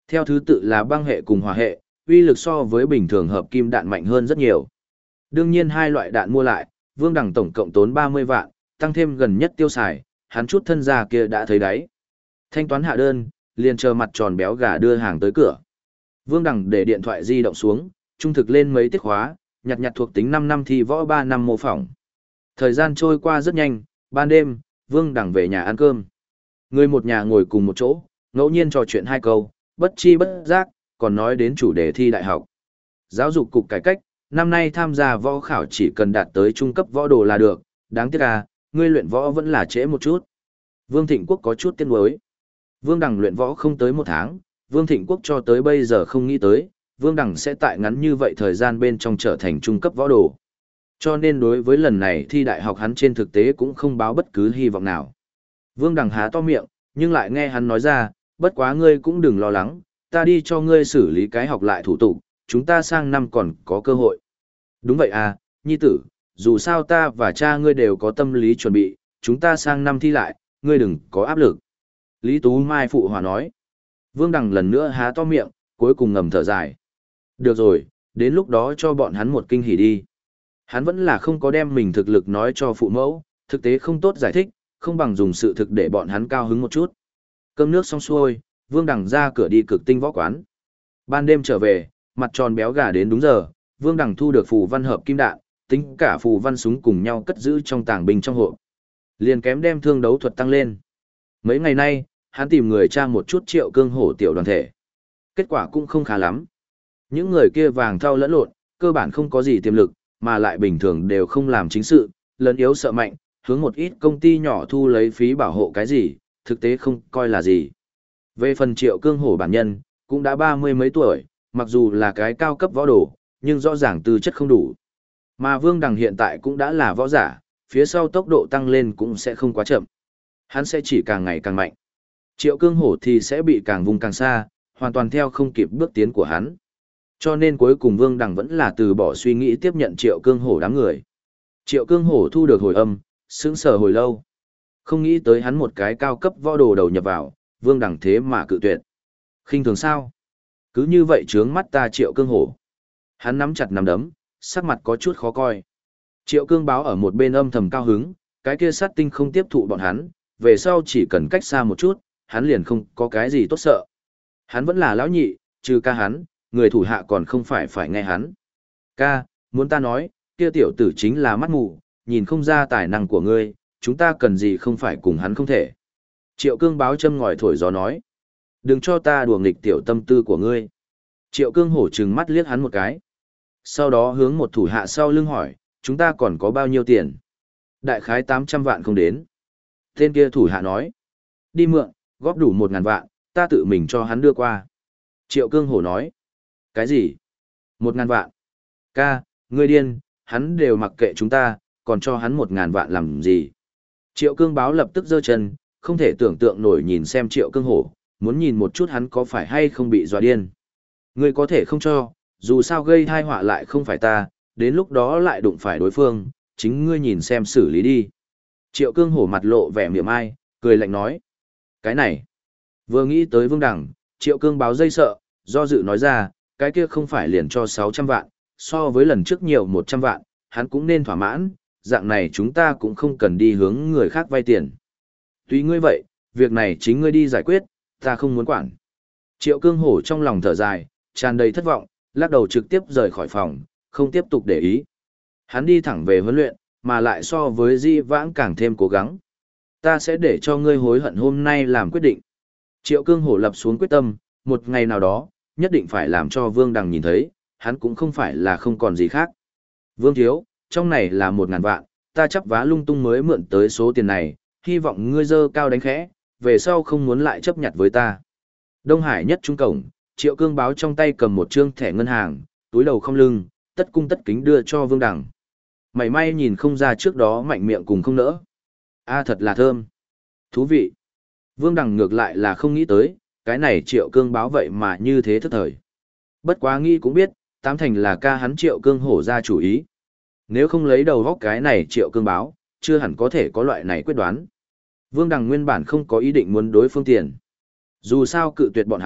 Theo thứ tự là băng hệ cùng hỏa hệ, uy lực so với bình thường hợp kim đạn mạnh hơn rất nhiều. Đương nhiên hai loại đạn mua lại, Vương Đằng tổng cộng tốn 30 vạn, tăng thêm gần nhất tiêu xài, hắn chút thân gia kia đã thấy đáy. Thanh toán hạ đơn, liền chờ mặt tròn béo gà đưa hàng tới cửa. Vương Đằng để điện thoại di động xuống, trung thực lên mấy tiết khóa, nhặt thuộc tính 5 năm thi võ 3 năm mô phỏng. Thời gian trôi qua rất nhanh, ban đêm, Vương Đằng về nhà ăn cơm. Người một nhà ngồi cùng một chỗ, ngẫu nhiên trò chuyện hai câu, bất chi bất giác, còn nói đến chủ đề thi đại học. Giáo dục cục cải cách, năm nay tham gia võ khảo chỉ cần đạt tới trung cấp võ đồ là được, đáng tiếc à, ngươi luyện võ vẫn là trễ một chút. Vương Thịnh Quốc có chút tiếc nuối. Vương Đằng luyện võ không tới 1 tháng, Vương Thịnh Quốc cho tới bây giờ không nghĩ tới, Vương Đằng sẽ tại ngắn như vậy thời gian bên trong trở thành trung cấp võ đồ. Cho nên đối với lần này thi đại học hắn trên thực tế cũng không báo bất cứ hy vọng nào. Vương Đằng há to miệng, nhưng lại nghe hắn nói ra, bất quá ngươi cũng đừng lo lắng, ta đi cho ngươi xử lý cái học lại thủ tục, chúng ta sang năm còn có cơ hội. Đúng vậy à, nhi tử, dù sao ta và cha ngươi đều có tâm lý chuẩn bị, chúng ta sang năm thi lại, ngươi đừng có áp lực. Lý Tú Mai phụ hòa nói. Vương Đằng lần nữa há to miệng, cuối cùng ngầm thở dài. Được rồi, đến lúc đó cho bọn hắn một kinh hỉ đi. Hắn vẫn là không có đem mình thực lực nói cho phụ mẫu, thực tế không tốt giải thích, không bằng dùng sự thực để bọn hắn cao hứng một chút. Cơm nước xong xuôi, Vương Đằng ra cửa đi cực tinh võ quán. Ban đêm trở về, mặt tròn béo gà đến đúng giờ, Vương Đằng thu được phù văn hợp kim đạn, tính cả phù văn súng cùng nhau cất giữ trong tàng binh trong hộp. Liền kém đem thương đấu thuật tăng lên. Mấy ngày nay, hắn tìm người tra một chút Triệu Cương Hổ tiểu đoàn thể. Kết quả cũng không khá lắm. Những người kia vàng thau lẫn lộn, cơ bản không có gì tiềm lực, mà lại bình thường đều không làm chính sự, lớn yếu sợ mạnh, hướng một ít công ty nhỏ thu lấy phí bảo hộ cái gì, thực tế không coi là gì. Về phần Triệu Cương Hổ bản nhân, cũng đã 30 mấy tuổi, mặc dù là cái cao cấp võ đồ, nhưng rõ ràng tư chất không đủ. Mà Vương Đằng hiện tại cũng đã là võ giả, phía sau tốc độ tăng lên cũng sẽ không quá chậm. Hắn sẽ chỉ càng ngày càng mạnh. Triệu Cương Hổ thì sẽ bị càng vùng càng xa, hoàn toàn theo không kịp bước tiến của hắn. Cho nên cuối cùng Vương Đằng vẫn là từ bỏ suy nghĩ tiếp nhận Triệu Cương Hổ đám người. Triệu Cương Hổ thu được hồi âm, sững sờ hồi lâu. Không nghĩ tới hắn một cái cao cấp võ đồ đầu nhập vào, Vương Đằng thế mà cự tuyệt. Khinh thường sao? Cứ như vậy trướng mắt ta Triệu Cương Hổ. Hắn nắm chặt nắm đấm, sắc mặt có chút khó coi. Triệu Cương Báo ở một bên âm thầm cao hứng, cái kia sát tinh không tiếp thụ bọn hắn, về sau chỉ cần cách xa một chút, hắn liền không có cái gì tốt sợ. Hắn vẫn là lão nhị, trừ ca hắn, người thủ hạ còn không phải nghe hắn. Ca, muốn ta nói, kia tiểu tử chính là mắt mù, nhìn không ra tài năng của ngươi, chúng ta cần gì không phải cùng hắn không thể. Triệu Cương Báo châm ngòi thổi gió nói. Đừng cho ta đùa nghịch tiểu tâm tư của ngươi. Triệu Cương Hổ trừng mắt liếc hắn một cái. Sau đó hướng một thủ hạ sau lưng hỏi, chúng ta còn có bao nhiêu tiền? Đại khái 800 vạn không đến. Tên kia thủ hạ nói. Đi mượn, góp đủ 1.000 vạn, ta tự mình cho hắn đưa qua. Triệu Cương Hổ nói. Cái gì? 1.000 vạn? Ca, ngươi điên, hắn đều mặc kệ chúng ta, còn cho hắn 1.000 vạn làm gì? Triệu Cương Báo lập tức giơ chân, không thể tưởng tượng nổi nhìn xem Triệu Cương Hổ, muốn nhìn một chút hắn có phải hay không bị dọa điên. Ngươi có thể không cho, dù sao gây tai họa lại không phải ta, đến lúc đó lại đụng phải đối phương, chính ngươi nhìn xem xử lý đi. Triệu Cương Hổ mặt lộ vẻ miệng ai, cười lạnh nói. Cái này, vừa nghĩ tới Vương Đằng, Triệu Cương Báo dây sợ, do dự nói ra, cái kia không phải liền cho 600 vạn, so với lần trước nhiều 100 vạn, hắn cũng nên thỏa mãn, dạng này chúng ta cũng không cần đi hướng người khác vay tiền. Tuy ngươi vậy, việc này chính ngươi đi giải quyết, ta không muốn quản. Triệu Cương Hổ trong lòng thở dài, tràn đầy thất vọng, lắc đầu trực tiếp rời khỏi phòng, không tiếp tục để ý. Hắn đi thẳng về huấn luyện, mà lại so với Di Vãng càng thêm cố gắng. Ta sẽ để cho ngươi hối hận hôm nay làm quyết định. Triệu Cương Hổ lập xuống quyết tâm, một ngày nào đó, nhất định phải làm cho Vương Đằng nhìn thấy, hắn cũng không phải là không còn gì khác. Vương Thiếu, trong này là 1.000 vạn, ta chấp vá lung tung mới mượn tới số tiền này, hy vọng ngươi dơ cao đánh khẽ, về sau không muốn lại chấp nhặt với ta. Đông Hải nhất trung cổng, Triệu Cương Báo trong tay cầm một trương thẻ ngân hàng, túi đầu không lưng, tất cung tất kính đưa cho Vương Đằng. Mày may nhìn không ra trước đó mạnh miệng cùng không nỡ. A thật là thơm. Thú vị. Vương Đằng ngược lại là không nghĩ tới, cái này Triệu Cương Báo vậy mà như thế thức thời. Bất quá nghĩ cũng biết, tám thành là ca hắn Triệu Cương Hổ ra chủ ý. Nếu không lấy đầu góc cái này Triệu Cương Báo, chưa hẳn có thể có loại này quyết đoán. Vương Đằng nguyên bản không có ý định muốn đối phương tiền. Dù sao cự tuyệt bọn hắn,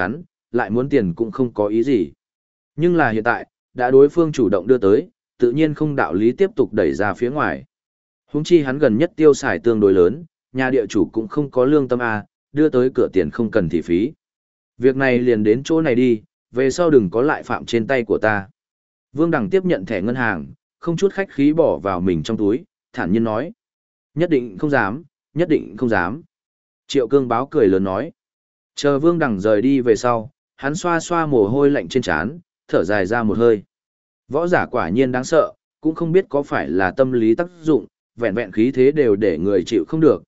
lại muốn tiền cũng không có ý gì. Nhưng là hiện tại, đã đối phương chủ động đưa tới, tự nhiên không đạo lý tiếp tục đẩy ra phía ngoài. Huống chi hắn gần nhất tiêu xài tương đối lớn, nhà địa chủ cũng không có lương tâm đưa tới cửa tiền không cần thị phí. Việc này liền đến chỗ này đi, về sau đừng có lại phạm trên tay của ta. Vương Đằng tiếp nhận thẻ ngân hàng, không chút khách khí bỏ vào mình trong túi, thản nhiên nói. Nhất định không dám, nhất định không dám. Triệu Cương Báo cười lớn nói. Chờ Vương Đằng rời đi về sau, hắn xoa xoa mồ hôi lạnh trên trán, thở dài ra một hơi. Võ giả quả nhiên đáng sợ, cũng không biết có phải là tâm lý tác dụng, vẹn vẹn khí thế đều để người chịu không được,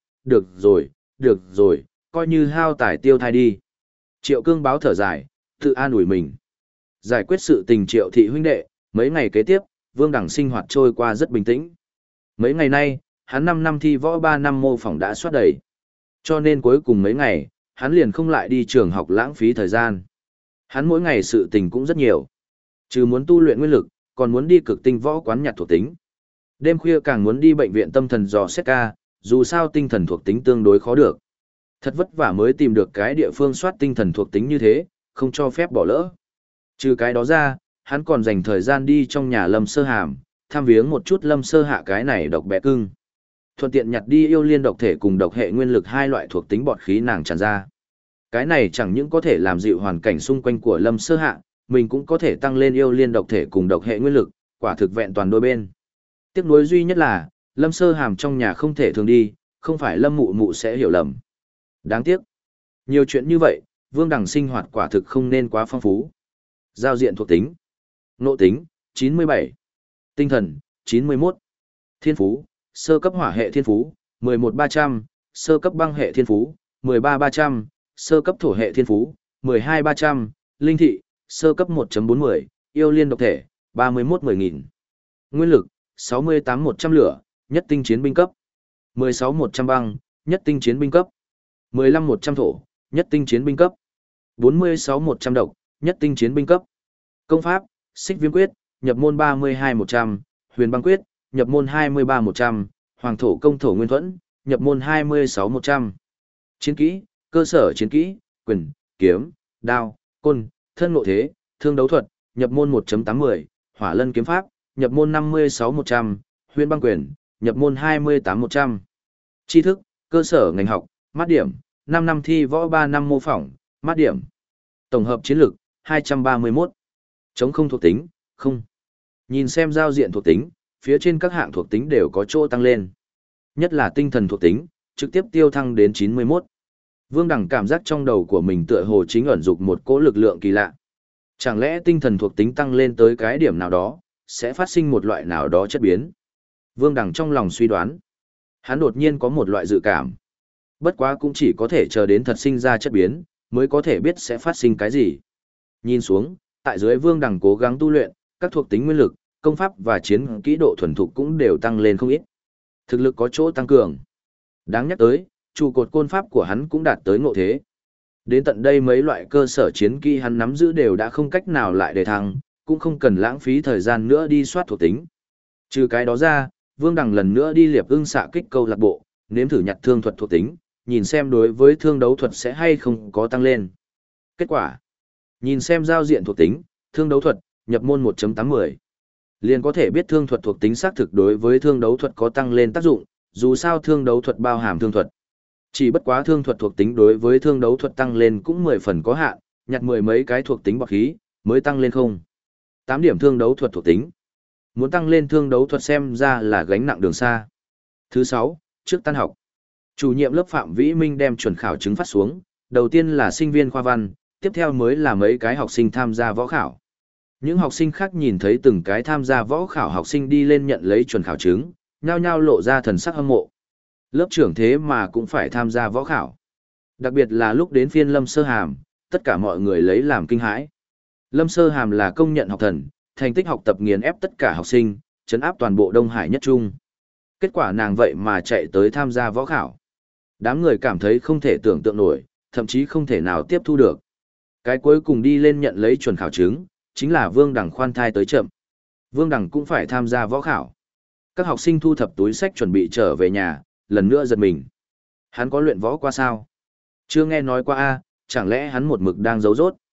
được rồi, coi như hao tài tiêu thai đi. Triệu Cương Báo thở dài, tự an ủi mình. Giải quyết sự tình Triệu thị huynh đệ, mấy ngày kế tiếp, Vương Đằng sinh hoạt trôi qua rất bình tĩnh. Mấy ngày nay, hắn 5 năm thi võ 3 năm mô phỏng đã soát đầy. Cho nên cuối cùng mấy ngày, hắn liền không lại đi trường học lãng phí thời gian. Hắn mỗi ngày sự tình cũng rất nhiều. Trừ muốn tu luyện nguyên lực, còn muốn đi cực tinh võ quán nhặt thuộc tính. Đêm khuya càng muốn đi bệnh viện tâm thần dò xét ca, dù sao tinh thần thuộc tính tương đối khó được. Thật vất vả mới tìm được cái địa phương soát tinh thần thuộc tính như thế, không cho phép bỏ lỡ. Trừ cái đó ra, hắn còn dành thời gian đi trong nhà Lâm Sơ Hàm, thăm viếng một chút Lâm Sơ Hạ cái này độc bé cưng. Thuận tiện nhặt đi yêu liên độc thể cùng độc hệ nguyên lực hai loại thuộc tính bọt khí nàng tràn ra. Cái này chẳng những có thể làm dịu hoàn cảnh xung quanh của Lâm Sơ Hạ, mình cũng có thể tăng lên yêu liên độc thể cùng độc hệ nguyên lực, quả thực vẹn toàn đôi bên. Tiếc nuối duy nhất là, Lâm Sơ Hàm trong nhà không thể thường đi, không phải Lâm Mụ Mụ sẽ hiểu lầm. Đáng tiếc. Nhiều chuyện như vậy, Vương Đằng sinh hoạt quả thực không nên quá phong phú. Giao diện thuộc tính. Nộ tính, 97. Tinh thần, 91. Thiên phú, sơ cấp hỏa hệ thiên phú, 11.300, sơ cấp băng hệ thiên phú, 13.300, sơ cấp thổ hệ thiên phú, 12.300, linh thị, sơ cấp 1.40, yêu liên độc thể, 31.10.000. Nguyên lực, 68.100 lửa, nhất tinh chiến binh cấp. 16.100 băng, nhất tinh chiến binh cấp. 15.100 thổ, nhất tinh chiến binh cấp. 46.100 độc, nhất tinh chiến binh cấp. Công pháp, xích viêm quyết, nhập môn 32.100, huyền băng quyết, nhập môn 23.100, hoàng thổ công thổ nguyên thuẫn, nhập môn 26.100. Chiến kỹ, cơ sở chiến kỹ, quyền, kiếm, đao, côn, thân ngộ thế, thương đấu thuật, nhập môn 1.80, hỏa lân kiếm pháp, nhập môn 56.100, huyền băng quyền, nhập môn 28.100. Tri thức, cơ sở ngành học, mát điểm, 5 năm thi võ 3 năm mô phỏng, mát điểm. Tổng hợp chiến lược, 231. Chống không thuộc tính, không. Nhìn xem giao diện thuộc tính, phía trên các hạng thuộc tính đều có chỗ tăng lên. Nhất là tinh thần thuộc tính, trực tiếp tiêu thăng đến 91. Vương Đằng cảm giác trong đầu của mình tựa hồ chính ẩn dục một cỗ lực lượng kỳ lạ. Chẳng lẽ tinh thần thuộc tính tăng lên tới cái điểm nào đó, sẽ phát sinh một loại nào đó chất biến? Vương Đằng trong lòng suy đoán. Hắn đột nhiên có một loại dự cảm. Bất quá cũng chỉ có thể chờ đến thật sinh ra chất biến, mới có thể biết sẽ phát sinh cái gì. Nhìn xuống, tại dưới Vương Đằng cố gắng tu luyện, các thuộc tính nguyên lực, công pháp và chiến kỹ độ thuần thục cũng đều tăng lên không ít. Thực lực có chỗ tăng cường. Đáng nhắc tới, trụ cột côn pháp của hắn cũng đạt tới ngộ thế. Đến tận đây mấy loại cơ sở chiến kỹ hắn nắm giữ đều đã không cách nào lại để thăng, cũng không cần lãng phí thời gian nữa đi soát thuộc tính. Trừ cái đó ra, Vương Đằng lần nữa đi Liệp Ưng Xạ Kích câu lạc bộ, nếm thử nhặt thương thuật thuộc tính, nhìn xem đối với thương đấu thuật sẽ hay không có tăng lên. Kết quả, nhìn xem giao diện thuộc tính, thương đấu thuật, nhập môn 1.80. Liền có thể biết thương thuật thuộc tính xác thực đối với thương đấu thuật có tăng lên tác dụng, dù sao thương đấu thuật bao hàm thương thuật. Chỉ bất quá thương thuật thuộc tính đối với thương đấu thuật tăng lên cũng 10 phần có hạn, nhặt 10 mấy cái thuộc tính bọt khí, mới tăng lên không. 8 điểm thương đấu thuật thuộc tính. Muốn tăng lên thương đấu thuật xem ra là gánh nặng đường xa. Thứ 6, trước tan học. Chủ nhiệm lớp Phạm Vĩ Minh đem chuẩn khảo chứng phát xuống, đầu tiên là sinh viên khoa văn, tiếp theo mới là mấy cái học sinh tham gia võ khảo. Những học sinh khác nhìn thấy từng cái tham gia võ khảo học sinh đi lên nhận lấy chuẩn khảo chứng, nhao nhao lộ ra thần sắc hâm mộ. Lớp trưởng thế mà cũng phải tham gia võ khảo. Đặc biệt là lúc đến phiên Lâm Sơ Hàm, tất cả mọi người lấy làm kinh hãi. Lâm Sơ Hàm là công nhận học thần, thành tích học tập nghiền ép tất cả học sinh, trấn áp toàn bộ Đông Hải nhất trung. Kết quả nàng vậy mà chạy tới tham gia võ khảo. Đám người cảm thấy không thể tưởng tượng nổi, thậm chí không thể nào tiếp thu được. Cái cuối cùng đi lên nhận lấy chuẩn khảo chứng, chính là Vương Đằng khoan thai tới chậm. Vương Đằng cũng phải tham gia võ khảo. Các học sinh thu thập túi sách chuẩn bị trở về nhà, lần nữa giật mình. Hắn có luyện võ qua sao? Chưa nghe nói qua a, chẳng lẽ hắn một mực đang giấu rốt?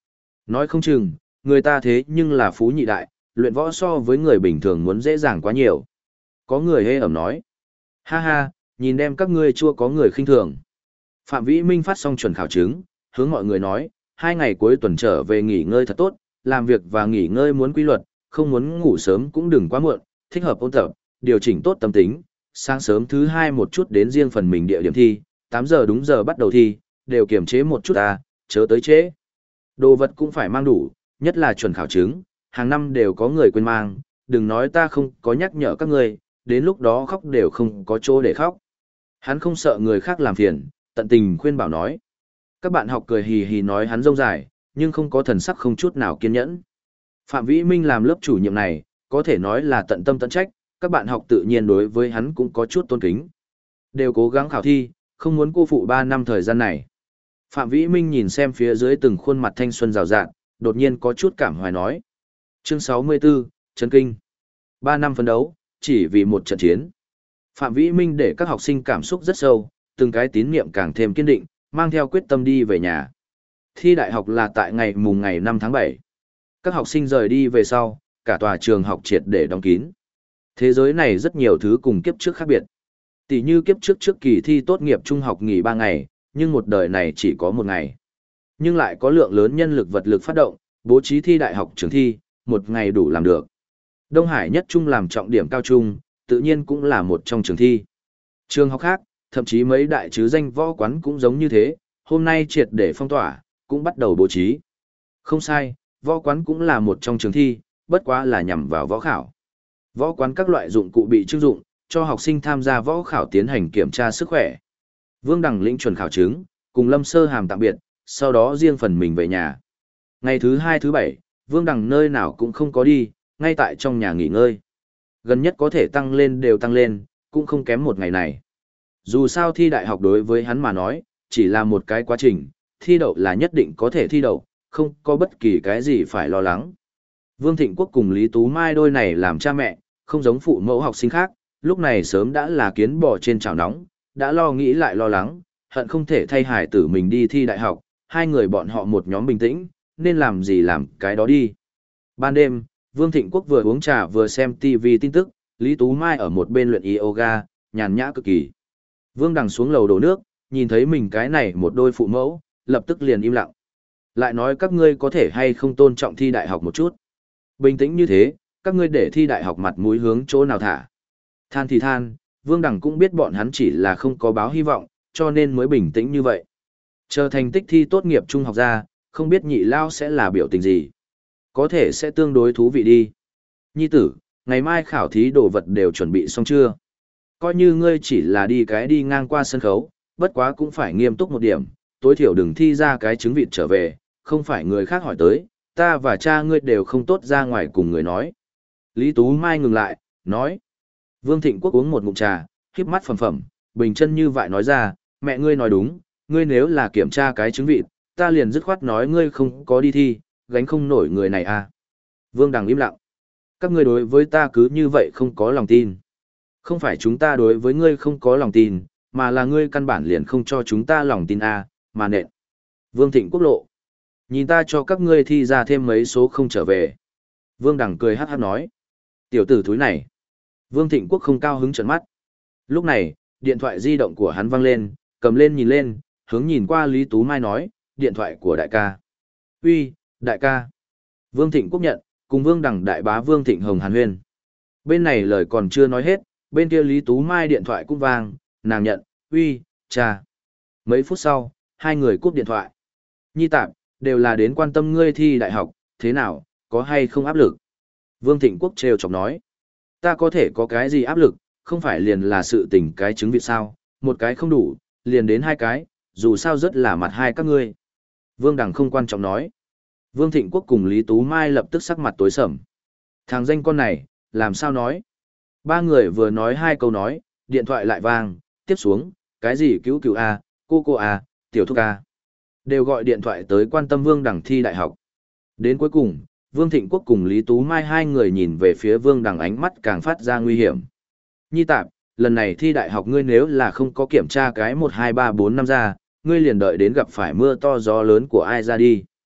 Nói không chừng, người ta thế nhưng là phú nhị đại, luyện võ so với người bình thường muốn dễ dàng quá nhiều. Có người hê ẩm nói. Ha ha, nhìn đem các ngươi chua có người khinh thường. Phạm Vĩ Minh phát xong chuẩn khảo chứng, hướng mọi người nói, 2 ngày cuối tuần trở về nghỉ ngơi thật tốt, làm việc và nghỉ ngơi muốn quy luật, không muốn ngủ sớm cũng đừng quá muộn, thích hợp ôn tập, điều chỉnh tốt tâm tính, sáng sớm thứ 2 một chút đến riêng phần mình địa điểm thi, 8 giờ đúng giờ bắt đầu thi, đều kiểm chế một chút chớ tới trễ. Đồ vật cũng phải mang đủ, nhất là chuẩn khảo chứng, hàng năm đều có người quên mang, đừng nói ta không có nhắc nhở các ngươi, đến lúc đó khóc đều không có chỗ để khóc. Hắn không sợ người khác làm phiền, tận tình khuyên bảo nói. Các bạn học cười hì hì nói hắn rông dài, nhưng không có thần sắc không chút nào kiên nhẫn. Phạm Vĩ Minh làm lớp chủ nhiệm này, có thể nói là tận tâm tận trách, các bạn học tự nhiên đối với hắn cũng có chút tôn kính. Đều cố gắng khảo thi, không muốn cô phụ 3 năm thời gian này. Phạm Vĩ Minh nhìn xem phía dưới từng khuôn mặt thanh xuân rào rạng, đột nhiên có chút cảm hoài nói. Chương 64, Chấn Kinh. 3 năm phấn đấu, chỉ vì một trận chiến. Phạm Vĩ Minh để các học sinh cảm xúc rất sâu, từng cái tín niệm càng thêm kiên định, mang theo quyết tâm đi về nhà. Thi đại học là tại ngày 5 tháng 7. Các học sinh rời đi về sau, cả tòa trường học triệt để đóng kín. Thế giới này rất nhiều thứ cùng kiếp trước khác biệt. Tỷ như kiếp trước kỳ thi tốt nghiệp trung học nghỉ 3 ngày, nhưng một đời này chỉ có 1 ngày. Nhưng lại có lượng lớn nhân lực vật lực phát động, bố trí thi đại học trường thi, 1 ngày đủ làm được. Đông Hải nhất trung làm trọng điểm cao trung, tự nhiên cũng là một trong trường thi. Trường học khác, thậm chí mấy đại chứ danh võ quán cũng giống như thế, hôm nay triệt để phong tỏa, cũng bắt đầu bố trí. Không sai, võ quán cũng là một trong trường thi, bất quá là nhằm vào võ khảo. Võ quán các loại dụng cụ bị trưng dụng, cho học sinh tham gia võ khảo tiến hành kiểm tra sức khỏe. Vương Đằng lĩnh chuẩn khảo chứng, cùng Lâm Sơ Hàm tạm biệt, sau đó riêng phần mình về nhà. Ngày thứ 2 thứ 7, Vương Đằng nơi nào cũng không có đi, ngay tại trong nhà nghỉ ngơi. Gần nhất có thể tăng lên đều tăng lên, cũng không kém một ngày này. Dù sao thi đại học đối với hắn mà nói, chỉ là một cái quá trình, thi đậu là nhất định có thể thi đậu, không có bất kỳ cái gì phải lo lắng. Vương Thịnh Quốc cùng Lý Tú Mai đôi này làm cha mẹ, không giống phụ mẫu học sinh khác, lúc này sớm đã là kiến bò trên chảo nóng, đã lo nghĩ lại lo lắng, hận không thể thay hải tử mình đi thi đại học, hai người bọn họ một nhóm bình tĩnh, nên làm gì làm cái đó đi. Ban đêm, Vương Thịnh Quốc vừa uống trà vừa xem TV tin tức, Lý Tú Mai ở một bên luyện yoga, nhàn nhã cực kỳ. Vương Đằng xuống lầu đổ nước, nhìn thấy mình cái này một đôi phụ mẫu, lập tức liền im lặng. Lại nói các ngươi có thể hay không tôn trọng thi đại học một chút. Bình tĩnh như thế, các ngươi để thi đại học mặt mũi hướng chỗ nào thả. Than thì than, Vương Đằng cũng biết bọn hắn chỉ là không có báo hy vọng, cho nên mới bình tĩnh như vậy. Chờ thành tích thi tốt nghiệp trung học ra, không biết nhị lao sẽ là biểu tình gì. Có thể sẽ tương đối thú vị đi. Nhi tử, ngày mai khảo thí đồ vật đều chuẩn bị xong chưa? Coi như ngươi chỉ là đi ngang qua sân khấu, bất quá cũng phải nghiêm túc một điểm, tối thiểu đừng thi ra cái trứng vịt trở về, không phải người khác hỏi tới, ta và cha ngươi đều không tốt ra ngoài cùng người nói. Lý Tú Mai ngừng lại, nói. Vương Thịnh Quốc uống một ngụm trà, híp mắt phẩm phẩm, bình chân như vậy nói ra, mẹ ngươi nói đúng, ngươi nếu là kiểm tra cái trứng vịt, ta liền dứt khoát nói ngươi không có đi thi, gánh không nổi người này à. Vương Đằng im lặng. Các ngươi đối với ta cứ như vậy không có lòng tin. Không phải chúng ta đối với ngươi không có lòng tin, mà là ngươi căn bản liền không cho chúng ta lòng tin à, mà nện. Vương Thịnh Quốc lộ. Nhìn ta cho các ngươi thi ra thêm mấy số không trở về. Vương Đằng cười hát hát nói. Tiểu tử thúi này. Vương Thịnh Quốc không cao hứng trợn mắt. Lúc này, điện thoại di động của hắn vang lên, cầm lên nhìn lên, hướng nhìn qua Lý Tú Mai nói, điện thoại của đại ca. Uy, đại ca. Vương Thịnh Quốc nhận, cùng Vương Đằng đại bá Vương Thịnh Hồng hàn huyên. Bên này lời còn chưa nói hết, bên kia Lý Tú Mai điện thoại cũng vang, nàng nhận, uy, cha. Mấy phút sau, hai người cúp điện thoại. Nhi tạp, đều là đến quan tâm ngươi thi đại học, thế nào, có hay không áp lực? Vương Thịnh Quốc trêu chọc nói. Ta có thể có cái gì áp lực, không phải liền là sự tình cái chứng vịt sao, một cái không đủ, liền đến 2 cái, dù sao rất là mặt hai các ngươi. Vương Đằng không quan trọng nói. Vương Thịnh Quốc cùng Lý Tú Mai lập tức sắc mặt tối sầm. Thằng danh con này, làm sao nói? 3 người vừa nói 2 câu nói, điện thoại lại vang, tiếp xuống, cái gì cứu cứu A, cô A, tiểu thúc A. Đều gọi điện thoại tới quan tâm Vương Đằng thi đại học. Đến cuối cùng, Vương Thịnh Quốc cùng Lý Tú Mai 2 người nhìn về phía Vương Đằng ánh mắt càng phát ra nguy hiểm. Nhi tạp, lần này thi đại học ngươi nếu là không có kiểm tra cái 1 2 3 4 5 ra, ngươi liền đợi đến gặp phải mưa to gió lớn của ai ra đi.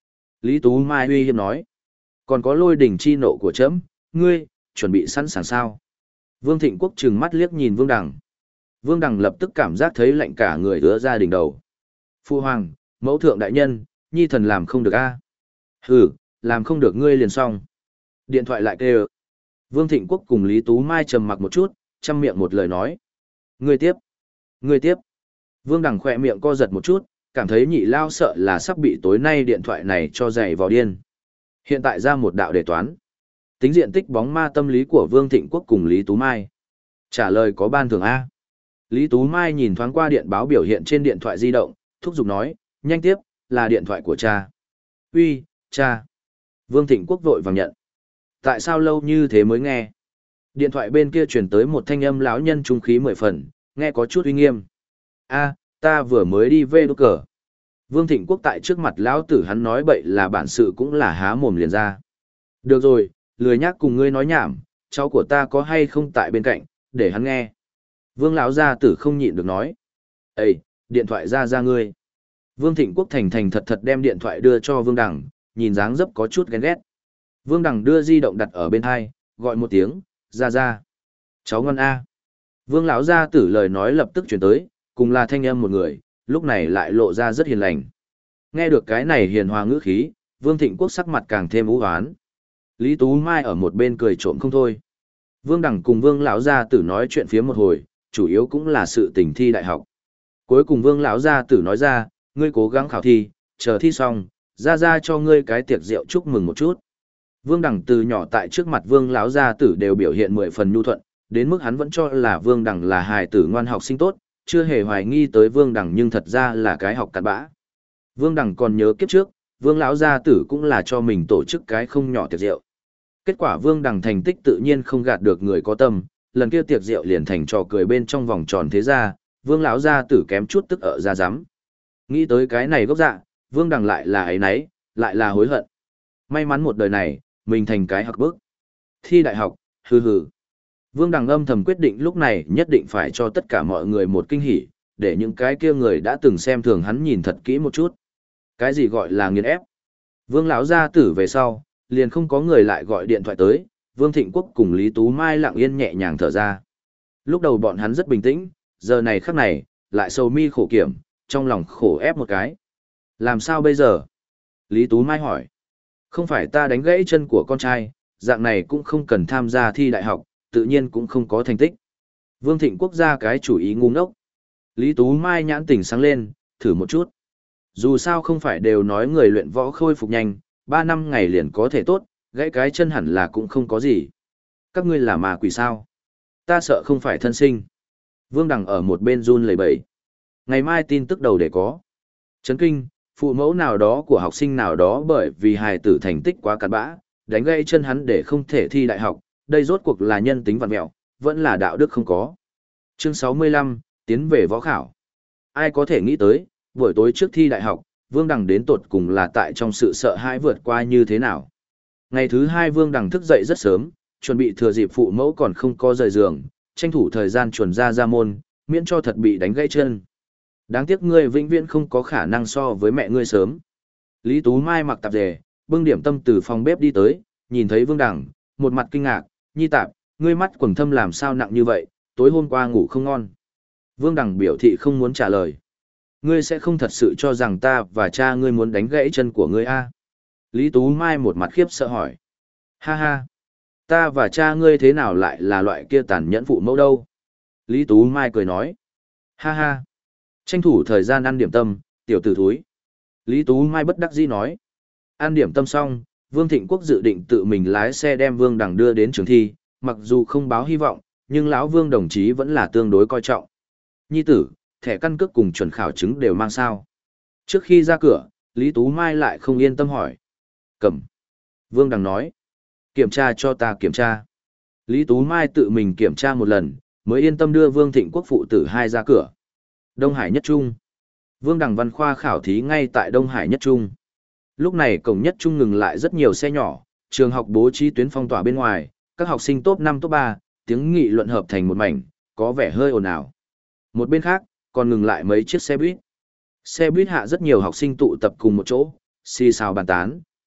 Lý Tú Mai uy hiếp nói. Còn có lôi đỉnh chi nộ của trẫm, ngươi, chuẩn bị sẵn sàng sao? Vương Thịnh Quốc trừng mắt liếc nhìn Vương Đằng. Vương Đằng lập tức cảm giác thấy lạnh cả người ứa ra đỉnh đầu. Phu hoàng, mẫu thượng đại nhân, nhi thần làm không được a. Hừ, làm không được ngươi liền xong. Điện thoại lại kêu. Vương Thịnh Quốc cùng Lý Tú Mai trầm mặc một chút, chăm miệng một lời nói. Ngươi tiếp. Ngươi tiếp. Vương Đằng khỏe miệng co giật một chút, cảm thấy nhị lao sợ là sắp bị tối nay điện thoại này cho dày vào điên. Hiện tại ra một đạo đề toán. Tính diện tích bóng ma tâm lý của Vương Thịnh Quốc cùng Lý Tú Mai. Trả lời có ban thưởng A. Lý Tú Mai nhìn thoáng qua điện báo biểu hiện trên điện thoại di động, thúc giục nói, nhanh tiếp, là điện thoại của cha. Uy, cha. Vương Thịnh Quốc vội vàng nhận. Tại sao lâu như thế mới nghe? Điện thoại bên kia truyền tới một thanh âm lão nhân trung khí 10 phần, nghe có chút uy nghiêm. A, ta vừa mới đi về đốt cờ. Vương Thịnh Quốc tại trước mặt lão tử hắn nói bậy là bản sự cũng là há mồm liền ra. Được rồi, lười nhác cùng ngươi nói nhảm, cháu của ta có hay không tại bên cạnh, để hắn nghe. Vương lão gia tử không nhịn được nói. Ê, điện thoại ra ngươi. Vương Thịnh Quốc thành thành thật thật đem điện thoại đưa cho Vương Đằng, nhìn dáng dấp có chút ghen ghét. Vương Đằng đưa di động đặt ở bên hai, gọi một tiếng, ra. Cháu ngon A. Vương lão gia tử lời nói lập tức chuyển tới, cùng là thanh âm một người, lúc này lại lộ ra rất hiền lành. Nghe được cái này hiền hòa ngữ khí, Vương Thịnh Quốc sắc mặt càng thêm u hoán. Lý Tú Mai ở một bên cười trộm không thôi. Vương Đằng cùng Vương lão gia tử nói chuyện phía một hồi, chủ yếu cũng là sự tình thi đại học. Cuối cùng Vương lão gia tử nói ra, ngươi cố gắng khảo thi, chờ thi xong, ra cho ngươi cái tiệc rượu chúc mừng một chút. Vương Đằng từ nhỏ tại trước mặt Vương lão gia tử đều biểu hiện 10 phần nhu thuận, đến mức hắn vẫn cho là Vương Đằng là hài tử ngoan học sinh tốt, chưa hề hoài nghi tới Vương Đằng nhưng thật ra là cái học cặn bã. Vương Đằng còn nhớ kiếp trước, Vương lão gia tử cũng là cho mình tổ chức cái không nhỏ tiệc rượu. Kết quả Vương Đằng thành tích tự nhiên không gạt được người có tâm, lần kia tiệc rượu liền thành trò cười bên trong vòng tròn thế gia, Vương lão gia tử kém chút tức ở ra rắm. Nghĩ tới cái này gốc dạ, Vương Đằng lại là ấy nấy, lại là hối hận. May mắn một đời này, mình thành cái học bức. Thi đại học, hừ. Vương Đằng âm thầm quyết định lúc này nhất định phải cho tất cả mọi người một kinh hỉ, để những cái kia người đã từng xem thường hắn nhìn thật kỹ một chút. Cái gì gọi là nghiền ép? Vương lão gia tử về sau, liền không có người lại gọi điện thoại tới, Vương Thịnh Quốc cùng Lý Tú Mai lặng yên nhẹ nhàng thở ra. Lúc đầu bọn hắn rất bình tĩnh, giờ này khắc này, lại sầu mi khổ kiểm, trong lòng khổ ép một cái. Làm sao bây giờ? Lý Tú Mai hỏi. Không phải ta đánh gãy chân của con trai, dạng này cũng không cần tham gia thi đại học, tự nhiên cũng không có thành tích. Vương Thịnh Quốc ra cái chủ ý ngu ngốc. Lý Tú Mai nhãn tỉnh sáng lên, thử một chút. Dù sao không phải đều nói người luyện võ khôi phục nhanh, 3 năm ngày liền có thể tốt, gãy cái chân hẳn là cũng không có gì. Các ngươi là ma quỷ sao? Ta sợ không phải thân sinh. Vương Đằng ở một bên run lẩy bẩy. Ngày mai tin tức đầu để có. Chấn kinh, phụ mẫu nào đó của học sinh nào đó bởi vì hài tử thành tích quá cặn bã, đánh gãy chân hắn để không thể thi đại học, đây rốt cuộc là nhân tính vặn mẹo, vẫn là đạo đức không có. Chương 65, tiến về võ khảo. Ai có thể nghĩ tới, buổi tối trước thi đại học, Vương Đằng đến tột cùng là tại trong sự sợ hãi vượt qua như thế nào. Ngày thứ 2 Vương Đằng thức dậy rất sớm, chuẩn bị thừa dịp phụ mẫu còn không có rời giường, tranh thủ thời gian chuẩn ra môn, miễn cho thật bị đánh gãy chân. Đáng tiếc ngươi vĩnh viễn không có khả năng so với mẹ ngươi sớm. Lý Tú Mai mặc tạp dề, bưng điểm tâm từ phòng bếp đi tới, nhìn thấy Vương Đằng, một mặt kinh ngạc, nhi tạp, ngươi mắt quầng thâm làm sao nặng như vậy, tối hôm qua ngủ không ngon. Vương Đằng biểu thị không muốn trả lời. Ngươi sẽ không thật sự cho rằng ta và cha ngươi muốn đánh gãy chân của ngươi a? Lý Tú Mai một mặt khiếp sợ hỏi. Ha ha, ta và cha ngươi thế nào lại là loại kia tàn nhẫn phụ mẫu đâu? Lý Tú Mai cười nói. Ha ha, tranh thủ thời gian ăn điểm tâm, tiểu tử thúi. Lý Tú Mai bất đắc dĩ nói. Ăn điểm tâm xong, Vương Thịnh Quốc dự định tự mình lái xe đem Vương Đằng đưa đến trường thi, mặc dù không báo hy vọng, nhưng lão Vương đồng chí vẫn là tương đối coi trọng. Nhi tử, thẻ căn cước cùng chuẩn khảo chứng đều mang sao? Trước khi ra cửa, Lý Tú Mai lại không yên tâm hỏi. Cầm. Vương Đằng nói. Kiểm tra cho ta kiểm tra. Lý Tú Mai tự mình kiểm tra một lần, mới yên tâm đưa Vương Thịnh Quốc phụ tử hai ra cửa. Đông Hải Nhất Trung. Vương Đằng văn khoa khảo thí ngay tại Đông Hải Nhất Trung. Lúc này cổng Nhất Trung ngừng lại rất nhiều xe nhỏ, trường học bố trí tuyến phong tỏa bên ngoài, các học sinh top 5 top 3, tiếng nghị luận hợp thành một mảnh, có vẻ hơi ồn ào. Một bên khác, còn ngừng lại mấy chiếc xe buýt. Xe buýt hạ rất nhiều học sinh tụ tập cùng một chỗ, xì xào bàn tán,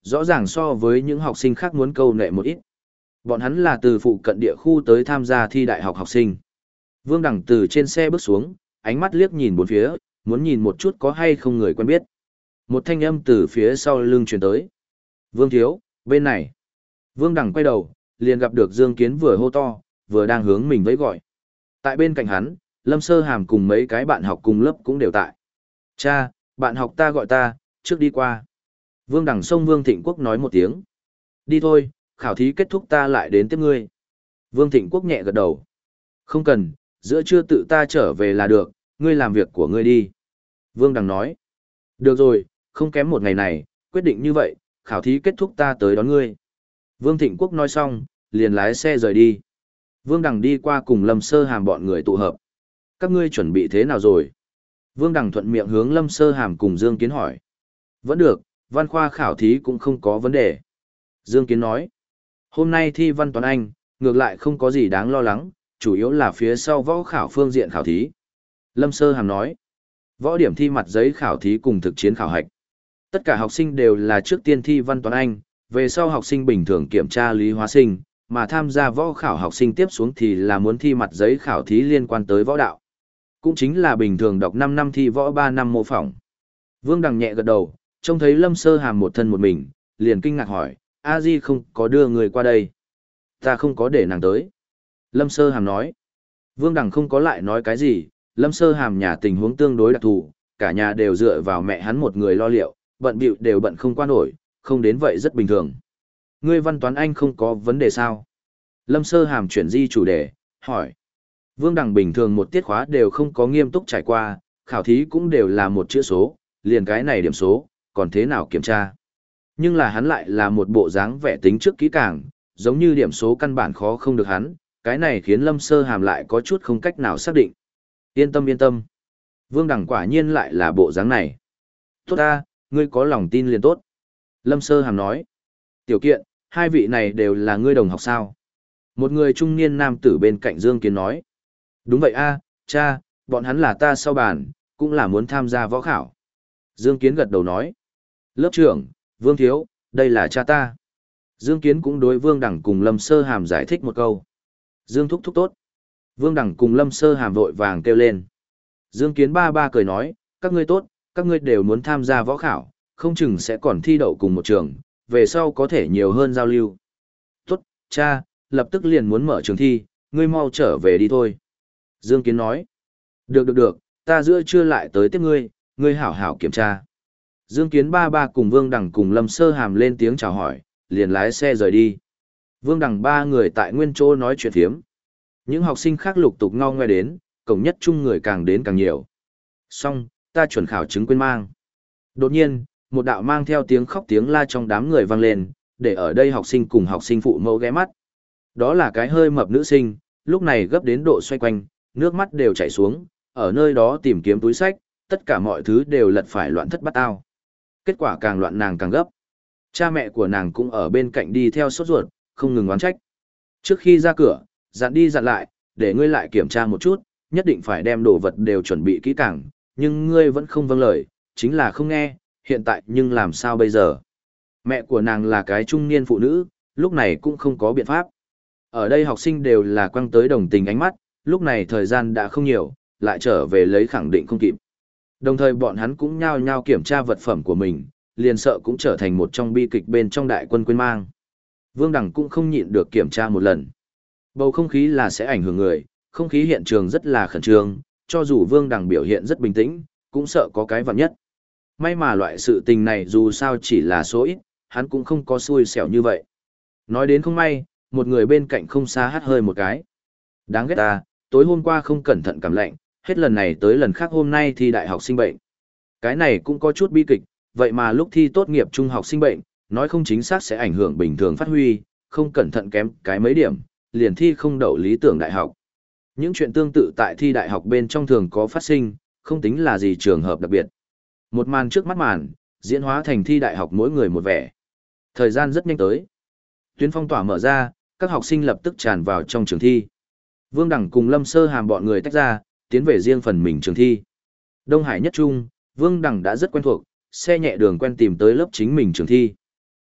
rõ ràng so với những học sinh khác muốn câu nệ một ít. Bọn hắn là từ phụ cận địa khu tới tham gia thi đại học học sinh. Vương Đằng từ trên xe bước xuống, ánh mắt liếc nhìn bốn phía, muốn nhìn một chút có hay không người quen biết. Một thanh âm từ phía sau lưng truyền tới. Vương Thiếu, bên này. Vương Đằng quay đầu, liền gặp được Dương Kiến vừa hô to, vừa đang hướng mình vẫy gọi. Tại bên cạnh hắn, Lâm Sơ Hàm cùng mấy cái bạn học cùng lớp cũng đều tại. Cha, bạn học ta gọi ta, trước đi qua. Vương Đằng xông Vương Thịnh Quốc nói một tiếng. Đi thôi, khảo thí kết thúc ta lại đến tiếp ngươi. Vương Thịnh Quốc nhẹ gật đầu. Không cần, giữa trưa tự ta trở về là được, ngươi làm việc của ngươi đi. Vương Đằng nói. Được rồi, không kém một ngày này, quyết định như vậy, khảo thí kết thúc ta tới đón ngươi. Vương Thịnh Quốc nói xong, liền lái xe rời đi. Vương Đằng đi qua cùng Lâm Sơ Hàm bọn người tụ hợp. Các ngươi chuẩn bị thế nào rồi? Vương Đằng thuận miệng hướng Lâm Sơ Hàm cùng Dương Kiến hỏi. Vẫn được, văn khoa khảo thí cũng không có vấn đề. Dương Kiến nói. Hôm nay thi văn toán Anh, ngược lại không có gì đáng lo lắng, chủ yếu là phía sau võ khảo phương diện khảo thí. Lâm Sơ Hàm nói. Võ điểm thi mặt giấy khảo thí cùng thực chiến khảo hạch. Tất cả học sinh đều là trước tiên thi văn toán Anh, về sau học sinh bình thường kiểm tra lý hóa sinh, mà tham gia võ khảo học sinh tiếp xuống thì là muốn thi mặt giấy khảo thí liên quan tới võ đạo. Cũng chính là bình thường đọc 5 năm thi võ 3 năm mô phỏng. Vương Đằng nhẹ gật đầu, trông thấy Lâm Sơ Hàm một thân một mình, liền kinh ngạc hỏi, A Di không có đưa người qua đây. Ta không có để nàng tới. Lâm Sơ Hàm nói. Vương Đằng không có lại nói cái gì, Lâm Sơ Hàm nhà tình huống tương đối đặc thù, cả nhà đều dựa vào mẹ hắn một người lo liệu, bận bịu đều bận không qua nổi, không đến vậy rất bình thường. Ngươi văn toán Anh không có vấn đề sao? Lâm Sơ Hàm chuyển di chủ đề, hỏi. Vương Đằng bình thường một tiết khóa đều không có nghiêm túc trải qua, khảo thí cũng đều là một chữ số, liền cái này điểm số, còn thế nào kiểm tra. Nhưng là hắn lại là một bộ dáng vẻ tính trước kỹ càng, giống như điểm số căn bản khó không được hắn, cái này khiến Lâm Sơ Hàm lại có chút không cách nào xác định. Yên tâm yên tâm. Vương Đằng quả nhiên lại là bộ dáng này. Tốt ta, ngươi có lòng tin liền tốt. Lâm Sơ Hàm nói. Tiểu Kiện, hai vị này đều là ngươi đồng học sao? Một người trung niên nam tử bên cạnh Dương Kiến nói. Đúng vậy a, cha, bọn hắn là ta sau bàn, cũng là muốn tham gia võ khảo. Dương Kiến gật đầu nói. Lớp trưởng, Vương Thiếu, đây là cha ta. Dương Kiến cũng đối Vương Đằng cùng Lâm Sơ Hàm giải thích một câu. Dương thúc thúc tốt. Vương Đằng cùng Lâm Sơ Hàm vội vàng kêu lên. Dương Kiến ba ba cười nói, các ngươi tốt, các ngươi đều muốn tham gia võ khảo, không chừng sẽ còn thi đậu cùng một trường, về sau có thể nhiều hơn giao lưu. Tốt, cha, lập tức liền muốn mở trường thi, ngươi mau trở về đi thôi. Dương Kiến nói. Được, ta giữa trưa lại tới tiếp ngươi, ngươi hảo hảo kiểm tra. Dương Kiến ba ba cùng Vương Đằng cùng Lâm Sơ Hàm lên tiếng chào hỏi, liền lái xe rời đi. Vương Đằng ba người tại nguyên chỗ nói chuyện thiếm. Những học sinh khác lục tục ngao ngoe đến, cổng nhất chung người càng đến càng nhiều. Xong, ta chuẩn khảo chứng quên mang. Đột nhiên, một đạo mang theo tiếng khóc tiếng la trong đám người vang lên, để ở đây học sinh cùng học sinh phụ mẫu ghé mắt. Đó là cái hơi mập nữ sinh, lúc này gấp đến độ xoay quanh, nước mắt đều chảy xuống, ở nơi đó tìm kiếm túi sách, tất cả mọi thứ đều lật phải loạn thất bát ao. Kết quả càng loạn nàng càng gấp. Cha mẹ của nàng cũng ở bên cạnh đi theo sốt ruột, không ngừng oán trách. Trước khi ra cửa, dặn đi dặn lại, để ngươi lại kiểm tra một chút, nhất định phải đem đồ vật đều chuẩn bị kỹ càng, nhưng ngươi vẫn không vâng lời, chính là không nghe, hiện tại nhưng làm sao bây giờ? Mẹ của nàng là cái trung niên phụ nữ, lúc này cũng không có biện pháp. Ở đây học sinh đều là quăng tới đồng tình ánh mắt, lúc này thời gian đã không nhiều, lại trở về lấy khẳng định không kịp. Đồng thời bọn hắn cũng nhao nhao kiểm tra vật phẩm của mình, liền sợ cũng trở thành một trong bi kịch bên trong đại quân quên mang. Vương Đằng cũng không nhịn được kiểm tra một lần. Bầu không khí là sẽ ảnh hưởng người, không khí hiện trường rất là khẩn trương, cho dù Vương Đằng biểu hiện rất bình tĩnh, cũng sợ có cái vạn nhất. May mà loại sự tình này dù sao chỉ là số ít, hắn cũng không có xui xẻo như vậy. Nói đến không may, một người bên cạnh không xa hắt hơi một cái. Đáng ghét ta, tối hôm qua không cẩn thận cảm lạnh, hết lần này tới lần khác hôm nay thi đại học sinh bệnh. Cái này cũng có chút bi kịch, vậy mà lúc thi tốt nghiệp trung học sinh bệnh, nói không chính xác sẽ ảnh hưởng bình thường phát huy, không cẩn thận kém cái mấy điểm, liền thi không đậu lý tưởng đại học. Những chuyện tương tự tại thi đại học bên trong thường có phát sinh, không tính là gì trường hợp đặc biệt. Một màn trước mắt màn, diễn hóa thành thi đại học mỗi người một vẻ. Thời gian rất nhanh tới. Tuyến phong tỏa mở ra, các học sinh lập tức tràn vào trong trường thi. Vương Đằng cùng Lâm Sơ Hàm bọn người tách ra, tiến về riêng phần mình trường thi. Đông Hải nhất trung, Vương Đằng đã rất quen thuộc, xe nhẹ đường quen tìm tới lớp chính mình trường thi.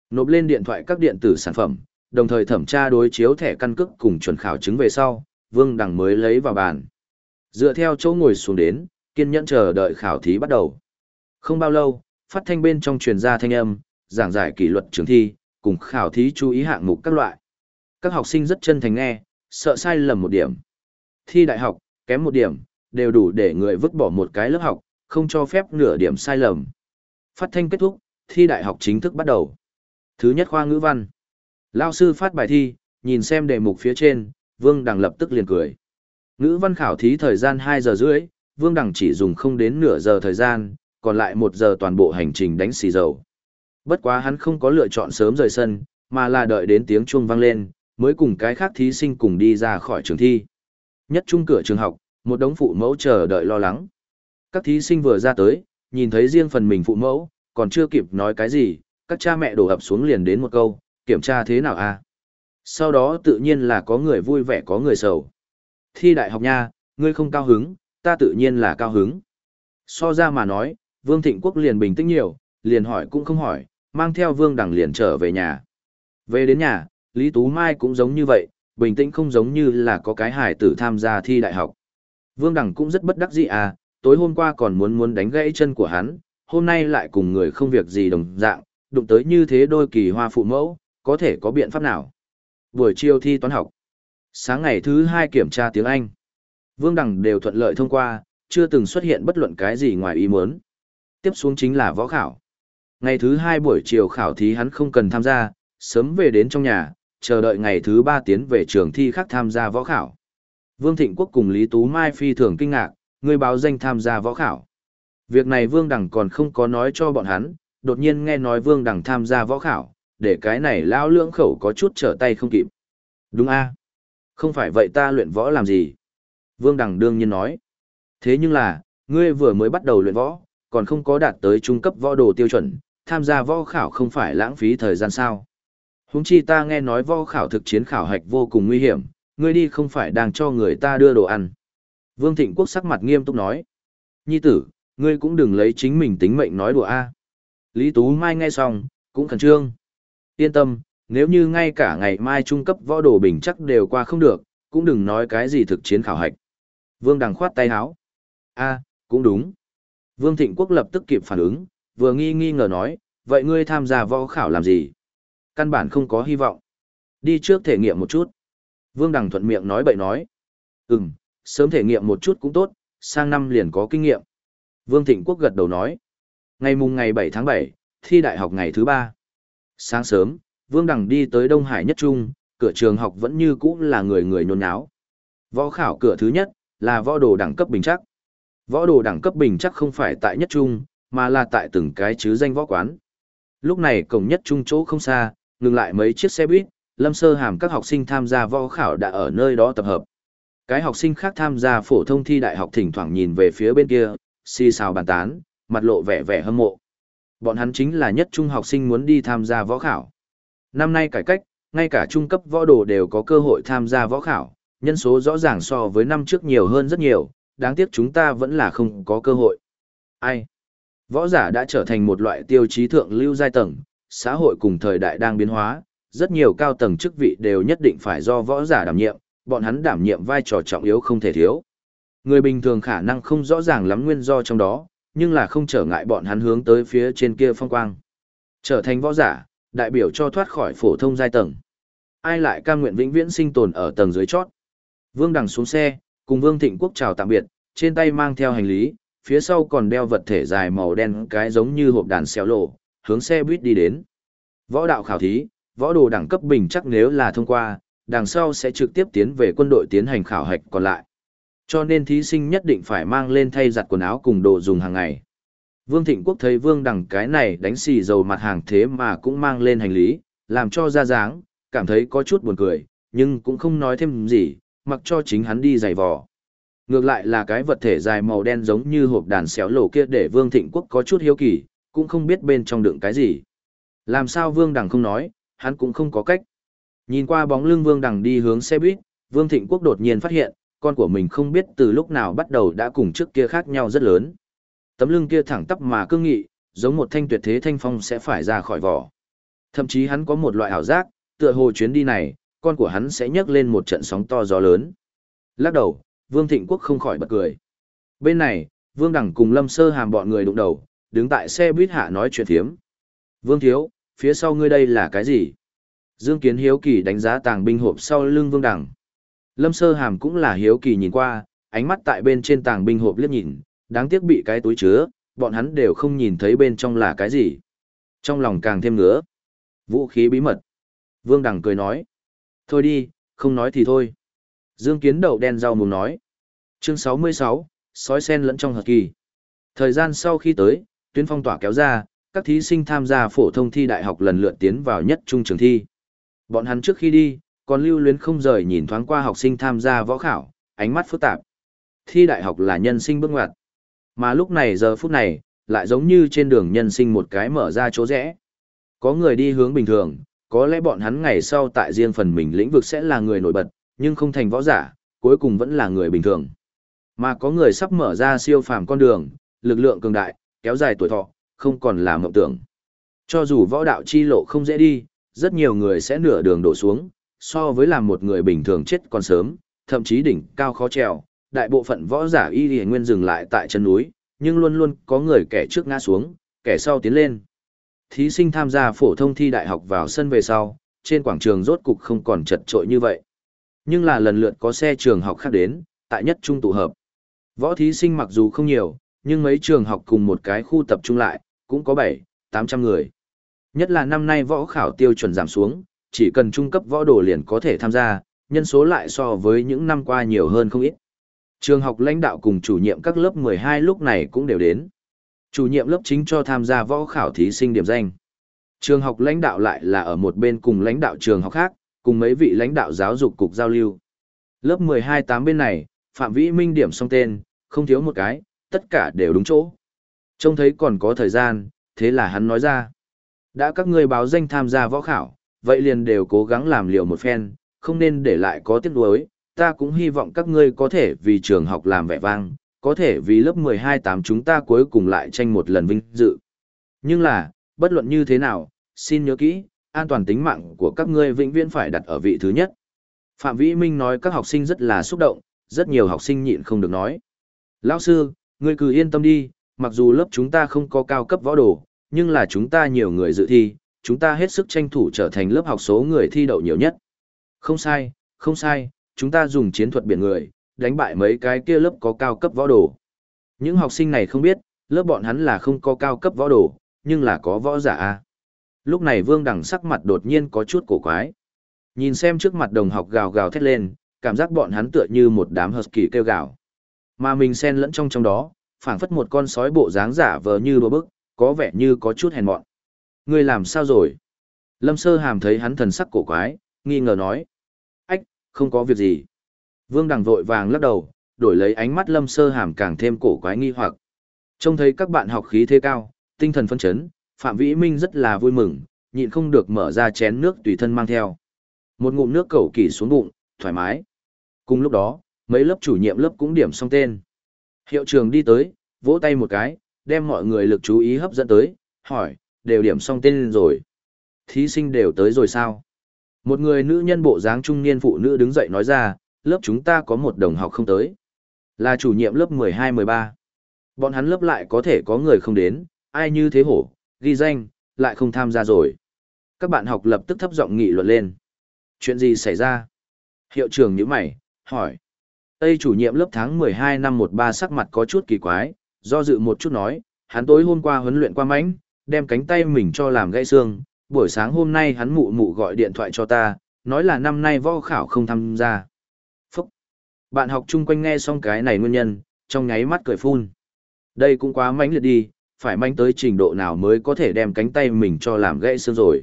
Nộp lên điện thoại các điện tử sản phẩm, đồng thời thẩm tra đối chiếu thẻ căn cước cùng chuẩn khảo chứng về sau, Vương Đằng mới lấy vào bàn. Dựa theo chỗ ngồi xuống đến, kiên nhẫn chờ đợi khảo thí bắt đầu. Không bao lâu, phát thanh bên trong truyền ra thanh âm, giảng giải kỷ luật trường thi, cùng khảo thí chú ý hạng mục các loại. Các học sinh rất chân thành nghe, sợ sai lầm một điểm. Thi đại học, kém một điểm, đều đủ để người vứt bỏ một cái lớp học, không cho phép nửa điểm sai lầm. Phát thanh kết thúc, thi đại học chính thức bắt đầu. Thứ nhất khoa ngữ văn. Lao sư phát bài thi, nhìn xem đề mục phía trên, Vương Đằng lập tức liền cười. Ngữ văn khảo thí thời gian 2 giờ rưỡi, Vương Đằng chỉ dùng không đến nửa giờ thời gian, còn lại 1 giờ toàn bộ hành trình đánh xì dầu. Bất quá hắn không có lựa chọn sớm rời sân, mà là đợi đến tiếng chuông vang lên, mới cùng cái khác thí sinh cùng đi ra khỏi trường thi. Nhất trung cửa trường học, một đống phụ mẫu chờ đợi lo lắng. Các thí sinh vừa ra tới, nhìn thấy riêng phần mình phụ mẫu, còn chưa kịp nói cái gì, các cha mẹ đổ ập xuống liền đến một câu, kiểm tra thế nào a? Sau đó tự nhiên là có người vui vẻ có người sầu. Thi đại học nha, ngươi không cao hứng, ta tự nhiên là cao hứng. So ra mà nói, Vương Thịnh Quốc liền bình tĩnh nhiều, liền hỏi cũng không hỏi, mang theo Vương Đằng liền trở về nhà. Về đến nhà, Lý Tú Mai cũng giống như vậy, bình tĩnh không giống như là có cái hài tử tham gia thi đại học. Vương Đằng cũng rất bất đắc dĩ à, tối hôm qua còn muốn đánh gãy chân của hắn, hôm nay lại cùng người không việc gì đồng dạng, đụng tới như thế đôi kỳ hoa phụ mẫu, có thể có biện pháp nào. Buổi chiều thi toán học. Sáng ngày thứ 2 kiểm tra tiếng Anh. Vương Đằng đều thuận lợi thông qua, chưa từng xuất hiện bất luận cái gì ngoài ý muốn. Tiếp xuống chính là võ khảo. Ngày thứ 2 buổi chiều khảo thí hắn không cần tham gia, sớm về đến trong nhà, chờ đợi ngày thứ 3 tiến về trường thi khác tham gia võ khảo. Vương Thịnh Quốc cùng Lý Tú Mai phi thường kinh ngạc, người báo danh tham gia võ khảo. Việc này Vương Đằng còn không có nói cho bọn hắn, đột nhiên nghe nói Vương Đằng tham gia võ khảo, để cái này lao lưỡng khẩu có chút trở tay không kịp. Đúng a, không phải vậy ta luyện võ làm gì? Vương Đằng đương nhiên nói. Thế nhưng là, ngươi vừa mới bắt đầu luyện võ, còn không có đạt tới trung cấp võ đồ tiêu chuẩn, tham gia võ khảo không phải lãng phí thời gian sao? Huống chi ta nghe nói võ khảo thực chiến khảo hạch vô cùng nguy hiểm, ngươi đi không phải đang cho người ta đưa đồ ăn. Vương Thịnh Quốc sắc mặt nghiêm túc nói. Nhi tử, ngươi cũng đừng lấy chính mình tính mệnh nói đùa a. Lý Tú Mai nghe xong, cũng khẩn trương. Yên tâm, nếu như ngay cả ngày mai trung cấp võ đồ bình chắc đều qua không được, cũng đừng nói cái gì thực chiến khảo hạch. Vương Đằng khoát tay háo. A, cũng đúng. Vương Thịnh Quốc lập tức kịp phản ứng, vừa nghi ngờ nói, vậy ngươi tham gia võ khảo làm gì? Căn bản không có hy vọng. Đi trước thể nghiệm một chút. Vương Đằng thuận miệng nói bậy nói. Sớm thể nghiệm một chút cũng tốt, sang năm liền có kinh nghiệm. Vương Thịnh Quốc gật đầu nói. Ngày 7 tháng 7, thi đại học ngày thứ 3. Sáng sớm, Vương Đằng đi tới Đông Hải Nhất Trung, cửa trường học vẫn như cũ là người nhốn nháo. Võ khảo cửa thứ nhất là võ đồ đẳng cấp bình chắc. Võ đồ đẳng cấp bình chắc không phải tại Nhất Trung, mà là tại từng cái chứ danh võ quán. Lúc này cổng Nhất Trung chỗ không xa, ngừng lại mấy chiếc xe buýt, Lâm Sơ Hàm các học sinh tham gia võ khảo đã ở nơi đó tập hợp. Cái học sinh khác tham gia phổ thông thi đại học thỉnh thoảng nhìn về phía bên kia, xì xào bàn tán, mặt lộ vẻ hâm mộ. Bọn hắn chính là Nhất Trung học sinh muốn đi tham gia võ khảo. Năm nay cải cách, ngay cả trung cấp võ đồ đều có cơ hội tham gia võ khảo, nhân số rõ ràng so với năm trước nhiều hơn rất nhiều, đáng tiếc chúng ta vẫn là không có cơ hội. Ai? Võ giả đã trở thành một loại tiêu chí thượng lưu giai tầng, xã hội cùng thời đại đang biến hóa, rất nhiều cao tầng chức vị đều nhất định phải do võ giả đảm nhiệm, bọn hắn đảm nhiệm vai trò trọng yếu không thể thiếu. Người bình thường khả năng không rõ ràng lắm nguyên do trong đó, nhưng là không trở ngại bọn hắn hướng tới phía trên kia phong quang. Trở thành võ giả, đại biểu cho thoát khỏi phổ thông giai tầng. Ai lại cam nguyện vĩnh viễn sinh tồn ở tầng dưới chót. Vương Đằng xuống xe, cùng Vương Thịnh Quốc chào tạm biệt, trên tay mang theo hành lý, phía sau còn đeo vật thể dài màu đen cái giống như hộp đàn xéo lộ, hướng xe buýt đi đến. Võ đạo khảo thí, võ đồ đẳng cấp bình chắc nếu là thông qua, đằng sau sẽ trực tiếp tiến về quân đội tiến hành khảo hạch còn lại. Cho nên thí sinh nhất định phải mang lên thay giặt quần áo cùng đồ dùng hàng ngày. Vương Thịnh Quốc thấy Vương Đằng cái này đánh xì dầu mặt hàng thế mà cũng mang lên hành lý, làm cho ra dáng, cảm thấy có chút buồn cười, nhưng cũng không nói thêm gì, mặc cho chính hắn đi giày vò. Ngược lại là cái vật thể dài màu đen giống như hộp đàn xéo lổ kia để Vương Thịnh Quốc có chút hiếu kỳ, cũng không biết bên trong đựng cái gì. Làm sao Vương Đằng không nói, hắn cũng không có cách. Nhìn qua bóng lưng Vương Đằng đi hướng xe buýt, Vương Thịnh Quốc đột nhiên phát hiện, con của mình không biết từ lúc nào bắt đầu đã cùng trước kia khác nhau rất lớn. Tấm lưng kia thẳng tắp mà cương nghị, giống một thanh tuyệt thế thanh phong sẽ phải ra khỏi vỏ. Thậm chí hắn có một loại ảo giác, tựa hồ chuyến đi này, con của hắn sẽ nhấc lên một trận sóng to gió lớn. Lắc đầu, Vương Thịnh Quốc không khỏi bật cười. Bên này, Vương Đằng cùng Lâm Sơ Hàm bọn người đụng đầu, đứng tại xe buýt hạ nói chuyện thiếm. Vương Thiếu, phía sau ngươi đây là cái gì? Dương Kiến hiếu kỳ đánh giá tàng binh hộp sau lưng Vương Đằng. Lâm Sơ Hàm cũng là hiếu kỳ nhìn qua, ánh mắt tại bên trên tàng binh hộp liếc nhìn, đáng tiếc bị cái túi chứa, bọn hắn đều không nhìn thấy bên trong là cái gì. Trong lòng càng thêm ngứa. Vũ khí bí mật. Vương Đằng cười nói. Thôi đi, không nói thì thôi. Dương Kiến đậu đen rau muống nói. Chương 66, sói sen lẫn trong hợp kỳ. Thời gian sau khi tới, tuyến phong tỏa kéo ra, các thí sinh tham gia phổ thông thi đại học lần lượt tiến vào nhất trung trường thi. Bọn hắn trước khi đi, còn lưu luyến không rời nhìn thoáng qua học sinh tham gia võ khảo, ánh mắt phức tạp. Thi đại học là nhân sinh bước ngoặt. Mà lúc này giờ phút này, lại giống như trên đường nhân sinh một cái mở ra chỗ rẽ. Có người đi hướng bình thường, có lẽ bọn hắn ngày sau tại riêng phần mình lĩnh vực sẽ là người nổi bật, nhưng không thành võ giả, cuối cùng vẫn là người bình thường. Mà có người sắp mở ra siêu phàm con đường, lực lượng cường đại, kéo dài tuổi thọ, không còn là mộng tưởng. Cho dù võ đạo chi lộ không dễ đi, rất nhiều người sẽ nửa đường đổ xuống, so với làm một người bình thường chết còn sớm, thậm chí đỉnh cao khó trèo, đại bộ phận võ giả y y nguyên dừng lại tại chân núi, nhưng luôn luôn có người kẻ trước ngã xuống, kẻ sau tiến lên. Thí sinh tham gia phổ thông thi đại học vào sân về sau, trên quảng trường rốt cục không còn chật trội như vậy. Nhưng là lần lượt có xe trường học khác đến, tại nhất trung tụ hợp. Võ thí sinh mặc dù không nhiều, nhưng mấy trường học cùng một cái khu tập trung lại, cũng có 700-800 người. Nhất là năm nay võ khảo tiêu chuẩn giảm xuống, chỉ cần trung cấp võ đồ liền có thể tham gia, nhân số lại so với những năm qua nhiều hơn không ít. Trường học lãnh đạo cùng chủ nhiệm các lớp 12 lúc này cũng đều đến. Chủ nhiệm lớp chính cho tham gia võ khảo thí sinh điểm danh. Trường học lãnh đạo lại là ở một bên cùng lãnh đạo trường học khác, cùng mấy vị lãnh đạo giáo dục cục giao lưu. Lớp 12-8 bên này, Phạm Vĩ Minh điểm xong tên, không thiếu một cái, tất cả đều đúng chỗ. Trông thấy còn có thời gian, thế là hắn nói ra. Đã các ngươi báo danh tham gia võ khảo, vậy liền đều cố gắng làm liều một phen, không nên để lại có tiếc nuối. Ta cũng hy vọng các ngươi có thể vì trường học làm vẻ vang, có thể vì lớp 12-8 chúng ta cuối cùng lại tranh một lần vinh dự. Nhưng là, bất luận như thế nào, xin nhớ kỹ, an toàn tính mạng của các ngươi vĩnh viễn phải đặt ở vị thứ nhất. Phạm Vĩ Minh nói các học sinh rất là xúc động, rất nhiều học sinh nhịn không được nói. Lão sư, ngươi cứ yên tâm đi, mặc dù lớp chúng ta không có cao cấp võ đồ, nhưng là chúng ta nhiều người dự thi, chúng ta hết sức tranh thủ trở thành lớp học số người thi đậu nhiều nhất. Không sai, không sai, chúng ta dùng chiến thuật biển người, đánh bại mấy cái kia lớp có cao cấp võ đồ. Những học sinh này không biết, lớp bọn hắn là không có cao cấp võ đồ, nhưng là có võ giả A. Lúc này Vương Đằng sắc mặt đột nhiên có chút cổ quái. Nhìn xem trước mặt đồng học gào gào thét lên, cảm giác bọn hắn tựa như một đám husky kêu gào. Mà mình xen lẫn trong đó, phảng phất một con sói bộ dáng giả vờ như đùa bức, có vẻ như có chút hèn mọn. Ngươi làm sao rồi? Lâm Sơ Hàm thấy hắn thần sắc cổ quái, nghi ngờ nói. Ách, không có việc gì. Vương Đằng vội vàng lắc đầu, đổi lấy ánh mắt Lâm Sơ Hàm càng thêm cổ quái nghi hoặc. Trông thấy các bạn học khí thế cao, tinh thần phấn chấn, Phạm Vĩ Minh rất là vui mừng, nhịn không được mở ra chén nước tùy thân mang theo. Một ngụm nước cẩu kỳ xuống bụng, thoải mái. Cùng lúc đó, mấy lớp chủ nhiệm lớp cũng điểm xong tên. Hiệu trưởng đi tới, vỗ tay một cái, đem mọi người lực chú ý hấp dẫn tới, hỏi, đều điểm xong tên rồi. Thí sinh đều tới rồi sao? Một người nữ nhân bộ dáng trung niên phụ nữ đứng dậy nói ra, lớp chúng ta có một đồng học không tới. Là chủ nhiệm lớp 12-13. Bọn hắn lớp lại có thể có người không đến, ai như thế hổ, ghi danh, lại không tham gia rồi. Các bạn học lập tức thấp giọng nghị luận lên. Chuyện gì xảy ra? Hiệu trưởng nhíu mày, hỏi. Tây chủ nhiệm lớp tháng 12 năm 13 sắc mặt có chút kỳ quái, do dự một chút nói, hắn tối hôm qua huấn luyện qua mãnh, đem cánh tay mình cho làm gãy xương, buổi sáng hôm nay hắn mụ mụ gọi điện thoại cho ta, nói là năm nay võ khảo không tham gia. Phúc! Bạn học chung quanh nghe xong cái này nguyên nhân, trong nháy mắt cười phun. Đây cũng quá mãnh liệt đi, phải mãnh tới trình độ nào mới có thể đem cánh tay mình cho làm gãy xương rồi.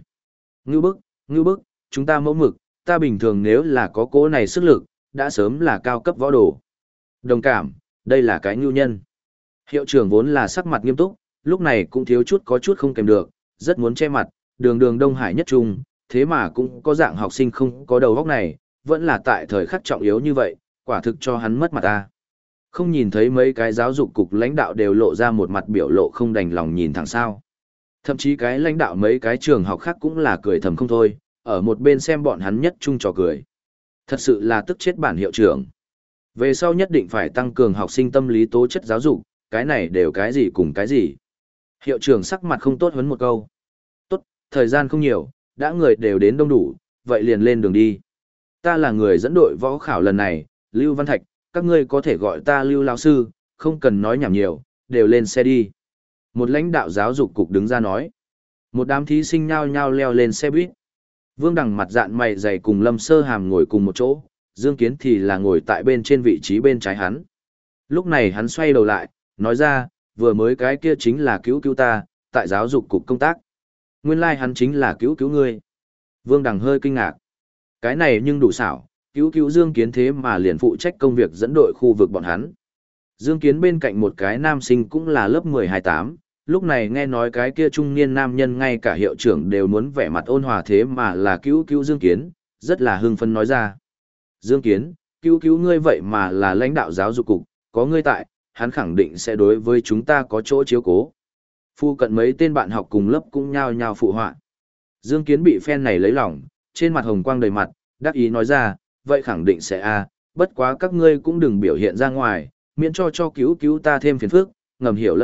Ngưu bức, chúng ta mẫu mực, ta bình thường nếu là có cố này sức lực, đã sớm là cao cấp võ đồ. Đồng cảm, đây là cái ngưu nhân. Hiệu trưởng vốn là sắc mặt nghiêm túc, lúc này cũng thiếu chút có chút không kèm được, rất muốn che mặt, đường Đông Hải nhất trung, thế mà cũng có dạng học sinh không có đầu óc này, vẫn là tại thời khắc trọng yếu như vậy, quả thực cho hắn mất mặt ta. Không nhìn thấy mấy cái giáo dục cục lãnh đạo đều lộ ra một mặt biểu lộ không đành lòng nhìn thẳng sao. Thậm chí cái lãnh đạo mấy cái trường học khác cũng là cười thầm không thôi, ở một bên xem bọn hắn nhất chung trò cười. Thật sự là tức chết bản hiệu trưởng. Về sau nhất định phải tăng cường học sinh tâm lý tố chất giáo dục, cái này đều cái gì cùng cái gì. Hiệu trưởng sắc mặt không tốt huấn một câu. Tốt, thời gian không nhiều, đã người đều đến đông đủ, vậy liền lên đường đi. Ta là người dẫn đội võ khảo lần này, Lưu Văn Thạch, các ngươi có thể gọi ta Lưu lão sư, không cần nói nhảm nhiều, đều lên xe đi. Một lãnh đạo giáo dục cục đứng ra nói. Một đám thí sinh nhao nhao leo lên xe buýt. Vương Đằng mặt dạn mày dày cùng Lâm Sơ Hàm ngồi cùng một chỗ, Dương Kiến thì là ngồi tại bên trên vị trí bên trái hắn. Lúc này hắn xoay đầu lại, nói ra, vừa mới cái kia chính là cứu cứu ta, tại giáo dục cục công tác. Nguyên lai hắn chính là cứu cứu ngươi. Vương Đằng hơi kinh ngạc. Cái này nhưng đủ xảo, cứu cứu Dương Kiến thế mà liền phụ trách công việc dẫn đội khu vực bọn hắn. Dương Kiến bên cạnh một cái nam sinh cũng là lớp 12-8, lúc này nghe nói cái kia trung niên nam nhân ngay cả hiệu trưởng đều muốn vẻ mặt ôn hòa thế mà là cứu cứu Dương Kiến, rất là hưng phấn nói ra. Dương Kiến, cứu cứu ngươi vậy mà là lãnh đạo giáo dục cục, có ngươi tại, hắn khẳng định sẽ đối với chúng ta có chỗ chiếu cố. Phu cận mấy tên bạn học cùng lớp cũng nhao nhao phụ họa. Dương Kiến bị phen này lấy lòng, trên mặt hồng quang đầy mặt, đắc ý nói ra, vậy khẳng định sẽ bất quá các ngươi cũng đừng biểu hiện ra ngoài, miễn cho cứu cứu ta thêm phiền phức, ngầm hiểu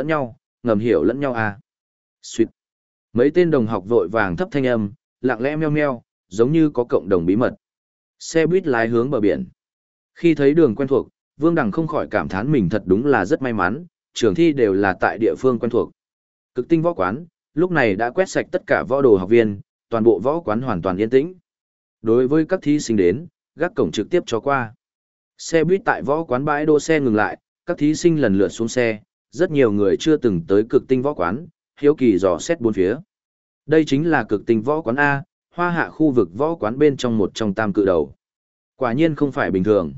lẫn nhau Xuyệt. Mấy tên đồng học vội vàng thấp thanh âm, lặng lẽ meo meo, giống như có cộng đồng bí mật. Xe buýt lái hướng bờ biển. Khi thấy đường quen thuộc, Vương Đằng không khỏi cảm thán mình thật đúng là rất may mắn, trường thi đều là tại địa phương quen thuộc. Cực tinh võ quán, lúc này đã quét sạch tất cả võ đồ học viên, toàn bộ võ quán hoàn toàn yên tĩnh. Đối với các thí sinh đến, gác cổng trực tiếp cho qua. Xe buýt tại võ quán bãi đỗ xe ngừng lại, các thí sinh lần lượt xuống xe, rất nhiều người chưa từng tới cực tinh võ quán, hiếu kỳ dò xét bốn phía. Đây chính là cực tinh võ quán A, Hoa Hạ khu vực võ quán bên trong một trong tam cự đầu. Quả nhiên không phải bình thường.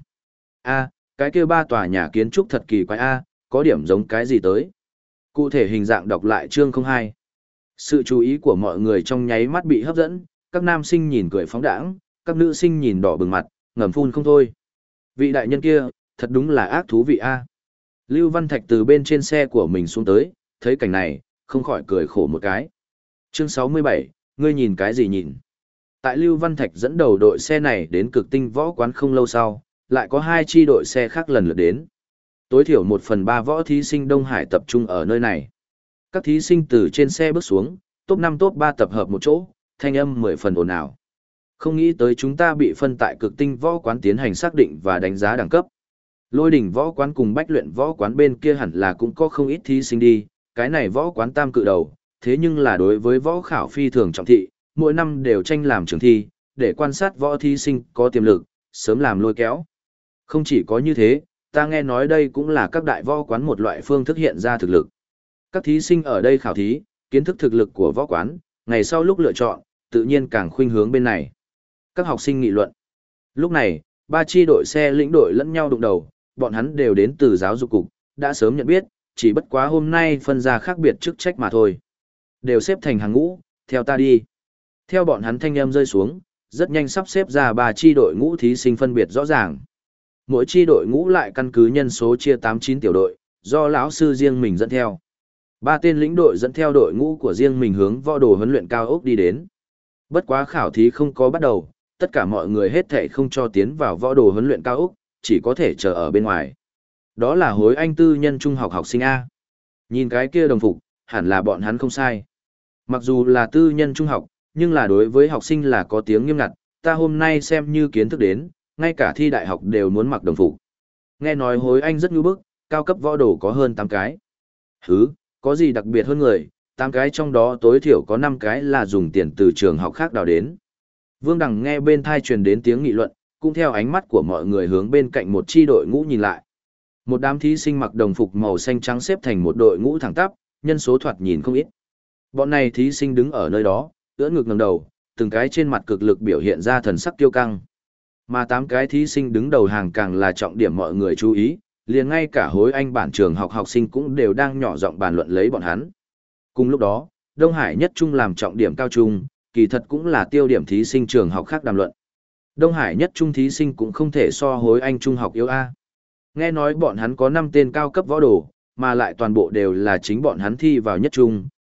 Cái kia ba tòa nhà kiến trúc thật kỳ quái có điểm giống cái gì tới. Cụ thể hình dạng đọc lại chương 02. Sự chú ý của mọi người trong nháy mắt bị hấp dẫn, các nam sinh nhìn cười phóng đãng, các nữ sinh nhìn đỏ bừng mặt, ngầm phun không thôi. Vị đại nhân kia, thật đúng là ác thú vị Lưu Văn Thạch từ bên trên xe của mình xuống tới, thấy cảnh này, không khỏi cười khổ một cái. Chương 67, ngươi nhìn cái gì nhìn? Tại Lưu Văn Thạch dẫn đầu đội xe này đến cực tinh võ quán không lâu sau, lại có 2 chi đội xe khác lần lượt đến. Tối thiểu 1/3 võ thí sinh Đông Hải tập trung ở nơi này. Các thí sinh từ trên xe bước xuống, top 5 top 3 tập hợp một chỗ, thanh âm 10 phần ồn ào. Không nghĩ tới chúng ta bị phân tại cực tinh võ quán tiến hành xác định và đánh giá đẳng cấp. Lôi đỉnh võ quán cùng bách luyện võ quán bên kia hẳn là cũng có không ít thí sinh đi, cái này võ quán tam cự đầu, thế nhưng là đối với võ khảo phi thường trọng thị, mỗi năm đều tranh làm trường thi, để quan sát võ thí sinh có tiềm lực, sớm làm lôi kéo. Không chỉ có như thế, ta nghe nói đây cũng là các đại võ quán một loại phương thức hiện ra thực lực. Các thí sinh ở đây khảo thí, kiến thức thực lực của võ quán, ngày sau lúc lựa chọn, tự nhiên càng khuynh hướng bên này. Các học sinh nghị luận. Lúc này, 3 chi đội xe lĩnh đội lẫn nhau đụng đầu, bọn hắn đều đến từ giáo dục cục, đã sớm nhận biết, chỉ bất quá hôm nay phân ra khác biệt chức trách mà thôi. Đều xếp thành hàng ngũ, theo ta đi. Theo bọn hắn thanh âm rơi xuống, rất nhanh sắp xếp ra 3 chi đội ngũ thí sinh phân biệt rõ ràng. Mỗi chi đội ngũ lại căn cứ nhân số chia 8-9 tiểu đội, do lão sư riêng mình dẫn theo. 3 tên lĩnh đội dẫn theo đội ngũ của riêng mình hướng võ đồ huấn luyện cao ốc đi đến. Bất quá khảo thí không có bắt đầu, tất cả mọi người hết thảy không cho tiến vào võ đồ huấn luyện cao ốc, chỉ có thể chờ ở bên ngoài. Đó là hối anh tư nhân trung học học sinh A. Nhìn cái kia đồng phục, hẳn là bọn hắn không sai. Mặc dù là tư nhân trung học, nhưng là đối với học sinh là có tiếng nghiêm ngặt, ta hôm nay xem như kiến thức đến, ngay cả thi đại học đều muốn mặc đồng phục. Nghe nói hối anh rất nhu bức, cao cấp võ đồ có hơn 8 cái. Có gì đặc biệt hơn người, 8 cái trong đó tối thiểu có 5 cái là dùng tiền từ trường học khác đào đến. Vương Đằng nghe bên thai truyền đến tiếng nghị luận, cũng theo ánh mắt của mọi người hướng bên cạnh một chi đội ngũ nhìn lại. Một đám thí sinh mặc đồng phục màu xanh trắng xếp thành một đội ngũ thẳng tắp, nhân số thoạt nhìn không ít. Bọn này thí sinh đứng ở nơi đó, ưỡn ngực ngẩng đầu, từng cái trên mặt cực lực biểu hiện ra thần sắc kiêu căng. Mà 8 cái thí sinh đứng đầu hàng càng là trọng điểm mọi người chú ý, liền ngay cả hối anh bản trường học học sinh cũng đều đang nhỏ giọng bàn luận lấy bọn hắn. Cùng lúc đó, Đông Hải nhất trung làm trọng điểm cao trung, kỳ thật cũng là tiêu điểm thí sinh trường học khác đàm luận. Đông Hải nhất trung thí sinh cũng không thể so hối anh trung học yếu A. Nghe nói bọn hắn có 5 tên cao cấp võ đồ, mà lại toàn bộ đều là chính bọn hắn thi vào nhất trung,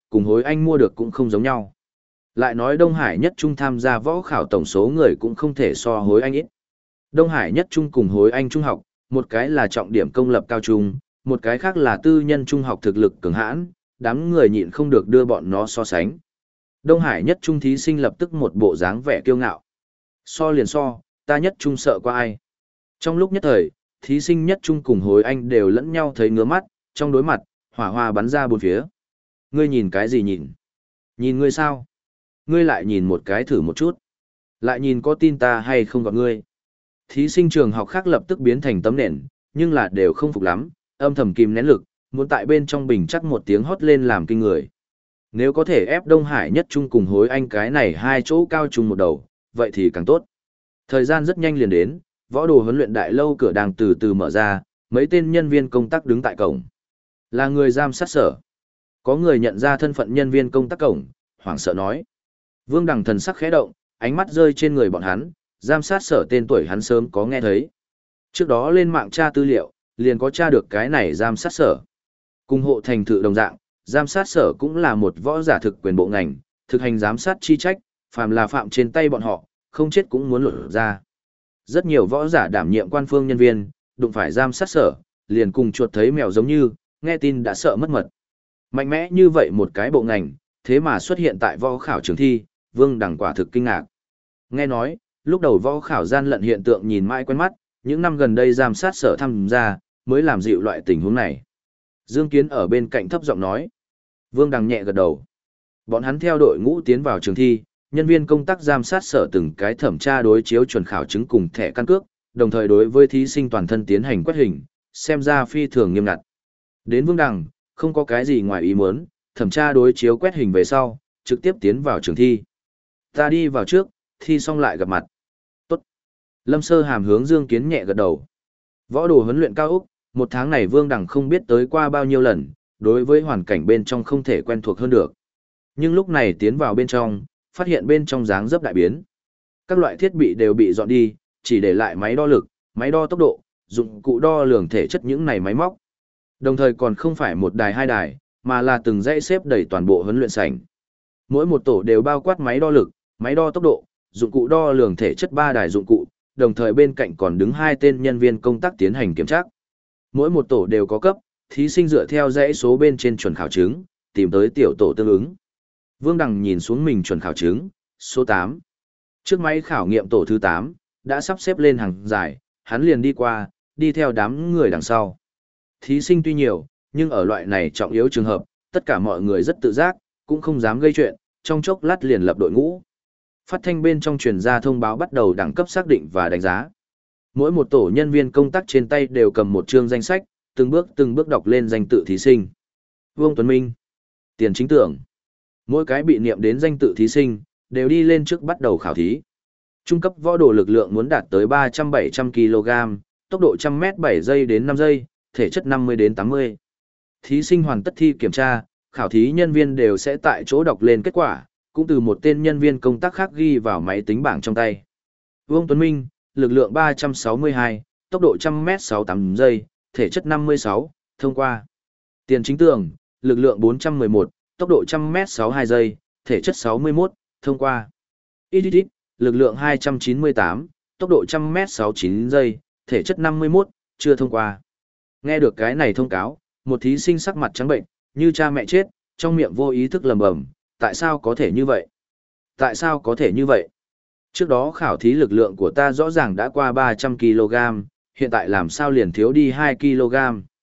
cùng hối anh mua được cũng không giống nhau. Lại nói Đông Hải Nhất Trung tham gia võ khảo tổng số người cũng không thể so hối anh ít. Đông Hải Nhất Trung cùng hối anh trung học, một cái là trọng điểm công lập cao trung, một cái khác là tư nhân trung học thực lực cường hãn, đám người nhịn không được đưa bọn nó so sánh. Đông Hải Nhất Trung thí sinh lập tức một bộ dáng vẻ kiêu ngạo. So liền so, ta Nhất Trung sợ qua ai. Trong lúc nhất thời, thí sinh Nhất Trung cùng hối anh đều lẫn nhau thấy ngứa mắt, trong đối mặt, hỏa hoa bắn ra bốn phía. Ngươi nhìn cái gì nhìn? Nhìn ngươi sao? Ngươi lại nhìn một cái thử một chút. Lại nhìn có tin ta hay không gặp ngươi. Thí sinh trường học khác lập tức biến thành tấm nền, nhưng là đều không phục lắm, âm thầm kìm nén lực, muốn tại bên trong bình chắc một tiếng hót lên làm kinh người. Nếu có thể ép Đông Hải Nhất Trung cùng hối anh cái này hai chỗ cao trung một đầu, vậy thì càng tốt. Thời gian rất nhanh liền đến, võ đồ huấn luyện đại lâu cửa đang từ từ mở ra, mấy tên nhân viên công tác đứng tại cổng. Là người giám sát sở. Có người nhận ra thân phận nhân viên công tác cổng, hoảng sợ nói. Vương Đằng thần sắc khẽ động, ánh mắt rơi trên người bọn hắn, giám sát sở tên tuổi hắn sớm có nghe thấy. Trước đó lên mạng tra tư liệu, liền có tra được cái này giám sát sở. Cùng hộ thành thự đồng dạng, giám sát sở cũng là một võ giả thực quyền bộ ngành, thực hành giám sát chi trách, phàm là phạm trên tay bọn họ, không chết cũng muốn lột ra. Rất nhiều võ giả đảm nhiệm quan phương nhân viên, đụng phải giám sát sở, liền cùng chuột thấy mèo giống như, nghe tin đã sợ mất mật. Mạnh mẽ như vậy một cái bộ ngành, thế mà xuất hiện tại võ khảo trường thi, Vương Đằng quả thực kinh ngạc. Nghe nói, lúc đầu võ khảo gian lận hiện tượng nhìn mãi quen mắt, những năm gần đây giám sát sở tham gia, mới làm dịu loại tình huống này. Dương Kiến ở bên cạnh thấp giọng nói. Vương Đằng nhẹ gật đầu. Bọn hắn theo đội ngũ tiến vào trường thi, nhân viên công tác giám sát sở từng cái thẩm tra đối chiếu chuẩn khảo chứng cùng thẻ căn cước, đồng thời đối với thí sinh toàn thân tiến hành quét hình, xem ra phi thường nghiêm ngặt. Đến Vương Đằng, không có cái gì ngoài ý muốn, thẩm tra đối chiếu quét hình về sau, trực tiếp tiến vào trường thi. Ta đi vào trước, thi xong lại gặp mặt. Tốt. Lâm Sơ Hàm hướng Dương Kiến nhẹ gật đầu. Võ đồ huấn luyện cao Úc, một tháng này Vương Đằng không biết tới qua bao nhiêu lần, đối với hoàn cảnh bên trong không thể quen thuộc hơn được. Nhưng lúc này tiến vào bên trong, phát hiện bên trong dáng dấp đại biến. Các loại thiết bị đều bị dọn đi, chỉ để lại máy đo lực, máy đo tốc độ, dụng cụ đo lường thể chất những này máy móc. Đồng thời còn không phải một đài hai đài, mà là từng dãy xếp đầy toàn bộ huấn luyện sảnh. Mỗi một tổ đều bao quát máy đo lực, máy đo tốc độ, dụng cụ đo lường thể chất 3 đài dụng cụ, đồng thời bên cạnh còn đứng 2 tên nhân viên công tác tiến hành kiểm tra. Mỗi một tổ đều có cấp, thí sinh dựa theo dãy số bên trên chuẩn khảo chứng, tìm tới tiểu tổ tương ứng. Vương Đằng nhìn xuống mình chuẩn khảo chứng, số 8. Trước máy khảo nghiệm tổ thứ 8, đã sắp xếp lên hàng dài, hắn liền đi qua, đi theo đám người đằng sau. Thí sinh tuy nhiều, nhưng ở loại này trọng yếu trường hợp, tất cả mọi người rất tự giác, cũng không dám gây chuyện, trong chốc lát liền lập đội ngũ. Phát thanh bên trong truyền ra thông báo bắt đầu đẳng cấp xác định và đánh giá. Mỗi một tổ nhân viên công tác trên tay đều cầm một chương danh sách, từng bước đọc lên danh tự thí sinh. Vương Tuấn Minh, Tiền Chính Tưởng. Mỗi cái bị niệm đến danh tự thí sinh, đều đi lên trước bắt đầu khảo thí. Trung cấp võ đồ lực lượng muốn đạt tới 300-700 kg, tốc độ 100m 7 giây đến 5 giây, thể chất 50 đến 80. Thí sinh hoàn tất thi kiểm tra, khảo thí nhân viên đều sẽ tại chỗ đọc lên kết quả, cũng từ một tên nhân viên công tác khác ghi vào máy tính bảng trong tay. Vương Tuấn Minh, lực lượng 362, tốc độ 100m 68 giây, thể chất 56, thông qua. Tiền Chính Tưởng, lực lượng 411, tốc độ 100m 62 giây, thể chất 61, thông qua. Idit, lực lượng 298, tốc độ 100m 69 giây, thể chất 51, chưa thông qua. Nghe được cái này thông cáo, một thí sinh sắc mặt trắng bệnh, như cha mẹ chết, trong miệng vô ý thức lầm bầm, tại sao có thể như vậy? Tại sao có thể như vậy? Trước đó khảo thí lực lượng của ta rõ ràng đã qua 300 kg, hiện tại làm sao liền thiếu đi 2 kg?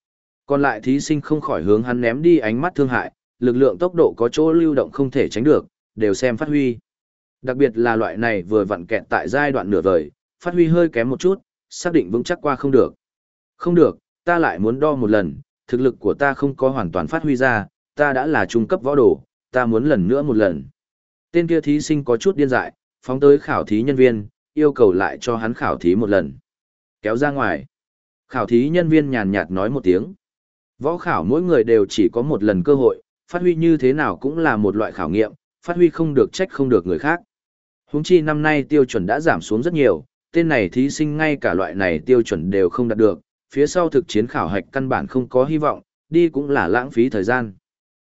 Còn lại thí sinh không khỏi hướng hắn ném đi ánh mắt thương hại, lực lượng tốc độ có chỗ lưu động không thể tránh được, đều xem phát huy. Đặc biệt là loại này vừa vặn kẹt tại giai đoạn nửa vời, phát huy hơi kém một chút, xác định vững chắc qua không được. Không được, ta lại muốn đo một lần, thực lực của ta không có hoàn toàn phát huy ra, ta đã là trung cấp võ đồ, ta muốn lần nữa một lần. Tên kia thí sinh có chút điên dại, phóng tới khảo thí nhân viên, yêu cầu lại cho hắn khảo thí một lần. Kéo ra ngoài. Khảo thí nhân viên nhàn nhạt nói một tiếng. Võ khảo mỗi người đều chỉ có một lần cơ hội, phát huy như thế nào cũng là một loại khảo nghiệm, phát huy không được trách không được người khác. Huống chi năm nay tiêu chuẩn đã giảm xuống rất nhiều, tên này thí sinh ngay cả loại này tiêu chuẩn đều không đạt được, phía sau thực chiến khảo hạch căn bản không có hy vọng, đi cũng là lãng phí thời gian.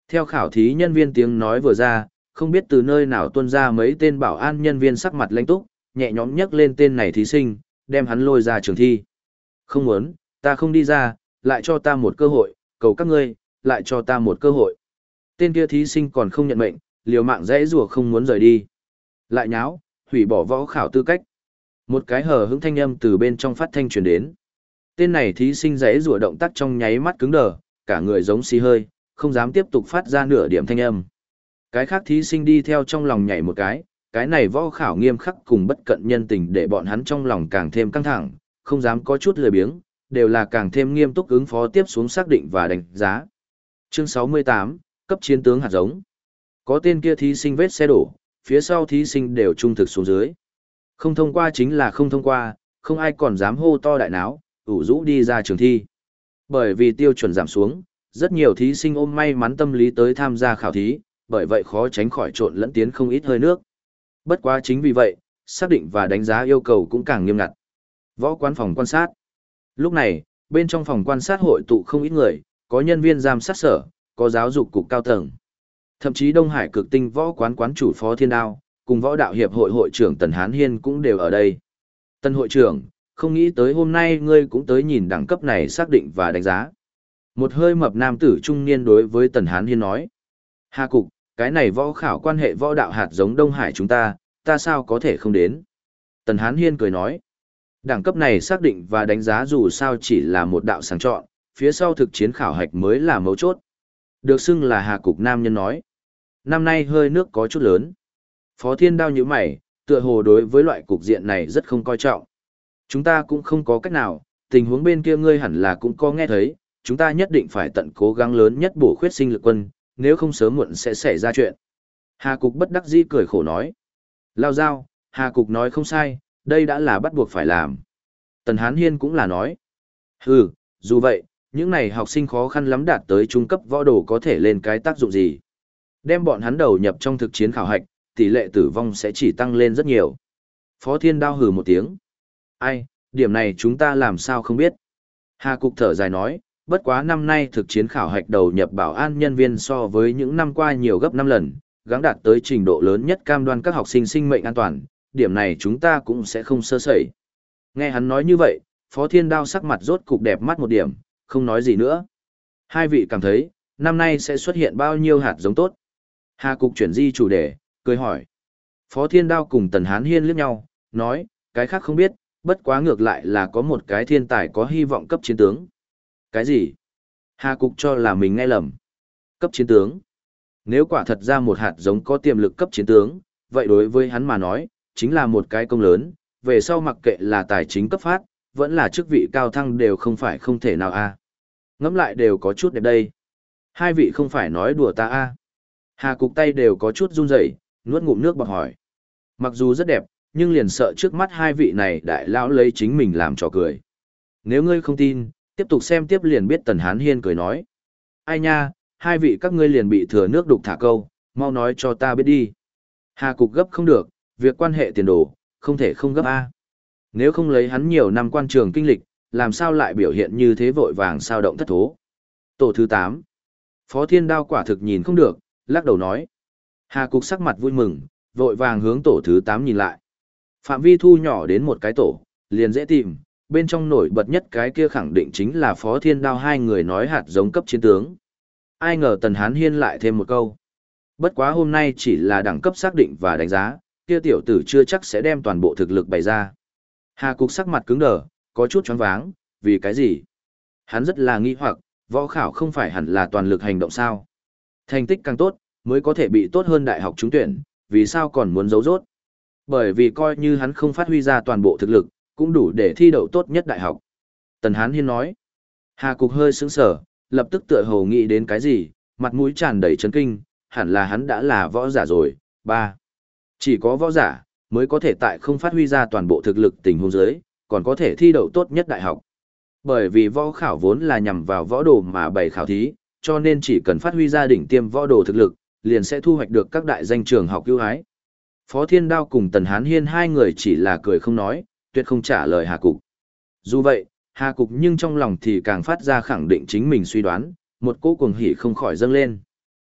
Theo khảo thí nhân viên tiếng nói vừa ra, không biết từ nơi nào tuôn ra mấy tên bảo an nhân viên sắc mặt lãnh túc, nhẹ nhõm nhấc lên tên này thí sinh, đem hắn lôi ra trường thi. Không muốn, ta không đi ra, lại cho ta một cơ hội, cầu các ngươi, lại cho ta một cơ hội. Tên kia thí sinh còn không nhận mệnh, liều mạng dãy rủa không muốn rời đi. Lại nháo, hủy bỏ võ khảo tư cách. Một cái hờ hững thanh âm từ bên trong phát thanh truyền đến. Tên này thí sinh dãy rủa động tác trong nháy mắt cứng đờ, cả người giống xì hơi, không dám tiếp tục phát ra nửa điểm thanh âm. Cái khác thí sinh đi theo trong lòng nhảy một cái này võ khảo nghiêm khắc cùng bất cận nhân tình để bọn hắn trong lòng càng thêm căng thẳng, không dám có chút lười biếng, đều là càng thêm nghiêm túc ứng phó tiếp xuống xác định và đánh giá. Chương 68, cấp chiến tướng hạt giống. Có tên kia thí sinh vết xe đổ, phía sau thí sinh đều trung thực xuống dưới. Không thông qua chính là không thông qua, không ai còn dám hô to đại náo, ủ rũ đi ra trường thi. Bởi vì tiêu chuẩn giảm xuống, rất nhiều thí sinh ôm may mắn tâm lý tới tham gia khảo thí, bởi vậy khó tránh khỏi trộn lẫn tiến không ít hơi nước. Bất quá chính vì vậy, xác định và đánh giá yêu cầu cũng càng nghiêm ngặt. Võ quán phòng quan sát. Lúc này, bên trong phòng quan sát hội tụ không ít người, có nhân viên giám sát sở, có giáo dục cục cao tầng. Thậm chí Đông Hải Cực Tinh võ quán quán chủ Phó Thiên Đao, cùng võ đạo hiệp hội hội trưởng Tần Hán Hiên cũng đều ở đây. Tần hội trưởng, không nghĩ tới hôm nay ngươi cũng tới nhìn đẳng cấp này xác định và đánh giá. Một hơi mập nam tử trung niên đối với Tần Hán Hiên nói. Hà cục, cái này võ khảo quan hệ võ đạo hạt giống Đông Hải chúng ta sao có thể không đến. Tần Hán Hiên cười nói. Đẳng cấp này xác định và đánh giá dù sao chỉ là một đạo sàng chọn, phía sau thực chiến khảo hạch mới là mấu chốt. Được xưng là Hà cục nam nhân nói. Năm nay hơi nước có chút lớn. Phó Thiên Đao nhíu mày, tựa hồ đối với loại cục diện này rất không coi trọng. Chúng ta cũng không có cách nào, tình huống bên kia ngươi hẳn là cũng có nghe thấy, chúng ta nhất định phải tận cố gắng lớn nhất bổ khuyết sinh lực quân, nếu không sớm muộn sẽ xảy ra chuyện. Hà cục bất đắc dĩ cười khổ nói. Lao dao, Hà cục nói không sai, đây đã là bắt buộc phải làm. Tần Hán Hiên cũng là nói. Hừ, dù vậy, những này học sinh khó khăn lắm đạt tới trung cấp võ đồ có thể lên cái tác dụng gì. Đem bọn hắn đầu nhập trong thực chiến khảo hạch, tỷ lệ tử vong sẽ chỉ tăng lên rất nhiều. Phó Thiên Đao hừ một tiếng. Ai, điểm này chúng ta làm sao không biết. Hà cục thở dài nói, bất quá năm nay thực chiến khảo hạch đầu nhập bảo an nhân viên so với những năm qua nhiều gấp 5 lần, gắng đạt tới trình độ lớn nhất cam đoan các học sinh sinh mệnh an toàn, điểm này chúng ta cũng sẽ không sơ sẩy. Nghe hắn nói như vậy, Phó Thiên Đao sắc mặt rốt cục đẹp mắt một điểm, không nói gì nữa. Hai vị cảm thấy, năm nay sẽ xuất hiện bao nhiêu hạt giống tốt? Hà cục chuyển di chủ đề, cười hỏi. Phó Thiên Đao cùng Tần Hán Hiên liếc nhau, nói, cái khác không biết, bất quá ngược lại là có một cái thiên tài có hy vọng cấp chiến tướng. Cái gì? Hà cục cho là mình nghe lầm. Cấp chiến tướng. Nếu quả thật ra một hạt giống có tiềm lực cấp chiến tướng, vậy đối với hắn mà nói, chính là một cái công lớn, về sau mặc kệ là tài chính cấp phát, vẫn là chức vị cao thăng đều không phải không thể nào a. Ngẫm lại đều có chút đẹp đây. Hai vị không phải nói đùa ta a. Hà cục tay đều có chút run rẩy, nuốt ngụm nước bọt hỏi. Mặc dù rất đẹp, nhưng liền sợ trước mắt hai vị này đại lão lấy chính mình làm trò cười. Nếu ngươi không tin, tiếp tục xem tiếp liền biết. Tần Hán Hiên cười nói. Ai nha, hai vị các ngươi liền bị thừa nước đục thả câu, mau nói cho ta biết đi. Hà cục gấp không được, việc quan hệ tiền đồ, không thể không gấp a. Nếu không lấy hắn nhiều năm quan trường kinh lịch, làm sao lại biểu hiện như thế vội vàng sao động thất thố. Tổ thứ 8. Phó Thiên Đao quả thực nhìn không được, lắc đầu nói. Hà cục sắc mặt vui mừng, vội vàng hướng tổ thứ 8 nhìn lại. Phạm vi thu nhỏ đến một cái tổ, liền dễ tìm, bên trong nổi bật nhất cái kia khẳng định chính là Phó Thiên Đao hai người nói hạt giống cấp chiến tướng. Ai ngờ Tần Hán Hiên lại thêm một câu. Bất quá hôm nay chỉ là đẳng cấp xác định và đánh giá, kia tiểu tử chưa chắc sẽ đem toàn bộ thực lực bày ra. Hà cục sắc mặt cứng đờ, có chút choáng váng, vì cái gì? Hắn rất là nghi hoặc, võ khảo không phải hẳn là toàn lực hành động sao? Thành tích càng tốt, mới có thể bị tốt hơn đại học trúng tuyển, vì sao còn muốn giấu rốt? Bởi vì coi như hắn không phát huy ra toàn bộ thực lực, cũng đủ để thi đậu tốt nhất đại học. Tần Hán Hiên nói. Hà cục hơi sững sờ, lập tức tựa hồ nghĩ đến cái gì, mặt mũi tràn đầy chấn kinh, hẳn là hắn đã là võ giả rồi. 3. Chỉ có võ giả mới có thể tại không phát huy ra toàn bộ thực lực tình huống dưới, còn có thể thi đậu tốt nhất đại học. Bởi vì võ khảo vốn là nhằm vào võ đồ mà bày khảo thí, cho nên chỉ cần phát huy ra đỉnh tiêm võ đồ thực lực, liền sẽ thu hoạch được các đại danh trường học ưu ái. Phó Thiên Đao cùng Tần Hán Hiên hai người chỉ là cười không nói, tuyệt không trả lời Hà cục. Dù vậy, Hà cục nhưng trong lòng thì càng phát ra khẳng định chính mình suy đoán, một cỗ cuồng hỉ không khỏi dâng lên.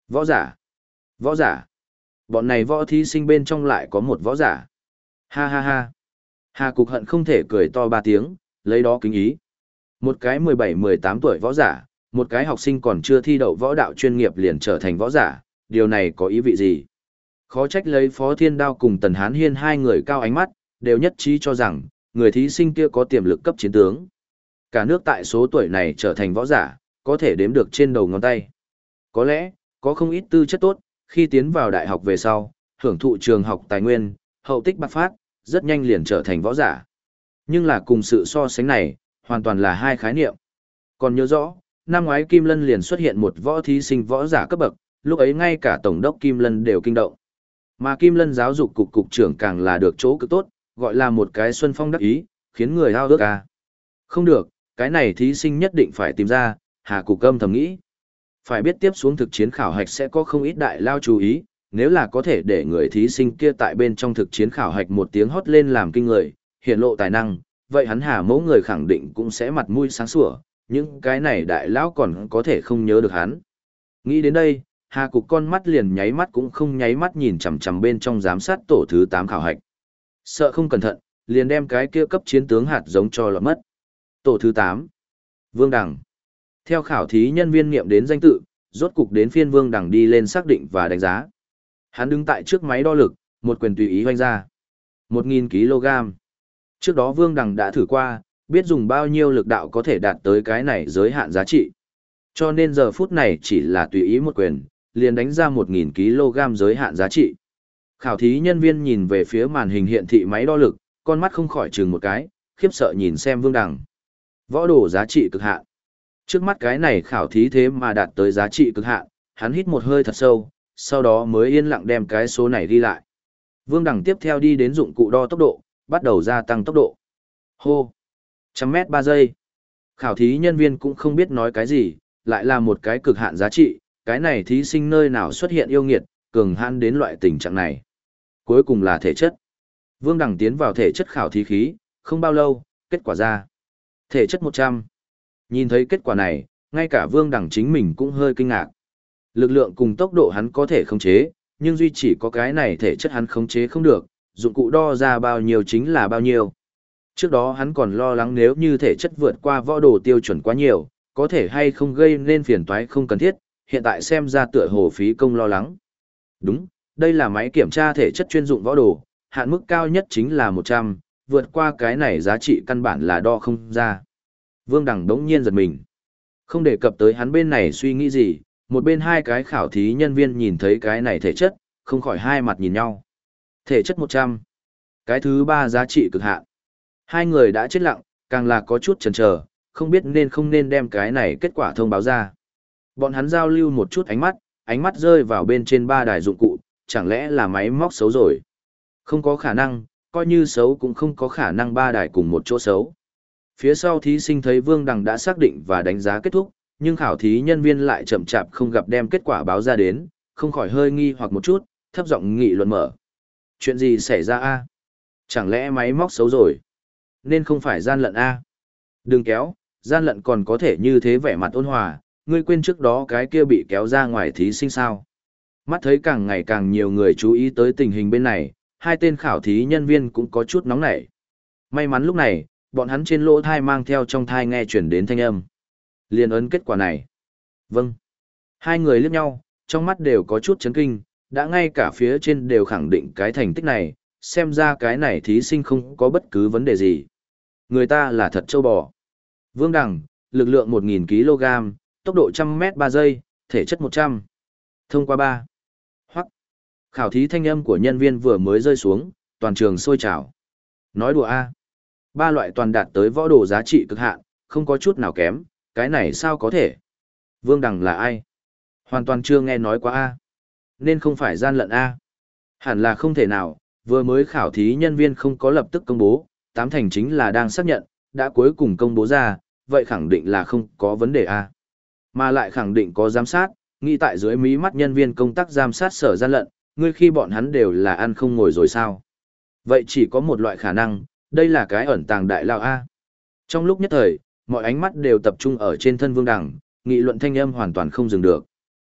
Võ giả. Võ giả. Bọn này võ thí sinh bên trong lại có một võ giả. Ha ha ha. Hà Cục Hận không thể cười to ba tiếng, lấy đó kính ý. Một cái 17-18 tuổi võ giả, một cái học sinh còn chưa thi đậu võ đạo chuyên nghiệp liền trở thành võ giả, điều này có ý vị gì? Khó trách lấy Phó Thiên Đao cùng Tần Hán Hiên hai người cao ánh mắt, đều nhất trí cho rằng, người thí sinh kia có tiềm lực cấp chiến tướng. Cả nước tại số tuổi này trở thành võ giả, có thể đếm được trên đầu ngón tay. Có lẽ, có không ít tư chất tốt, khi tiến vào đại học về sau, hưởng thụ trường học tài nguyên, hậu tích bạc phát, rất nhanh liền trở thành võ giả. Nhưng là cùng sự so sánh này, hoàn toàn là hai khái niệm. Còn nhớ rõ, năm ngoái Kim Lân liền xuất hiện một võ thí sinh võ giả cấp bậc, lúc ấy ngay cả Tổng đốc Kim Lân đều kinh động. Mà Kim Lân giáo dục cục cục trưởng càng là được chỗ cực tốt, gọi là một cái xuân phong đắc ý, khiến người hao ước ca. Không được, cái này thí sinh nhất định phải tìm ra, Hà Cục Âm thầm nghĩ. Phải biết tiếp xuống thực chiến khảo hạch sẽ có không ít đại lao chú ý, nếu là có thể để người thí sinh kia tại bên trong thực chiến khảo hạch một tiếng hót lên làm kinh người, hiện lộ tài năng, vậy hắn Hà mẫu người khẳng định cũng sẽ mặt mũi sáng sủa, những cái này đại lão còn có thể không nhớ được hắn. Nghĩ đến đây, Hà Cục con mắt liền nháy mắt cũng không nháy mắt nhìn chằm chằm bên trong giám sát tổ thứ 8 khảo hạch. Sợ không cẩn thận, liền đem cái kia cấp chiến tướng hạt giống cho lọt mất. Tổ thứ 8. Vương Đằng. Theo khảo thí nhân viên nghiệm đến danh tự, rốt cục đến phiên Vương Đằng đi lên xác định và đánh giá. Hắn đứng tại trước máy đo lực, một quyền tùy ý hoanh ra. 1.000 kg. Trước đó Vương Đằng đã thử qua, biết dùng bao nhiêu lực đạo có thể đạt tới cái này giới hạn giá trị. Cho nên giờ phút này chỉ là tùy ý một quyền, liền đánh ra 1.000 kg giới hạn giá trị. Khảo thí nhân viên nhìn về phía màn hình hiện thị máy đo lực, con mắt không khỏi chừng một cái, khiếp sợ nhìn xem Vương Đằng. Võ đồ giá trị cực hạn. Trước mắt cái này khảo thí thế mà đạt tới giá trị cực hạn, hắn hít một hơi thật sâu, sau đó mới yên lặng đem cái số này ghi lại. Vương Đằng tiếp theo đi đến dụng cụ đo tốc độ, bắt đầu gia tăng tốc độ. Hô! 100m 3 giây. Khảo thí nhân viên cũng không biết nói cái gì, lại là một cái cực hạn giá trị, cái này thí sinh nơi nào xuất hiện yêu nghiệt, cường hãn đến loại tình trạng này. Cuối cùng là thể chất. Vương Đằng tiến vào thể chất khảo thí khí, không bao lâu, kết quả ra. Thể chất 100. Nhìn thấy kết quả này, ngay cả Vương Đằng chính mình cũng hơi kinh ngạc. Lực lượng cùng tốc độ hắn có thể khống chế, nhưng duy chỉ có cái này thể chất hắn khống chế không được, dụng cụ đo ra bao nhiêu chính là bao nhiêu. Trước đó hắn còn lo lắng nếu như thể chất vượt qua võ đồ tiêu chuẩn quá nhiều, có thể hay không gây nên phiền toái không cần thiết, hiện tại xem ra tựa hồ phí công lo lắng. Đúng, đây là máy kiểm tra thể chất chuyên dụng võ đồ, hạn mức cao nhất chính là 100, vượt qua cái này giá trị căn bản là đo không ra. Vương Đằng đống nhiên giật mình. Không đề cập tới hắn bên này suy nghĩ gì, một bên hai cái khảo thí nhân viên nhìn thấy cái này thể chất, không khỏi hai mặt nhìn nhau. Thể chất 100. Cái thứ ba giá trị cực hạn. Hai người đã chết lặng, càng là có chút chần chờ, không biết nên không nên đem cái này kết quả thông báo ra. Bọn hắn giao lưu một chút ánh mắt rơi vào bên trên ba đài dụng cụ, chẳng lẽ là máy móc xấu rồi? Không có khả năng, coi như xấu cũng không có khả năng ba đài cùng một chỗ xấu. Phía sau thí sinh thấy Vương Đằng đã xác định và đánh giá kết thúc, nhưng khảo thí nhân viên lại chậm chạp không gặp đem kết quả báo ra đến, không khỏi hơi nghi hoặc một chút, thấp giọng nghị luận mở. Chuyện gì xảy ra a? Chẳng lẽ máy móc xấu rồi? Nên không phải gian lận a? Đừng kéo, gian lận còn có thể như thế vẻ mặt ôn hòa, ngươi quên trước đó cái kia bị kéo ra ngoài thí sinh sao? Mắt thấy càng ngày càng nhiều người chú ý tới tình hình bên này, hai tên khảo thí nhân viên cũng có chút nóng nảy. May mắn lúc này, bọn hắn trên lỗ thai mang theo trong thai nghe chuyển đến thanh âm. Liên ấn kết quả này. Vâng. Hai người liếc nhau, trong mắt đều có chút chấn kinh, đã ngay cả phía trên đều khẳng định cái thành tích này, xem ra cái này thí sinh không có bất cứ vấn đề gì. Người ta là thật châu bò. Vương Đằng, lực lượng 1.000 kg, tốc độ 100m 3 giây, thể chất 100. Thông qua 3. Hoặc. Khảo thí thanh âm của nhân viên vừa mới rơi xuống, toàn trường sôi trào. Nói đùa a. Ba loại toàn đạt tới võ đồ giá trị cực hạn, không có chút nào kém, cái này sao có thể? Vương Đằng là ai? Hoàn toàn chưa nghe nói qua a. Nên không phải gian lận a. Hẳn là không thể nào, vừa mới khảo thí nhân viên không có lập tức công bố, tám thành chính là đang xác nhận, đã cuối cùng công bố ra, vậy khẳng định là không có vấn đề a. Mà lại khẳng định có giám sát, nghĩ tại dưới mí mắt nhân viên công tác giám sát sở gian lận, ngươi khi bọn hắn đều là ăn không ngồi rồi sao? Vậy chỉ có một loại khả năng, đây là cái ẩn tàng đại lao a. Trong lúc nhất thời, mọi ánh mắt đều tập trung ở trên thân Vương Đằng, nghị luận thanh âm hoàn toàn không dừng được.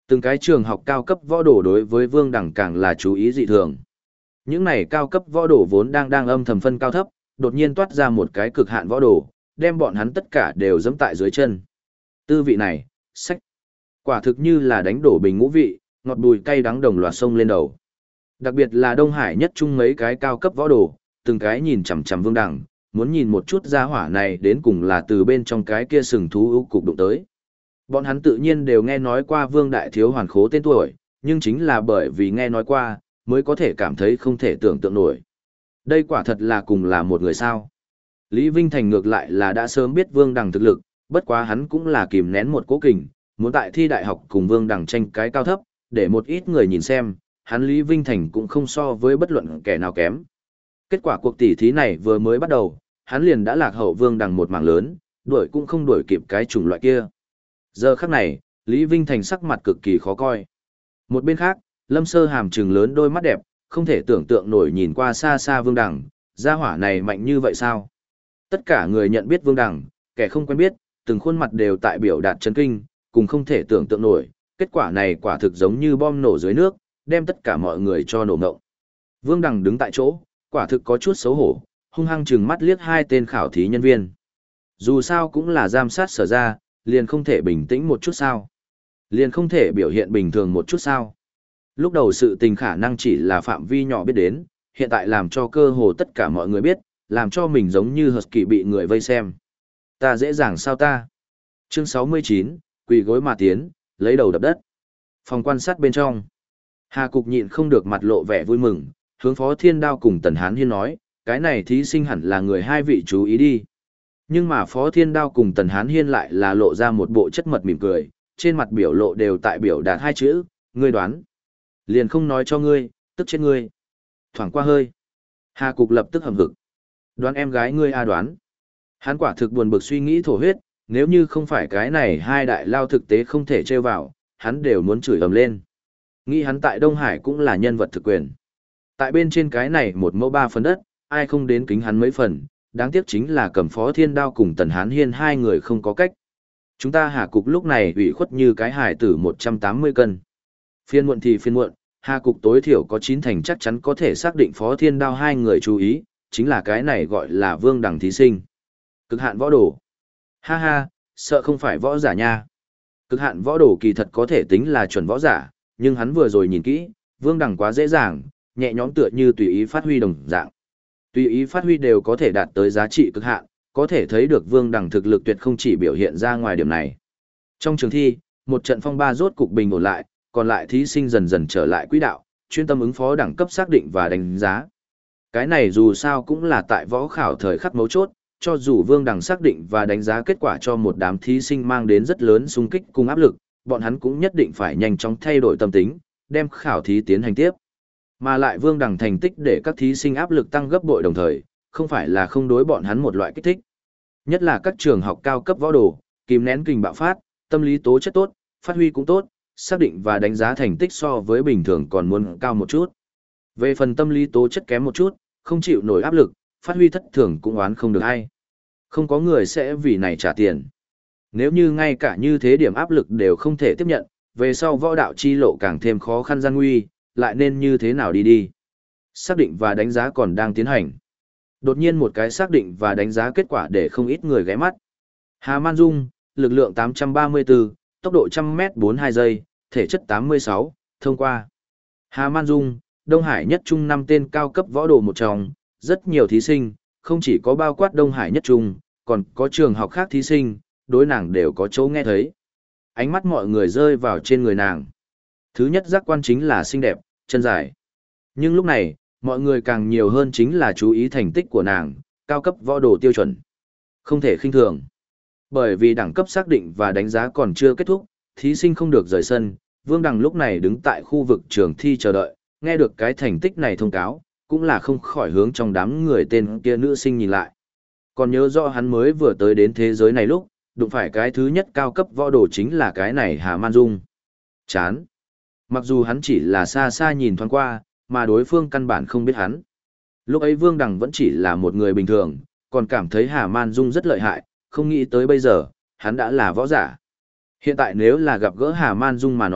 Từng cái trường học cao cấp võ đồ đối với Vương Đằng càng là chú ý dị thường. Những này cao cấp võ đồ vốn đang âm thầm phân cao thấp, đột nhiên toát ra một cái cực hạn võ đồ, đem bọn hắn tất cả đều giẫm tại dưới chân. Tư vị này, sách. Quả thực như là đánh đổ bình ngũ vị, ngọt bùi cay đắng đồng loạt sông lên đầu. Đặc biệt là Đông Hải nhất trung mấy cái cao cấp võ đồ, từng cái nhìn chằm chằm Vương Đằng, muốn nhìn một chút gia hỏa này đến cùng là từ bên trong cái kia sừng thú ưu cục đụng tới. Bọn hắn tự nhiên đều nghe nói qua Vương Đại Thiếu Hoàn Khố tên tuổi, nhưng chính là bởi vì nghe nói qua, mới có thể cảm thấy không thể tưởng tượng nổi. Đây quả thật là cùng là một người sao. Lý Vinh Thành ngược lại là đã sớm biết Vương Đằng thực lực, bất quá hắn cũng là kìm nén một cố kình, muốn tại thi đại học cùng Vương Đằng tranh cái cao thấp, để một ít người nhìn xem, hắn Lý Vinh Thành cũng không so với bất luận kẻ nào kém. Kết quả cuộc tỷ thí này vừa mới bắt đầu, hắn liền đã lạc hậu Vương Đằng một mảng lớn, đuổi cũng không đuổi kịp cái chủng loại kia. Giờ khắc này, Lý Vinh Thành sắc mặt cực kỳ khó coi. Một bên khác, Lâm Sơ Hàm trừng lớn đôi mắt đẹp, không thể tưởng tượng nổi nhìn qua xa xa Vương Đằng, gia hỏa này mạnh như vậy sao? Tất cả người nhận biết Vương Đằng, kẻ không quen biết, từng khuôn mặt đều tại biểu đạt chấn kinh, cùng không thể tưởng tượng nổi, kết quả này quả thực giống như bom nổ dưới nước, đem tất cả mọi người cho nổ ngộng. Vương Đằng đứng tại chỗ, quả thực có chút xấu hổ, hung hăng trừng mắt liếc hai tên khảo thí nhân viên. Dù sao cũng là giám sát sở ra, liền không thể bình tĩnh một chút sao? Liền không thể biểu hiện bình thường một chút sao? Lúc đầu sự tình khả năng chỉ là phạm vi nhỏ biết đến, hiện tại làm cho cơ hồ tất cả mọi người biết, làm cho mình giống như Husky bị người vây xem. Ta dễ dàng sao ta? Chương 69, quỳ gối mà tiến, lấy đầu đập đất. Phòng quan sát bên trong. Hà Cục nhịn không được mặt lộ vẻ vui mừng, hướng Phó Thiên Đao cùng Tần Hán Hiên nói, cái này thí sinh hẳn là người hai vị chú ý đi. Nhưng mà Phó Thiên Đao cùng Tần Hán Hiên lại là lộ ra một bộ chất mật mỉm cười, trên mặt biểu lộ đều tại biểu đạt hai chữ, ngươi đoán. Liền không nói cho ngươi, tức chết ngươi. Thoảng qua hơi. Hà Cục lập tức hầm hực. Đoán em gái ngươi đoán. Hắn quả thực buồn bực suy nghĩ thổ huyết, nếu như không phải cái này hai đại lao thực tế không thể trêu vào, hắn đều muốn chửi ầm lên. Nghĩ hắn tại Đông Hải cũng là nhân vật thực quyền. Tại bên trên cái này một mẫu ba phần đất, ai không đến kính hắn mấy phần, đáng tiếc chính là cầm Phó Thiên Đao cùng Tần Hán Hiên hai người không có cách. Chúng ta Hà Cục lúc này ủy khuất như cái hải tử 180 cân. Phiên muộn thì phiên muộn, Hà Cục tối thiểu có 9 thành chắc chắn có thể xác định Phó Thiên Đao hai người chú ý, chính là cái này gọi là Vương Đằng thí sinh. Cực hạn võ đồ. Ha ha, sợ không phải võ giả nha. Cực hạn võ đồ kỳ thật có thể tính là chuẩn võ giả, nhưng hắn vừa rồi nhìn kỹ, Vương Đằng quá dễ dàng, nhẹ nhõm tựa như tùy ý phát huy đồng dạng. Tùy ý phát huy đều có thể đạt tới giá trị cực hạn, có thể thấy được Vương Đằng thực lực tuyệt không chỉ biểu hiện ra ngoài điểm này. Trong trường thi, một trận phong ba rốt cục bình ổn lại, còn lại thí sinh dần dần trở lại quỹ đạo, chuyên tâm ứng phó đẳng cấp xác định và đánh giá. Cái này dù sao cũng là tại võ khảo thời khắc mấu chốt, cho dù Vương Đằng xác định và đánh giá kết quả cho một đám thí sinh mang đến rất lớn xung kích cùng áp lực, bọn hắn cũng nhất định phải nhanh chóng thay đổi tâm tính, đem khảo thí tiến hành tiếp. Mà lại Vương Đằng thành tích để các thí sinh áp lực tăng gấp bội đồng thời, không phải là không đối bọn hắn một loại kích thích. Nhất là các trường học cao cấp võ đồ, kìm nén kình bạo phát, tâm lý tố chất tốt, phát huy cũng tốt, xác định và đánh giá thành tích so với bình thường còn muốn cao một chút. Về phần tâm lý tố chất kém một chút, không chịu nổi áp lực, phát huy thất thường cũng oán không được ai. Không có người sẽ vì này trả tiền. Nếu như ngay cả như thế điểm áp lực đều không thể tiếp nhận, về sau võ đạo chi lộ càng thêm khó khăn gian nguy, lại nên như thế nào đi. Xác định và đánh giá còn đang tiến hành. Đột nhiên một cái xác định và đánh giá kết quả để không ít người ghé mắt. Hà Man Dung, lực lượng 834, tốc độ 100m 42 giây, thể chất 86, thông qua. Hà Man Dung, Đông Hải nhất trung 5 tên cao cấp võ đồ một trong, rất nhiều thí sinh, không chỉ có bao quát Đông Hải nhất trung, còn có trường học khác thí sinh, đối nàng đều có chỗ nghe thấy. Ánh mắt mọi người rơi vào trên người nàng. Thứ nhất giác quan chính là xinh đẹp, chân dài. Nhưng lúc này, mọi người càng nhiều hơn chính là chú ý thành tích của nàng, cao cấp võ đồ tiêu chuẩn. Không thể khinh thường. Bởi vì đẳng cấp xác định và đánh giá còn chưa kết thúc, thí sinh không được rời sân, Vương Đằng lúc này đứng tại khu vực trường thi chờ đợi, nghe được cái thành tích này thông cáo, cũng là không khỏi hướng trong đám người tên kia nữ sinh nhìn lại. Còn nhớ rõ hắn mới vừa tới đến thế giới này lúc, đụng phải cái thứ nhất cao cấp võ đồ chính là cái này Hà Man Dung. Chán. Mặc dù hắn chỉ là xa xa nhìn thoáng qua, mà đối phương căn bản không biết hắn. Lúc ấy Vương Đằng vẫn chỉ là một người bình thường, còn cảm thấy Hà Man Dung rất lợi hại, không nghĩ tới bây giờ, hắn đã là võ giả. Hiện tại nếu là gặp gỡ Hà Man Dung mà nói,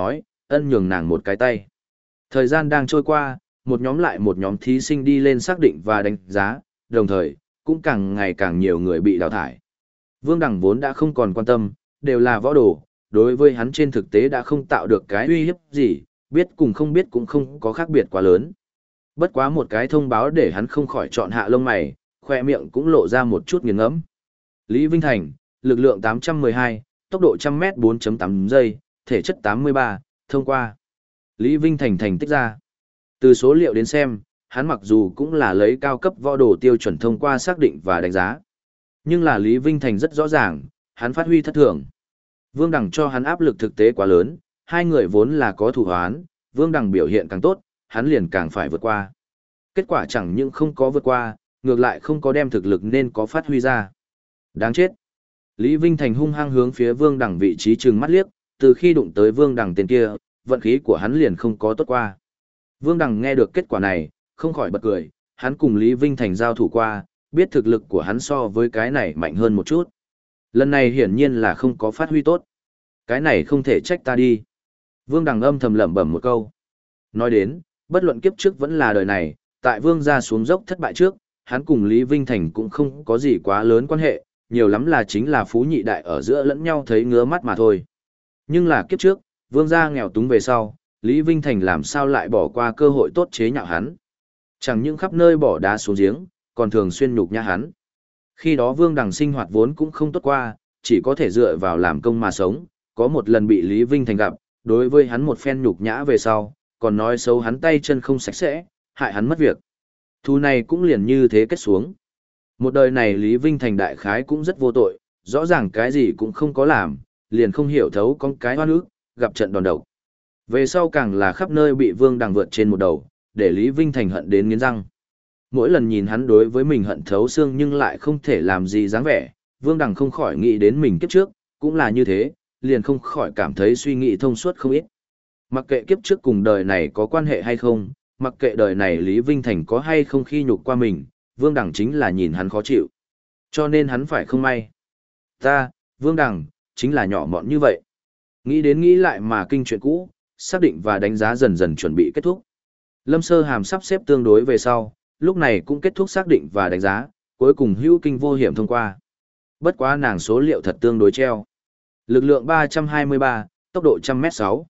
ân nhường nàng một cái tay. Thời gian đang trôi qua, một nhóm lại một nhóm thí sinh đi lên xác định và đánh giá, đồng thời, cũng càng ngày càng nhiều người bị đào thải. Vương Đằng vốn đã không còn quan tâm, đều là võ đồ, đối với hắn trên thực tế đã không tạo được cái uy hiếp gì, biết cùng không biết cũng không có khác biệt quá lớn. Bất quá một cái thông báo để hắn không khỏi chọn hạ lông mày, khoe miệng cũng lộ ra một chút nghiền ngẫm. Lý Vinh Thành, lực lượng 812, tốc độ 100m 4.8 giây, thể chất 83, thông qua. Lý Vinh Thành thành tích ra. Từ số liệu đến xem, hắn mặc dù cũng là lấy cao cấp võ đồ tiêu chuẩn thông qua xác định và đánh giá. Nhưng là Lý Vinh Thành rất rõ ràng, hắn phát huy thất thường. Vương Đằng cho hắn áp lực thực tế quá lớn, hai người vốn là có thủ hoán, Vương Đằng biểu hiện càng tốt, hắn liền càng phải vượt qua. Kết quả chẳng những không có vượt qua, ngược lại không có đem thực lực nên có phát huy ra. Đáng chết. Lý Vinh Thành hung hăng hướng phía Vương Đằng vị trí trừng mắt liếc, từ khi đụng tới Vương Đằng tên kia, vận khí của hắn liền không có tốt qua. Vương Đằng nghe được kết quả này, không khỏi bật cười, hắn cùng Lý Vinh Thành giao thủ qua, biết thực lực của hắn so với cái này mạnh hơn một chút. Lần này hiển nhiên là không có phát huy tốt. Cái này không thể trách ta đi. Vương Đằng âm thầm lẩm bẩm một câu. Nói đến, bất luận kiếp trước vẫn là đời này, tại Vương gia xuống dốc thất bại trước, hắn cùng Lý Vinh Thành cũng không có gì quá lớn quan hệ, nhiều lắm là chính là phú nhị đại ở giữa lẫn nhau thấy ngứa mắt mà thôi. Nhưng là kiếp trước, Vương gia nghèo túng về sau, Lý Vinh Thành làm sao lại bỏ qua cơ hội tốt chế nhạo hắn. Chẳng những khắp nơi bỏ đá xuống giếng, còn thường xuyên nhục nhã hắn. Khi đó Vương Đằng sinh hoạt vốn cũng không tốt qua, chỉ có thể dựa vào làm công mà sống, có một lần bị Lý Vinh Thành gặp, đối với hắn một phen nhục nhã về sau, còn nói xấu hắn tay chân không sạch sẽ, hại hắn mất việc. Thu này cũng liền như thế kết xuống. Một đời này Lý Vinh Thành đại khái cũng rất vô tội, rõ ràng cái gì cũng không có làm, liền không hiểu thấu con cái hoa nước, gặp trận đòn độc. Về sau càng là khắp nơi bị Vương Đằng vượt trên một đầu, để Lý Vinh Thành hận đến nghiến răng. Mỗi lần nhìn hắn đối với mình hận thấu xương nhưng lại không thể làm gì dáng vẻ, Vương Đằng không khỏi nghĩ đến mình kiếp trước, cũng là như thế, liền không khỏi cảm thấy suy nghĩ thông suốt không ít. Mặc kệ kiếp trước cùng đời này có quan hệ hay không, mặc kệ đời này Lý Vinh Thành có hay không khi nhục qua mình, Vương Đằng chính là nhìn hắn khó chịu. Cho nên hắn phải không may. Ta, Vương Đằng, chính là nhỏ mọn như vậy. Nghĩ đến nghĩ lại mà kinh chuyện cũ, xác định và đánh giá dần dần chuẩn bị kết thúc. Lâm Sơ Hàm sắp xếp tương đối về sau, lúc này cũng kết thúc xác định và đánh giá, cuối cùng hữu kinh vô hiểm thông qua. Bất quá nàng số liệu thật tương đối treo. Lực lượng 323, tốc độ 100m6.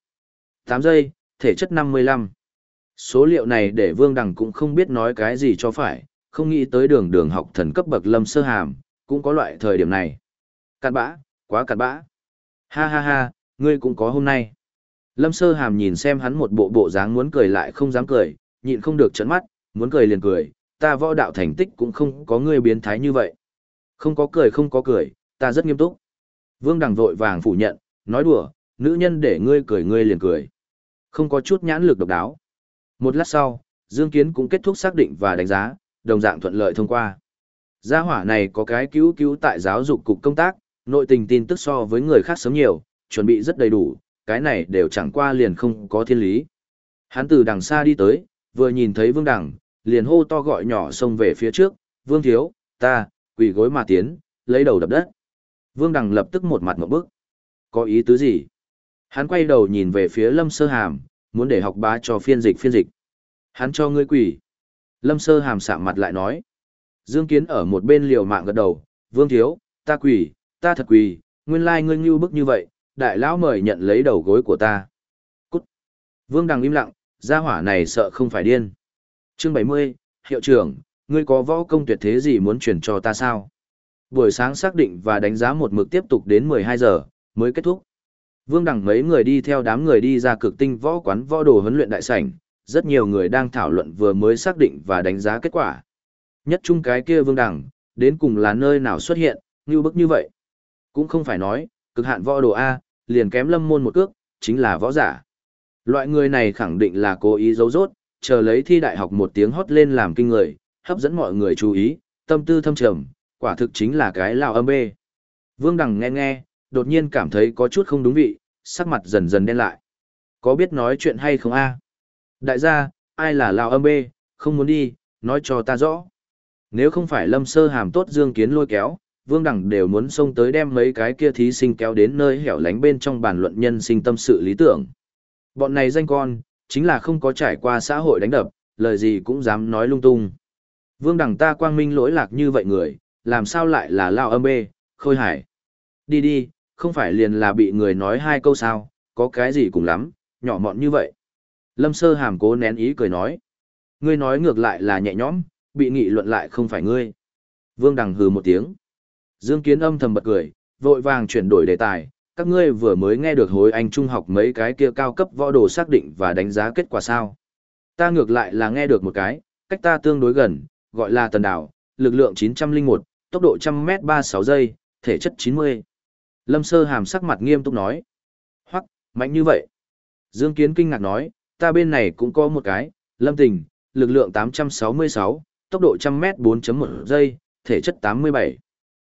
8 giây, thể chất 55. Số liệu này để Vương Đằng cũng không biết nói cái gì cho phải, không nghĩ tới đường đường học thần cấp bậc Lâm Sơ Hàm, cũng có loại thời điểm này. Cặn bã, quá cặn bã. Ha ha ha, ngươi cũng có hôm nay. Lâm Sơ Hàm nhìn xem hắn một bộ bộ dáng muốn cười lại không dám cười, nhịn không được trợn mắt, muốn cười liền cười, ta võ đạo thành tích cũng không có ngươi biến thái như vậy. Không có cười, ta rất nghiêm túc. Vương Đằng vội vàng phủ nhận, nói đùa, nữ nhân để ngươi cười ngươi liền cười. Không có chút nhãn lực độc đáo. Một lát sau, Dương Kiến cũng kết thúc xác định và đánh giá, đồng dạng thuận lợi thông qua. Gia hỏa này có cái cứu tại giáo dục cục công tác, nội tình tin tức so với người khác sớm nhiều, chuẩn bị rất đầy đủ, cái này đều chẳng qua liền không có thiên lý. Hắn từ đằng xa đi tới, vừa nhìn thấy Vương Đằng, liền hô to gọi nhỏ xông về phía trước, Vương thiếu, ta, quỳ gối mà tiến, lấy đầu đập đất. Vương Đằng lập tức một mặt ngộp bức. Có ý tứ gì? Hắn quay đầu nhìn về phía Lâm Sơ Hàm, muốn để học bá cho phiên dịch. Hắn cho ngươi quỳ. Lâm Sơ Hàm sạm mặt lại nói. Dương Kiến ở một bên liều mạng gật đầu, Vương thiếu, ta quỳ, ta thật quỳ, nguyên lai ngươi ngưu bức như vậy, đại lão mời nhận lấy đầu gối của ta. Cút. Vương Đằng im lặng, gia hỏa này sợ không phải điên. Chương 70, hiệu trưởng, ngươi có võ công tuyệt thế gì muốn truyền cho ta sao? Buổi sáng xác định và đánh giá một mực tiếp tục đến 12 giờ, mới kết thúc. Vương Đằng mấy người đi theo đám người đi ra Cực Tinh võ quán võ đồ huấn luyện đại sảnh, rất nhiều người đang thảo luận vừa mới xác định và đánh giá kết quả. Nhất chung cái kia Vương Đằng, đến cùng là nơi nào xuất hiện, như bức như vậy. Cũng không phải nói, cực hạn võ đồ A, liền kém Lâm Môn một cước, chính là võ giả. Loại người này khẳng định là cố ý giấu rốt, chờ lấy thi đại học một tiếng hót lên làm kinh người, hấp dẫn mọi người chú ý, tâm tư thâm trầm, quả thực chính là cái lao âm bê. Vương Đằng nghe, đột nhiên cảm thấy có chút không đúng vị, sắc mặt dần dần đen lại. Có biết nói chuyện hay không a? Đại gia, ai là lao âm bê, không muốn đi, nói cho ta rõ. Nếu không phải Lâm Sơ Hàm tốt Dương Kiến lôi kéo, Vương Đằng đều muốn xông tới đem mấy cái kia thí sinh kéo đến nơi hẻo lánh bên trong bàn luận nhân sinh tâm sự lý tưởng. Bọn này danh con, chính là không có trải qua xã hội đánh đập, lời gì cũng dám nói lung tung. Vương Đằng ta quang minh lỗi lạc như vậy người, làm sao lại là lao âm bê, khôi hải. Đi đi, không phải liền là bị người nói hai câu sao, có cái gì cùng lắm, nhỏ mọn như vậy. Lâm Sơ Hàm cố nén ý cười nói. Ngươi nói ngược lại là nhẹ nhõm, bị nghị luận lại không phải ngươi. Vương Đằng hừ một tiếng. Dương Kiến âm thầm bật cười, vội vàng chuyển đổi đề tài. Các ngươi vừa mới nghe được hối anh trung học mấy cái kia cao cấp võ đồ xác định và đánh giá kết quả sao. Ta ngược lại là nghe được một cái, cách ta tương đối gần, gọi là Tần Đảo, lực lượng 901, tốc độ 100m 36 giây, thể chất 90. Lâm Sơ Hàm sắc mặt nghiêm túc nói. Hoắc, mạnh như vậy. Dương Kiến kinh ngạc nói, ta bên này cũng có một cái, Lâm Tình, lực lượng 866, tốc độ 100m 4.1 giây, thể chất 87.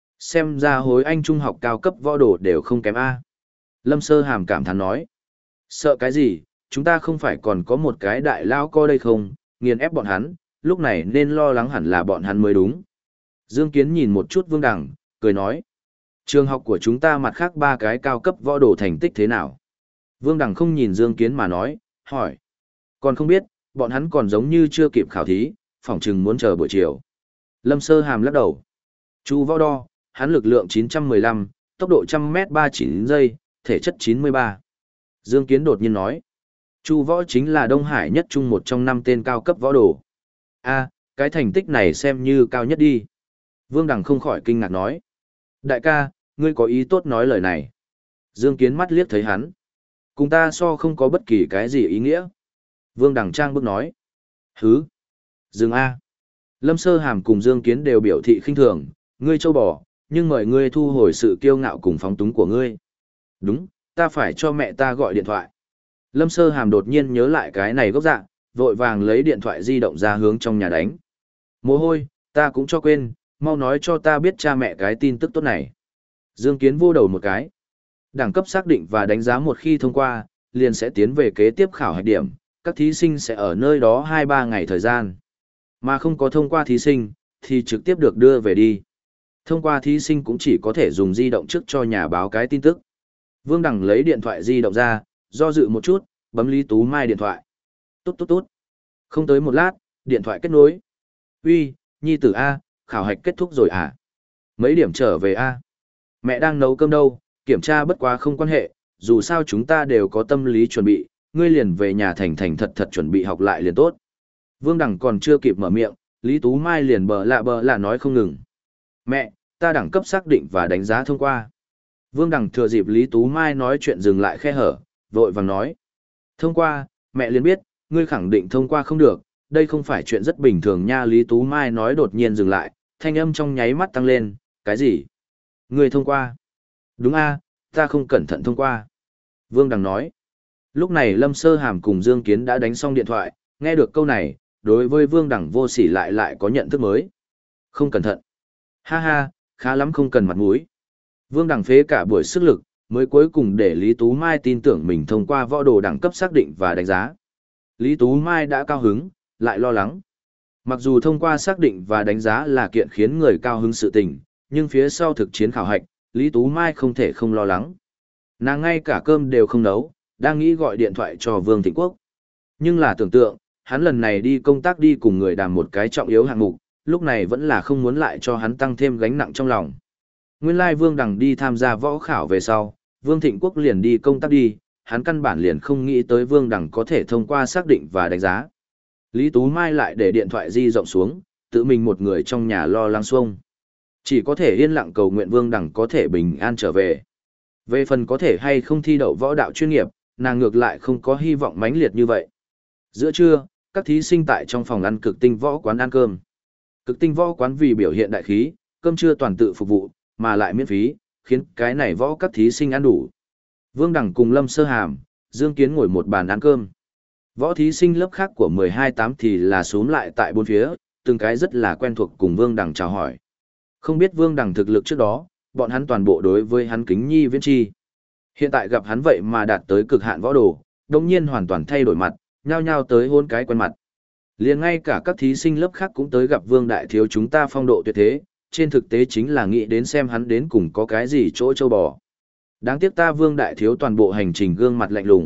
Xem ra hối anh trung học cao cấp võ đồ đều không kém A. Lâm Sơ Hàm cảm thán nói. Sợ cái gì, chúng ta không phải còn có một cái đại lao co đây không, nghiền ép bọn hắn, lúc này nên lo lắng hẳn là bọn hắn mới đúng. Dương Kiến nhìn một chút Vương Đằng, cười nói. Trường học của chúng ta mặt khác ba cái cao cấp võ đồ thành tích thế nào? Vương Đằng không nhìn Dương Kiến mà nói, hỏi. Còn không biết, bọn hắn còn giống như chưa kịp khảo thí, phỏng chừng muốn chờ buổi chiều. Lâm Sơ Hàm lắc đầu. Chu võ đo, hắn lực lượng 915, tốc độ 100m 39 giây, thể chất 93. Dương Kiến đột nhiên nói. Chu võ chính là Đông Hải nhất trung một trong 5 tên cao cấp võ đồ. A, cái thành tích này xem như cao nhất đi. Vương Đằng không khỏi kinh ngạc nói. Đại ca, ngươi có ý tốt nói lời này. Dương Kiến mắt liếc thấy hắn. Cùng ta so không có bất kỳ cái gì ý nghĩa. Vương Đằng trang bước nói. Hứ. Dương A. Lâm Sơ Hàm cùng Dương Kiến đều biểu thị khinh thường, ngươi châu bò, nhưng mời ngươi thu hồi sự kiêu ngạo cùng phóng túng của ngươi. Đúng, ta phải cho mẹ ta gọi điện thoại. Lâm Sơ Hàm đột nhiên nhớ lại cái này gốc dạng, vội vàng lấy điện thoại di động ra hướng trong nhà đánh. Mồ hôi, ta cũng cho quên, mau nói cho ta biết cha mẹ cái tin tức tốt này. Dương Kiến vô đầu một cái. Đẳng cấp xác định và đánh giá một khi thông qua, liền sẽ tiến về kế tiếp khảo hạch điểm, các thí sinh sẽ ở nơi đó 2-3 ngày thời gian. Mà không có thông qua thí sinh, thì trực tiếp được đưa về đi. Thông qua thí sinh cũng chỉ có thể dùng di động trước cho nhà báo cái tin tức. Vương Đằng lấy điện thoại di động ra, do dự một chút, bấm Lý Tú Mai điện thoại. Tốt tốt tốt. Không tới một lát, điện thoại kết nối. Uy, nhi tử A, khảo hạch kết thúc rồi à? Mấy điểm trở về A? Mẹ đang nấu cơm đâu, kiểm tra bất quá không quan hệ, dù sao chúng ta đều có tâm lý chuẩn bị, ngươi liền về nhà thành thành thật thật chuẩn bị học lại liền tốt. Vương Đằng còn chưa kịp mở miệng, Lý Tú Mai liền bờ lạ nói không ngừng. Mẹ, ta đẳng cấp xác định và đánh giá thông qua. Vương Đằng thừa dịp Lý Tú Mai nói chuyện dừng lại khe hở, vội vàng nói. Thông qua, mẹ liền biết, ngươi khẳng định thông qua không được, đây không phải chuyện rất bình thường nha. Lý Tú Mai nói đột nhiên dừng lại, thanh âm trong nháy mắt tăng lên, cái gì? Ngươi thông qua? Đúng a, ta không cẩn thận thông qua. Vương Đằng nói. Lúc này Lâm Sơ Hàm cùng Dương Kiến đã đánh xong điện thoại, nghe được câu này, đối với Vương Đằng vô sỉ lại có nhận thức mới. Không cẩn thận. Ha ha, khá lắm không cần mặt mũi. Vương Đằng phế cả buổi sức lực, mới cuối cùng để Lý Tú Mai tin tưởng mình thông qua võ đồ đẳng cấp xác định và đánh giá. Lý Tú Mai đã cao hứng, lại lo lắng. Mặc dù thông qua xác định và đánh giá là kiện khiến người cao hứng sự tình, nhưng phía sau thực chiến khảo hạch, Lý Tú Mai không thể không lo lắng. Nàng ngay cả cơm đều không nấu, đang nghĩ gọi điện thoại cho Vương Thịnh Quốc. Nhưng là tưởng tượng, hắn lần này đi công tác đi cùng người đàm một cái trọng yếu hạng mục, lúc này vẫn là không muốn lại cho hắn tăng thêm gánh nặng trong lòng. Nguyên lai Vương Đằng đi tham gia võ khảo về sau, Vương Thịnh Quốc liền đi công tác đi, hắn căn bản liền không nghĩ tới Vương Đằng có thể thông qua xác định và đánh giá. Lý Tú Mai lại để điện thoại di rộng xuống, tự mình một người trong nhà lo lắng xuông. Chỉ có thể yên lặng cầu nguyện Vương Đằng có thể bình an trở về. Về phần có thể hay không thi đậu võ đạo chuyên nghiệp, nàng ngược lại không có hy vọng mãnh liệt như vậy. Giữa trưa, các thí sinh tại trong phòng ăn Cực Tinh Võ quán ăn cơm. Cực Tinh Võ quán vì biểu hiện đại khí, cơm trưa toàn tự phục vụ, mà lại miễn phí, khiến cái này võ các thí sinh ăn đủ. Vương Đằng cùng Lâm Sơ Hàm, Dương Kiến ngồi một bàn ăn cơm. Võ thí sinh lớp khác của 12-8 thì là xúm lại tại bốn phía, từng cái rất là quen thuộc cùng Vương Đằng chào hỏi. Không biết Vương Đằng thực lực trước đó, bọn hắn toàn bộ đối với hắn kính nhi viễn chi. Hiện tại gặp hắn vậy mà đạt tới cực hạn võ đồ, đồng nhiên hoàn toàn thay đổi mặt, nhao nhao tới hôn cái quen mặt. Liền ngay cả các thí sinh lớp khác cũng tới gặp Vương Đại Thiếu chúng ta phong độ tuyệt thế, trên thực tế chính là nghĩ đến xem hắn đến cùng có cái gì chỗ châu bò. Đáng tiếc ta Vương Đại Thiếu toàn bộ hành trình gương mặt lạnh lùng,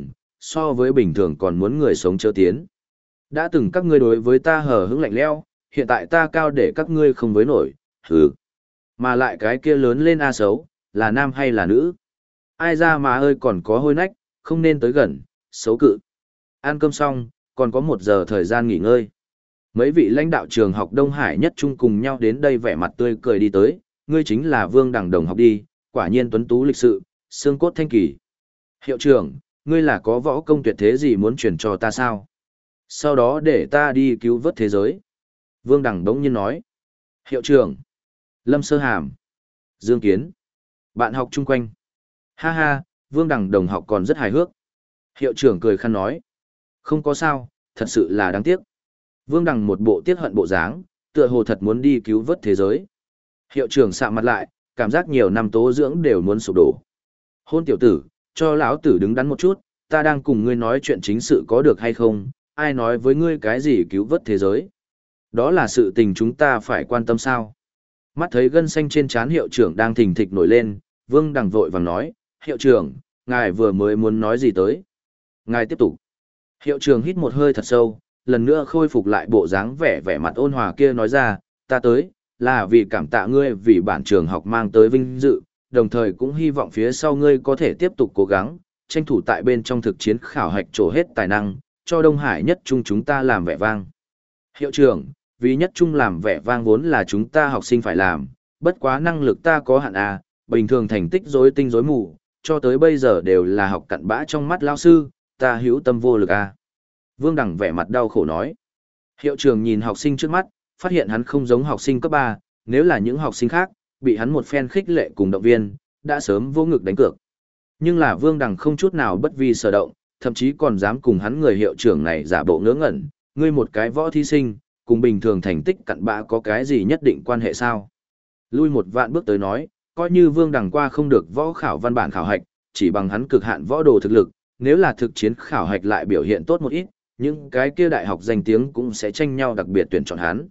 so với bình thường còn muốn người sống chớ tiến. Đã từng các ngươi đối với ta hờ hững lạnh lẽo, hiện tại ta cao để các ngươi không với nổi, hừ. Mà lại cái kia lớn lên a xấu, là nam hay là nữ? Ai ra mà ơi còn có hôi nách, không nên tới gần, xấu cự. Ăn cơm xong, còn có 1 giờ thời gian nghỉ ngơi. Mấy vị lãnh đạo trường học Đông Hải nhất trung cùng nhau đến đây vẻ mặt tươi cười đi tới, ngươi chính là Vương Đằng đồng học đi, quả nhiên tuấn tú lịch sự, xương cốt thanh kỳ. Hiệu trưởng, ngươi là có võ công tuyệt thế gì muốn truyền cho ta sao? Sau đó để ta đi cứu vớt thế giới. Vương Đằng đống nhiên nói. Hiệu trưởng, Lâm Sơ Hàm, Dương Kiến, bạn học chung quanh. Ha ha, Vương Đằng đồng học còn rất hài hước. Hiệu trưởng cười khăn nói. Không có sao, thật sự là đáng tiếc. Vương Đằng một bộ tiếc hận bộ dáng, tựa hồ thật muốn đi cứu vớt thế giới. Hiệu trưởng sạm mặt lại, cảm giác nhiều năm tố dưỡng đều muốn sụp đổ. Hôn tiểu tử, cho lão tử đứng đắn một chút, ta đang cùng ngươi nói chuyện chính sự có được hay không, ai nói với ngươi cái gì cứu vớt thế giới. Đó là sự tình chúng ta phải quan tâm sao. Mắt thấy gân xanh trên trán hiệu trưởng đang thình thịch nổi lên, Vương Đằng vội vàng nói, hiệu trưởng, ngài vừa mới muốn nói gì tới. Ngài tiếp tục. Hiệu trưởng hít một hơi thật sâu, lần nữa khôi phục lại bộ dáng vẻ mặt ôn hòa kia nói ra, ta tới, là vì cảm tạ ngươi vì bản trường học mang tới vinh dự, đồng thời cũng hy vọng phía sau ngươi có thể tiếp tục cố gắng, tranh thủ tại bên trong thực chiến khảo hạch trổ hết tài năng, cho Đông Hải nhất trung chúng ta làm vẻ vang. Hiệu trưởng, vì nhất trung làm vẻ vang vốn là chúng ta học sinh phải làm, bất quá năng lực ta có hạn à, bình thường thành tích rối tinh rối mù, cho tới bây giờ đều là học cặn bã trong mắt lao sư, ta hữu tâm vô lực à. Vương Đằng vẻ mặt đau khổ nói. Hiệu trưởng nhìn học sinh trước mắt, phát hiện hắn không giống học sinh cấp 3, nếu là những học sinh khác, bị hắn một phen khích lệ cùng động viên, đã sớm vô ngực đánh cược. Nhưng là Vương Đằng không chút nào bất vi sở động, thậm chí còn dám cùng hắn người hiệu trưởng này giả bộ ngớ ngẩn, ngươi một cái võ thí sinh, cùng bình thường thành tích cặn bã có cái gì nhất định quan hệ sao? Lui một vạn bước tới nói, coi như Vương Đằng qua không được võ khảo văn bản khảo hạch, chỉ bằng hắn cực hạn võ đồ thực lực, nếu là thực chiến khảo hạch lại biểu hiện tốt một ít, những cái kia đại học danh tiếng cũng sẽ tranh nhau đặc biệt tuyển chọn hắn.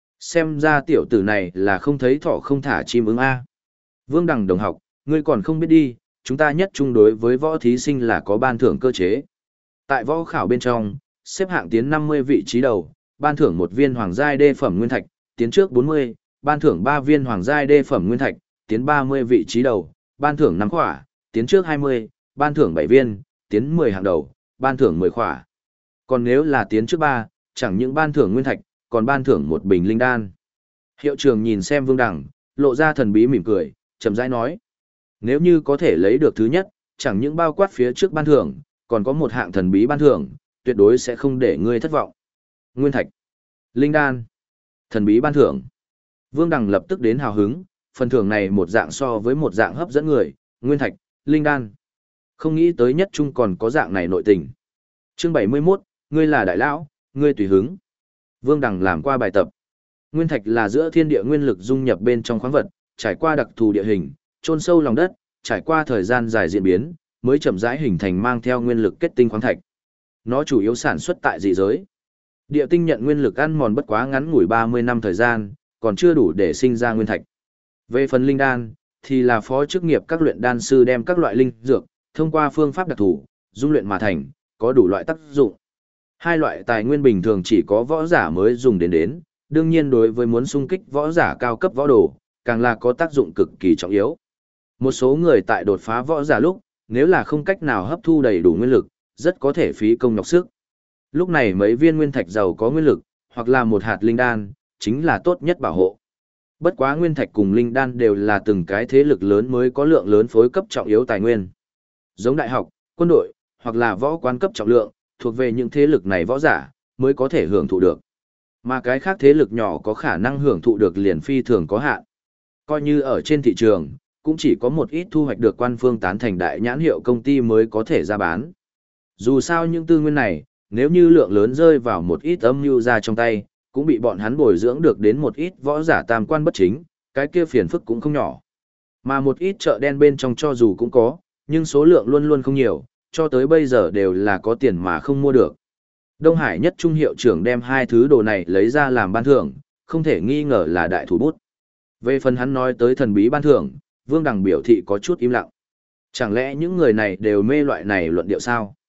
Xem ra tiểu tử này là không thấy thỏ không thả chim ưng A. Vương Đằng đồng học, ngươi còn không biết đi, chúng ta nhất chung đối với võ thí sinh là có ban thưởng cơ chế. Tại võ khảo bên trong, xếp hạng tiến 50 vị trí đầu, ban thưởng 1 viên hoàng giai đê phẩm nguyên thạch, tiến trước 40, ban thưởng 3 viên hoàng giai đê phẩm nguyên thạch, tiến 30 vị trí đầu, ban thưởng 5 khỏa, tiến trước 20, ban thưởng 7 viên, tiến 10 hàng đầu, ban thưởng 10 khỏa. Còn nếu là tiến trước 3, chẳng những ban thưởng nguyên thạch, còn ban thưởng 1 bình linh đan. Hiệu trưởng nhìn xem Vương Đằng, lộ ra thần bí mỉm cười, chậm rãi nói. Nếu như có thể lấy được thứ nhất, chẳng những bao quát phía trước ban thưởng, còn có một hạng thần bí ban thưởng, tuyệt đối sẽ không để ngươi thất vọng. Nguyên thạch, linh đan, thần bí ban thưởng. Vương Đằng lập tức đến hào hứng, phần thưởng này một dạng so với một dạng hấp dẫn người, nguyên thạch, linh đan. Không nghĩ tới nhất trung còn có dạng này nội tình. Chương 71, ngươi là đại lão, ngươi tùy hứng. Vương Đằng làm qua bài tập. Nguyên thạch là giữa thiên địa nguyên lực dung nhập bên trong khoáng vật, trải qua đặc thù địa hình, chôn sâu lòng đất, trải qua thời gian dài diễn biến, mới chậm rãi hình thành mang theo nguyên lực kết tinh khoáng thạch. Nó chủ yếu sản xuất tại dị giới. Địa tinh nhận nguyên lực ăn mòn bất quá ngắn ngủi 30 năm thời gian, còn chưa đủ để sinh ra nguyên thạch. Về phần linh đan, thì là phó chức nghiệp các luyện đan sư đem các loại linh dược, thông qua phương pháp đặc thù, dung luyện mà thành, có đủ loại tác dụng. Hai loại tài nguyên bình thường chỉ có võ giả mới dùng đến, đương nhiên đối với muốn xung kích võ giả cao cấp võ đồ, càng là có tác dụng cực kỳ trọng yếu. Một số người tại đột phá võ giả lúc, nếu là không cách nào hấp thu đầy đủ nguyên lực, rất có thể phí công nhọc sức. Lúc này mấy viên nguyên thạch giàu có nguyên lực, hoặc là một hạt linh đan, chính là tốt nhất bảo hộ. Bất quá nguyên thạch cùng linh đan đều là từng cái thế lực lớn mới có lượng lớn phối cấp trọng yếu tài nguyên. Giống đại học, quân đội, hoặc là võ quán cấp trọng lượng, thuộc về những thế lực này võ giả, mới có thể hưởng thụ được. Mà cái khác thế lực nhỏ có khả năng hưởng thụ được liền phi thường có hạn. Coi như ở trên thị trường, cũng chỉ có một ít thu hoạch được quan phương tán thành đại nhãn hiệu công ty mới có thể ra bán. Dù sao những tư nguyên này, nếu như lượng lớn rơi vào một ít âm mưu ra trong tay, cũng bị bọn hắn bồi dưỡng được đến một ít võ giả tam quan bất chính, cái kia phiền phức cũng không nhỏ. Mà một ít chợ đen bên trong cho dù cũng có, nhưng số lượng luôn luôn không nhiều, cho tới bây giờ đều là có tiền mà không mua được. Đông Hải nhất trung hiệu trưởng đem hai thứ đồ này lấy ra làm ban thưởng, không thể nghi ngờ là đại thủ bút. Về phần hắn nói tới thần bí ban thưởng, Vương Đằng biểu thị có chút im lặng. Chẳng lẽ những người này đều mê loại này luận điệu sao?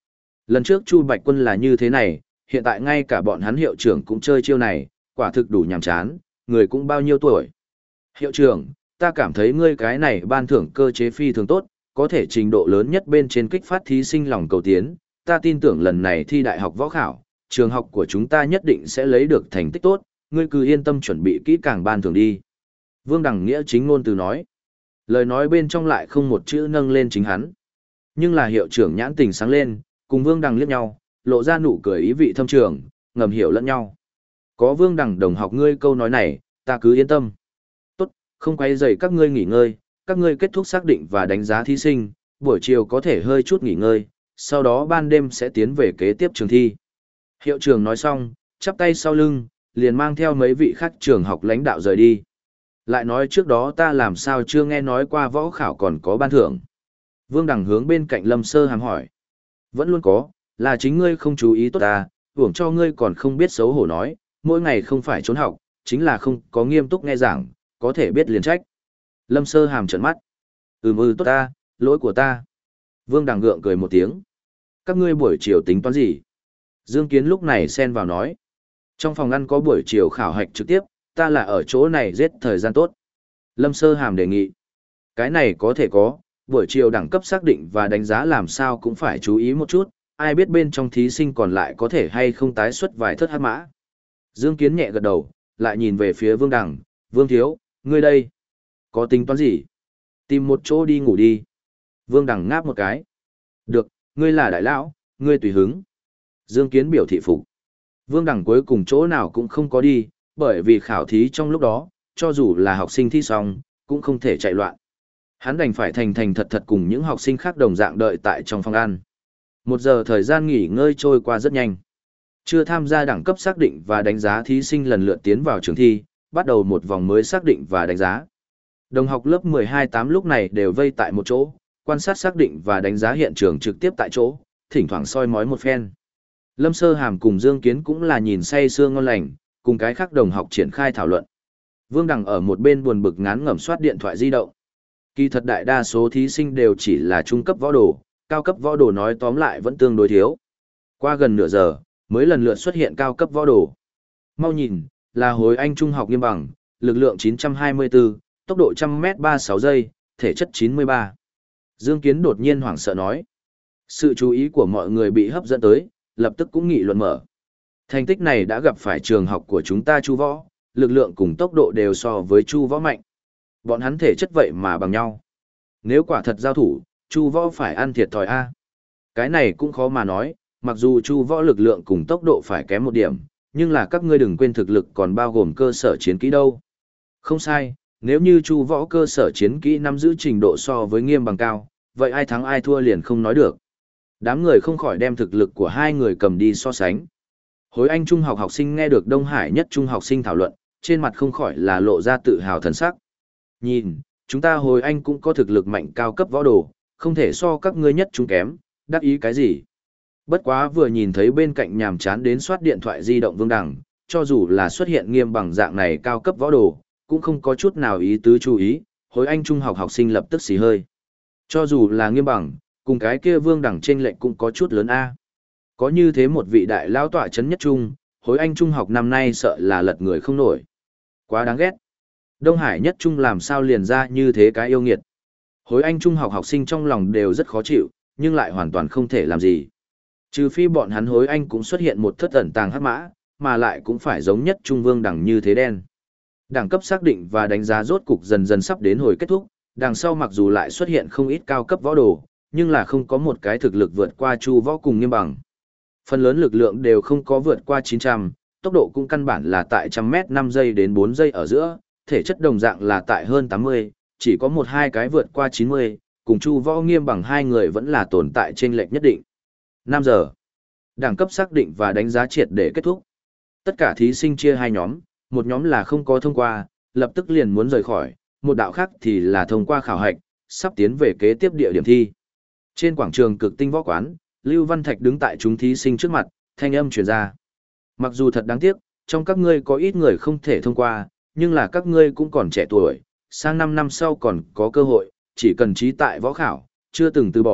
Lần trước Chu Bạch Quân là như thế này, hiện tại ngay cả bọn hắn hiệu trưởng cũng chơi chiêu này, quả thực đủ nhàm chán, người cũng bao nhiêu tuổi. Hiệu trưởng, ta cảm thấy ngươi cái này ban thưởng cơ chế phi thường tốt, có thể trình độ lớn nhất bên trên kích phát thí sinh lòng cầu tiến, ta tin tưởng lần này thi đại học võ khảo, trường học của chúng ta nhất định sẽ lấy được thành tích tốt, ngươi cứ yên tâm chuẩn bị kỹ càng ban thưởng đi. Vương Đằng Nghĩa chính ngôn từ nói. Lời nói bên trong lại không một chữ nâng lên chính hắn. Nhưng là hiệu trưởng nhãn tình sáng lên, cùng Vương Đằng liếc nhau, lộ ra nụ cười ý vị thâm trường, ngầm hiểu lẫn nhau. Có Vương Đằng đồng học ngươi câu nói này, ta cứ yên tâm. Tốt, không quay rầy các ngươi nghỉ ngơi, các ngươi kết thúc xác định và đánh giá thí sinh, buổi chiều có thể hơi chút nghỉ ngơi, sau đó ban đêm sẽ tiến về kế tiếp trường thi. Hiệu trưởng nói xong, chắp tay sau lưng, liền mang theo mấy vị khác trường học lãnh đạo rời đi. Lại nói trước đó ta làm sao chưa nghe nói qua võ khảo còn có ban thưởng. Vương Đằng hướng bên cạnh Lâm Sơ Hàm hỏi. Vẫn luôn có, là chính ngươi không chú ý tốt ta, hưởng cho ngươi còn không biết xấu hổ nói, mỗi ngày không phải trốn học, chính là không có nghiêm túc nghe giảng, có thể biết liền trách. Lâm Sơ Hàm trợn mắt. Tốt ta, lỗi của ta. Vương Đằng gượng cười một tiếng. Các ngươi buổi chiều tính toán gì? Dương Kiến lúc này xen vào nói. Trong phòng ăn có buổi chiều khảo hạch trực tiếp, ta là ở chỗ này giết thời gian tốt. Lâm Sơ Hàm đề nghị. Cái này có thể có, buổi chiều đẳng cấp xác định và đánh giá làm sao cũng phải chú ý một chút, ai biết bên trong thí sinh còn lại có thể hay không tái xuất vài thất hắc mã. Dương Kiến nhẹ gật đầu, lại nhìn về phía Vương Đằng, Vương Thiếu, ngươi đây, có tính toán gì? Tìm một chỗ đi ngủ đi. Vương Đằng ngáp một cái. Được, ngươi là đại lão, ngươi tùy hứng. Dương Kiến biểu thị phục. Vương Đằng cuối cùng chỗ nào cũng không có đi, bởi vì khảo thí trong lúc đó, cho dù là học sinh thi xong, cũng không thể chạy loạn. Hắn đành phải thành thành thật thật cùng những học sinh khác đồng dạng đợi tại trong phòng ăn. 1 giờ thời gian nghỉ ngơi trôi qua rất nhanh. Chưa tham gia đẳng cấp xác định và đánh giá thí sinh lần lượt tiến vào trường thi, bắt đầu một vòng mới xác định và đánh giá. Đồng học lớp 12-8 lúc này đều vây tại một chỗ, quan sát xác định và đánh giá hiện trường trực tiếp tại chỗ, thỉnh thoảng soi mói một phen. Lâm Sơ Hàm cùng Dương Kiến cũng là nhìn say sưa ngon lành, cùng cái khác đồng học triển khai thảo luận. Vương Đằng ở một bên buồn bực ngán ngẩm soát điện thoại di động. Kỳ thật đại đa số thí sinh đều chỉ là trung cấp võ đồ, cao cấp võ đồ nói tóm lại vẫn tương đối thiếu. Qua gần nửa giờ, mới lần lượt xuất hiện cao cấp võ đồ. Mau nhìn, là Hối Anh trung học Nghiêm Bằng, lực lượng 924, tốc độ 100m 36 giây, thể chất 93. Dương Kiến đột nhiên hoảng sợ nói. Sự chú ý của mọi người bị hấp dẫn tới, lập tức cũng nghị luận mở. Thành tích này đã gặp phải trường học của chúng ta Chu Võ, lực lượng cùng tốc độ đều so với Chu Võ mạnh. Bọn hắn thể chất vậy mà bằng nhau. Nếu quả thật giao thủ, Chu Võ phải ăn thiệt thòi a. Cái này cũng khó mà nói, mặc dù Chu Võ lực lượng cùng tốc độ phải kém một điểm, nhưng là các ngươi đừng quên thực lực còn bao gồm cơ sở chiến kỹ đâu. Không sai, nếu như Chu Võ cơ sở chiến kỹ nắm giữ trình độ so với Nghiêm Bằng cao, vậy ai thắng ai thua liền không nói được. Đám người không khỏi đem thực lực của hai người cầm đi so sánh. Hối Anh trung học học sinh nghe được Đông Hải nhất trung học sinh thảo luận, trên mặt không khỏi là lộ ra tự hào thần sắc. Nhìn, chúng ta Hối Anh cũng có thực lực mạnh cao cấp võ đồ, không thể so các ngươi nhất trung kém, đắc ý cái gì. Bất quá vừa nhìn thấy bên cạnh nhàm chán đến soát điện thoại di động Vương Đằng, cho dù là xuất hiện Nghiêm Bằng dạng này cao cấp võ đồ, cũng không có chút nào ý tứ chú ý, Hối Anh trung học học sinh lập tức xì hơi. Cho dù là Nghiêm Bằng, cùng cái kia Vương Đằng chênh lệch cũng có chút lớn a. Có như thế một vị đại lão tọa chấn nhất trung, Hối Anh trung học năm nay sợ là lật người không nổi. Quá đáng ghét. Đông Hải nhất trung làm sao liền ra như thế cái yêu nghiệt. Hối Anh trung học học sinh trong lòng đều rất khó chịu, nhưng lại hoàn toàn không thể làm gì. Trừ phi bọn hắn Hối Anh cũng xuất hiện một thất ẩn tàng hắc mã, mà lại cũng phải giống nhất trung Vương Đằng như thế đen. Đẳng cấp xác định và đánh giá rốt cục dần dần sắp đến hồi kết thúc, đằng sau mặc dù lại xuất hiện không ít cao cấp võ đồ, nhưng là không có một cái thực lực vượt qua Chu Võ cùng Nghiêm Bằng. Phần lớn lực lượng đều không có vượt qua 900, tốc độ cũng căn bản là tại 100m 5 giây đến 4 giây ở giữa, thể chất đồng dạng là tại hơn 80, chỉ có 1-2 cái vượt qua 90, cùng Chu Võ Nghiêm Bằng hai người vẫn là tồn tại chênh lệch nhất định. 5 giờ. Đẳng cấp xác định và đánh giá triệt để kết thúc. Tất cả thí sinh chia hai nhóm, một nhóm là không có thông qua, lập tức liền muốn rời khỏi, một đạo khác thì là thông qua khảo hạch, sắp tiến về kế tiếp địa điểm thi. Trên quảng trường Cực Tinh Võ Quán, Lưu Văn Thạch đứng tại chúng thí sinh trước mặt, thanh âm truyền ra. Mặc dù thật đáng tiếc, trong các ngươi có ít người không thể thông qua, nhưng là các ngươi cũng còn trẻ tuổi, sang 5 năm sau còn có cơ hội, chỉ cần trí tại võ khảo, chưa từng từ bỏ,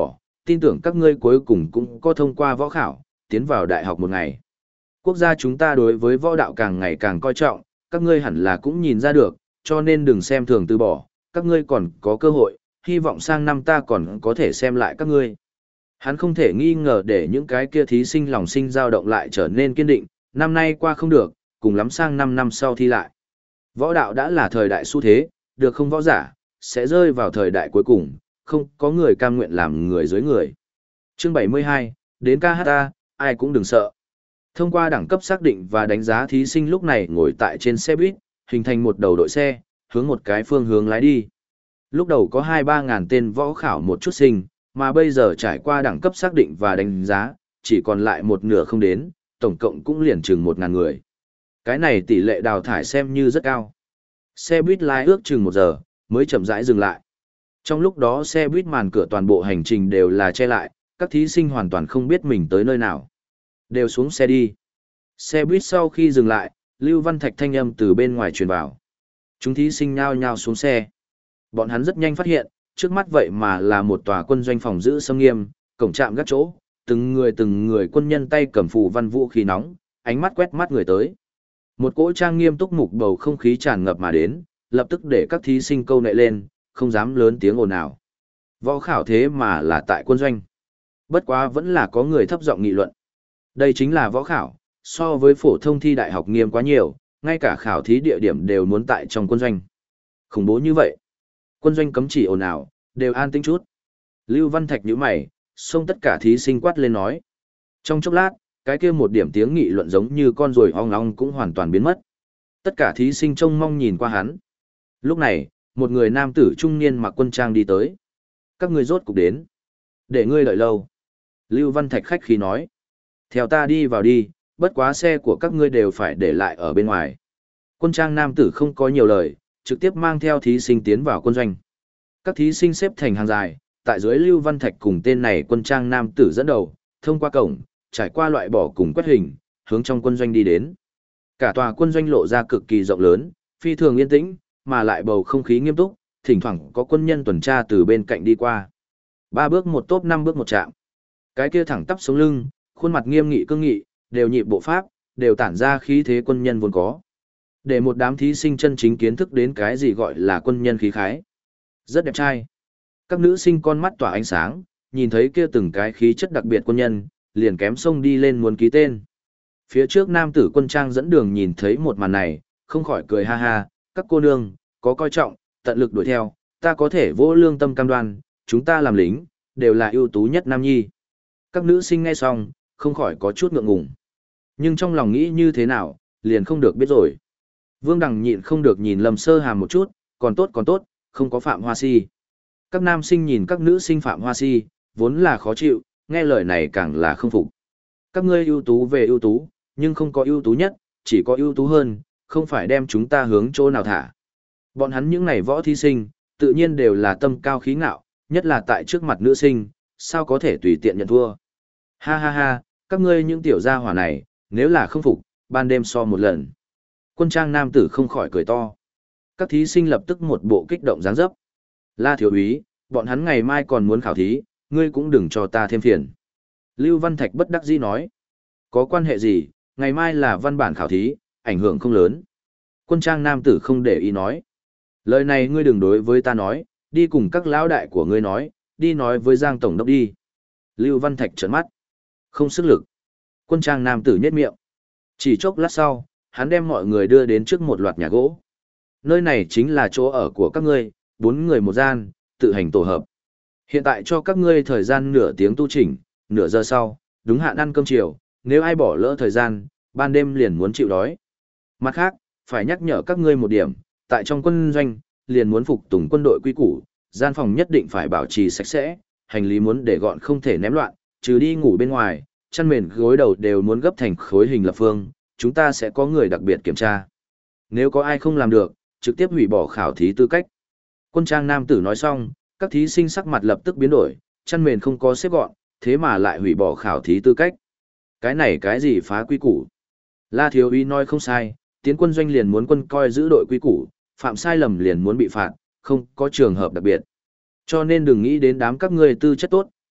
tin tưởng các ngươi cuối cùng cũng có thông qua võ khảo, tiến vào đại học một ngày. Quốc gia chúng ta đối với võ đạo càng ngày càng coi trọng, các ngươi hẳn là cũng nhìn ra được, cho nên đừng xem thường từ bỏ, các ngươi còn có cơ hội, hy vọng sang năm ta còn có thể xem lại các ngươi. Hắn không thể nghi ngờ để những cái kia thí sinh lòng sinh dao động lại trở nên kiên định, năm nay qua không được, cùng lắm sang 5 năm sau thi lại. Võ đạo đã là thời đại xu thế, được không võ giả, sẽ rơi vào thời đại cuối cùng, không có người cam nguyện làm người dưới người. Chương 72, đến KHA, ai cũng đừng sợ. Thông qua đẳng cấp xác định và đánh giá thí sinh lúc này ngồi tại trên xe buýt, hình thành một đầu đội xe, hướng một cái phương hướng lái đi. Lúc đầu có 2-3 ngàn tên võ khảo một chút sinh, mà bây giờ trải qua đẳng cấp xác định và đánh giá, chỉ còn lại một nửa không đến, tổng cộng cũng liền chừng 1.000 người. Cái này tỷ lệ đào thải xem như rất cao. Xe buýt lái ước chừng 1 giờ, mới chậm rãi dừng lại. Trong lúc đó xe buýt màn cửa toàn bộ hành trình đều là che lại, các thí sinh hoàn toàn không biết mình tới nơi nào. Đều xuống xe đi. Xe buýt sau khi dừng lại, Lưu Văn Thạch thanh âm từ bên ngoài truyền vào. Chúng thí sinh nhao nhao xuống xe. Bọn hắn rất nhanh phát hiện, trước mắt vậy mà là một tòa quân doanh phòng giữ xâm nghiêm, cổng trạm gác chỗ, từng người quân nhân tay cầm phù văn vũ khí nóng, ánh mắt quét mắt người tới. Một cỗ trang nghiêm túc mục bầu không khí tràn ngập mà đến, lập tức để các thí sinh câu nệ lên, không dám lớn tiếng ồn ào. Võ khảo thế mà là tại quân doanh. Bất quá vẫn là có người thấp giọng nghị luận. Đây chính là võ khảo, so với phổ thông thi đại học nghiêm quá nhiều, ngay cả khảo thí địa điểm đều muốn tại trong quân doanh. Khủng bố như vậy. Quân doanh cấm chỉ ồn ào, đều an tĩnh chút. Lưu Văn Thạch nhíu mày, xông tất cả thí sinh quát lên nói. Trong chốc lát, cái kia một điểm tiếng nghị luận giống như con ruồi ong ong cũng hoàn toàn biến mất. Tất cả thí sinh trông mong nhìn qua hắn. Lúc này, một người nam tử trung niên mặc quân trang đi tới. Các ngươi rốt cục đến. Để ngươi đợi lâu. Lưu Văn Thạch khách khí nói. Theo ta đi vào đi, bất quá xe của các ngươi đều phải để lại ở bên ngoài. Quân trang nam tử không có nhiều lời, trực tiếp mang theo thí sinh tiến vào quân doanh. Các thí sinh xếp thành hàng dài, tại dưới Lưu Văn Thạch cùng tên này quân trang nam tử dẫn đầu, thông qua cổng, trải qua loại bỏ cùng quét hình, hướng trong quân doanh đi đến. Cả tòa quân doanh lộ ra cực kỳ rộng lớn, phi thường yên tĩnh, mà lại bầu không khí nghiêm túc, thỉnh thoảng có quân nhân tuần tra từ bên cạnh đi qua. 3 bước một tốp 5 bước một chạm. Cái kia thẳng tắp sống lưng, khuôn mặt nghiêm nghị cương nghị, đều nhịp bộ pháp, đều tản ra khí thế quân nhân vốn có. Để một đám thí sinh chân chính kiến thức đến cái gì gọi là quân nhân khí khái. Rất đẹp trai. Các nữ sinh con mắt tỏa ánh sáng, nhìn thấy kia từng cái khí chất đặc biệt quân nhân, liền kém xông đi lên muốn ký tên. Phía trước nam tử quân trang dẫn đường nhìn thấy một màn này, không khỏi cười ha ha, các cô nương, có coi trọng, tận lực đuổi theo, ta có thể vô lương tâm cam đoan, chúng ta làm lính, đều là ưu tú nhất nam nhi. Các nữ sinh nghe xong, không khỏi có chút ngượng ngùng. Nhưng trong lòng nghĩ như thế nào, liền không được biết rồi. Vương Đằng nhịn không được nhìn Lâm Sơ Hàm một chút, còn tốt, không có Phạm Hoa Si. Các nam sinh nhìn các nữ sinh Phạm Hoa Si, vốn là khó chịu, nghe lời này càng là không phục. Các ngươi ưu tú về ưu tú, nhưng không có ưu tú nhất, chỉ có ưu tú hơn, không phải đem chúng ta hướng chỗ nào thả. Bọn hắn những này võ thí sinh, tự nhiên đều là tâm cao khí ngạo, nhất là tại trước mặt nữ sinh, sao có thể tùy tiện nhận thua. Ha ha ha, các ngươi những tiểu gia hỏa này, nếu là không phục, ban đêm so một lần. Quân trang nam tử không khỏi cười to. Các thí sinh lập tức một bộ kích động dáng dấp. La thiếu úy, bọn hắn ngày mai còn muốn khảo thí, ngươi cũng đừng cho ta thêm phiền. Lưu Văn Thạch bất đắc dĩ nói. Có quan hệ gì, ngày mai là văn bản khảo thí, ảnh hưởng không lớn. Quân trang nam tử không để ý nói. Lời này ngươi đừng đối với ta nói, đi cùng các lão đại của ngươi nói, đi nói với Giang Tổng đốc đi. Lưu Văn Thạch trợn mắt. Không sức lực. Quân trang nam tử nhếch miệng. Chỉ chốc lát sau, hắn đem mọi người đưa đến trước một loạt nhà gỗ. Nơi này chính là chỗ ở của các ngươi, 4 người một gian, tự hành tổ hợp. Hiện tại cho các ngươi thời gian nửa tiếng tu chỉnh, nửa giờ sau, đúng hạn ăn cơm chiều, nếu ai bỏ lỡ thời gian, ban đêm liền muốn chịu đói. Mặt khác, phải nhắc nhở các ngươi một điểm, tại trong quân doanh, liền muốn phục tùng quân đội quy củ, gian phòng nhất định phải bảo trì sạch sẽ, hành lý muốn để gọn không thể ném loạn, trừ đi ngủ bên ngoài, chăn mền gối đầu đều muốn gấp thành khối hình lập phương, chúng ta sẽ có người đặc biệt kiểm tra. Nếu có ai không làm được, trực tiếp hủy bỏ khảo thí tư cách. Quân trang nam tử nói xong, các thí sinh sắc mặt lập tức biến đổi, chăn mền không có xếp gọn, thế mà lại hủy bỏ khảo thí tư cách. Cái này cái gì phá quy củ? La thiếu úy nói không sai, tiến quân doanh liền muốn quân coi giữ đội quy củ, phạm sai lầm liền muốn bị phạt, không có trường hợp đặc biệt. Cho nên đừng nghĩ đến đám các ngươi tư chất tốt,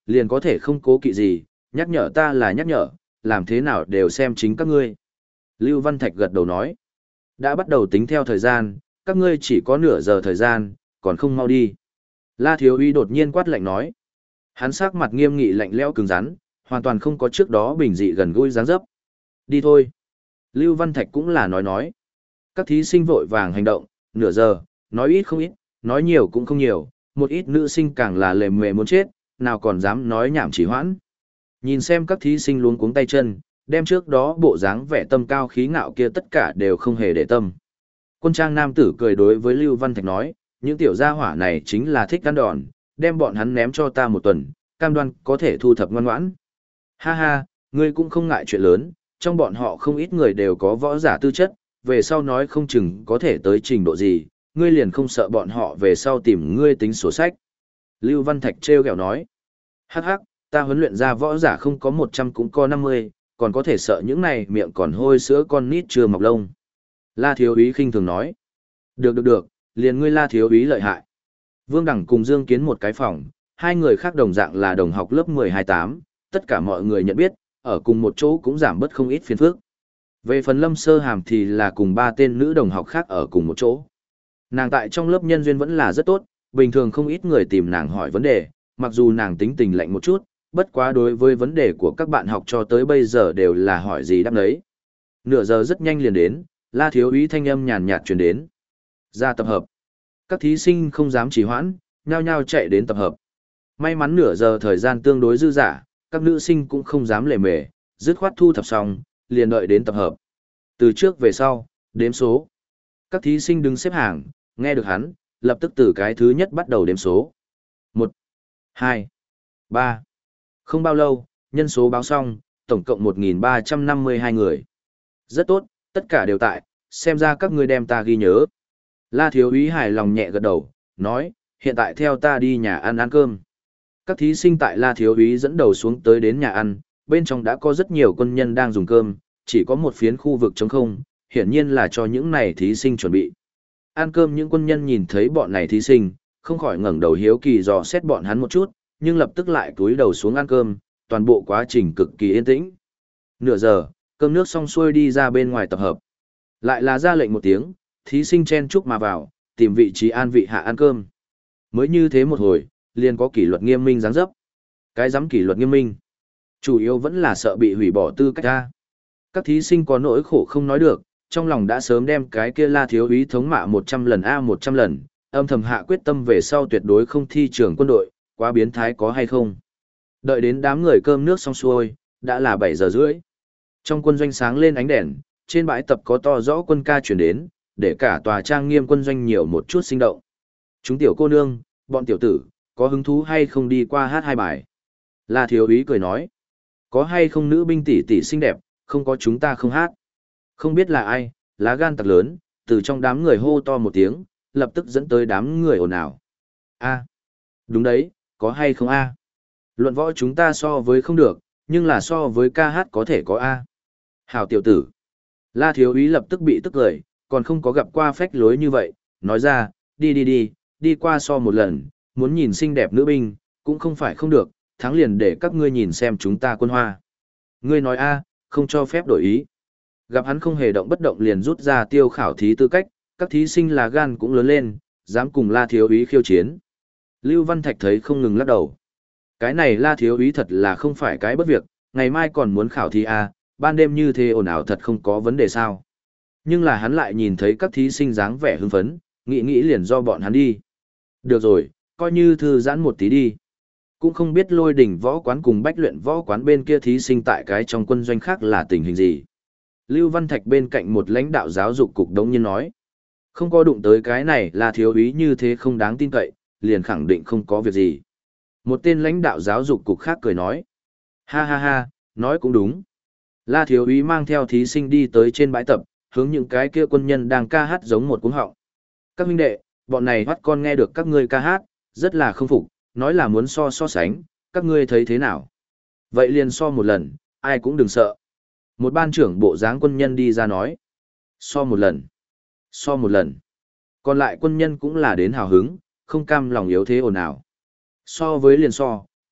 liền có thể không cố kỵ gì, nhắc nhở ta là nhắc nhở, làm thế nào đều xem chính các ngươi. Lưu Văn Thạch gật đầu nói, đã bắt đầu tính theo thời gian, các ngươi chỉ có nửa giờ thời gian, còn không mau đi. La Thiếu Úy đột nhiên quát lạnh nói. Hắn sắc mặt nghiêm nghị lạnh lẽo cứng rắn, hoàn toàn không có trước đó bình dị gần gũi dáng dấp. Đi thôi. Lưu Văn Thạch cũng là nói. Các thí sinh vội vàng hành động, nửa giờ, nói ít không ít, nói nhiều cũng không nhiều, một ít nữ sinh càng là lề mề muốn chết, nào còn dám nói nhảm chỉ hoãn. Nhìn xem các thí sinh luống cuống tay chân, đem trước đó bộ dáng vẻ tâm cao khí ngạo kia tất cả đều không hề để tâm. Quân trang nam tử cười đối với Lưu Văn Thạch nói, những tiểu gia hỏa này chính là thích ăn đòn, đem bọn hắn ném cho ta một tuần, cam đoan có thể thu thập ngoan ngoãn. Ha ha, ngươi cũng không ngại chuyện lớn, trong bọn họ không ít người đều có võ giả tư chất, về sau nói không chừng có thể tới trình độ gì, ngươi liền không sợ bọn họ về sau tìm ngươi tính sổ sách. Lưu Văn Thạch trêu ghẹo nói, hắc hắc, ta huấn luyện ra võ giả không có 100 cũng có 50, còn có thể sợ những này miệng còn hôi sữa con nít chưa mọc lông. La Thiếu Úy khinh thường nói, được, liền ngươi La Thiếu Úy lợi hại. Vương Đẳng cùng Dương Kiến một cái phòng, hai người khác đồng dạng là đồng học lớp 12-8, tất cả mọi người nhận biết, ở cùng một chỗ cũng giảm bớt không ít phiền phức. Về phần Lâm Sơ Hàm thì là cùng ba tên nữ đồng học khác ở cùng một chỗ. Nàng tại trong lớp nhân duyên vẫn là rất tốt, bình thường không ít người tìm nàng hỏi vấn đề, mặc dù nàng tính tình lạnh một chút, bất quá đối với vấn đề của các bạn học cho tới bây giờ đều là hỏi gì đáp nấy. Nửa giờ rất nhanh liền đến, La Thiếu Úy thanh âm nhàn nhạt truyền đến. Ra tập hợp. Các thí sinh không dám trì hoãn, nhao nhao chạy đến tập hợp. May mắn nửa giờ thời gian tương đối dư dả, các nữ sinh cũng không dám lề mề, dứt khoát thu thập xong, liền đợi đến tập hợp. Từ trước về sau, đếm số. Các thí sinh đứng xếp hàng, nghe được hắn, lập tức từ cái thứ nhất bắt đầu đếm số. 1, 2, 3. Không bao lâu, nhân số báo xong, tổng cộng 1.352 người. Rất tốt, tất cả đều tại, xem ra các ngươi đem ta ghi nhớ. La Thiếu Úy hài lòng nhẹ gật đầu, nói, hiện tại theo ta đi nhà ăn ăn cơm. Các thí sinh tại La Thiếu Úy dẫn đầu xuống tới đến nhà ăn, bên trong đã có rất nhiều quân nhân đang dùng cơm, chỉ có một phiến khu vực trống không, hiển nhiên là cho những này thí sinh chuẩn bị. Ăn cơm những quân nhân nhìn thấy bọn này thí sinh, không khỏi ngẩng đầu hiếu kỳ dò xét bọn hắn một chút, nhưng lập tức lại cúi đầu xuống ăn cơm, toàn bộ quá trình cực kỳ yên tĩnh. Nửa giờ, cơm nước xong xuôi đi ra bên ngoài tập hợp. Lại là ra lệnh một tiếng, thí sinh chen chúc mà vào, tìm vị trí an vị hạ ăn cơm. Mới như thế một hồi, liền có kỷ luật nghiêm minh dáng dấp. Cái dám kỷ luật nghiêm minh, chủ yếu vẫn là sợ bị hủy bỏ tư cách ra. Các thí sinh có nỗi khổ không nói được, trong lòng đã sớm đem cái kia La Thiếu Úy thống mạ 100 lần 100 lần, âm thầm hạ quyết tâm về sau tuyệt đối không thi trường quân đội, quá biến thái có hay không. Đợi đến đám người cơm nước xong xuôi, đã là 7 giờ rưỡi. Trong quân doanh sáng lên ánh đèn, trên bãi tập có to rõ quân ca chuyển đến, để cả tòa trang nghiêm quân doanh nhiều một chút sinh động. Chúng tiểu cô nương, bọn tiểu tử, có hứng thú hay không đi qua hát hai bài? La Thiếu Úy cười nói, có hay không nữ binh tỷ tỷ xinh đẹp, không có chúng ta không hát. Không biết là ai, lá gan tặc lớn, từ trong đám người hô to một tiếng, lập tức dẫn tới đám người ồn ào. A, đúng đấy, có hay không a? Luận võ chúng ta so với không được, nhưng là so với ca hát có thể có a. Hảo tiểu tử. La Thiếu Úy lập tức bị tức cười, còn không có gặp qua phách lối như vậy, nói ra, đi qua so một lần, muốn nhìn xinh đẹp nữ binh, cũng không phải không được, thắng liền để các ngươi nhìn xem chúng ta quân hoa. Ngươi nói a, không cho phép đổi ý. Gặp hắn không hề động bất động liền rút ra tiêu khảo thí tư cách, các thí sinh là gan cũng lớn lên, dám cùng La Thiếu Úy khiêu chiến. Lưu Văn Thạch thấy không ngừng lắc đầu. Cái này La Thiếu Úy thật là không phải cái bất việc, ngày mai còn muốn khảo thí a, ban đêm như thế ồn ào thật không có vấn đề sao. Nhưng là hắn lại nhìn thấy các thí sinh dáng vẻ hưng phấn, nghĩ liền do bọn hắn đi. Được rồi, coi như thư giãn một tí đi. Cũng không biết Lôi Đỉnh võ quán cùng Bách Luyện võ quán bên kia thí sinh tại cái trong quân doanh khác là tình hình gì. Lưu Văn Thạch bên cạnh một lãnh đạo giáo dục cục đống nhiên nói. Không có đụng tới cái này là Thiếu Úy như thế không đáng tin cậy, liền khẳng định không có việc gì. Một tên lãnh đạo giáo dục cục khác cười nói. Ha, nói cũng đúng. La Thiếu Úy mang theo thí sinh đi tới trên bãi tập, hướng những cái kia quân nhân đang ca hát giống một cuống họng. Các huynh đệ, bọn này bắt con nghe được các ngươi ca hát, rất là không phục, nói là muốn so sánh, các ngươi thấy thế nào? Vậy liền so một lần, ai cũng đừng sợ. Một ban trưởng bộ dáng quân nhân đi ra nói. So một lần. Còn lại quân nhân cũng là đến hào hứng, không cam lòng yếu thế ồn ào. So với liền so,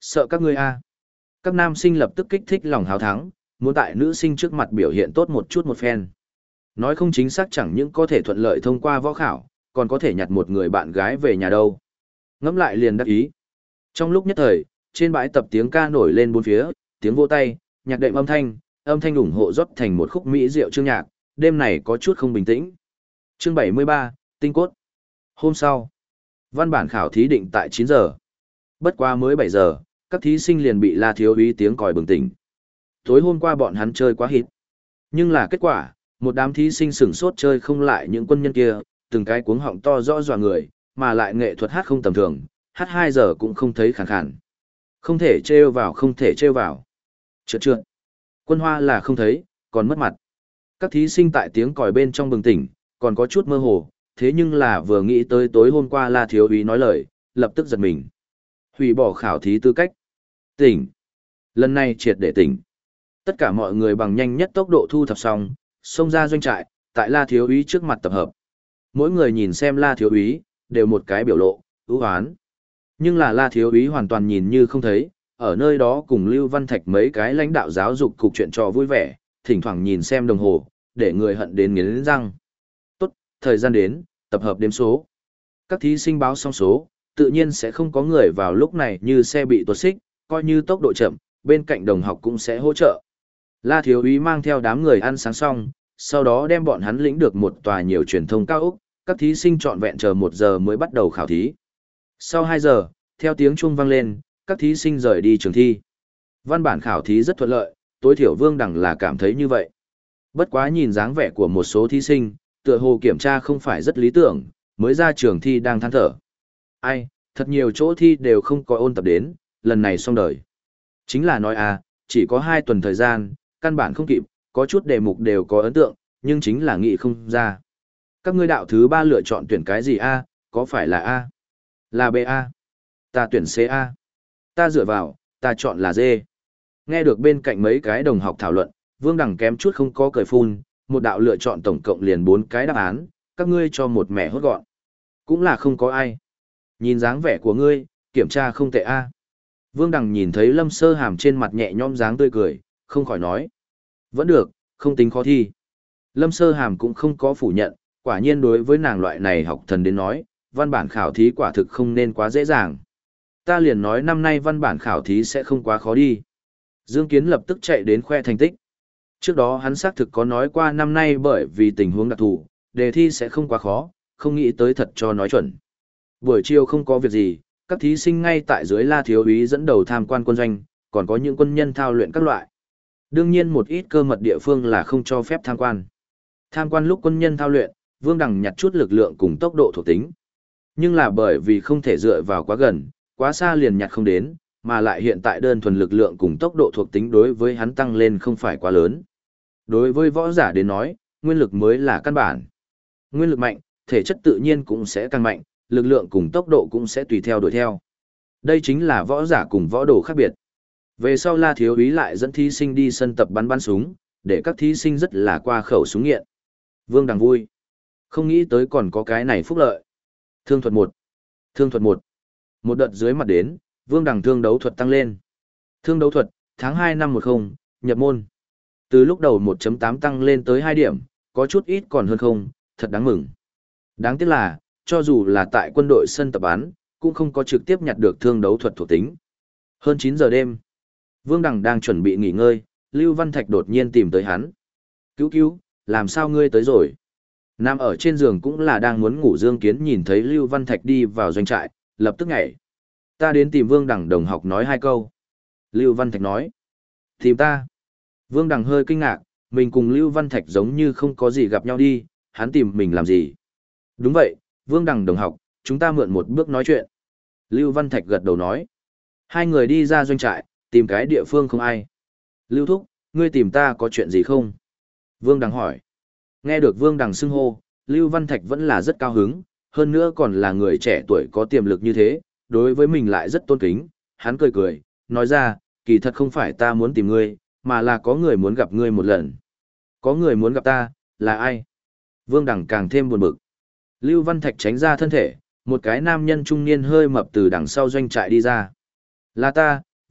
sợ các ngươi a. Các nam sinh lập tức kích thích lòng háo thắng, muốn tại nữ sinh trước mặt biểu hiện tốt một chút một phen. Nói không chính xác chẳng những có thể thuận lợi thông qua võ khảo, còn có thể nhặt một người bạn gái về nhà đâu. Ngẫm lại liền đắc ý. Trong lúc nhất thời, trên bãi tập tiếng ca nổi lên bốn phía, tiếng vỗ tay, nhạc đệm âm thanh ủng hộ rót thành một khúc mỹ diệu chương nhạc, đêm này có chút không bình tĩnh. Chương 73, Tinh cốt. Hôm sau, văn bản khảo thí định tại 9 giờ. Bất quá mới 7 giờ, các thí sinh liền bị La Thiếu Úy tiếng còi bừng tỉnh. Tối hôm qua bọn hắn chơi quá hít. Nhưng là kết quả, một đám thí sinh sửng sốt chơi không lại những quân nhân kia, từng cái cuống họng to rõ dọa người, mà lại nghệ thuật hát không tầm thường, hát 2 giờ cũng không thấy khàn khàn. Không thể trêu vào, không thể trêu vào. Trượt. Quân hoa là không thấy, còn mất mặt. Các thí sinh tại tiếng còi bên trong bừng tỉnh, còn có chút mơ hồ, thế nhưng là vừa nghĩ tới tối hôm qua La Thiếu Úy nói lời, lập tức giật mình. Hủy bỏ khảo thí tư cách. Tỉnh. Lần này triệt để tỉnh. Tất cả mọi người bằng nhanh nhất tốc độ thu thập xong, xông ra doanh trại, tại La Thiếu Úy trước mặt tập hợp. Mỗi người nhìn xem La Thiếu Úy, đều một cái biểu lộ, ưu hoán. Nhưng là La Thiếu Úy hoàn toàn nhìn như không thấy, ở nơi đó cùng Lưu Văn Thạch mấy cái lãnh đạo giáo dục cục chuyện trò vui vẻ, thỉnh thoảng nhìn xem đồng hồ, để người hận đến nghiến răng. Tốt, thời gian đến, tập hợp đếm số. Các thí sinh báo xong số, tự nhiên sẽ không có người vào lúc này như xe bị tuột xích, coi như tốc độ chậm, bên cạnh đồng học cũng sẽ hỗ trợ. La Thiếu Úy mang theo đám người ăn sáng xong, sau đó đem bọn hắn lĩnh được một tòa nhiều truyền thông cao ốc, các thí sinh trọn vẹn chờ 1 giờ mới bắt đầu khảo thí. Sau 2 giờ, theo tiếng chuông vang lên, các thí sinh rời đi trường thi. Văn bản khảo thí rất thuận lợi, tối thiểu Vương Đằng là cảm thấy như vậy. Bất quá nhìn dáng vẻ của một số thí sinh, tựa hồ kiểm tra không phải rất lý tưởng, mới ra trường thi đang than thở. Ai, thật nhiều chỗ thi đều không có ôn tập đến, lần này xong đời. Chính là nói chỉ có 2 tuần thời gian, căn bản không kịp, có chút đề mục đều có ấn tượng, nhưng chính là nghĩ không ra. Các ngươi đạo thứ 3 lựa chọn tuyển cái gì có phải là A? Là B A? Ta tuyển C A. Ta dựa vào, ta chọn là D. Nghe được bên cạnh mấy cái đồng học thảo luận, Vương Đằng kém chút không có cười phun, một đạo lựa chọn tổng cộng liền 4 cái đáp án, các ngươi cho một mẻ hốt gọn. Cũng là không có ai. Nhìn dáng vẻ của ngươi, kiểm tra không tệ A. Vương Đằng nhìn thấy Lâm Sơ Hàm trên mặt nhẹ nhõm dáng tươi cười, không khỏi nói. Vẫn được, không tính khó thi. Lâm Sơ Hàm cũng không có phủ nhận, quả nhiên đối với nàng loại này học thần đến nói, văn bản khảo thí quả thực không nên quá dễ dàng. Ta liền nói năm nay văn bản khảo thí sẽ không quá khó đi. Dương Kiến lập tức chạy đến khoe thành tích. Trước đó hắn xác thực có nói qua năm nay bởi vì tình huống đặc thù, đề thi sẽ không quá khó, không nghĩ tới thật cho nói chuẩn. Buổi chiều không có việc gì, các thí sinh ngay tại dưới La Thiếu Úy dẫn đầu tham quan quân doanh, còn có những quân nhân thao luyện các loại. Đương nhiên một ít cơ mật địa phương là không cho phép tham quan. Tham quan lúc quân nhân thao luyện, Vương Đằng nhặt chút lực lượng cùng tốc độ thuộc tính. Nhưng là bởi vì không thể dựa vào quá gần, quá xa liền nhặt không đến, mà lại hiện tại đơn thuần lực lượng cùng tốc độ thuộc tính đối với hắn tăng lên không phải quá lớn. Đối với võ giả đến nói, nguyên lực mới là căn bản. Nguyên lực mạnh, thể chất tự nhiên cũng sẽ càng mạnh, lực lượng cùng tốc độ cũng sẽ tùy theo đuổi theo. Đây chính là võ giả cùng võ đồ khác biệt. Về sau La Thiếu Úy lại dẫn thí sinh đi sân tập bắn súng, để các thí sinh rất là qua khẩu súng nghiện. Vương Đằng vui. Không nghĩ tới còn có cái này phúc lợi. Thương thuật 1. Thương thuật 1. Một đợt dưới mặt đến, Vương Đằng thương đấu thuật tăng lên. Thương đấu thuật, tháng 2 năm 10, nhập môn. Từ lúc đầu 1.8 tăng lên tới 2 điểm, có chút ít còn hơn không, thật đáng mừng. Đáng tiếc là, cho dù là tại quân đội sân tập bắn, cũng không có trực tiếp nhặt được thương đấu thuật thuộc tính. Hơn 9 giờ đêm, Vương Đằng đang chuẩn bị nghỉ ngơi, Lưu Văn Thạch đột nhiên tìm tới hắn. Cứu, làm sao ngươi tới rồi? Nằm ở trên giường cũng là đang muốn ngủ Dương Kiến nhìn thấy Lưu Văn Thạch đi vào doanh trại, lập tức nhảy. Ta đến tìm Vương Đằng đồng học nói 2 câu. Lưu Văn Thạch nói. Tìm ta. Vương Đằng hơi kinh ngạc, mình cùng Lưu Văn Thạch giống như không có gì gặp nhau đi, hắn tìm mình làm gì? Đúng vậy, Vương Đằng đồng học, chúng ta mượn một bước nói chuyện. Lưu Văn Thạch gật đầu nói. 2 người đi ra doanh trại, tìm cái địa phương không ai. Lưu Thúc, ngươi tìm ta có chuyện gì không? Vương Đằng hỏi. Nghe được Vương Đằng xưng hô, Lưu Văn Thạch vẫn là rất cao hứng, hơn nữa còn là người trẻ tuổi có tiềm lực như thế, đối với mình lại rất tôn kính. Hắn cười, nói ra, kỳ thật không phải ta muốn tìm ngươi, mà là có người muốn gặp ngươi một lần. Có người muốn gặp ta, là ai? Vương Đằng càng thêm buồn bực. Lưu Văn Thạch tránh ra thân thể, một cái nam nhân trung niên hơi mập từ đằng sau doanh trại đi ra. Là ta,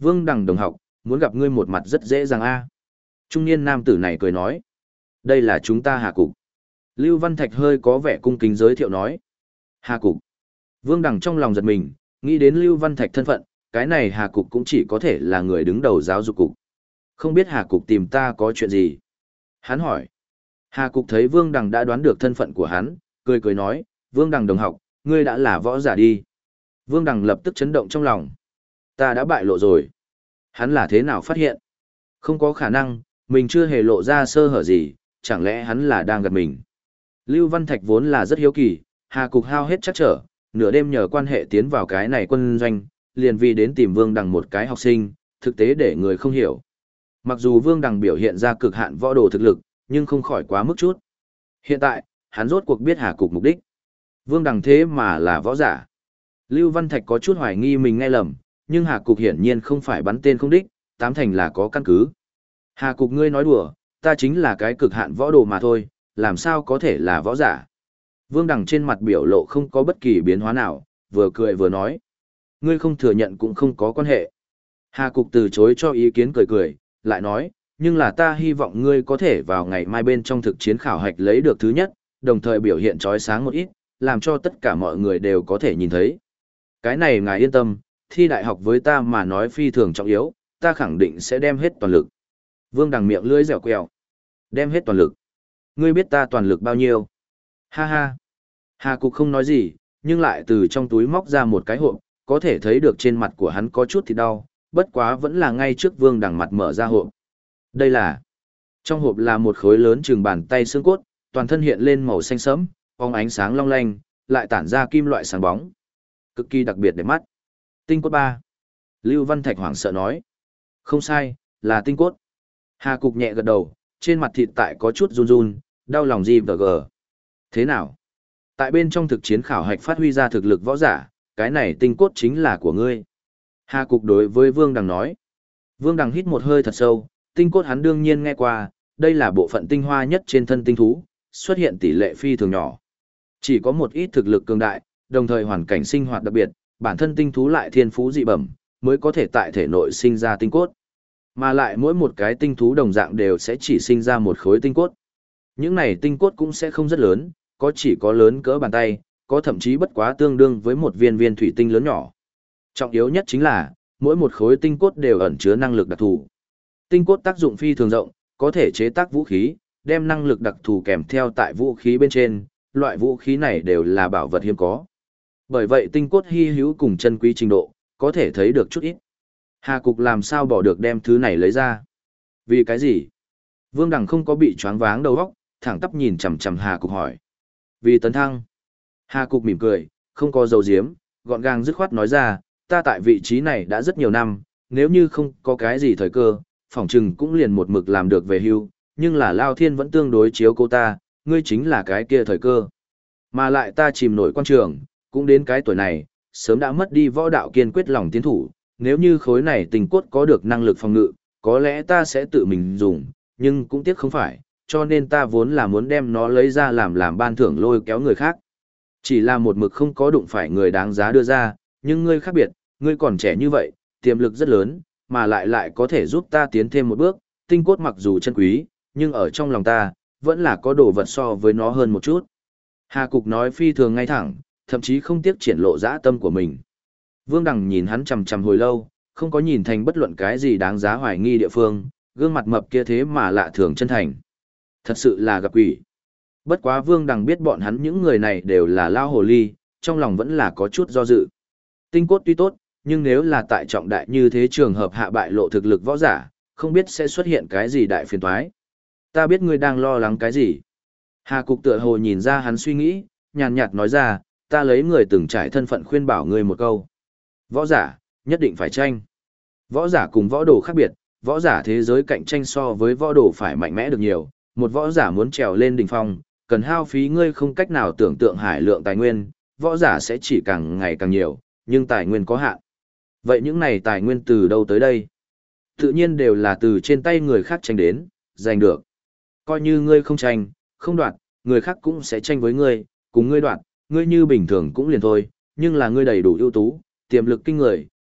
Vương Đằng đồng học, muốn gặp ngươi một mặt rất dễ dàng a. Trung niên nam tử này cười nói. Đây là chúng ta Hà Cục. Lưu Văn Thạch hơi có vẻ cung kính giới thiệu nói. Hà Cục. Vương Đằng trong lòng giật mình, nghĩ đến Lưu Văn Thạch thân phận, cái này Hà Cục cũng chỉ có thể là người đứng đầu giáo dục cục. Không biết Hà Cục tìm ta có chuyện gì? Hắn hỏi. Hà Cục thấy Vương Đằng đã đoán được thân phận của hắn, cười cười nói, Vương Đằng đồng học, ngươi đã là võ giả đi. Vương Đằng lập tức chấn động trong lòng. Ta đã bại lộ rồi. Hắn là thế nào phát hiện? Không có khả năng, mình chưa hề lộ ra sơ hở gì, chẳng lẽ hắn là đang gạt mình? Lưu Văn Thạch vốn là rất hiếu kỳ, Hà Cục hao hết chắc trở, nửa đêm nhờ quan hệ tiến vào cái này quân doanh, liền vì đến tìm Vương Đằng một cái học sinh, thực tế để người không hiểu. Mặc dù Vương Đằng biểu hiện ra cực hạn võ đồ thực lực, nhưng không khỏi quá mức chút. Hiện tại, hắn rốt cuộc biết Hà Cục mục đích. Vương Đằng thế mà là võ giả. Lưu Văn Thạch có chút hoài nghi mình nghe lầm, nhưng Hà Cục hiển nhiên không phải bắn tên không đích, tám thành là có căn cứ. Hà Cục ngươi nói đùa, ta chính là cái cực hạn võ đồ mà thôi, làm sao có thể là võ giả. Vương Đằng trên mặt biểu lộ không có bất kỳ biến hóa nào, vừa cười vừa nói. Ngươi không thừa nhận cũng không có quan hệ. Hà Cục từ chối cho ý kiến cười cười, lại nói, nhưng là ta hy vọng ngươi có thể vào ngày mai bên trong thực chiến khảo hạch lấy được thứ nhất, đồng thời biểu hiện trói sáng một ít, làm cho tất cả mọi người đều có thể nhìn thấy. Cái này ngài yên tâm, thi đại học với ta mà nói phi thường trọng yếu, ta khẳng định sẽ đem hết toàn lực. Vương Đằng miệng lưỡi dẻo quẹo. Đem hết toàn lực. Ngươi biết ta toàn lực bao nhiêu? Ha ha. Hà Cục không nói gì, nhưng lại từ trong túi móc ra một cái hộp, có thể thấy được trên mặt của hắn có chút thì đau, bất quá vẫn là ngay trước Vương Đằng mặt mở ra hộp. Đây là... Trong hộp là một khối lớn chừng bàn tay xương cốt, toàn thân hiện lên màu xanh sẫm, phóng ánh sáng long lanh, lại tản ra kim loại sáng bóng. Cực kỳ đặc biệt để mắt. Tinh cốt 3. Lưu Văn Thạch hoảng sợ nói. Không sai, là tinh cốt. Hà Cục nhẹ gật đầu, trên mặt thịt tại có chút run run, đau lòng gì và gờ. Thế nào? Tại bên trong thực chiến khảo hạch phát huy ra thực lực võ giả, cái này tinh cốt chính là của ngươi. Hà Cục đối với Vương Đằng nói. Vương Đằng hít một hơi thật sâu, tinh cốt hắn đương nhiên nghe qua, đây là bộ phận tinh hoa nhất trên thân tinh thú, xuất hiện tỷ lệ phi thường nhỏ. Chỉ có một ít thực lực cường đại, đồng thời hoàn cảnh sinh hoạt đặc biệt, bản thân tinh thú lại thiên phú dị bẩm, mới có thể tại thể nội sinh ra tinh cốt. Mà lại mỗi một cái tinh thú đồng dạng đều sẽ chỉ sinh ra một khối tinh cốt. Những này tinh cốt cũng sẽ không rất lớn, có chỉ có lớn cỡ bàn tay, có thậm chí bất quá tương đương với một viên viên thủy tinh lớn nhỏ. Trọng yếu nhất chính là, mỗi một khối tinh cốt đều ẩn chứa năng lực đặc thù. Tinh cốt tác dụng phi thường rộng, có thể chế tác vũ khí, đem năng lực đặc thù kèm theo tại vũ khí bên trên, loại vũ khí này đều là bảo vật hiếm có. Bởi vậy tinh cốt hy hữu cùng chân quý trình độ, có thể thấy được chút ít. Hà Cục làm sao bỏ được đem thứ này lấy ra? Vì cái gì? Vương Đằng không có bị choáng váng đầu óc, thẳng tắp nhìn chằm chằm Hà Cục hỏi. Vì tấn thăng. Hà Cục mỉm cười, không có dấu diếm, gọn gàng dứt khoát nói ra, ta tại vị trí này đã rất nhiều năm, nếu như không có cái gì thời cơ, phỏng chừng cũng liền một mực làm được về hưu, nhưng là Lao Thiên vẫn tương đối chiếu cô ta, ngươi chính là cái kia thời cơ. Mà lại ta chìm nổi quan trường, cũng đến cái tuổi này, sớm đã mất đi võ đạo kiên quyết lòng tiến thủ, nếu như khối này tình cốt có được năng lực phòng ngự, có lẽ ta sẽ tự mình dùng, nhưng cũng tiếc không phải, cho nên ta vốn là muốn đem nó lấy ra làm ban thưởng lôi kéo người khác. Chỉ là một mực không có đụng phải người đáng giá đưa ra, nhưng ngươi khác biệt, ngươi còn trẻ như vậy, tiềm lực rất lớn, mà lại có thể giúp ta tiến thêm một bước, tinh cốt mặc dù chân quý, nhưng ở trong lòng ta, vẫn là có đồ vật so với nó hơn một chút. Hà Cục nói phi thường ngay thẳng, thậm chí không tiếc triển lộ dã tâm của mình. Vương Đằng nhìn hắn chằm chằm hồi lâu, không có nhìn thành bất luận cái gì đáng giá hoài nghi địa phương, gương mặt mập kia thế mà lạ thường chân thành. Thật sự là gặp quỷ. Bất quá Vương Đằng biết bọn hắn những người này đều là lao hồ ly, trong lòng vẫn là có chút do dự. Tinh cốt tuy tốt, nhưng nếu là tại trọng đại như thế trường hợp hạ bại lộ thực lực võ giả, không biết sẽ xuất hiện cái gì đại phiền toái. Ta biết ngươi đang lo lắng cái gì. Hà Cục tựa hồ nhìn ra hắn suy nghĩ, nhàn nhạt nói ra, ta lấy người từng trải thân phận khuyên bảo ngươi một câu. Võ giả, nhất định phải tranh. Võ giả cùng võ đồ khác biệt, võ giả thế giới cạnh tranh so với võ đồ phải mạnh mẽ được nhiều. Một võ giả muốn trèo lên đỉnh phong, cần hao phí ngươi không cách nào tưởng tượng hải lượng tài nguyên, võ giả sẽ chỉ càng ngày càng nhiều, nhưng tài nguyên có hạn. Vậy những này tài nguyên từ đâu tới đây? Tự nhiên đều là từ trên tay người khác tranh đến, giành được. Coi như ngươi không tranh, không đoạt, người khác cũng sẽ tranh với ngươi, cùng ngươi đoạt, ngươi như bình thường cũng liền thôi, nhưng là ngươi đầy đủ ưu tú, tiềm lực kinh người,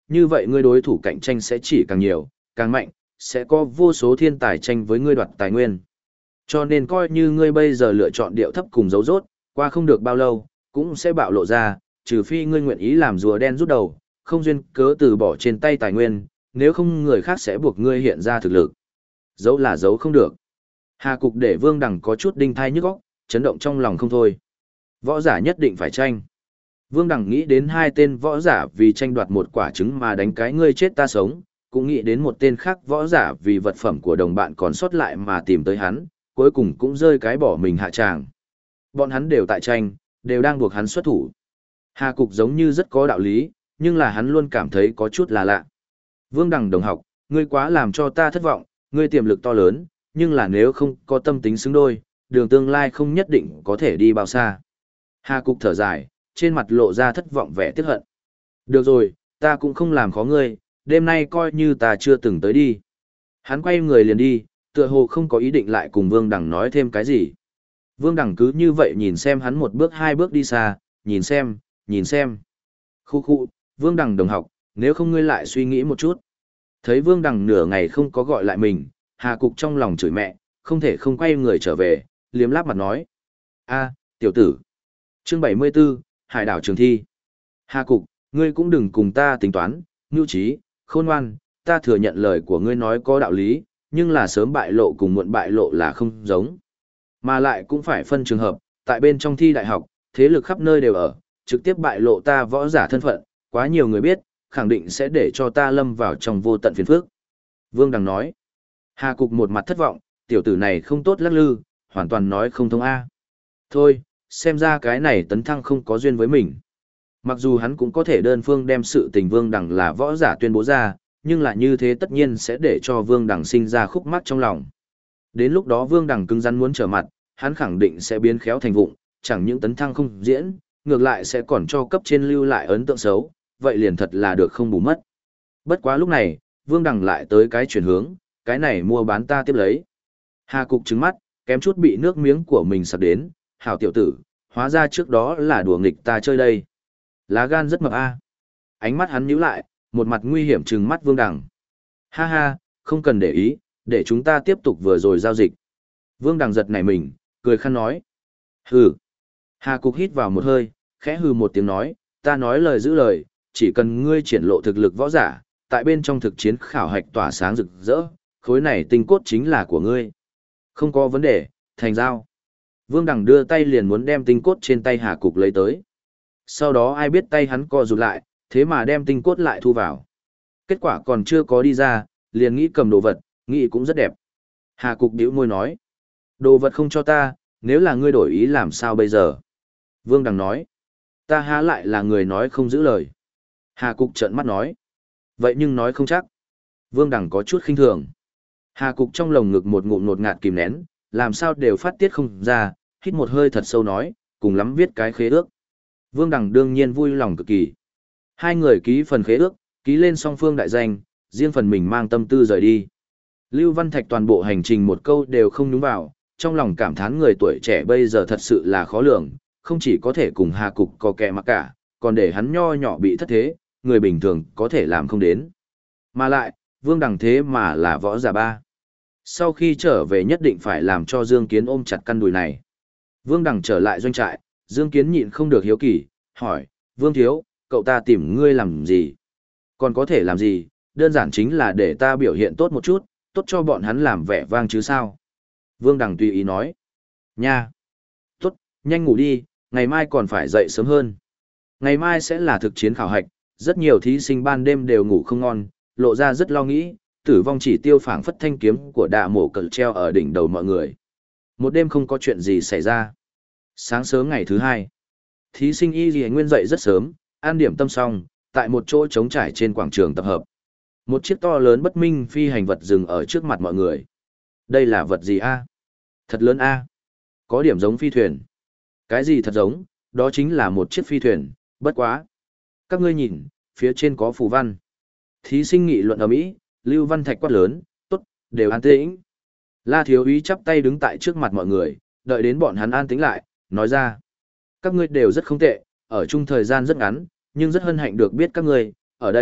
như vậy ngươi đối thủ cạnh tranh sẽ chỉ càng nhiều, càng mạnh, sẽ có vô số thiên tài tranh với ngươi đoạt tài nguyên. Cho nên coi như ngươi bây giờ lựa chọn điệu thấp cùng dấu rốt, qua không được bao lâu, cũng sẽ bạo lộ ra, trừ phi ngươi nguyện ý làm rùa đen rút đầu, không duyên cớ từ bỏ trên tay tài nguyên, nếu không người khác sẽ buộc ngươi hiện ra thực lực. Giấu là giấu không được. Hà Cục để Vương Đằng có chút đinh thai nhức óc, chấn động trong lòng không thôi. Võ giả nhất định phải tranh. Vương Đằng nghĩ đến hai tên võ giả vì tranh đoạt một quả trứng mà đánh cái ngươi chết ta sống, cũng nghĩ đến một tên khác võ giả vì vật phẩm của đồng bạn còn sót lại mà tìm tới hắn, cuối cùng cũng rơi cái bỏ mình hạ tràng. Bọn hắn đều tại tranh, đều đang buộc hắn xuất thủ. Hà Cục giống như rất có đạo lý, nhưng là hắn luôn cảm thấy có chút là lạ. Vương Đằng đồng học, ngươi quá làm cho ta thất vọng, ngươi tiềm lực to lớn, nhưng là nếu không có tâm tính xứng đôi, đường tương lai không nhất định có thể đi bao xa. Hà Cục thở dài, trên mặt lộ ra thất vọng vẻ tiếc hận. Được rồi, ta cũng không làm khó ngươi, đêm nay coi như ta chưa từng tới đi. Hắn quay người liền đi, tựa hồ không có ý định lại cùng Vương Đằng nói thêm cái gì. Vương Đằng cứ như vậy nhìn xem hắn một bước hai bước đi xa, nhìn xem. Khu khu, Vương Đằng đồng học, nếu không ngươi lại suy nghĩ một chút. Thấy Vương Đằng nửa ngày không có gọi lại mình, Hà Cục trong lòng chửi mẹ, không thể không quay người trở về, liếm láp mặt nói. A, tiểu tử. Chương 74, Hải đảo Trường Thi. Hà Cục, ngươi cũng đừng cùng ta tính toán, nhu trí, khôn ngoan, ta thừa nhận lời của ngươi nói có đạo lý, nhưng là sớm bại lộ cùng muộn bại lộ là không giống. Mà lại cũng phải phân trường hợp, tại bên trong thi đại học, thế lực khắp nơi đều ở, trực tiếp bại lộ ta võ giả thân phận, quá nhiều người biết, khẳng định sẽ để cho ta lâm vào trong vô tận phiền phức. Vương Đằng nói. Hà Cục một mặt thất vọng, tiểu tử này không tốt lắc lư, hoàn toàn nói không thông A. Thôi, xem ra cái này tấn thăng không có duyên với mình. Mặc dù hắn cũng có thể đơn phương đem sự tình Vương Đằng là võ giả tuyên bố ra, nhưng là như thế tất nhiên sẽ để cho Vương Đằng sinh ra khúc mắc trong lòng. Đến lúc đó Vương Đằng cứng rắn muốn trở mặt, hắn khẳng định sẽ biến khéo thành vụng, chẳng những tấn thăng không diễn, ngược lại sẽ còn cho cấp trên lưu lại ấn tượng xấu, vậy liền thật là được không bù mất. Bất quá lúc này, Vương Đằng lại tới cái chuyển hướng, cái này mua bán ta tiếp lấy. Hà Cục trứng mắt, kém chút bị nước miếng của mình sặc đến, hảo tiểu tử, hóa ra trước đó là đùa nghịch ta chơi đây. Lá gan rất mập a. Ánh mắt hắn nhíu lại, một mặt nguy hiểm trừng mắt Vương Đằng. Ha ha, không cần để ý, để chúng ta tiếp tục vừa rồi giao dịch. Vương Đằng giật nảy mình, cười khăn nói. Hừ. Hà Cục hít vào một hơi, khẽ hừ một tiếng nói, ta nói lời giữ lời, chỉ cần ngươi triển lộ thực lực võ giả, tại bên trong thực chiến khảo hạch tỏa sáng rực rỡ, khối này tinh cốt chính là của ngươi. Không có vấn đề, thành giao. Vương Đằng đưa tay liền muốn đem tinh cốt trên tay Hà Cục lấy tới. Sau đó ai biết tay hắn co rụt lại, thế mà đem tinh cốt lại thu vào. Kết quả còn chưa có đi ra, liền nghĩ cầm đồ vật, nghĩ cũng rất đẹp. Hà Cục bĩu môi nói. Đồ vật không cho ta, nếu là ngươi đổi ý làm sao bây giờ? Vương Đằng nói. Ta há lại là người nói không giữ lời. Hà Cục trợn mắt nói. Vậy nhưng nói không chắc. Vương Đằng có chút khinh thường. Hà Cục trong lồng ngực một ngụm ngột ngạt kìm nén, làm sao đều phát tiết không ra, hít một hơi thật sâu nói, cùng lắm viết cái khế ước. Vương Đằng đương nhiên vui lòng cực kỳ. Hai người ký phần khế ước, ký lên song phương đại danh, riêng phần mình mang tâm tư rời đi. Lưu Văn Thạch toàn bộ hành trình một câu đều không nhúng vào, trong lòng cảm thán người tuổi trẻ bây giờ thật sự là khó lường, không chỉ có thể cùng Hà Cục có kẻ mặc cả, còn để hắn nho nhỏ bị thất thế, người bình thường có thể làm không đến. Mà lại, Vương Đằng thế mà là võ giả ba. Sau khi trở về nhất định phải làm cho Dương Kiến ôm chặt căn đùi này. Vương Đằng trở lại doanh trại, Dương Kiến nhịn không được hiếu kỳ, hỏi, Vương Thiếu, cậu ta tìm ngươi làm gì? Còn có thể làm gì, đơn giản chính là để ta biểu hiện tốt một chút, tốt cho bọn hắn làm vẻ vang chứ sao? Vương Đằng tùy ý nói, nha, tốt, nhanh ngủ đi, ngày mai còn phải dậy sớm hơn. Ngày mai sẽ là thực chiến khảo hạch, rất nhiều thí sinh ban đêm đều ngủ không ngon, lộ ra rất lo nghĩ, tử vong chỉ tiêu phảng phất thanh kiếm của đạ mổ cờ treo ở đỉnh đầu mọi người. Một đêm không có chuyện gì xảy ra. Sáng sớm ngày thứ hai, thí sinh Y Lì Nguyên dậy rất sớm, an điểm tâm xong, tại một chỗ trống trải trên quảng trường tập hợp. Một chiếc to lớn bất minh phi hành vật dừng ở trước mặt mọi người. Đây là vật gì a? Thật lớn a. Có điểm giống phi thuyền. Cái gì thật giống, đó chính là một chiếc phi thuyền, bất quá. Các ngươi nhìn, phía trên có phù văn. Thí sinh nghị luận ầm ĩ, Lưu Văn Thạch quát lớn, tốt, đều an tĩnh. La Thiếu Úy chắp tay đứng tại trước mặt mọi người, đợi đến bọn hắn an tĩnh lại, nói ra. Các ngươi đều rất không tệ, ở chung thời gian rất ngắn, nhưng rất hân hạnh được biết các ngươi, ở đây,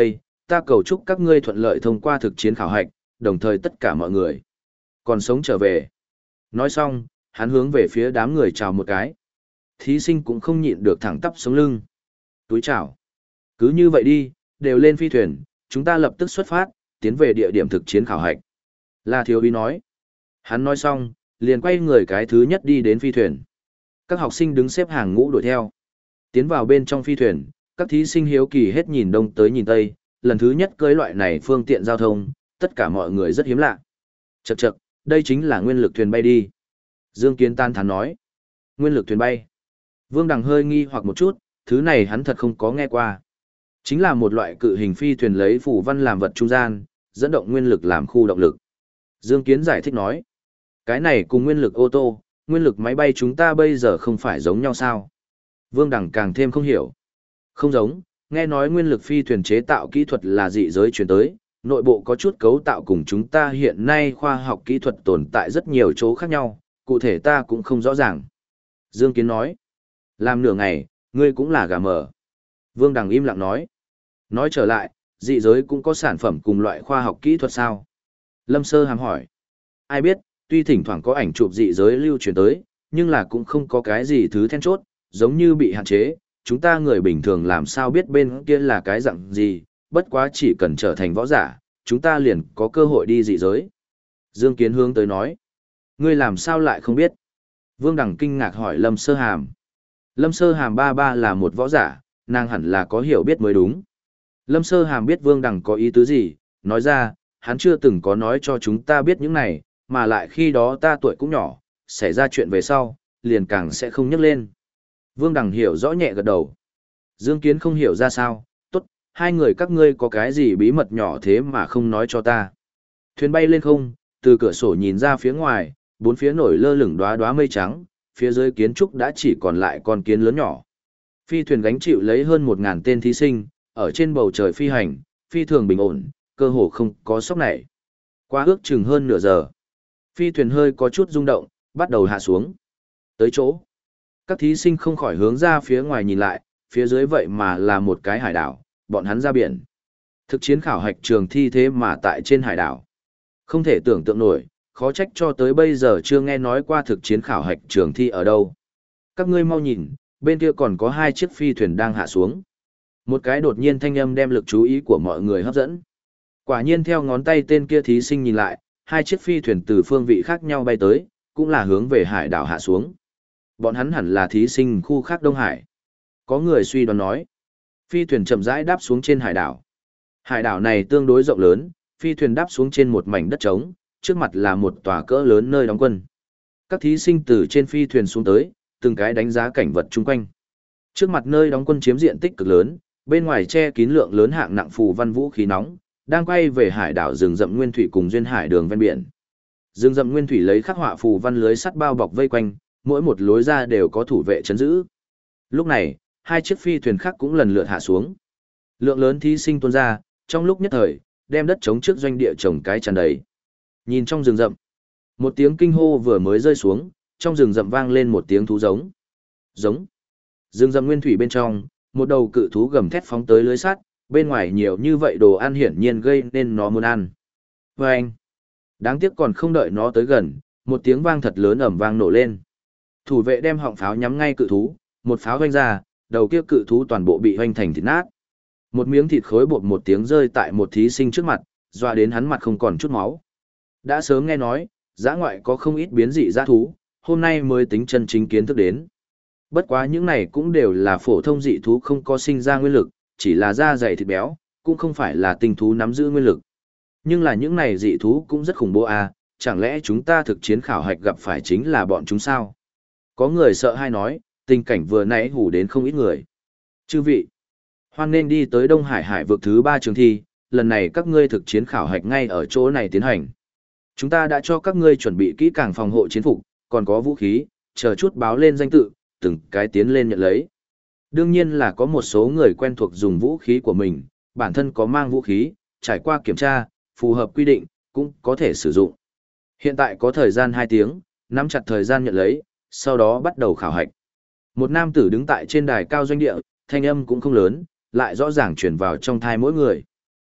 ta cầu chúc các ngươi thuận lợi thông qua thực chiến khảo hạch, đồng thời tất cả mọi người còn sống trở về. Nói xong, hắn hướng về phía đám người chào một cái. Thí sinh cũng không nhịn được thẳng tắp sống lưng. Túi chào. Cứ như vậy đi, đều lên phi thuyền, chúng ta lập tức xuất phát, tiến về địa điểm thực chiến khảo hạch. La Thiếu Úy nói. Hắn nói xong, liền quay người cái thứ nhất đi đến phi thuyền. Các học sinh đứng xếp hàng ngũ đuổi theo. Tiến vào bên trong phi thuyền, các thí sinh hiếu kỳ hết nhìn đông tới nhìn tây, lần thứ nhất cưới loại này phương tiện giao thông, tất cả mọi người rất hiếm lạ. Chậc chậc, đây chính là nguyên lực thuyền bay đi. Dương Kiến tan thán nói. Nguyên lực thuyền bay. Vương Đằng hơi nghi hoặc một chút, thứ này hắn thật không có nghe qua. Chính là một loại cự hình phi thuyền lấy phù văn làm vật trung gian, dẫn động nguyên lực làm khu động lực. Dương Kiến giải thích nói. Cái này cùng nguyên lực ô tô, nguyên lực máy bay chúng ta bây giờ không phải giống nhau sao? Vương Đằng càng thêm không hiểu. Không giống, nghe nói nguyên lực phi thuyền chế tạo kỹ thuật là dị giới truyền tới, nội bộ có chút cấu tạo cùng chúng ta hiện nay khoa học kỹ thuật tồn tại rất nhiều chỗ khác nhau, cụ thể ta cũng không rõ ràng. Dương Kiến nói. Làm nửa ngày, ngươi cũng là gà mờ. Vương Đằng im lặng nói. Nói trở lại, dị giới cũng có sản phẩm cùng loại khoa học kỹ thuật sao? Lâm Sơ Hàm hỏi. Ai biết, tuy thỉnh thoảng có ảnh chụp dị giới lưu truyền tới, nhưng là cũng không có cái gì thứ then chốt, giống như bị hạn chế, chúng ta người bình thường làm sao biết bên kia là cái dạng gì, bất quá chỉ cần trở thành võ giả, chúng ta liền có cơ hội đi dị giới. Dương Kiến hướng tới nói. Ngươi làm sao lại không biết? Vương Đằng kinh ngạc hỏi Lâm Sơ Hàm. Lâm Sơ Hàm ba là một võ giả, nàng hẳn là có hiểu biết mới đúng. Lâm Sơ Hàm biết Vương Đằng có ý tứ gì, nói ra, hắn chưa từng có nói cho chúng ta biết những này, mà lại khi đó ta tuổi cũng nhỏ, xảy ra chuyện về sau, liền càng sẽ không nhắc lên. Vương Đằng hiểu rõ nhẹ gật đầu. Dương Kiến không hiểu ra sao, tốt, hai người các ngươi có cái gì bí mật nhỏ thế mà không nói cho ta. Thuyền bay lên không, từ cửa sổ nhìn ra phía ngoài, bốn phía nổi lơ lửng đóa đóa mây trắng, phía dưới kiến trúc đã chỉ còn lại con kiến lớn nhỏ. Phi thuyền gánh chịu lấy hơn 1.000 tên thí sinh, ở trên bầu trời phi hành, phi thường bình ổn, cơ hồ không có sốc nảy. Qua ước chừng hơn nửa giờ, phi thuyền hơi có chút rung động, bắt đầu hạ xuống. Tới chỗ, các thí sinh không khỏi hướng ra phía ngoài nhìn lại, phía dưới vậy mà là một cái hải đảo, bọn hắn ra biển. Thực chiến khảo hạch trường thi thế mà tại trên hải đảo. Không thể tưởng tượng nổi, khó trách cho tới bây giờ chưa nghe nói qua thực chiến khảo hạch trường thi ở đâu. Các ngươi mau nhìn, bên kia còn có 2 chiếc phi thuyền đang hạ xuống. Một cái đột nhiên thanh âm đem lực chú ý của mọi người hấp dẫn. Quả nhiên theo ngón tay tên kia thí sinh nhìn lại, 2 chiếc phi thuyền từ phương vị khác nhau bay tới, cũng là hướng về hải đảo hạ xuống. Bọn hắn hẳn là thí sinh khu khác Đông Hải. Có người suy đoán nói. Phi thuyền chậm rãi đáp xuống trên hải đảo. Hải đảo này tương đối rộng lớn, phi thuyền đáp xuống trên một mảnh đất trống, trước mặt là một tòa cỡ lớn nơi đóng quân. Các thí sinh từ trên phi thuyền xuống tới, từng cái đánh giá cảnh vật chung quanh. Trước mặt nơi đóng quân chiếm diện tích cực lớn, bên ngoài che kín lượng lớn hạng nặng phù văn vũ khí nóng, đang quay về hải đảo rừng rậm nguyên thủy cùng duyên hải đường ven biển. Rừng rậm nguyên thủy lấy khắc họa phù văn lưới sắt bao bọc vây quanh, mỗi một lối ra đều có thủ vệ trấn giữ. Lúc này, 2 chiếc phi thuyền khác cũng lần lượt hạ xuống. Lượng lớn thí sinh tuôn ra, trong lúc nhất thời, đem đất trống trước doanh địa trồng cái tràn đầy. Nhìn trong rừng rậm, một tiếng kinh hô vừa mới rơi xuống, trong rừng rậm vang lên một tiếng thú giống. Giống. Rừng rậm nguyên thủy bên trong, một đầu cự thú gầm thét phóng tới lưới sắt, bên ngoài nhiều như vậy đồ ăn hiển nhiên gây nên nó muốn ăn. Và anh, đáng tiếc còn không đợi nó tới gần, một tiếng vang thật lớn ầm vang nổ lên. Thủ vệ đem họng pháo nhắm ngay cự thú, một pháo vang ra, đầu kia cự thú toàn bộ bị hoành thành thịt nát. Một miếng thịt khối bột một tiếng rơi tại một thí sinh trước mặt, dọa đến hắn mặt không còn chút máu. Đã sớm nghe nói, dã ngoại có không ít biến dị dã thú, hôm nay mới tính chân chính kiến thức đến. Bất quá những này cũng đều là phổ thông dị thú không có sinh ra nguyên lực, chỉ là da dày thịt béo, cũng không phải là tinh thú nắm giữ nguyên lực. Nhưng là những này dị thú cũng rất khủng bố à, chẳng lẽ chúng ta thực chiến khảo hạch gặp phải chính là bọn chúng sao? Có người sợ hay nói, tình cảnh vừa nãy hù đến không ít người. Chư vị, hoan nên đi tới Đông Hải hải vực thứ 3 trường thi, lần này các ngươi thực chiến khảo hạch ngay ở chỗ này tiến hành. Chúng ta đã cho các ngươi chuẩn bị kỹ càng phòng hộ chiến phục, còn có vũ khí, chờ chút báo lên danh tự, từng cái tiến lên nhận lấy. Đương nhiên là có một số người quen thuộc dùng vũ khí của mình, bản thân có mang vũ khí, trải qua kiểm tra, phù hợp quy định, cũng có thể sử dụng. Hiện tại có thời gian 2 tiếng, nắm chặt thời gian nhận lấy, sau đó bắt đầu khảo hạch. Một nam tử đứng tại trên đài cao doanh địa, thanh âm cũng không lớn, lại rõ ràng truyền vào trong thai mỗi người.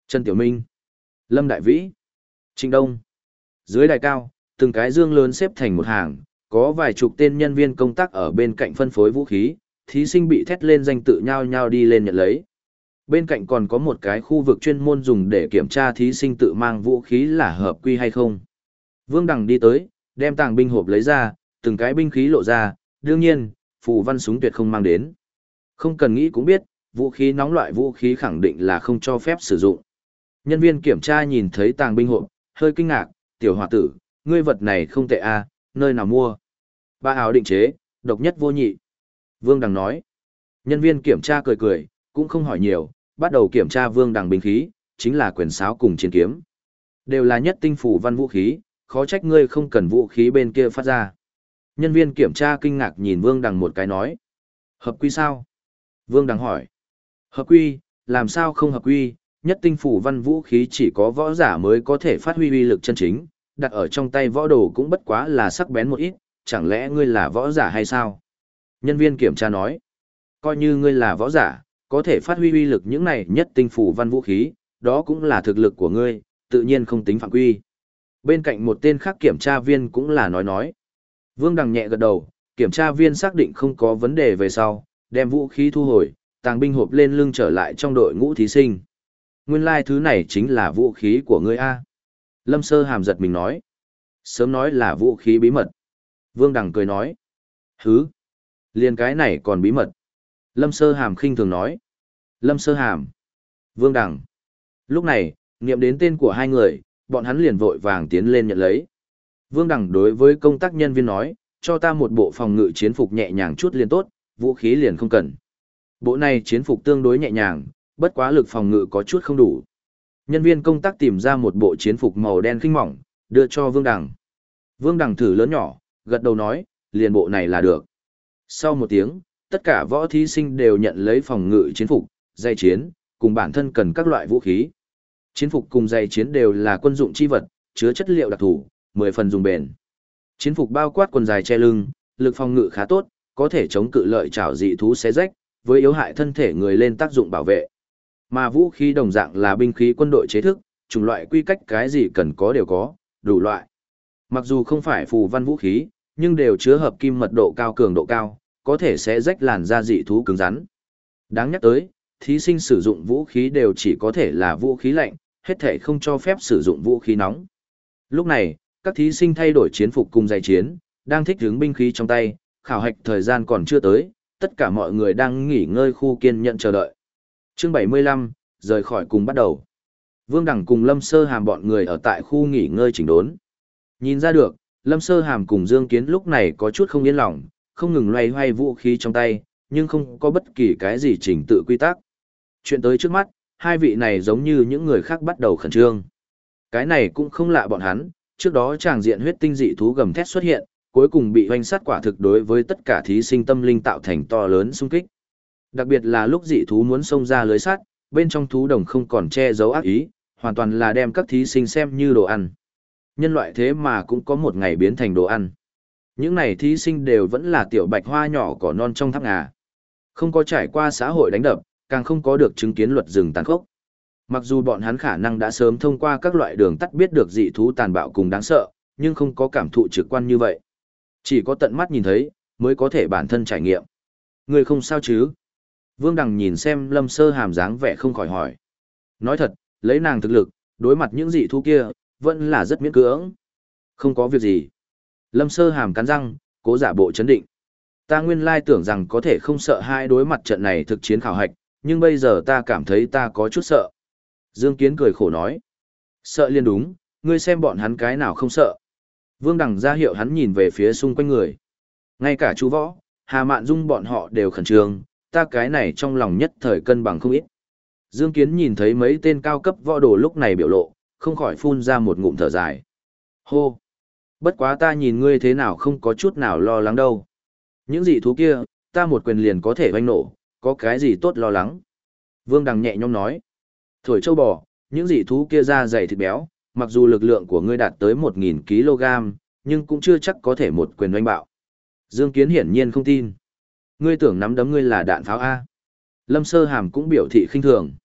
Trần Tiểu Minh, Lâm Đại Vĩ, Trịnh Đông. Dưới đài cao, từng cái dương lớn xếp thành một hàng, có vài chục tên nhân viên công tác ở bên cạnh phân phối vũ khí, thí sinh bị thét lên danh tự nhao nhao đi lên nhận lấy. Bên cạnh còn có một cái khu vực chuyên môn dùng để kiểm tra thí sinh tự mang vũ khí là hợp quy hay không. Vương Đằng đi tới, đem tàng binh hộp lấy ra, từng cái binh khí lộ ra, đương nhiên, phù văn súng tuyệt không mang đến. Không cần nghĩ cũng biết, vũ khí nóng loại vũ khí khẳng định là không cho phép sử dụng. Nhân viên kiểm tra nhìn thấy tàng binh hộp, hơi kinh ngạc, tiểu hòa tử, ngươi vật này không tệ à, nơi nào mua? Ba áo định chế, độc nhất vô nhị. Vương Đằng nói. Nhân viên kiểm tra cười cười, cũng không hỏi nhiều, bắt đầu kiểm tra Vương Đằng binh khí, chính là quyền sáo cùng chiến kiếm. Đều là nhất tinh phủ văn vũ khí, khó trách ngươi không cần vũ khí bên kia phát ra. Nhân viên kiểm tra kinh ngạc nhìn Vương Đằng một cái nói. Hợp quy sao? Vương Đằng hỏi. Hợp quy, làm sao không hợp quy, nhất tinh phủ văn vũ khí chỉ có võ giả mới có thể phát huy uy lực chân chính, đặt ở trong tay võ đồ cũng bất quá là sắc bén một ít, chẳng lẽ ngươi là võ giả hay sao? Nhân viên kiểm tra nói. Coi như ngươi là võ giả, có thể phát huy uy lực những này nhất tinh phủ văn vũ khí, đó cũng là thực lực của ngươi, tự nhiên không tính phạm quy. Bên cạnh một tên khác kiểm tra viên cũng là nói. Vương Đằng nhẹ gật đầu, kiểm tra viên xác định không có vấn đề về sau, đem vũ khí thu hồi, tàng binh hộp lên lưng trở lại trong đội ngũ thí sinh. Nguyên lai thứ này chính là vũ khí của ngươi a. Lâm Sơ Hàm giật mình nói. Sớm nói là vũ khí bí mật. Vương Đằng cười nói. Hứ, liền cái này còn bí mật. Lâm Sơ Hàm khinh thường nói. Lâm Sơ Hàm, Vương Đằng. Lúc này, niệm đến tên của hai người, bọn hắn liền vội vàng tiến lên nhận lấy. Vương Đằng đối với công tác nhân viên nói, cho ta một bộ phòng ngự chiến phục nhẹ nhàng chút liền tốt, vũ khí liền không cần. Bộ này chiến phục tương đối nhẹ nhàng, bất quá lực phòng ngự có chút không đủ. Nhân viên công tác tìm ra một bộ chiến phục màu đen khinh mỏng, đưa cho Vương Đằng. Vương Đằng thử lớn nhỏ, gật đầu nói, liền bộ này là được. Sau một tiếng, tất cả võ thí sinh đều nhận lấy phòng ngự chiến phục, giày chiến, cùng bản thân cần các loại vũ khí. Chiến phục cùng giày chiến đều là quân dụng chi vật, chứa chất liệu đặc thù, 10 phần dùng bền. Chiến phục bao quát quần dài che lưng, lực phòng ngự khá tốt, có thể chống cự lợi chảo dị thú xé rách, với yếu hại thân thể người lên tác dụng bảo vệ. Mà vũ khí đồng dạng là binh khí quân đội chế thức, chủng loại quy cách cái gì cần có đều có, đủ loại. Mặc dù không phải phù văn vũ khí, nhưng đều chứa hợp kim mật độ cao cường độ cao, có thể xé rách làn da dị thú cứng rắn. Đáng nhắc tới, thí sinh sử dụng vũ khí đều chỉ có thể là vũ khí lạnh, hết thể không cho phép sử dụng vũ khí nóng. Lúc này, các thí sinh thay đổi chiến phục cùng giày chiến, đang thích ứng binh khí trong tay, khảo hạch thời gian còn chưa tới, tất cả mọi người đang nghỉ ngơi khu kiên nhận chờ đợi. Chương 75, rời khỏi cùng bắt đầu. Vương Đằng cùng Lâm Sơ Hàm bọn người ở tại khu nghỉ ngơi chỉnh đốn. Nhìn ra được, Lâm Sơ Hàm cùng Dương Kiến lúc này có chút không yên lòng, không ngừng loay hoay vũ khí trong tay, nhưng không có bất kỳ cái gì chỉnh tự quy tắc. Chuyện tới trước mắt, hai vị này giống như những người khác bắt đầu khẩn trương. Cái này cũng không lạ bọn hắn, trước đó tràng diện huyết tinh dị thú gầm thét xuất hiện, cuối cùng bị hoành sát quả thực đối với tất cả thí sinh tâm linh tạo thành to lớn xung kích. Đặc biệt là lúc dị thú muốn xông ra lưới sắt, bên trong thú đồng không còn che giấu ác ý, hoàn toàn là đem các thí sinh xem như đồ ăn. Nhân loại thế mà cũng có một ngày biến thành đồ ăn. Những này thí sinh đều vẫn là tiểu bạch hoa nhỏ cỏ non trong tháp ngà. Không có trải qua xã hội đánh đập, càng không có được chứng kiến luật rừng tàn khốc. Mặc dù bọn hắn khả năng đã sớm thông qua các loại đường tắt biết được dị thú tàn bạo cùng đáng sợ, nhưng không có cảm thụ trực quan như vậy. Chỉ có tận mắt nhìn thấy, mới có thể bản thân trải nghiệm. Người không sao chứ? Vương Đằng nhìn xem Lâm Sơ Hàm dáng vẻ không khỏi hỏi. Nói thật, lấy nàng thực lực, đối mặt những dị thú kia, vẫn là rất miễn cưỡng. Không có việc gì. Lâm Sơ Hàm cắn răng, cố giả bộ chấn định. Ta nguyên lai tưởng rằng có thể không sợ hai đối mặt trận này thực chiến khảo hạch, nhưng bây giờ ta cảm thấy ta có chút sợ. Dương Kiến cười khổ nói. Sợ liên đúng, ngươi xem bọn hắn cái nào không sợ. Vương Đằng ra hiệu hắn nhìn về phía xung quanh người. Ngay cả chú Võ, Hà Mạn Dung bọn họ đều khẩn trương, ta cái này trong lòng nhất thời cân bằng không ít. Dương Kiến nhìn thấy mấy tên cao cấp võ đồ lúc này biểu lộ, không khỏi phun ra một ngụm thở dài. Hô! Bất quá ta nhìn ngươi thế nào không có chút nào lo lắng đâu. Những dị thú kia, ta một quyền liền có thể oanh nổ, có cái gì tốt lo lắng. Vương Đằng nhẹ nhõm nói. Thổi châu bò, những dị thú kia da dày thịt béo, mặc dù lực lượng của ngươi đạt tới 1000 kg, nhưng cũng chưa chắc có thể một quyền oanh bạo. Dương Kiến hiển nhiên không tin. Ngươi tưởng nắm đấm ngươi là đạn pháo A. Lâm Sơ Hàm cũng biểu thị khinh thường.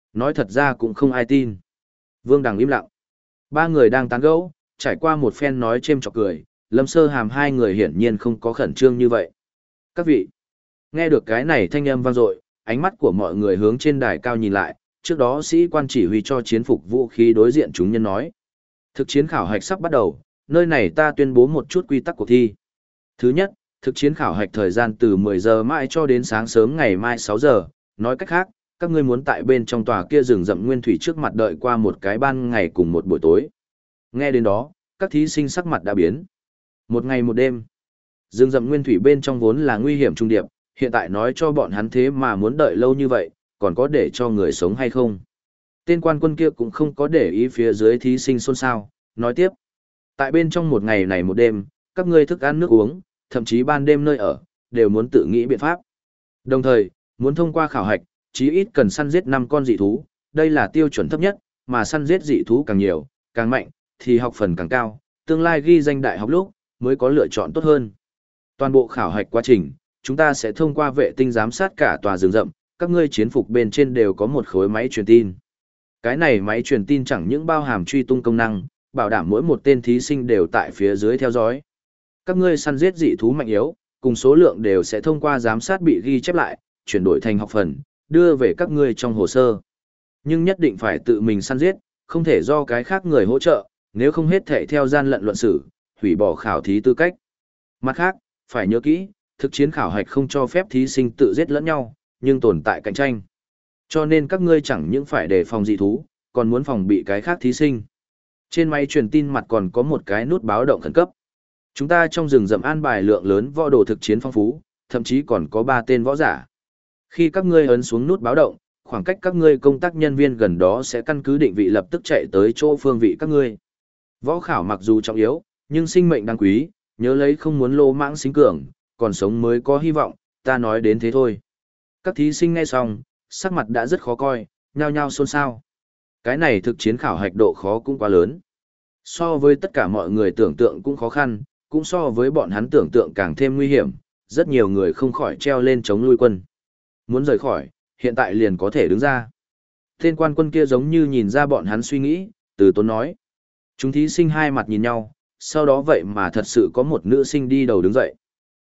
Nói thật ra cũng không ai tin. Vương Đằng im lặng. Ba người đang tán gẫu, trải qua một phen nói chêm chọc cười, Lâm Sơ Hàm hai người hiển nhiên không có khẩn trương như vậy. Các vị, nghe được cái này thanh âm vang dội, ánh mắt của mọi người hướng trên đài cao nhìn lại, trước đó sĩ quan chỉ huy cho chiến phục vũ khí đối diện chúng nhân nói. Thực chiến khảo hạch sắp bắt đầu, nơi này ta tuyên bố một chút quy tắc cuộc thi. Thứ nhất, thực chiến khảo hạch thời gian từ 10 giờ mãi cho đến sáng sớm ngày mai 6 giờ, nói cách khác, các ngươi muốn tại bên trong tòa kia rừng rậm nguyên thủy trước mặt đợi qua một cái ban ngày cùng một buổi tối. Nghe đến đó, các thí sinh sắc mặt đã biến. Một ngày một đêm. Rừng rậm nguyên thủy bên trong vốn là nguy hiểm trung điệp, hiện tại nói cho bọn hắn thế mà muốn đợi lâu như vậy, còn có để cho người sống hay không? Tên quan quân kia cũng không có để ý phía dưới thí sinh xôn xao, nói tiếp. Tại bên trong một ngày này một đêm, các ngươi thức ăn nước uống, thậm chí ban đêm nơi ở, đều muốn tự nghĩ biện pháp. Đồng thời, muốn thông qua khảo hạch, chí ít cần săn giết 5 con dị thú, đây là tiêu chuẩn thấp nhất, mà săn giết dị thú càng nhiều, càng mạnh, thì học phần càng cao, tương lai ghi danh đại học lúc, mới có lựa chọn tốt hơn. Toàn bộ khảo hạch quá trình, chúng ta sẽ thông qua vệ tinh giám sát cả tòa rừng rậm, các ngươi chiến phục bên trên đều có một khối máy truyền tin. Cái này máy truyền tin chẳng những bao hàm truy tung công năng, bảo đảm mỗi một tên thí sinh đều tại phía dưới theo dõi. Các ngươi săn giết dị thú mạnh yếu, cùng số lượng đều sẽ thông qua giám sát bị ghi chép lại, chuyển đổi thành học phần, đưa về các ngươi trong hồ sơ. Nhưng nhất định phải tự mình săn giết, không thể do cái khác người hỗ trợ, nếu không hết thể theo gian lận luận xử, hủy bỏ khảo thí tư cách. Mặt khác, phải nhớ kỹ, thực chiến khảo hạch không cho phép thí sinh tự giết lẫn nhau, nhưng tồn tại cạnh tranh. Cho nên các ngươi chẳng những phải đề phòng dị thú, còn muốn phòng bị cái khác thí sinh. Trên máy truyền tin mặt còn có một cái nút báo động khẩn cấp. Chúng ta trong rừng rậm an bài lượng lớn võ đồ thực chiến phong phú, thậm chí còn có 3 tên võ giả. Khi các ngươi ấn xuống nút báo động, khoảng cách các ngươi công tác nhân viên gần đó sẽ căn cứ định vị lập tức chạy tới chỗ phương vị các ngươi. Võ khảo mặc dù trọng yếu, nhưng sinh mệnh đáng quý, nhớ lấy không muốn lô mãng xính cường, còn sống mới có hy vọng, ta nói đến thế thôi. Các thí sinh nghe xong, sắc mặt đã rất khó coi, nhao nhao xôn xao. Cái này thực chiến khảo hạch độ khó cũng quá lớn. So với tất cả mọi người tưởng tượng cũng khó khăn, cũng so với bọn hắn tưởng tượng càng thêm nguy hiểm, rất nhiều người không khỏi treo lên chống lui quân. Muốn rời khỏi, hiện tại liền có thể đứng ra. Tên quan quân kia giống như nhìn ra bọn hắn suy nghĩ, từ tốn nói. Chúng thí sinh hai mặt nhìn nhau, sau đó vậy mà thật sự có một nữ sinh đi đầu đứng dậy.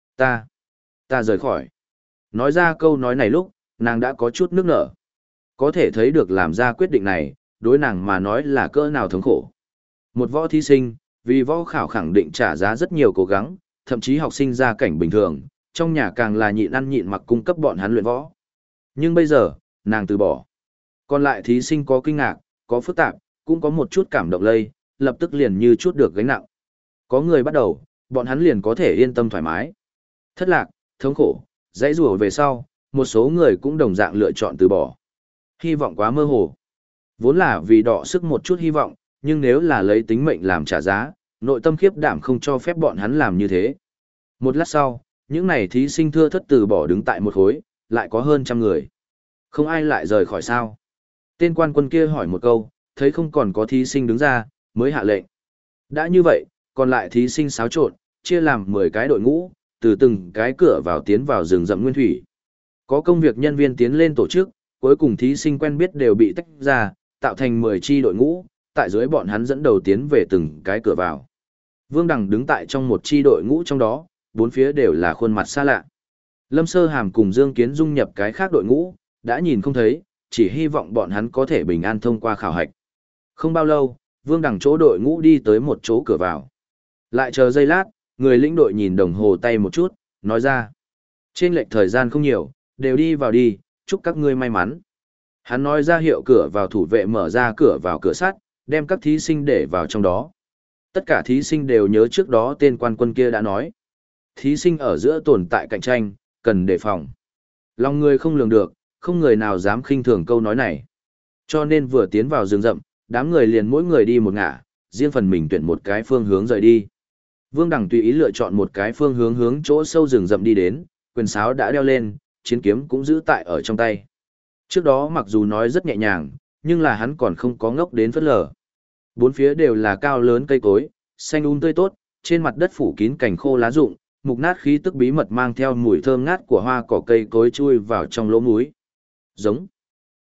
Ta rời khỏi. Nói ra câu nói này lúc, nàng đã có chút nước nở. Có thể thấy được làm ra quyết định này, đối nàng mà nói là cỡ nào thống khổ. Một võ thí sinh, vì võ khảo khẳng định trả giá rất nhiều cố gắng, thậm chí học sinh gia cảnh bình thường, trong nhà càng là nhịn ăn nhịn mặc cung cấp bọn hắn luyện võ. Nhưng bây giờ, nàng từ bỏ. Còn lại thí sinh có kinh ngạc, có phức tạp, cũng có một chút cảm động lây, lập tức liền như chút được gánh nặng. Có người bắt đầu, bọn hắn liền có thể yên tâm thoải mái. Thất lạc, thống khổ, dãy rủa về sau, một số người cũng đồng dạng lựa chọn từ bỏ. Hy vọng quá mơ hồ. Vốn là vì đọ sức một chút hy vọng, nhưng nếu là lấy tính mệnh làm trả giá, nội tâm khiếp đảm không cho phép bọn hắn làm như thế. Một lát sau, những này thí sinh thưa thất từ bỏ đứng tại một khối, lại có hơn 100 người. Không ai lại rời khỏi sao? Tên quan quân kia hỏi một câu, thấy không còn có thí sinh đứng ra, mới hạ lệnh. Đã như vậy, còn lại thí sinh xáo trộn, chia làm 10 cái đội ngũ, từ từng cái cửa vào tiến vào rừng rậm nguyên thủy. Có công việc nhân viên tiến lên tổ chức, cuối cùng thí sinh quen biết đều bị tách ra, tạo thành 10 chi đội ngũ, tại dưới bọn hắn dẫn đầu tiến về từng cái cửa vào. Vương Đằng đứng tại trong một chi đội ngũ trong đó, bốn phía đều là khuôn mặt xa lạ. Lâm Sơ Hàm cùng Dương Kiến dung nhập cái khác đội ngũ, đã nhìn không thấy, chỉ hy vọng bọn hắn có thể bình an thông qua khảo hạch. Không bao lâu, Vương Đằng chỗ đội ngũ đi tới một chỗ cửa vào. Lại chờ giây lát, người lĩnh đội nhìn đồng hồ tay một chút, nói ra. Trên lệch thời gian không nhiều, đều đi vào đi, chúc các ngươi may mắn. Hắn nói ra hiệu cửa vào thủ vệ mở ra cửa vào cửa sắt, đem các thí sinh để vào trong đó. Tất cả thí sinh đều nhớ trước đó tên quan quân kia đã nói. Thí sinh ở giữa tồn tại cạnh tranh, cần đề phòng. Lòng người không lường được, không người nào dám khinh thường câu nói này. Cho nên vừa tiến vào rừng rậm, đám người liền mỗi người đi một ngả, riêng phần mình tuyển một cái phương hướng rời đi. Vương Đằng tùy ý lựa chọn một cái phương hướng hướng chỗ sâu rừng rậm đi đến, quyền sáo đã đeo lên, chiến kiếm cũng giữ tại ở trong tay. Trước đó mặc dù nói rất nhẹ nhàng, nhưng là hắn còn không có ngốc đến phất lờ. Bốn phía đều là cao lớn cây cối, xanh tươi tốt, trên mặt đất phủ kín cành khô lá rụng, mục nát khí tức bí mật mang theo mùi thơm ngát của hoa cỏ cây cối chui vào trong lỗ mũi. Giống.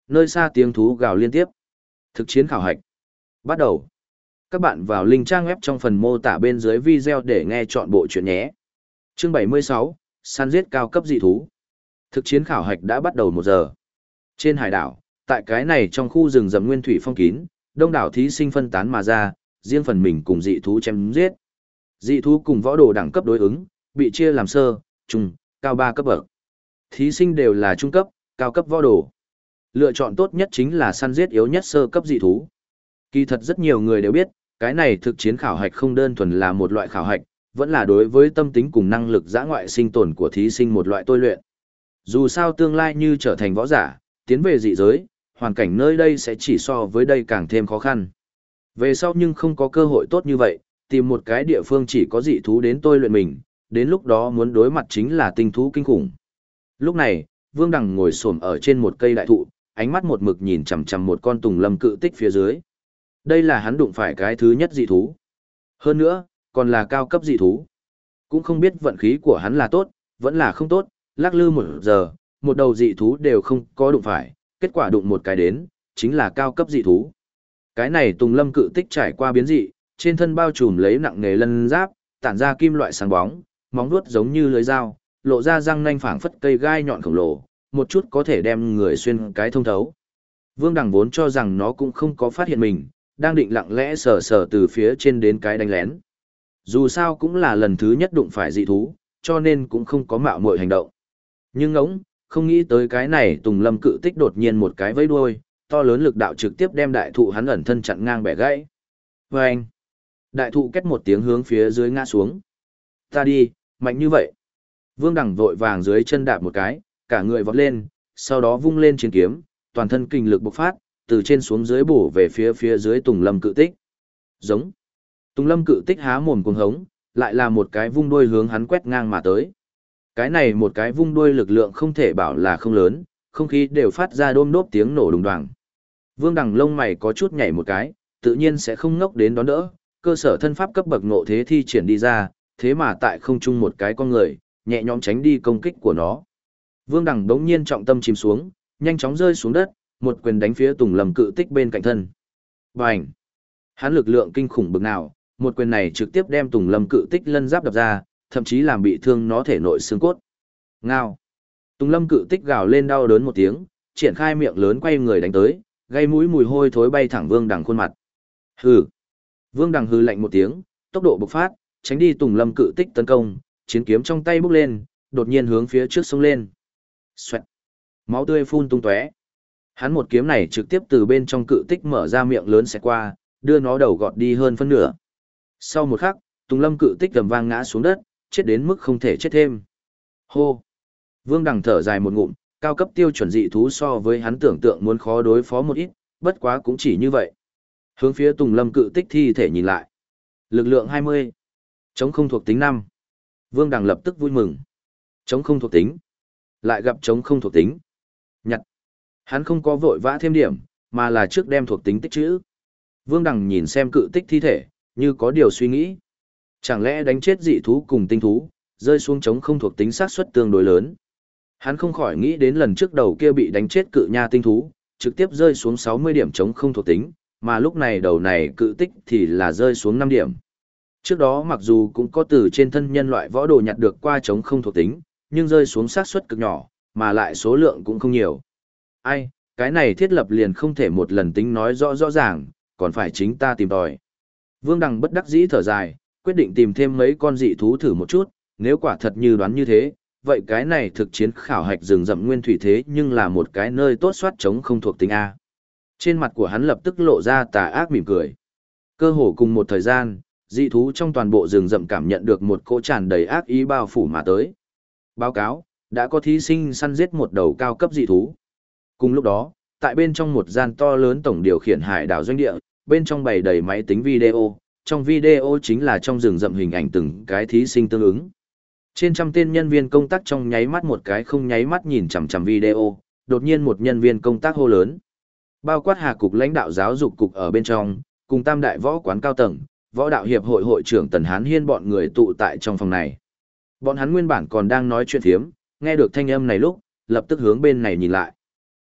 Nơi xa tiếng thú gào liên tiếp. Thực chiến khảo hạch. Bắt đầu. Các bạn vào link trang web trong phần mô tả bên dưới video để nghe chọn bộ chuyện nhé. Chương 76, săn giết cao cấp dị thú. Thực chiến khảo hạch đã bắt đầu 1 giờ. Trên hải đảo, tại cái này trong khu rừng rậm nguyên thủy phong kín, đông đảo thí sinh phân tán mà ra, riêng phần mình cùng dị thú chém giết. Dị thú cùng võ đồ đẳng cấp đối ứng, bị chia làm sơ, trung, cao 3 cấp bậc. Thí sinh đều là trung cấp, cao cấp võ đồ. Lựa chọn tốt nhất chính là săn giết yếu nhất sơ cấp dị thú. Kỳ thật rất nhiều người đều biết, cái này thực chiến khảo hạch không đơn thuần là một loại khảo hạch, vẫn là đối với tâm tính cùng năng lực dã ngoại sinh tồn của thí sinh một loại tôi luyện. Dù sao tương lai như trở thành võ giả, tiến về dị giới, hoàn cảnh nơi đây sẽ chỉ so với đây càng thêm khó khăn. Về sau nhưng không có cơ hội tốt như vậy, tìm một cái địa phương chỉ có dị thú đến tôi luyện mình, đến lúc đó muốn đối mặt chính là tinh thú kinh khủng. Lúc này, Vương Đằng ngồi xổm ở trên một cây đại thụ, ánh mắt một mực nhìn chằm chằm một con tùng lâm cự tích phía dưới. Đây là hắn đụng phải cái thứ nhất dị thú. Hơn nữa, còn là cao cấp dị thú. Cũng không biết vận khí của hắn là tốt, vẫn là không tốt, lắc lư 1 giờ, một đầu dị thú đều không có đụng phải, kết quả đụng một cái đến, chính là cao cấp dị thú. Cái này tùng lâm cự tích trải qua biến dị, trên thân bao trùm lấy nặng nghề lân giáp, tản ra kim loại sáng bóng, móng vuốt giống như lưới dao, lộ ra răng nanh phảng phất cây gai nhọn khổng lồ, một chút có thể đem người xuyên cái thông thấu. Vương Đằng vốn cho rằng nó cũng không có phát hiện mình, đang định lặng lẽ sờ sờ từ phía trên đến cái đánh lén. Dù sao cũng là lần thứ nhất đụng phải dị thú, cho nên cũng không có mạo muội hành động. Nhưng ngỗng, không nghĩ tới cái này tùng lâm cự tích đột nhiên một cái vẫy đuôi, to lớn lực đạo trực tiếp đem đại thụ hắn ẩn thân chặn ngang bẻ gãy. Vâng! Đại thụ két một tiếng hướng phía dưới ngã xuống. Ta đi, mạnh như vậy. Vương Đằng vội vàng dưới chân đạp một cái, cả người vọt lên, sau đó vung lên chiến kiếm, toàn thân kinh lực bộc phát, từ trên xuống dưới bổ về phía dưới tùng lâm cự tích. Giống. Tùng lâm cự tích há mồm cuồng hống, lại là một cái vung đuôi hướng hắn quét ngang mà tới. Cái này một cái vung đuôi lực lượng không thể bảo là không lớn, không khí đều phát ra đôm đốp tiếng nổ đùng đoàng. Vương Đằng lông mày có chút nhảy một cái, tự nhiên sẽ không ngốc đến đón đỡ, cơ sở thân pháp cấp bậc ngộ thế thi triển đi ra, thế mà tại không trung một cái con người, nhẹ nhõm tránh đi công kích của nó. Vương Đằng đống nhiên trọng tâm chìm xuống, nhanh chóng rơi xuống đất, một quyền đánh phía tùng lâm cự tích bên cạnh thân. Bành! Hắn lực lượng kinh khủng bực nào, một quyền này trực tiếp đem tùng lâm cự tích lân giáp đập ra, thậm chí làm bị thương nó thể nội xương cốt. Ngao! Tùng lâm cự tích gào lên đau đớn một tiếng, triển khai miệng lớn quay người đánh tới, gây mũi mùi hôi thối bay thẳng Vương Đằng khuôn mặt. Hừ! Vương Đằng hừ lạnh một tiếng, tốc độ bộc phát, tránh đi tùng lâm cự tích tấn công, chiến kiếm trong tay bốc lên, đột nhiên hướng phía trước xông lên. Xoẹt! Máu tươi phun tung tóe. Hắn một kiếm này trực tiếp từ bên trong cự tích mở ra miệng lớn xẹt qua, đưa nó đầu gọt đi hơn phân nửa. Sau một khắc, tùng lâm cự tích gầm vang ngã xuống đất, chết đến mức không thể chết thêm. Hô! Vương Đằng thở dài một ngụm, cao cấp tiêu chuẩn dị thú so với hắn tưởng tượng muốn khó đối phó một ít, bất quá cũng chỉ như vậy. Hướng phía tùng lâm cự tích thi thể nhìn lại. Lực lượng 20. Chống không thuộc tính 5. Vương Đằng lập tức vui mừng. Chống không thuộc tính. Lại gặp chống không thuộc tính. Nhặt. Hắn không có vội vã thêm điểm, mà là trước đem thuộc tính tích trữ. Vương Đằng nhìn xem cự tích thi thể, như có điều suy nghĩ. Chẳng lẽ đánh chết dị thú cùng tinh thú, rơi xuống chống không thuộc tính xác suất tương đối lớn. Hắn không khỏi nghĩ đến lần trước đầu kia bị đánh chết cự nha tinh thú, trực tiếp rơi xuống 60 điểm chống không thuộc tính, mà lúc này đầu này cự tích thì là rơi xuống 5 điểm. Trước đó mặc dù cũng có từ trên thân nhân loại võ đồ nhặt được qua chống không thuộc tính, nhưng rơi xuống xác suất cực nhỏ, mà lại số lượng cũng không nhiều. Ai, cái này thiết lập liền không thể một lần tính nói rõ ràng, còn phải chính ta tìm tòi. Vương Đằng bất đắc dĩ thở dài, quyết định tìm thêm mấy con dị thú thử một chút, nếu quả thật như đoán như thế, vậy cái này thực chiến khảo hạch rừng rậm nguyên thủy thế nhưng là một cái nơi tốt soát chống không thuộc tính A. Trên mặt của hắn lập tức lộ ra tà ác mỉm cười. Cơ hồ cùng một thời gian, dị thú trong toàn bộ rừng rậm cảm nhận được một cỗ tràn đầy ác ý bao phủ mà tới. Báo cáo, đã có thí sinh săn giết một đầu cao cấp dị thú. Cùng lúc đó, tại bên trong một gian to lớn tổng điều khiển hải đảo doanh địa, bên trong bày đầy máy tính video, trong video chính là trong rừng rậm hình ảnh từng cái thí sinh tương ứng. Trên trăm tên nhân viên công tác trong nháy mắt một cái không nháy mắt nhìn chằm chằm video, đột nhiên một nhân viên công tác hô lớn. Bao quát Hà cục lãnh đạo giáo dục cục ở bên trong, cùng Tam đại võ quán cao tầng, võ đạo hiệp hội hội trưởng Tần Hán Hiên bọn người tụ tại trong phòng này. Bọn hắn nguyên bản còn đang nói chuyện thiếm, nghe được thanh âm này lúc, lập tức hướng bên này nhìn lại.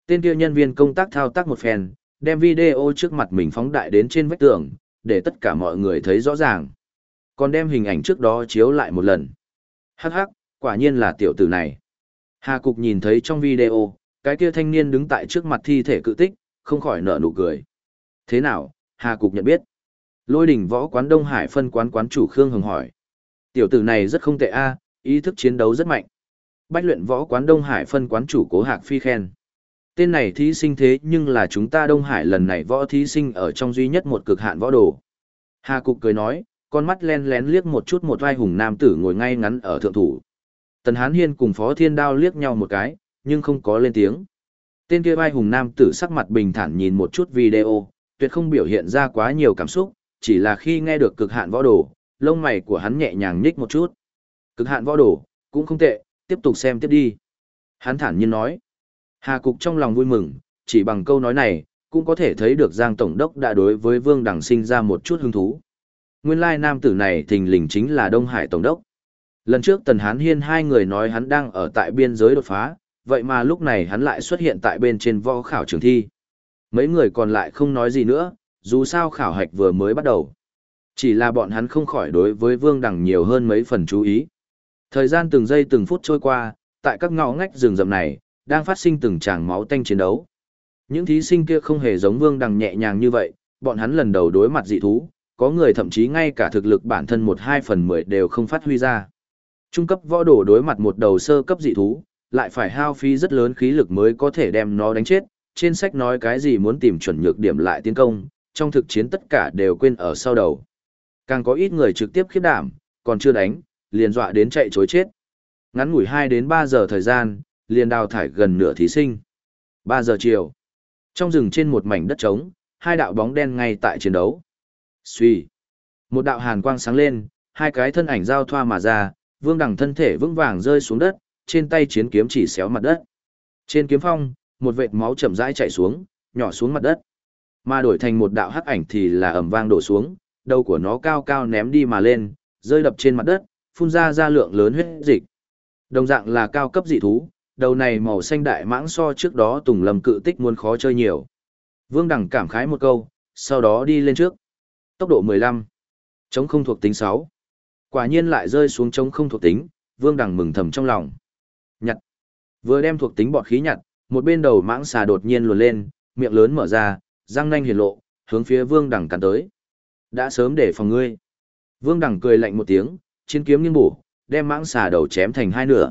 Tên kia nhân viên công tác thao tác một phen, đem video trước mặt mình phóng đại đến trên vách tường, để tất cả mọi người thấy rõ ràng. Còn đem hình ảnh trước đó chiếu lại một lần. Hắc hắc, quả nhiên là tiểu tử này. Hà Cục nhìn thấy trong video, cái kia thanh niên đứng tại trước mặt thi thể cự tích, không khỏi nở nụ cười. Thế nào, Hà Cục nhận biết. Lôi đỉnh võ quán Đông Hải phân quán quán chủ Khương Hồng hỏi. Tiểu tử này rất không tệ a, ý thức chiến đấu rất mạnh. Bách luyện võ quán Đông Hải phân quán chủ Cố Hạc Phi khen. Tên này thí sinh thế nhưng là chúng ta Đông Hải lần này võ thí sinh ở trong duy nhất một cực hạn võ đồ. Hà Cục cười nói, con mắt len lén liếc một chút một vai hùng nam tử ngồi ngay ngắn ở thượng thủ. Tần Hán Hiên cùng Phó Thiên Đao liếc nhau một cái, nhưng không có lên tiếng. Tên kia vai hùng nam tử sắc mặt bình thản nhìn một chút video, tuyệt không biểu hiện ra quá nhiều cảm xúc, chỉ là khi nghe được cực hạn võ đồ, lông mày của hắn nhẹ nhàng nhích một chút. Cực hạn võ đồ, cũng không tệ, tiếp tục xem tiếp đi. Hắn thản nhiên nói. Hà Cục trong lòng vui mừng, chỉ bằng câu nói này, cũng có thể thấy được Giang Tổng đốc đã đối với Vương Đằng sinh ra một chút hứng thú. Nguyên lai nam tử này thình lình chính là Đông Hải Tổng đốc. Lần trước Tần Hán Hiên hai người nói hắn đang ở tại biên giới đột phá, vậy mà lúc này hắn lại xuất hiện tại bên trên võ khảo trường thi. Mấy người còn lại không nói gì nữa, dù sao khảo hạch vừa mới bắt đầu. Chỉ là bọn hắn không khỏi đối với Vương Đằng nhiều hơn mấy phần chú ý. Thời gian từng giây từng phút trôi qua, tại các ngõ ngách rừng rậm này, đang phát sinh từng tràng máu tanh chiến đấu. Những thí sinh kia không hề giống Vương Đằng nhẹ nhàng như vậy, bọn hắn lần đầu đối mặt dị thú, có người thậm chí ngay cả thực lực bản thân 1/2/10 đều không phát huy ra. Trung cấp võ đồ đối mặt một đầu sơ cấp dị thú, lại phải hao phí rất lớn khí lực mới có thể đem nó đánh chết. Trên sách nói cái gì muốn tìm chuẩn nhược điểm lại tiến công, trong thực chiến tất cả đều quên ở sau đầu. Càng có ít người trực tiếp khiếp đảm, còn chưa đánh, liền dọa đến chạy chối chết. Ngắn ngủi 2 đến 3 giờ thời gian, liền đào thải gần nửa thí sinh. 3 giờ chiều. Trong rừng trên một mảnh đất trống, hai đạo bóng đen ngay tại chiến đấu. Xuy. Một đạo hàn quang sáng lên, hai cái thân ảnh giao thoa mà ra, Vương Đằng thân thể vững vàng rơi xuống đất, trên tay chiến kiếm chỉ xéo mặt đất. Trên kiếm phong, một vệt máu chậm rãi chảy xuống, nhỏ xuống mặt đất. Mà đổi thành một đạo hắc ảnh thì là ầm vang đổ xuống, đầu của nó cao cao ném đi mà lên, rơi đập trên mặt đất, phun ra lượng lớn huyết dịch. Đồng dạng là cao cấp dị thú, đầu này màu xanh đại mãng so trước đó Tùng Lâm cự tích muốn khó chơi nhiều. Vương Đằng cảm khái một câu, sau đó đi lên trước. Tốc độ 15. Chống không thuộc tính 6. Quả nhiên lại rơi xuống chống không thuộc tính, Vương Đằng mừng thầm trong lòng. Nhặt. Vừa đem thuộc tính bọt khí nhặt, một bên đầu mãng xà đột nhiên luồn lên, miệng lớn mở ra, răng nanh hiển lộ, hướng phía Vương Đằng cắn tới. Đã sớm để phòng ngươi. Vương Đằng cười lạnh một tiếng, chiến kiếm nghiêng bổ, đem mãng xà đầu chém thành hai nửa.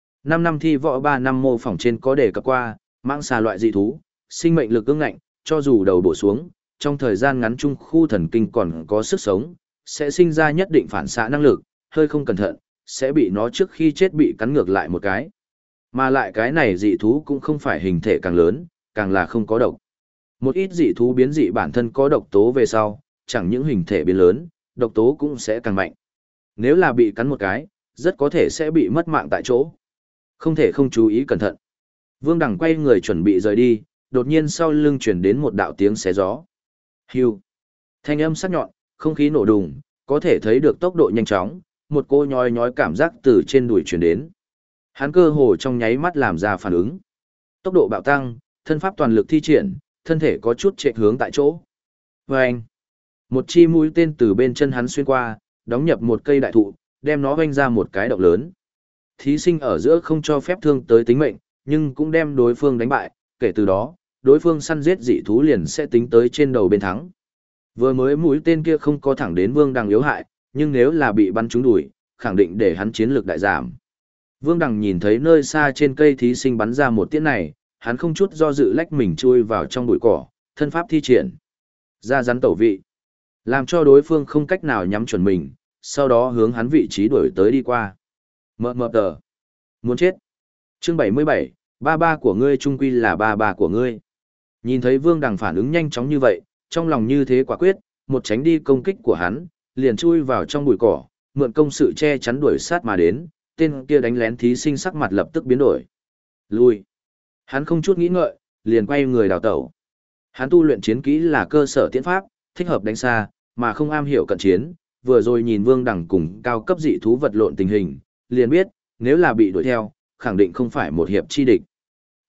5 năm thi võ 3 năm mô phỏng trên có đề cập qua, mãng xà loại dị thú, sinh mệnh lực ương ngạnh, cho dù đầu bổ xuống, trong thời gian ngắn trung khu thần kinh còn có sức sống, sẽ sinh ra nhất định phản xạ năng lực, hơi không cẩn thận, sẽ bị nó trước khi chết bị cắn ngược lại một cái. Mà lại cái này dị thú cũng không phải hình thể càng lớn, càng là không có độc. Một ít dị thú biến dị bản thân có độc tố về sau, chẳng những hình thể biến lớn, độc tố cũng sẽ càng mạnh. Nếu là bị cắn một cái, rất có thể sẽ bị mất mạng tại chỗ. Không thể không chú ý cẩn thận. Vương Đằng quay người chuẩn bị rời đi, đột nhiên sau lưng chuyển đến một đạo tiếng xé gió. Hưu. Thanh âm sắc nhọn, không khí nổ đùng, có thể thấy được tốc độ nhanh chóng, một cô nhói nhói cảm giác từ trên đùi chuyển đến. Hắn cơ hồ trong nháy mắt làm ra phản ứng. Tốc độ bạo tăng, thân pháp toàn lực thi triển, thân thể có chút trệ hướng tại chỗ. Vâng! Một chi mũi tên từ bên chân hắn xuyên qua, đóng nhập một cây đại thụ, đem nó vanh ra một cái động lớn. Thí sinh ở giữa không cho phép thương tới tính mệnh, nhưng cũng đem đối phương đánh bại, kể từ đó, đối phương săn giết dị thú liền sẽ tính tới trên đầu bên thắng. Vừa mới mũi tên kia không có thẳng đến Vương Đằng yếu hại, nhưng nếu là bị bắn trúng đùi, khẳng định để hắn chiến lược đại giảm. Vương Đằng nhìn thấy nơi xa trên cây thí sinh bắn ra một tiễn này, hắn không chút do dự lách mình chui vào trong bụi cỏ, thân pháp thi triển. Ra rắn tẩu vị, làm cho đối phương không cách nào nhắm chuẩn mình, sau đó hướng hắn vị trí đuổi tới đi qua. Mờ tờ. Muốn chết. Chương 77, ba ba của ngươi trung quy là ba ba của ngươi. Nhìn thấy Vương Đằng phản ứng nhanh chóng như vậy, trong lòng như thế quả quyết, một tránh đi công kích của hắn, liền chui vào trong bụi cỏ, mượn công sự che chắn đuổi sát mà đến, tên kia đánh lén thí sinh sắc mặt lập tức biến đổi. Lui. Hắn không chút nghĩ ngợi, liền quay người đào tẩu. Hắn tu luyện chiến kỹ là cơ sở tiễn pháp, thích hợp đánh xa, mà không am hiểu cận chiến, vừa rồi nhìn Vương Đằng cùng cao cấp dị thú vật lộn tình hình, liền biết, nếu là bị đuổi theo, khẳng định không phải một hiệp chi địch.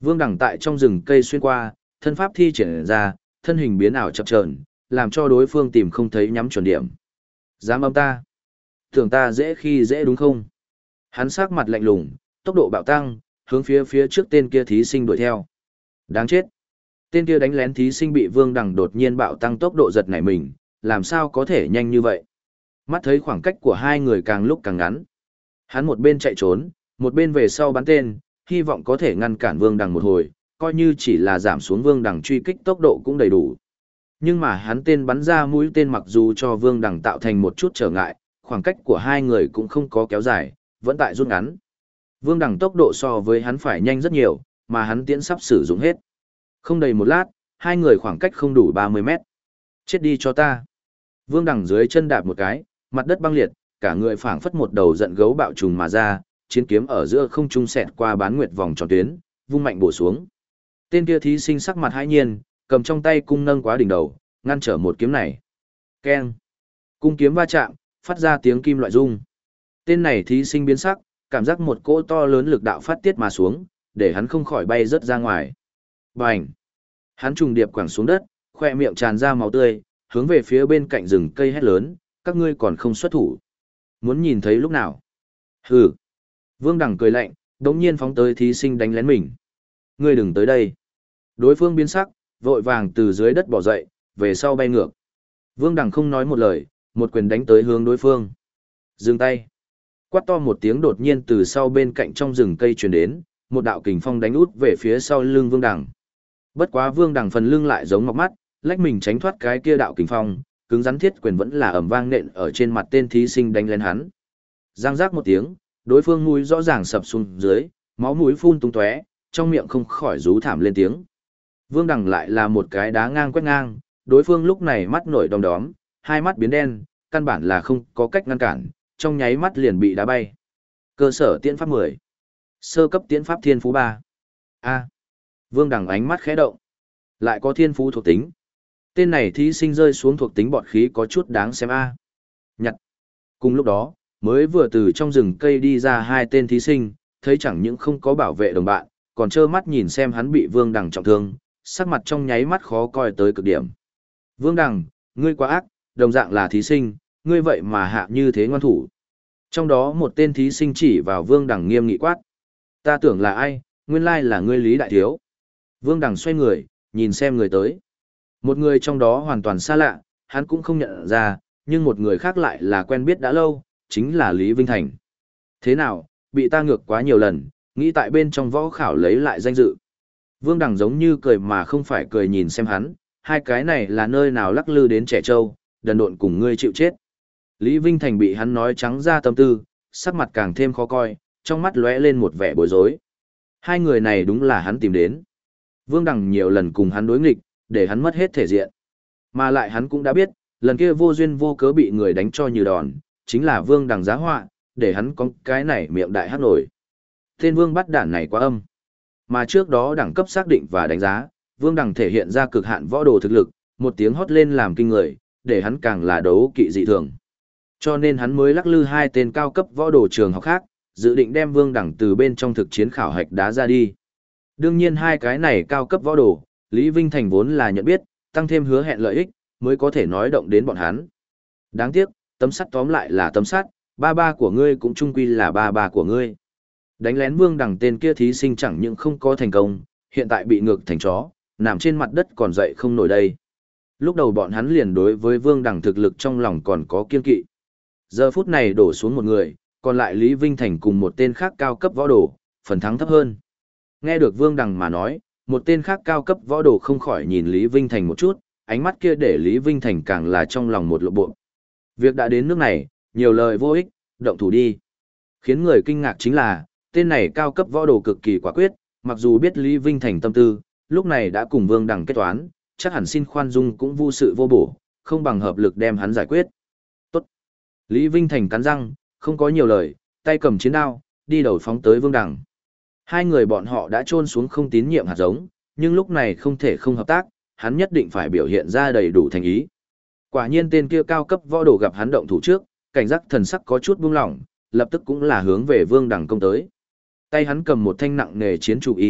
Vương Đằng tại trong rừng cây xuyên qua, thân pháp thi triển ra, thân hình biến ảo chập chờn, làm cho đối phương tìm không thấy nhắm chuẩn điểm. Dám âm ta? Tưởng ta dễ khi dễ đúng không? Hắn sắc mặt lạnh lùng, tốc độ bạo tăng, hướng phía trước tên kia thí sinh đuổi theo. Đáng chết. Tên kia đánh lén thí sinh bị Vương Đằng đột nhiên bạo tăng tốc độ giật nảy mình, làm sao có thể nhanh như vậy? Mắt thấy khoảng cách của hai người càng lúc càng ngắn. Hắn một bên chạy trốn, một bên về sau bắn tên, hy vọng có thể ngăn cản Vương Đằng một hồi, coi như chỉ là giảm xuống Vương Đằng truy kích tốc độ cũng đầy đủ. Nhưng mà hắn tên bắn ra mũi tên mặc dù cho Vương Đằng tạo thành một chút trở ngại, khoảng cách của hai người cũng không có kéo dài, vẫn tại rút ngắn. Vương Đằng tốc độ so với hắn phải nhanh rất nhiều, mà hắn tiễn sắp sử dụng hết. Không đầy một lát, hai người khoảng cách không đủ 30 mét. Chết đi cho ta. Vương Đằng dưới chân đạp một cái, mặt đất băng liệt, cả người phảng phất một đầu giận gấu bạo trùng mà ra, chiến kiếm ở giữa không trung xẹt qua bán nguyệt vòng tròn tuyến, vung mạnh bổ xuống. Tên kia thí sinh sắc mặt hãi nhiên, cầm trong tay cung nâng quá đỉnh đầu, ngăn trở một kiếm này. Keng. Cung kiếm va chạm, phát ra tiếng kim loại rung. Tên này thí sinh biến sắc, cảm giác một cỗ to lớn lực đạo phát tiết mà xuống, để hắn không khỏi bay rớt ra ngoài. Bành. Hắn trùng điệp quẳng xuống đất, khoe miệng tràn ra máu tươi, hướng về phía bên cạnh rừng cây hét lớn, các ngươi còn không xuất thủ. Muốn nhìn thấy lúc nào? Hừ. Vương Đằng cười lạnh, đống nhiên phóng tới thí sinh đánh lén mình. Ngươi đừng tới đây. Đối phương biến sắc, vội vàng từ dưới đất bỏ dậy, về sau bay ngược. Vương Đằng không nói một lời, một quyền đánh tới hướng đối phương. Dừng tay. Quát to một tiếng đột nhiên từ sau bên cạnh trong rừng cây truyền đến, một đạo kình phong đánh út về phía sau lưng Vương Đằng. Bất quá Vương Đằng phần lưng lại giống ngọc mắt, lách mình tránh thoát cái kia đạo kình phong, cứng rắn thiết quyền vẫn là ầm vang nện ở trên mặt tên thí sinh đánh lên hắn. Giang giác một tiếng, đối phương mũi rõ ràng sập xuống dưới, máu mũi phun tung tóe, trong miệng không khỏi rú thảm lên tiếng. Vương Đằng lại là một cái đá ngang quét ngang, đối phương lúc này mắt nổi đom đóm, hai mắt biến đen, căn bản là không có cách ngăn cản, trong nháy mắt liền bị đá bay. Cơ sở tiễn pháp 10. Sơ cấp tiễn pháp thiên phú 3. A. Vương Đằng ánh mắt khẽ động. Lại có thiên phú thuộc tính. Tên này thí sinh rơi xuống thuộc tính bọt khí có chút đáng xem a. Nhặt. Cùng lúc đó, mới vừa từ trong rừng cây đi ra hai tên thí sinh, thấy chẳng những không có bảo vệ đồng bạn, còn trơ mắt nhìn xem hắn bị Vương Đằng trọng thương, sắc mặt trong nháy mắt khó coi tới cực điểm. Vương Đằng, ngươi quá ác, đồng dạng là thí sinh, ngươi vậy mà hạ như thế ngoan thủ. Trong đó một tên thí sinh chỉ vào Vương Đằng nghiêm nghị quát. Ta tưởng là ai, nguyên lai là ngươi Lý Đại Thiếu. Vương Đằng xoay người, nhìn xem người tới. Một người trong đó hoàn toàn xa lạ, hắn cũng không nhận ra, nhưng một người khác lại là quen biết đã lâu, chính là Lý Vinh Thành. Thế nào, bị ta ngược quá nhiều lần, nghĩ tại bên trong võ khảo lấy lại danh dự. Vương Đằng giống như cười mà không phải cười nhìn xem hắn, hai cái này là nơi nào lắc lư đến trẻ trâu, đần độn cùng ngươi chịu chết. Lý Vinh Thành bị hắn nói trắng ra tâm tư, sắc mặt càng thêm khó coi, trong mắt lóe lên một vẻ bối rối. Hai người này đúng là hắn tìm đến. Vương Đằng nhiều lần cùng hắn đối nghịch, để hắn mất hết thể diện. Mà lại hắn cũng đã biết, lần kia vô duyên vô cớ bị người đánh cho như đòn, chính là Vương Đằng giá họa, để hắn có cái này miệng đại hát nổi. Tên Vương bắt đản này quá âm. Mà trước đó đẳng cấp xác định và đánh giá, Vương Đằng thể hiện ra cực hạn võ đồ thực lực, một tiếng hót lên làm kinh người, để hắn càng là đấu kỵ dị thường. Cho nên hắn mới lắc lư hai tên cao cấp võ đồ trường học khác, dự định đem Vương Đằng từ bên trong thực chiến khảo hạch đá ra đi. Đương nhiên hai cái này cao cấp võ đồ, Lý Vinh Thành vốn là nhận biết, tăng thêm hứa hẹn lợi ích, mới có thể nói động đến bọn hắn. Đáng tiếc, tấm sắt tóm lại là tấm sắt, ba ba của ngươi cũng chung quy là ba ba của ngươi. Đánh lén Vương Đằng tên kia thí sinh chẳng những không có thành công, hiện tại bị ngược thành chó, nằm trên mặt đất còn dậy không nổi đây. Lúc đầu bọn hắn liền đối với Vương Đằng thực lực trong lòng còn có kiên kỵ. Giờ phút này đổ xuống một người, còn lại Lý Vinh Thành cùng một tên khác cao cấp võ đồ, phần thắng thấp hơn. Nghe được Vương Đằng mà nói, một tên khác cao cấp võ đồ không khỏi nhìn Lý Vinh Thành một chút, ánh mắt kia để Lý Vinh Thành càng là trong lòng một lộ bộ. Việc đã đến nước này, nhiều lời vô ích, động thủ đi. Khiến người kinh ngạc chính là, tên này cao cấp võ đồ cực kỳ quả quyết, mặc dù biết Lý Vinh Thành tâm tư, lúc này đã cùng Vương Đằng kết toán, chắc hẳn xin khoan dung cũng vô sự vô bổ, không bằng hợp lực đem hắn giải quyết. Tốt. Lý Vinh Thành cắn răng, không có nhiều lời, tay cầm chiến đao, đi đầu phóng tới Vương Đằng. Hai người bọn họ đã chôn xuống không tín nhiệm hạt giống, nhưng lúc này không thể không hợp tác, hắn nhất định phải biểu hiện ra đầy đủ thành ý. Quả nhiên tên kia cao cấp võ đồ gặp hắn động thủ trước, cảnh giác thần sắc có chút buông lỏng, lập tức cũng là hướng về Vương Đằng công tới. Tay hắn cầm một thanh nặng nề chiến chủ y,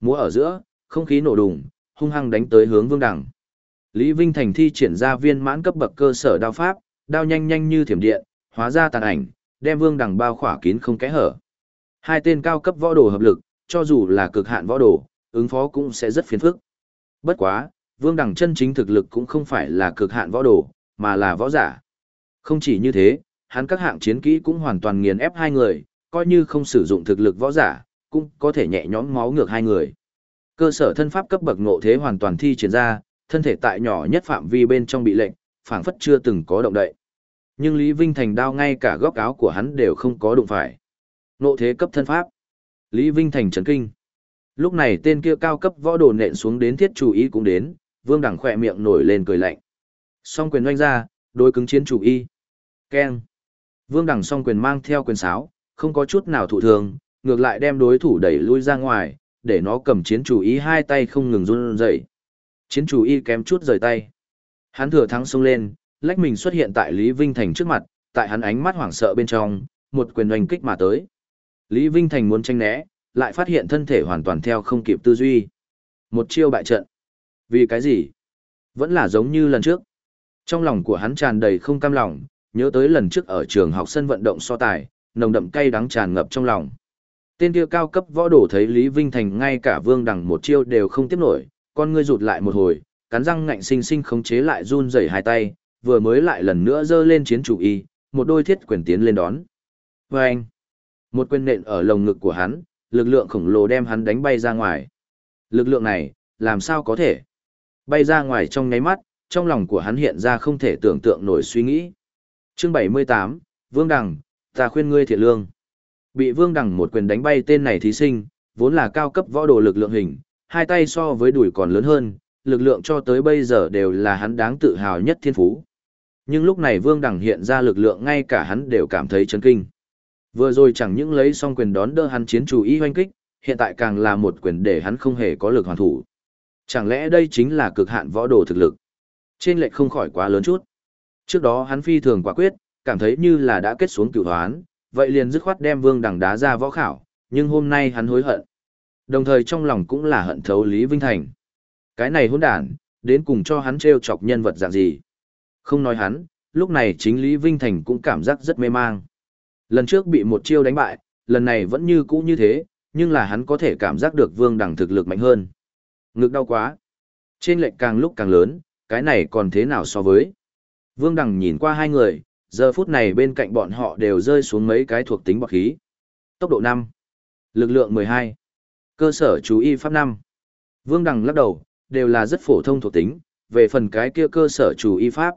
Múa ở giữa, không khí nổ đùng, hung hăng đánh tới hướng Vương Đằng. Lý Vinh Thành thi triển ra viên mãn cấp bậc cơ sở đao pháp, đao nhanh nhanh như thiểm điện, hóa ra tàn ảnh, đem Vương Đằng bao khỏa kín không kẽ hở. Hai tên cao cấp võ đồ hợp lực, cho dù là cực hạn võ đồ, ứng phó cũng sẽ rất phiền phức. Bất quá, Vương Đằng chân chính thực lực cũng không phải là cực hạn võ đồ, mà là võ giả. Không chỉ như thế, hắn các hạng chiến kỹ cũng hoàn toàn nghiền ép hai người, coi như không sử dụng thực lực võ giả, cũng có thể nhẹ nhõm máu ngược hai người. Cơ sở thân pháp cấp bậc ngộ thế hoàn toàn thi triển ra, thân thể tại nhỏ nhất phạm vi bên trong bị lệnh, phảng phất chưa từng có động đậy. Nhưng Lý Vinh Thành đao ngay cả góc áo của hắn đều không có đụng phải. Ngộ thế cấp thân pháp. Lý Vinh Thành chấn kinh. Lúc này tên kia cao cấp võ đồ nện xuống đến thiết chủ ý cũng đến, Vương Đằng khỏe miệng nổi lên cười lạnh. Song quyền oanh ra, đối cứng chiến chủ y. Keng. Vương Đằng song quyền mang theo quyền sáo, không có chút nào thụ thường, ngược lại đem đối thủ đẩy lui ra ngoài, để nó cầm chiến chủ y hai tay không ngừng run rẩy. Chiến chủ y kém chút rời tay. Hắn thừa thắng xông lên, lách mình xuất hiện tại Lý Vinh Thành trước mặt, tại hắn ánh mắt hoảng sợ bên trong, một quyền oanh kích mà tới. Lý Vinh Thành muốn tranh né, lại phát hiện thân thể hoàn toàn theo không kịp tư duy. Một chiêu bại trận. Vì cái gì? Vẫn là giống như lần trước. Trong lòng của hắn tràn đầy không cam lòng, nhớ tới lần trước ở trường học sân vận động so tài, nồng đậm cay đắng tràn ngập trong lòng. Tên kia cao cấp võ đổ thấy Lý Vinh Thành ngay cả Vương Đằng một chiêu đều không tiếp nổi, con ngươi rụt lại một hồi, cắn răng ngạnh sinh sinh khống chế lại run rẩy hai tay, vừa mới lại lần nữa giơ lên chiến chủ y, một đôi thiết quyền tiến lên đón. Vâng! Một quyền nện ở lồng ngực của hắn, lực lượng khổng lồ đem hắn đánh bay ra ngoài. Lực lượng này, làm sao có thể? Bay ra ngoài trong nháy mắt, trong lòng của hắn hiện ra không thể tưởng tượng nổi suy nghĩ. Chương 78, Vương Đằng, ta khuyên ngươi thiện lương. Bị Vương Đằng một quyền đánh bay tên này thí sinh, vốn là cao cấp võ đồ lực lượng hình, hai tay so với đùi còn lớn hơn, lực lượng cho tới bây giờ đều là hắn đáng tự hào nhất thiên phú. Nhưng lúc này Vương Đằng hiện ra lực lượng ngay cả hắn đều cảm thấy chấn kinh. Vừa rồi chẳng những lấy xong quyền đón đỡ hắn chiến chủ ý hoanh kích, hiện tại càng là một quyền để hắn không hề có lực hoàn thủ. Chẳng lẽ đây chính là cực hạn võ đồ thực lực? Trên lệch không khỏi quá lớn chút. Trước đó hắn phi thường quả quyết, cảm thấy như là đã kết xuống cửu hoán, vậy liền dứt khoát đem Vương Đằng đá ra võ khảo, nhưng hôm nay hắn hối hận. Đồng thời trong lòng cũng là hận thấu Lý Vinh Thành. Cái này hỗn đản, đến cùng cho hắn trêu chọc nhân vật dạng gì? Không nói hắn, lúc này chính Lý Vinh Thành cũng cảm giác rất mê mang. Lần trước bị một chiêu đánh bại, lần này vẫn như cũ như thế, nhưng là hắn có thể cảm giác được Vương Đằng thực lực mạnh hơn. Ngực đau quá. Trên lệch càng lúc càng lớn, cái này còn thế nào so với. Vương Đằng nhìn qua hai người, giờ phút này bên cạnh bọn họ đều rơi xuống mấy cái thuộc tính bọt khí. Tốc độ 5. Lực lượng 12. Cơ sở chú y pháp 5. Vương Đằng lắc đầu, đều là rất phổ thông thuộc tính, về phần cái kia cơ sở chú y pháp,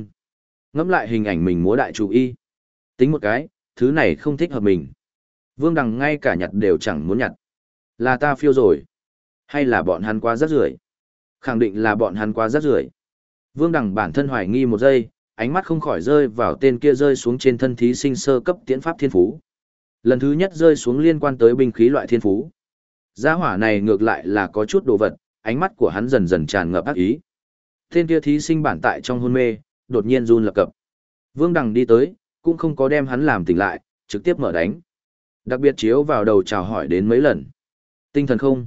ngẫm lại hình ảnh mình múa đại chú y. Tính một cái, thứ này không thích hợp mình. Vương Đằng ngay cả nhặt đều chẳng muốn nhặt. Là ta phiêu rồi. Hay là bọn hắn quá rác rưởi? Khẳng định là bọn hắn quá rác rưởi. Vương Đằng bản thân hoài nghi một giây, ánh mắt không khỏi rơi vào tên kia rơi xuống trên thân thí sinh sơ cấp tiễn pháp thiên phú. Lần thứ nhất rơi xuống liên quan tới binh khí loại thiên phú. Gia hỏa này ngược lại là có chút đồ vật, ánh mắt của hắn dần dần tràn ngập ác ý. Tên kia thí sinh bản tại trong hôn mê, đột nhiên run lập cập. Vương Đằng đi tới, cũng không có đem hắn làm tỉnh lại, trực tiếp mở đánh. Đặc biệt chiếu vào đầu chào hỏi đến mấy lần. Tinh thần không.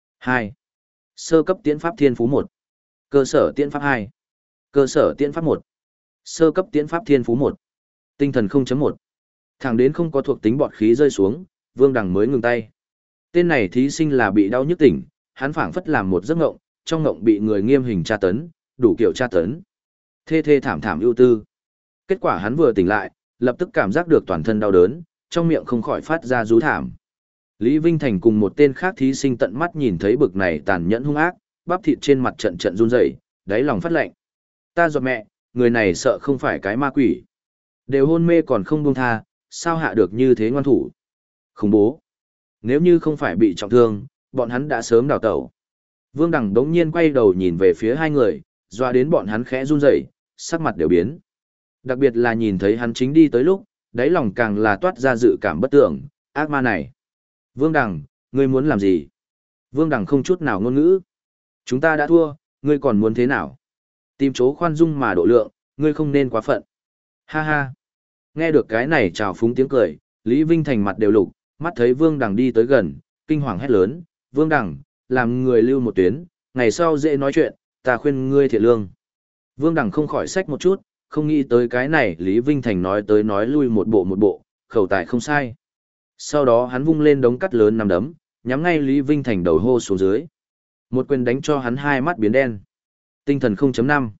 2. Sơ cấp tiễn pháp thiên phú 1. Cơ sở tiễn pháp 2. Cơ sở tiễn pháp 1. Sơ cấp tiễn pháp thiên phú 1. Tinh thần 0.1. Thẳng đến không có thuộc tính bọt khí rơi xuống, Vương Đằng mới ngừng tay. Tên này thí sinh là bị đau nhức tỉnh, hắn phảng phất làm một giấc ngộng, trong ngộng bị người nghiêm hình tra tấn, đủ kiểu tra tấn. Thê thê thảm thảm ưu tư. Kết quả hắn vừa tỉnh lại, lập tức cảm giác được toàn thân đau đớn, trong miệng không khỏi phát ra rú thảm. Lý Vinh Thành cùng một tên khác thí sinh tận mắt nhìn thấy bực này tàn nhẫn hung ác, bắp thịt trên mặt trận trận run rẩy, đáy lòng phát lạnh. Ta giọt mẹ, người này sợ không phải cái ma quỷ. Đều hôn mê còn không buông tha, sao hạ được như thế ngoan thủ. Khủng bố. Nếu như không phải bị trọng thương, bọn hắn đã sớm đào tẩu. Vương Đằng đống nhiên quay đầu nhìn về phía hai người, doa đến bọn hắn khẽ run rẩy, sắc mặt đều biến. Đặc biệt là nhìn thấy hắn chính đi tới lúc, đáy lòng càng là toát ra dự cảm bất tưởng, ác ma này. Vương Đằng, ngươi muốn làm gì? Vương Đằng không chút nào ngôn ngữ. Chúng ta đã thua, ngươi còn muốn thế nào? Tìm chỗ khoan dung mà độ lượng, ngươi không nên quá phận. Ha ha. Nghe được cái này trào phúng tiếng cười, Lý Vinh Thành mặt đều lục, mắt thấy Vương Đằng đi tới gần, kinh hoàng hét lớn, Vương Đằng, làm người lưu một tuyến, ngày sau dễ nói chuyện, ta khuyên ngươi thiện lương. Vương Đằng không khỏi sách một chút, không nghĩ tới cái này Lý Vinh Thành nói tới nói lui một bộ, khẩu tài không sai. Sau đó hắn vung lên đống cắt lớn nằm đấm, nhắm ngay Lý Vinh Thành đầu hô xuống dưới. Một quyền đánh cho hắn hai mắt biến đen. Tinh thần 0.5.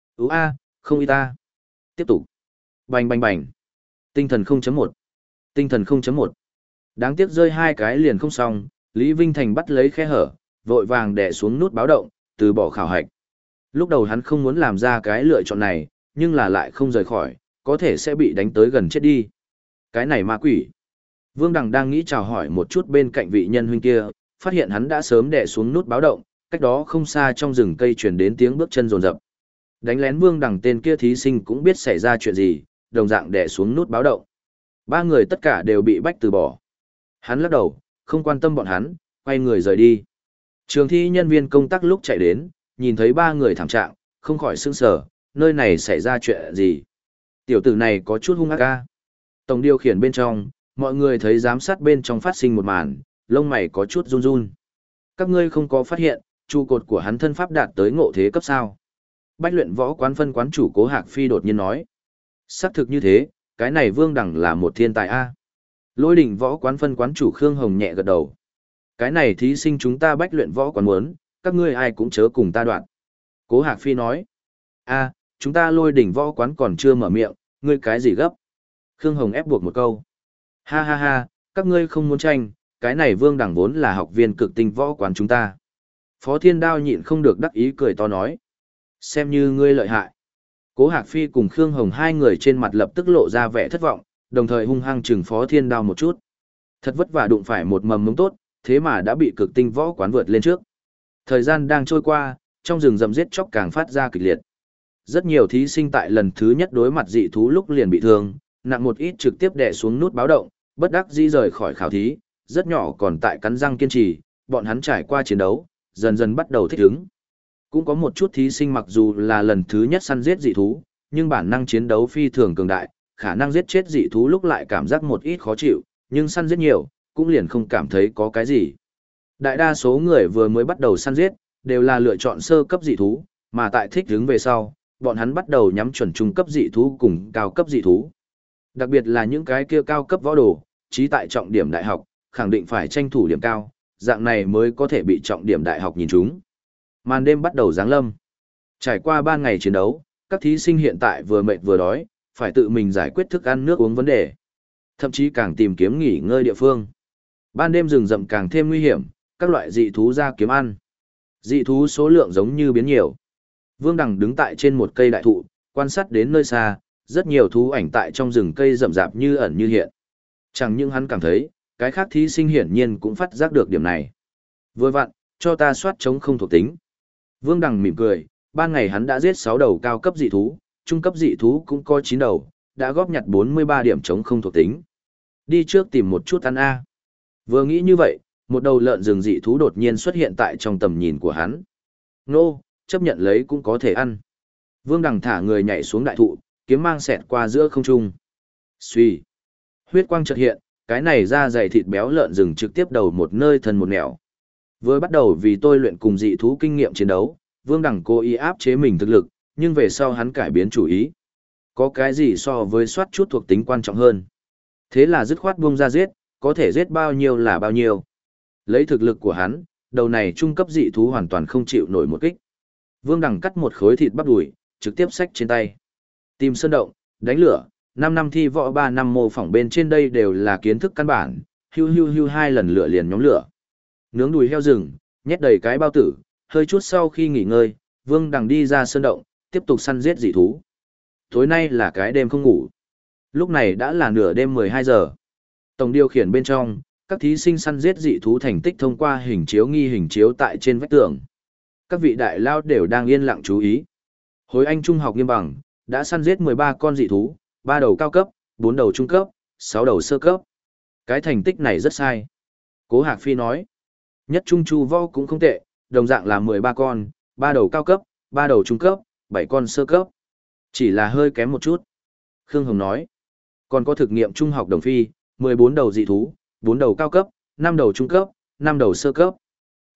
A, không y ta. Tiếp tục. Bành bành bành. Tinh thần 0.1. Tinh thần 0.1. Đáng tiếc rơi hai cái liền không xong, Lý Vinh Thành bắt lấy khe hở, vội vàng đè xuống nút báo động, từ bỏ khảo hạch. Lúc đầu hắn không muốn làm ra cái lựa chọn này, nhưng là lại không rời khỏi, có thể sẽ bị đánh tới gần chết đi. Cái này ma quỷ. Vương Đằng đang nghĩ chào hỏi một chút bên cạnh vị nhân huynh kia, phát hiện hắn đã sớm đè xuống nút báo động, cách đó không xa trong rừng cây truyền đến tiếng bước chân rồn rập. Đánh lén Vương Đằng tên kia thí sinh cũng biết xảy ra chuyện gì, đồng dạng đè xuống nút báo động. Ba người tất cả đều bị bách từ bỏ. Hắn lắc đầu, không quan tâm bọn hắn, quay người rời đi. Trường thi nhân viên công tác lúc chạy đến, nhìn thấy ba người thảm trạng, không khỏi sững sờ, nơi này xảy ra chuyện gì? Tiểu tử này có chút hung ác ca. Tổng điều khiển bên trong, mọi người thấy giám sát bên trong phát sinh một màn, lông mày có chút run run. Các ngươi không có phát hiện, trụ cột của hắn thân pháp đạt tới ngộ thế cấp sao? Bách luyện võ quán phân quán chủ Cố Hạc Phi đột nhiên nói. Xác thực như thế, cái này Vương Đằng là một thiên tài a. Lôi đỉnh võ quán phân quán chủ Khương Hồng nhẹ gật đầu. Cái này thí sinh chúng ta bách luyện võ quán muốn, các ngươi ai cũng chớ cùng ta đoạn. Cố Hạc Phi nói. A, chúng ta lôi đỉnh võ quán còn chưa mở miệng, ngươi cái gì gấp? Khương Hồng ép buộc một câu. Ha ha ha, các ngươi không muốn tranh, cái này Vương Đằng vốn là học viên cực tinh võ quán chúng ta. Phó Thiên Đao nhịn không được đắc ý cười to nói. Xem như ngươi lợi hại. Cố Hạc Phi cùng Khương Hồng hai người trên mặt lập tức lộ ra vẻ thất vọng, đồng thời hung hăng chừng Phó Thiên Đao một chút. Thật vất vả đụng phải một mầm mống tốt, thế mà đã bị cực tinh võ quán vượt lên trước. Thời gian đang trôi qua, trong rừng rậm giết chóc càng phát ra kịch liệt. Rất nhiều thí sinh tại lần thứ nhất đối mặt dị thú lúc liền bị thương, nặng một ít trực tiếp đè xuống nút báo động, bất đắc dĩ rời khỏi khảo thí, rất nhỏ còn tại cắn răng kiên trì, bọn hắn trải qua chiến đấu, dần dần bắt đầu thích ứng. Cũng có một chút thí sinh mặc dù là lần thứ nhất săn giết dị thú, nhưng bản năng chiến đấu phi thường cường đại, khả năng giết chết dị thú lúc lại cảm giác một ít khó chịu, nhưng săn giết nhiều, cũng liền không cảm thấy có cái gì. Đại đa số người vừa mới bắt đầu săn giết, đều là lựa chọn sơ cấp dị thú, mà tại thích ứng về sau, bọn hắn bắt đầu nhắm chuẩn trung cấp dị thú cùng cao cấp dị thú. Đặc biệt là những cái kia cao cấp võ đồ, trí tại trọng điểm đại học, khẳng định phải tranh thủ điểm cao, dạng này mới có thể bị trọng điểm đại học nhìn trúng. Màn đêm bắt đầu giáng lâm. Trải qua 3 ngày chiến đấu, các thí sinh hiện tại vừa mệt vừa đói, phải tự mình giải quyết thức ăn nước uống vấn đề. Thậm chí càng tìm kiếm nghỉ ngơi địa phương. Ban đêm rừng rậm càng thêm nguy hiểm, các loại dị thú ra kiếm ăn. Dị thú số lượng giống như biến nhiều. Vương Đằng đứng tại trên một cây đại thụ, quan sát đến nơi xa, rất nhiều thú ảnh tại trong rừng cây rậm rạp như ẩn như hiện. Chẳng những hắn cảm thấy, cái khác thí sinh hiển nhiên cũng phát giác được điểm này. Vừa vặn, cho ta soát chống không thuộc tính. Vương Đằng mỉm cười, ban ngày hắn đã giết 6 đầu cao cấp dị thú, trung cấp dị thú cũng có 9 đầu, đã góp nhặt 43 điểm chống không thuộc tính. Đi trước tìm một chút ăn a. Vừa nghĩ như vậy, một đầu lợn rừng dị thú đột nhiên xuất hiện tại trong tầm nhìn của hắn. Nô, chấp nhận lấy cũng có thể ăn. Vương Đằng thả người nhảy xuống đại thụ, kiếm mang xẹt qua giữa không trung. Xuy. Huyết quang chợt hiện, cái này da dày thịt béo lợn rừng trực tiếp đầu một nơi thân một nẻo. Vừa bắt đầu vì tôi luyện cùng dị thú kinh nghiệm chiến đấu, Vương Đằng cố ý áp chế mình thực lực, nhưng về sau hắn cải biến chủ ý. Có cái gì so với soát chút thuộc tính quan trọng hơn. Thế là dứt khoát buông ra giết, có thể giết bao nhiêu là bao nhiêu. Lấy thực lực của hắn, đầu này trung cấp dị thú hoàn toàn không chịu nổi một kích. Vương Đằng cắt một khối thịt bắp đùi, trực tiếp xách trên tay. Tìm sơn động, đánh lửa, 5 năm thi võ 3 năm mô phỏng bên trên đây đều là kiến thức căn bản, hưu hưu hưu 2 lần lửa liền nhóm lửa. Nướng đùi heo rừng, nhét đầy cái bao tử, hơi chút sau khi nghỉ ngơi, Vương Đằng đi ra sơn động, tiếp tục săn giết dị thú. Tối nay là cái đêm không ngủ. Lúc này đã là nửa đêm 12 giờ. Tổng điều khiển bên trong, các thí sinh săn giết dị thú thành tích thông qua hình chiếu tại trên vách tường. Các vị đại lao đều đang yên lặng chú ý. Hối Anh trung học Nghiêm Bằng đã săn giết 13 con dị thú, 3 đầu cao cấp, 4 đầu trung cấp, 6 đầu sơ cấp. Cái thành tích này rất sai. Cố Hạc Phi nói, nhất trung chu võ cũng không tệ, đồng dạng là 13 con, 3 đầu cao cấp, 3 đầu trung cấp, 7 con sơ cấp. Chỉ là hơi kém một chút. Khương Hồng nói, còn có thực nghiệm trung học Đồng Phi, 14 đầu dị thú, 4 đầu cao cấp, 5 đầu trung cấp, 5 đầu sơ cấp.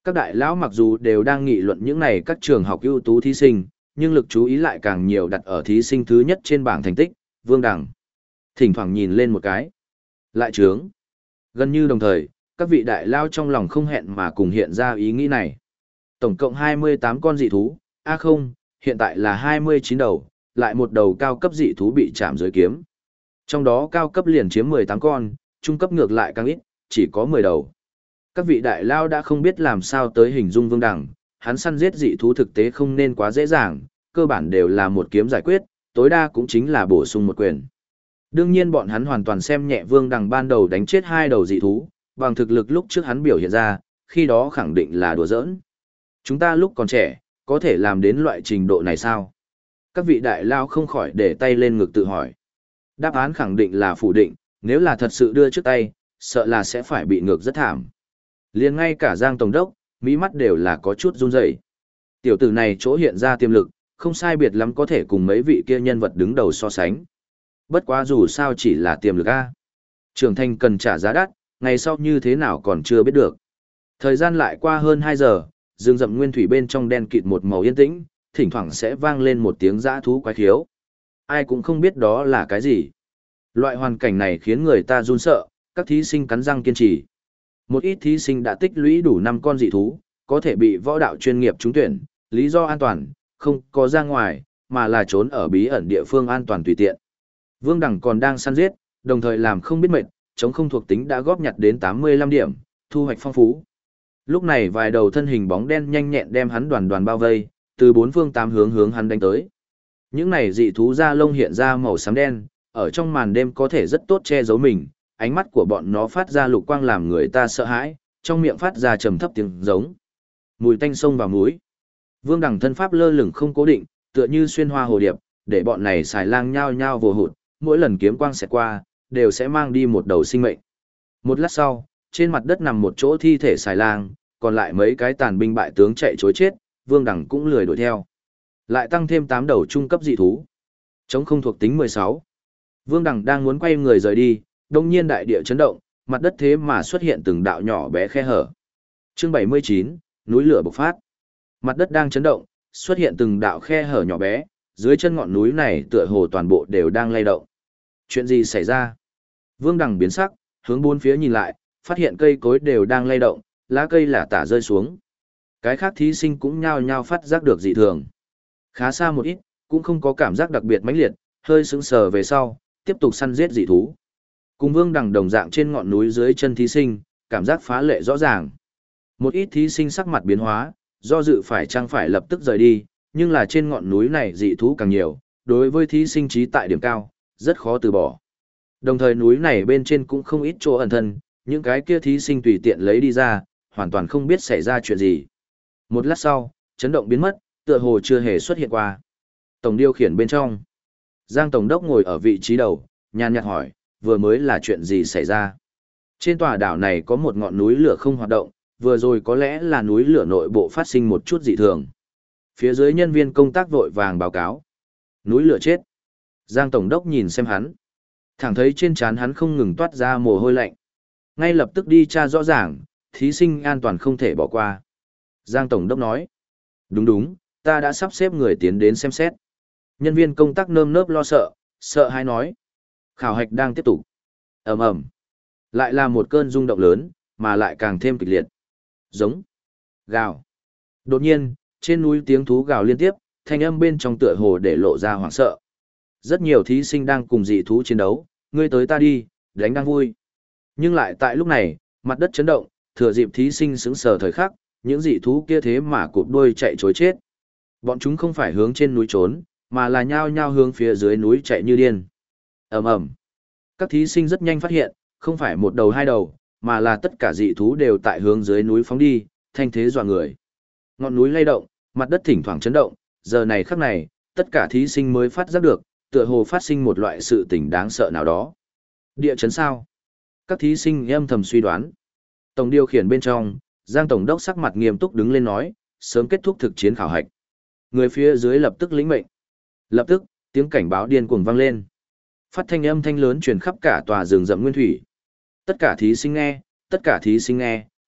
Các đại lão mặc dù đều đang nghị luận những này các trường học ưu tú thí sinh, nhưng lực chú ý lại càng nhiều đặt ở thí sinh thứ nhất trên bảng thành tích, Vương Đằng. Thỉnh thoảng nhìn lên một cái. Lại trướng. Gần như đồng thời, các vị đại lao trong lòng không hẹn mà cùng hiện ra ý nghĩ này. Tổng cộng 28 con dị thú, không, hiện tại là 29 đầu, lại một đầu cao cấp dị thú bị chạm dưới kiếm. Trong đó cao cấp liền chiếm 18 con, trung cấp ngược lại càng ít, chỉ có 10 đầu. Các vị đại lao đã không biết làm sao tới hình dung Vương Đằng, hắn săn giết dị thú thực tế không nên quá dễ dàng, cơ bản đều là một kiếm giải quyết, tối đa cũng chính là bổ sung một quyền. Đương nhiên bọn hắn hoàn toàn xem nhẹ Vương Đằng ban đầu đánh chết 2 đầu dị thú, bằng thực lực lúc trước hắn biểu hiện ra, khi đó khẳng định là đùa giỡn. Chúng ta lúc còn trẻ, có thể làm đến loại trình độ này sao? Các vị đại lao không khỏi để tay lên ngực tự hỏi. Đáp án khẳng định là phủ định, nếu là thật sự đưa trước tay, sợ là sẽ phải bị ngược rất thảm. Liền ngay cả Giang Tổng đốc, mí mắt đều là có chút run rẩy. Tiểu tử này chỗ hiện ra tiềm lực, không sai biệt lắm có thể cùng mấy vị kia nhân vật đứng đầu so sánh. Bất quá dù sao chỉ là tiềm lực A. Trưởng thành cần trả giá đắt, ngày sau như thế nào còn chưa biết được. Thời gian lại qua hơn 2 giờ, rừng rậm nguyên thủy bên trong đen kịt một màu yên tĩnh, thỉnh thoảng sẽ vang lên một tiếng dã thú quái khiếu. Ai cũng không biết đó là cái gì. Loại hoàn cảnh này khiến người ta run sợ, các thí sinh cắn răng kiên trì. Một ít thí sinh đã tích lũy đủ 5 con dị thú, có thể bị võ đạo chuyên nghiệp trúng tuyển, lý do an toàn, không có ra ngoài, mà là trốn ở bí ẩn địa phương an toàn tùy tiện. Vương Đằng còn đang săn giết, đồng thời làm không biết mệt, chống không thuộc tính đã góp nhặt đến 85 điểm, thu hoạch phong phú. Lúc này vài đầu thân hình bóng đen nhanh nhẹn đem hắn đoàn đoàn bao vây, từ 4 phương 8 hướng hướng hắn đánh tới. Những này dị thú da lông hiện ra màu xám đen, ở trong màn đêm có thể rất tốt che giấu mình, ánh mắt của bọn nó phát ra lục quang làm người ta sợ hãi, trong miệng phát ra trầm thấp tiếng giống. Mùi tanh sông vào mũi. Vương Đằng thân pháp lơ lửng không cố định, tựa như xuyên hoa hồ điệp, để bọn này xài lang nhao nhao vồ hụt, mỗi lần kiếm quang xẹt qua, đều sẽ mang đi một đầu sinh mệnh. Một lát sau, trên mặt đất nằm một chỗ thi thể xài lang, còn lại mấy cái tàn binh bại tướng chạy trối chết, Vương Đằng cũng lười đuổi theo. Lại tăng thêm 8 đầu trung cấp dị thú. Chống không thuộc tính 16. Vương Đằng đang muốn quay người rời đi, đột nhiên đại địa chấn động, mặt đất thế mà xuất hiện từng đạo nhỏ bé khe hở. Chương 79, núi lửa bộc phát. Mặt đất đang chấn động, xuất hiện từng đạo khe hở nhỏ bé, dưới chân ngọn núi này tựa hồ toàn bộ đều đang lay động. Chuyện gì xảy ra? Vương Đằng biến sắc, hướng bốn phía nhìn lại, phát hiện cây cối đều đang lay động, lá cây lả tả rơi xuống. Cái khác thí sinh cũng nhao nhao phát giác được dị thường. Khá xa một ít, cũng không có cảm giác đặc biệt mãnh liệt, hơi sững sờ về sau, tiếp tục săn giết dị thú. Cùng Vương Đằng đồng dạng trên ngọn núi dưới chân thí sinh, cảm giác phá lệ rõ ràng. Một ít thí sinh sắc mặt biến hóa, do dự phải chăng phải lập tức rời đi, nhưng là trên ngọn núi này dị thú càng nhiều, đối với thí sinh trí tại điểm cao, rất khó từ bỏ. Đồng thời núi này bên trên cũng không ít chỗ ẩn thân, những cái kia thí sinh tùy tiện lấy đi ra, hoàn toàn không biết xảy ra chuyện gì. Một lát sau, chấn động biến mất, tựa hồ chưa hề xuất hiện qua. Tổng điều khiển bên trong. Giang Tổng đốc ngồi ở vị trí đầu, nhàn nhạt hỏi, vừa mới là chuyện gì xảy ra? Trên tòa đảo này có một ngọn núi lửa không hoạt động, vừa rồi có lẽ là núi lửa nội bộ phát sinh một chút dị thường. Phía dưới nhân viên công tác vội vàng báo cáo. Núi lửa chết. Giang Tổng đốc nhìn xem hắn. Thẳng thấy trên trán hắn không ngừng toát ra mồ hôi lạnh. Ngay lập tức đi tra rõ ràng, thí sinh an toàn không thể bỏ qua. Giang Tổng đốc nói. Đúng đúng, ta đã sắp xếp người tiến đến xem xét. Nhân viên công tác nơm nớp lo sợ, sợ hãi nói. Khảo hạch đang tiếp tục. Ầm ầm. Lại là một cơn rung động lớn, mà lại càng thêm kịch liệt. Giống. Gào. Đột nhiên, trên núi tiếng thú gào liên tiếp, thanh âm bên trong tựa hồ để lộ ra hoảng sợ. Rất nhiều thí sinh đang cùng dị thú chiến đấu, ngươi tới ta đi, đánh đang vui. Nhưng lại tại lúc này, mặt đất chấn động, thừa dịp thí sinh sững sờ thời khắc, những dị thú kia thế mà cụp đuôi chạy trối chết. Bọn chúng không phải hướng trên núi trốn, mà là nhao nhao hướng phía dưới núi chạy như điên. Ầm ầm. Các thí sinh rất nhanh phát hiện, không phải một đầu hai đầu, mà là tất cả dị thú đều tại hướng dưới núi phóng đi, thanh thế dọa người. Ngọn núi lay động, mặt đất thỉnh thoảng chấn động, giờ này khắc này, tất cả thí sinh mới phát giác được, tựa hồ phát sinh một loại sự tình đáng sợ nào đó. Địa chấn sao? Các thí sinh âm thầm suy đoán. Tổng điều khiển bên trong, Giang Tổng đốc sắc mặt nghiêm túc đứng lên nói, sớm kết thúc thực chiến khảo hạch. Người phía dưới lập tức lĩnh mệnh. Lập tức, tiếng cảnh báo điên cuồng vang lên. Phát thanh âm thanh lớn truyền khắp cả tòa rừng rậm nguyên thủy. Tất cả thí sinh nghe, tất cả thí sinh nghe,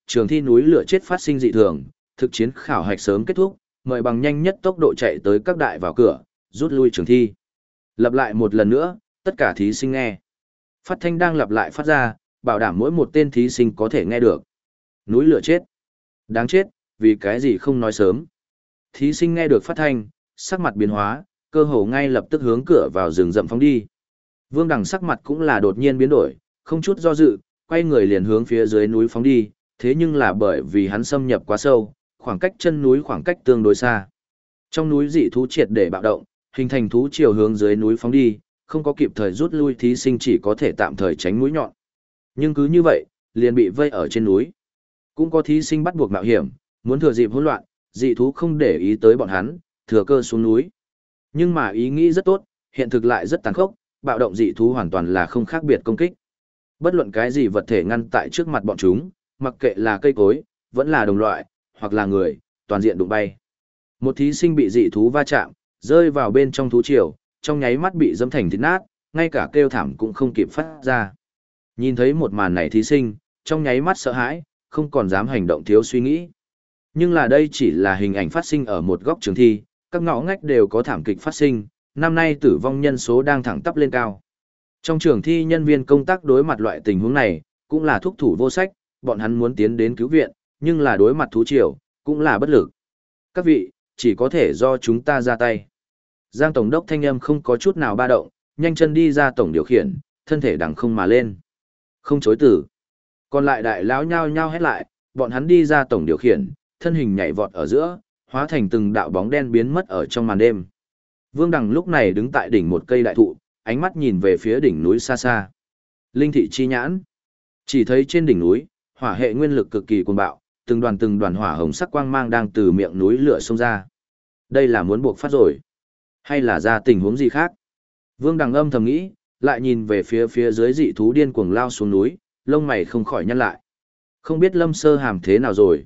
trường thi núi lửa chết phát sinh dị thường, thực chiến khảo hạch sớm kết thúc, mời bằng nhanh nhất tốc độ chạy tới các đại vào cửa, rút lui trường thi. Lặp lại một lần nữa, tất cả thí sinh nghe. Phát thanh đang lặp lại phát ra, bảo đảm mỗi một tên thí sinh có thể nghe được. Núi lửa chết. Đáng chết, vì cái gì không nói sớm. Thí sinh nghe được phát thanh, sắc mặt biến hóa, cơ hồ ngay lập tức hướng cửa vào rừng rậm phóng đi. Vương Đằng sắc mặt cũng là đột nhiên biến đổi, không chút do dự, quay người liền hướng phía dưới núi phóng đi, thế nhưng là bởi vì hắn xâm nhập quá sâu, khoảng cách chân núi khoảng cách tương đối xa. Trong núi dị thú triệt để bạo động, hình thành thú chiều hướng dưới núi phóng đi, không có kịp thời rút lui thí sinh chỉ có thể tạm thời tránh mũi nhọn. Nhưng cứ như vậy, liền bị vây ở trên núi. Cũng có thí sinh bắt buộc mạo hiểm, muốn thừa dịp hỗn loạn, dị thú không để ý tới bọn hắn, thừa cơ xuống núi. Nhưng mà ý nghĩ rất tốt, hiện thực lại rất tàn khốc, bạo động dị thú hoàn toàn là không khác biệt công kích. Bất luận cái gì vật thể ngăn tại trước mặt bọn chúng, mặc kệ là cây cối, vẫn là đồng loại, hoặc là người, toàn diện đụng bay. Một thí sinh bị dị thú va chạm, rơi vào bên trong thú triều, trong nháy mắt bị dẫm thành thịt nát, ngay cả kêu thảm cũng không kịp phát ra. Nhìn thấy một màn này thí sinh, trong nháy mắt sợ hãi, không còn dám hành động thiếu suy nghĩ. Nhưng là đây chỉ là hình ảnh phát sinh ở một góc trường thi, các ngõ ngách đều có thảm kịch phát sinh, năm nay tử vong nhân số đang thẳng tắp lên cao. Trong trường thi nhân viên công tác đối mặt loại tình huống này, cũng là thúc thủ vô sách, bọn hắn muốn tiến đến cứu viện, nhưng là đối mặt thú triều, cũng là bất lực. Các vị, chỉ có thể do chúng ta ra tay. Giang Tổng đốc thanh âm không có chút nào ba động, nhanh chân đi ra tổng điều khiển, thân thể đằng không mà lên. Không chối từ. Còn lại đại lão nhao nhao hét lại, bọn hắn đi ra tổng điều khiển, thân hình nhảy vọt ở giữa, hóa thành từng đạo bóng đen biến mất ở trong màn đêm. Vương Đằng lúc này đứng tại đỉnh một cây đại thụ, ánh mắt nhìn về phía đỉnh núi xa xa. Linh thị chi nhãn. Chỉ thấy trên đỉnh núi, hỏa hệ nguyên lực cực kỳ cuồng bạo, từng đoàn hỏa hồng sắc quang mang đang từ miệng núi lửa xông ra. Đây là muốn buộc phát rồi, hay là ra tình huống gì khác? Vương Đằng âm thầm nghĩ, lại nhìn về phía dưới dị thú điên cuồng lao xuống núi, lông mày không khỏi nhăn lại. Không biết Lâm Sơ Hàm thế nào rồi?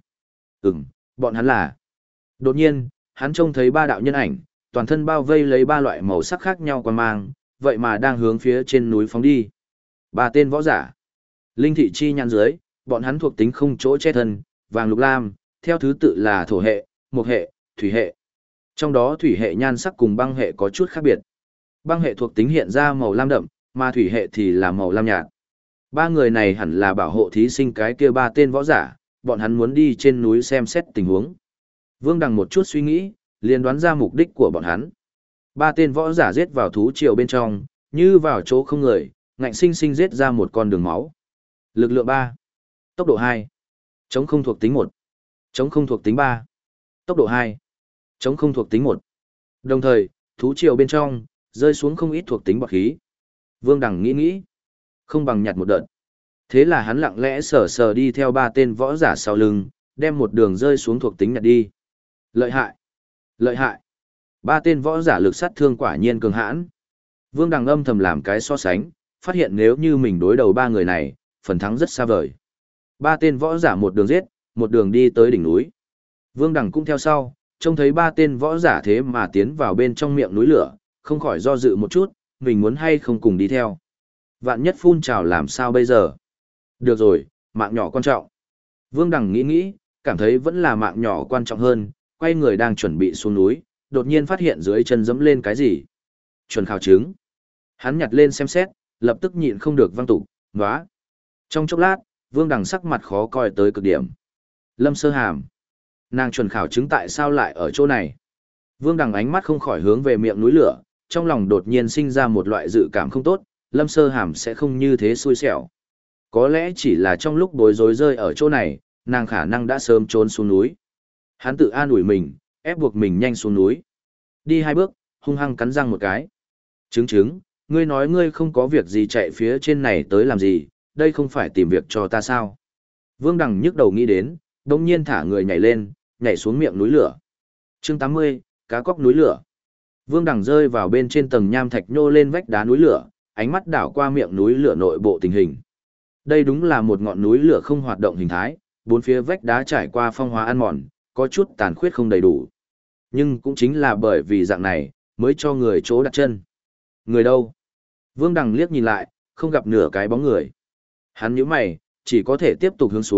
Bọn hắn là. Đột nhiên, hắn trông thấy ba đạo nhân ảnh, toàn thân bao vây lấy ba loại màu sắc khác nhau quang mang, vậy mà đang hướng phía trên núi phóng đi. Ba tên võ giả. Linh thị chi nhãn dưới, bọn hắn thuộc tính không chỗ che thân, vàng lục lam, theo thứ tự là thổ hệ, mộc hệ, thủy hệ. Trong đó thủy hệ nhan sắc cùng băng hệ có chút khác biệt. Băng hệ thuộc tính hiện ra màu lam đậm, mà thủy hệ thì là màu lam nhạt. Ba người này hẳn là bảo hộ thí sinh cái kia ba tên võ giả, bọn hắn muốn đi trên núi xem xét tình huống. Vương Đằng một chút suy nghĩ, liền đoán ra mục đích của bọn hắn. Ba tên võ giả giết vào thú triều bên trong, như vào chỗ không người, ngạnh sinh sinh giết ra một con đường máu. Lực lượng 3, tốc độ 2, chống không thuộc tính 1, chống không thuộc tính 3, tốc độ 2, chống không thuộc tính 1. Đồng thời, thú triều bên trong, rơi xuống không ít thuộc tính bọt khí. Vương Đằng nghĩ, không bằng nhặt một đợt. Thế là hắn lặng lẽ sờ sờ đi theo ba tên võ giả sau lưng, đem một đường rơi xuống thuộc tính nhặt đi. Lợi hại! Lợi hại! Ba tên võ giả lực sát thương quả nhiên cường hãn. Vương Đằng âm thầm làm cái so sánh, phát hiện nếu như mình đối đầu ba người này, phần thắng rất xa vời. Ba tên võ giả một đường giết, một đường đi tới đỉnh núi. Vương Đằng cũng theo sau, trông thấy ba tên võ giả thế mà tiến vào bên trong miệng núi lửa, không khỏi do dự một chút, mình muốn hay không cùng đi theo. Vạn nhất phun trào làm sao bây giờ? Được rồi, mạng nhỏ quan trọng. Vương Đằng nghĩ, cảm thấy vẫn là mạng nhỏ quan trọng hơn, quay người đang chuẩn bị xuống núi, đột nhiên phát hiện dưới chân dẫm lên cái gì. Chuẩn khảo chứng. Hắn nhặt lên xem xét, lập tức nhịn không được văng tục, nóa. Trong chốc lát, Vương Đằng sắc mặt khó coi tới cực điểm. Lâm Sơ Hàm. Nàng chuẩn khảo chứng tại sao lại ở chỗ này? Vương Đằng ánh mắt không khỏi hướng về miệng núi lửa, trong lòng đột nhiên sinh ra một loại dự cảm không tốt, Lâm Sơ Hàm sẽ không như thế xui xẻo. Có lẽ chỉ là trong lúc bối rối rơi ở chỗ này, nàng khả năng đã sớm trốn xuống núi. Hắn tự an ủi mình, ép buộc mình nhanh xuống núi. Đi 2 bước, hung hăng cắn răng một cái. Chứng, ngươi nói ngươi không có việc gì chạy phía trên này tới làm gì, đây không phải tìm việc cho ta sao? Vương Đằng nhức đầu nghĩ đến, đồng nhiên thả người nhảy lên, nhảy xuống miệng núi lửa. Chương 80, cá cóc núi lửa. Vương Đằng rơi vào bên trên tầng nham thạch nhô lên vách đá núi lửa, ánh mắt đảo qua miệng núi lửa nội bộ tình hình. Đây đúng là một ngọn núi lửa không hoạt động hình thái, bốn phía vách đá trải qua phong hóa ăn mòn, có chút tàn khuyết không đầy đủ. Nhưng cũng chính là bởi vì dạng này, mới cho người chỗ đặt chân. Người đâu? Vương Đằng liếc nhìn lại, không gặp nửa cái bóng người. Hắn nhíu mày, chỉ có thể tiếp tục hướng xuống,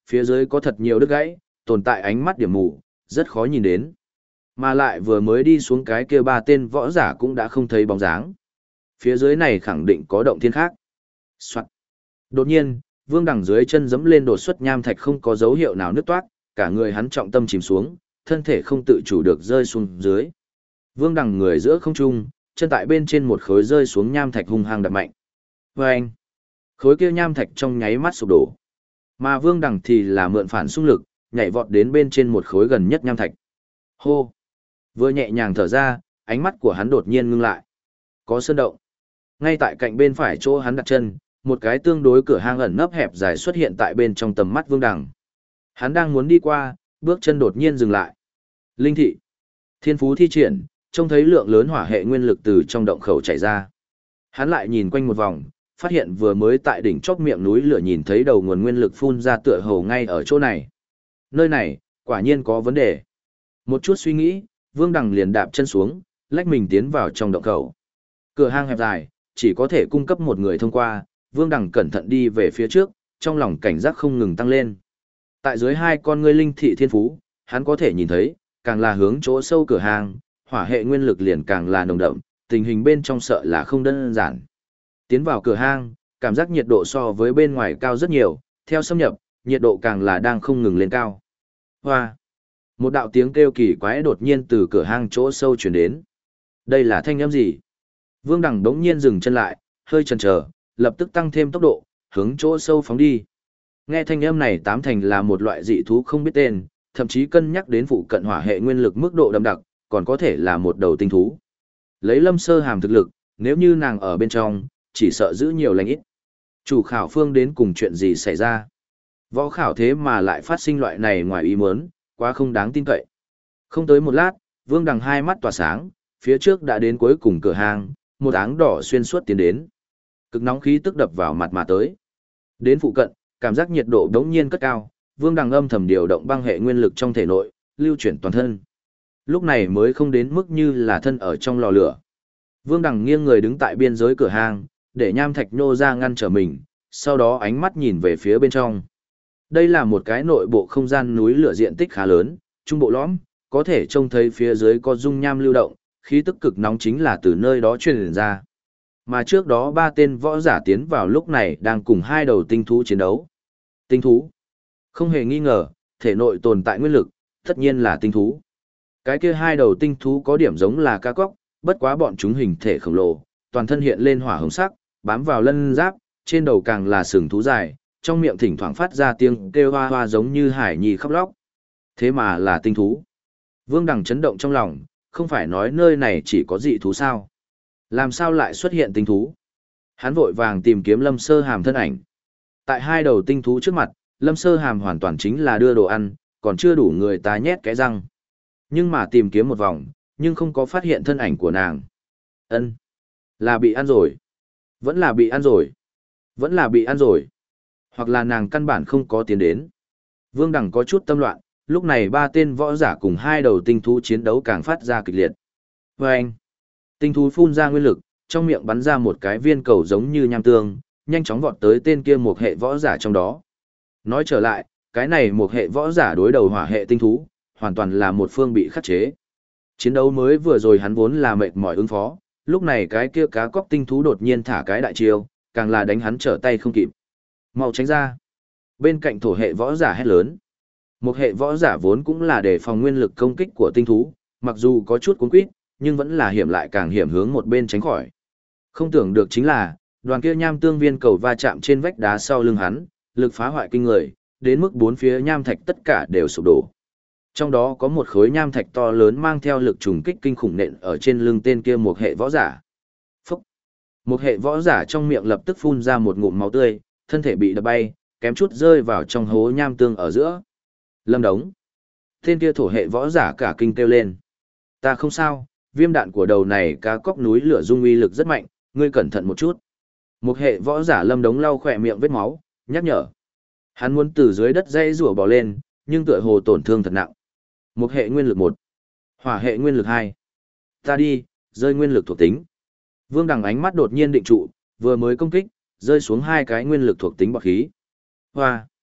phía dưới có thật nhiều đứt gãy, tồn tại ánh mắt điểm mù, rất khó nhìn đến. Mà lại vừa mới đi xuống cái kia ba tên võ giả cũng đã không thấy bóng dáng. Phía dưới này khẳng định có động thiên khác. Soạn. Đột nhiên, Vương Đằng dưới chân giẫm lên đột xuất nham thạch không có dấu hiệu nào nứt toát, cả người hắn trọng tâm chìm xuống, thân thể không tự chủ được rơi xuống dưới. Vương Đằng người giữa không trung, chân tại bên trên một khối rơi xuống nham thạch hung hăng đập mạnh. Vâng! Khối kia nham thạch trong nháy mắt sụp đổ. Mà Vương Đằng thì là mượn phản xung lực, nhảy vọt đến bên trên một khối gần nhất nham thạch. Hô! Vừa nhẹ nhàng thở ra, ánh mắt của hắn đột nhiên ngưng lại. Có sơn động. Ngay tại cạnh bên phải chỗ hắn đặt chân, một cái tương đối cửa hang ẩn nấp hẹp dài xuất hiện tại bên trong tầm mắt Vương Đằng. Hắn đang muốn đi qua, bước chân đột nhiên dừng lại. Linh thị. Thiên phú thi triển, trông thấy lượng lớn hỏa hệ nguyên lực từ trong động khẩu chảy ra. Hắn lại nhìn quanh một vòng, phát hiện vừa mới tại đỉnh chóp miệng núi lửa nhìn thấy đầu nguồn nguyên lực phun ra tựa hồ ngay ở chỗ này. Nơi này, quả nhiên có vấn đề. Một chút suy nghĩ, Vương Đằng liền đạp chân xuống, lách mình tiến vào trong động khẩu. Cửa hang hẹp dài, chỉ có thể cung cấp một người thông qua, Vương Đằng cẩn thận đi về phía trước, trong lòng cảnh giác không ngừng tăng lên. Tại dưới hai con ngươi linh thị thiên phú, hắn có thể nhìn thấy, càng là hướng chỗ sâu cửa hang, hỏa hệ nguyên lực liền càng là nồng đậm, tình hình bên trong sợ là không đơn giản. Tiến vào cửa hang, cảm giác nhiệt độ so với bên ngoài cao rất nhiều, theo xâm nhập, nhiệt độ càng là đang không ngừng lên cao. Hoa! Một đạo tiếng kêu kỳ quái đột nhiên từ cửa hang chỗ sâu truyền đến. Đây là thanh âm gì? Vương Đằng đống nhiên dừng chân lại, hơi chần chờ, lập tức tăng thêm tốc độ, hướng chỗ sâu phóng đi. Nghe thanh âm này tám thành là một loại dị thú không biết tên, thậm chí cân nhắc đến phụ cận hỏa hệ nguyên lực mức độ đậm đặc, còn có thể là một đầu tinh thú. Lấy Lâm Sơ Hàm thực lực, nếu như nàng ở bên trong, chỉ sợ giữ nhiều lành ít. Chủ khảo phương đến cùng chuyện gì xảy ra? Võ khảo thế mà lại phát sinh loại này ngoài ý muốn, quá không đáng tin cậy. Không tới một lát, Vương Đằng hai mắt tỏa sáng, phía trước đã đến cuối cùng cửa hàng, một áng đỏ xuyên suốt tiến đến. Cực nóng khí tức đập vào mặt mà tới. Đến phụ cận, cảm giác nhiệt độ đống nhiên cất cao, Vương Đằng âm thầm điều động băng hệ nguyên lực trong thể nội, lưu chuyển toàn thân. Lúc này mới không đến mức như là thân ở trong lò lửa. Vương Đằng nghiêng người đứng tại biên giới cửa hàng, để nham thạch nô ra ngăn trở mình, sau đó ánh mắt nhìn về phía bên trong. Đây là một cái nội bộ không gian núi lửa diện tích khá lớn, trung bộ lõm, có thể trông thấy phía dưới có dung nham lưu động, khí tức cực nóng chính là từ nơi đó truyền ra. Mà trước đó ba tên võ giả tiến vào lúc này đang cùng hai đầu tinh thú chiến đấu. Tinh thú? Không hề nghi ngờ, thể nội tồn tại nguyên lực, tất nhiên là tinh thú. Cái kia hai đầu tinh thú có điểm giống là cá cóc, bất quá bọn chúng hình thể khổng lồ, toàn thân hiện lên hỏa hồng sắc, bám vào lân giáp, trên đầu càng là sừng thú dài, trong miệng thỉnh thoảng phát ra tiếng kêu hoa hoa giống như hải nhi khóc lóc. Thế mà là tinh thú. Vương Đằng chấn động trong lòng, không phải nói nơi này chỉ có dị thú sao? Làm sao lại xuất hiện tinh thú? Hắn vội vàng tìm kiếm Lâm Sơ Hàm thân ảnh. Tại hai đầu tinh thú trước mặt, Lâm Sơ Hàm hoàn toàn chính là đưa đồ ăn, còn chưa đủ người ta nhét cái răng. Nhưng mà tìm kiếm một vòng, nhưng không có phát hiện thân ảnh của nàng. Ân, là bị ăn rồi. Vẫn là bị ăn rồi. Vẫn là bị ăn rồi. Hoặc là nàng căn bản không có tiến đến. Vương Đằng có chút tâm loạn, lúc này ba tên võ giả cùng hai đầu tinh thú chiến đấu càng phát ra kịch liệt. Và anh, tinh thú phun ra nguyên lực, trong miệng bắn ra một cái viên cầu giống như nham tương, nhanh chóng vọt tới tên kia một hệ võ giả trong đó. Nói trở lại, cái này một hệ võ giả đối đầu hỏa hệ tinh thú, hoàn toàn là một phương bị khắc chế. Chiến đấu mới vừa rồi hắn vốn là mệt mỏi ứng phó, lúc này cái kia cá cóc tinh thú đột nhiên thả cái đại chiêu, càng là đánh hắn trở tay không kịp. Mau tránh ra. Bên cạnh thổ hệ võ giả hét lớn. Một hệ võ giả vốn cũng là để phòng nguyên lực công kích của tinh thú, mặc dù có chút cuốn quýt, nhưng vẫn là hiểm lại càng hiểm hướng một bên tránh khỏi. Không tưởng được chính là, đoàn kia nham tương viên cầu va chạm trên vách đá sau lưng hắn, lực phá hoại kinh người, đến mức bốn phía nham thạch tất cả đều sụp đổ. Trong đó có một khối nham thạch to lớn mang theo lực trùng kích kinh khủng nện ở trên lưng tên kia một hệ võ giả. Phúc! Một hệ võ giả trong miệng lập tức phun ra một ngụm máu tươi, thân thể bị đập bay, kém chút rơi vào trong hố nham tương ở giữa. Lâm Đống! Tên kia thổ hệ võ giả cả kinh kêu lên. Ta không sao, viêm đạn của đầu này cá cóc núi lửa dung uy lực rất mạnh, ngươi cẩn thận một chút. Một hệ võ giả Lâm Đống lau khỏe miệng vết máu, nhắc nhở. Hắn muốn từ dưới đất dây rủa bò lên, nhưng tựa hồ tổn thương thật nặng. Một hệ nguyên lực 1, hỏa hệ nguyên lực 2. Ta đi, rơi nguyên lực thuộc tính. Vương Đằng ánh mắt đột nhiên định trụ, vừa mới công kích, rơi xuống hai cái nguyên lực thuộc tính bọt khí. Hoa!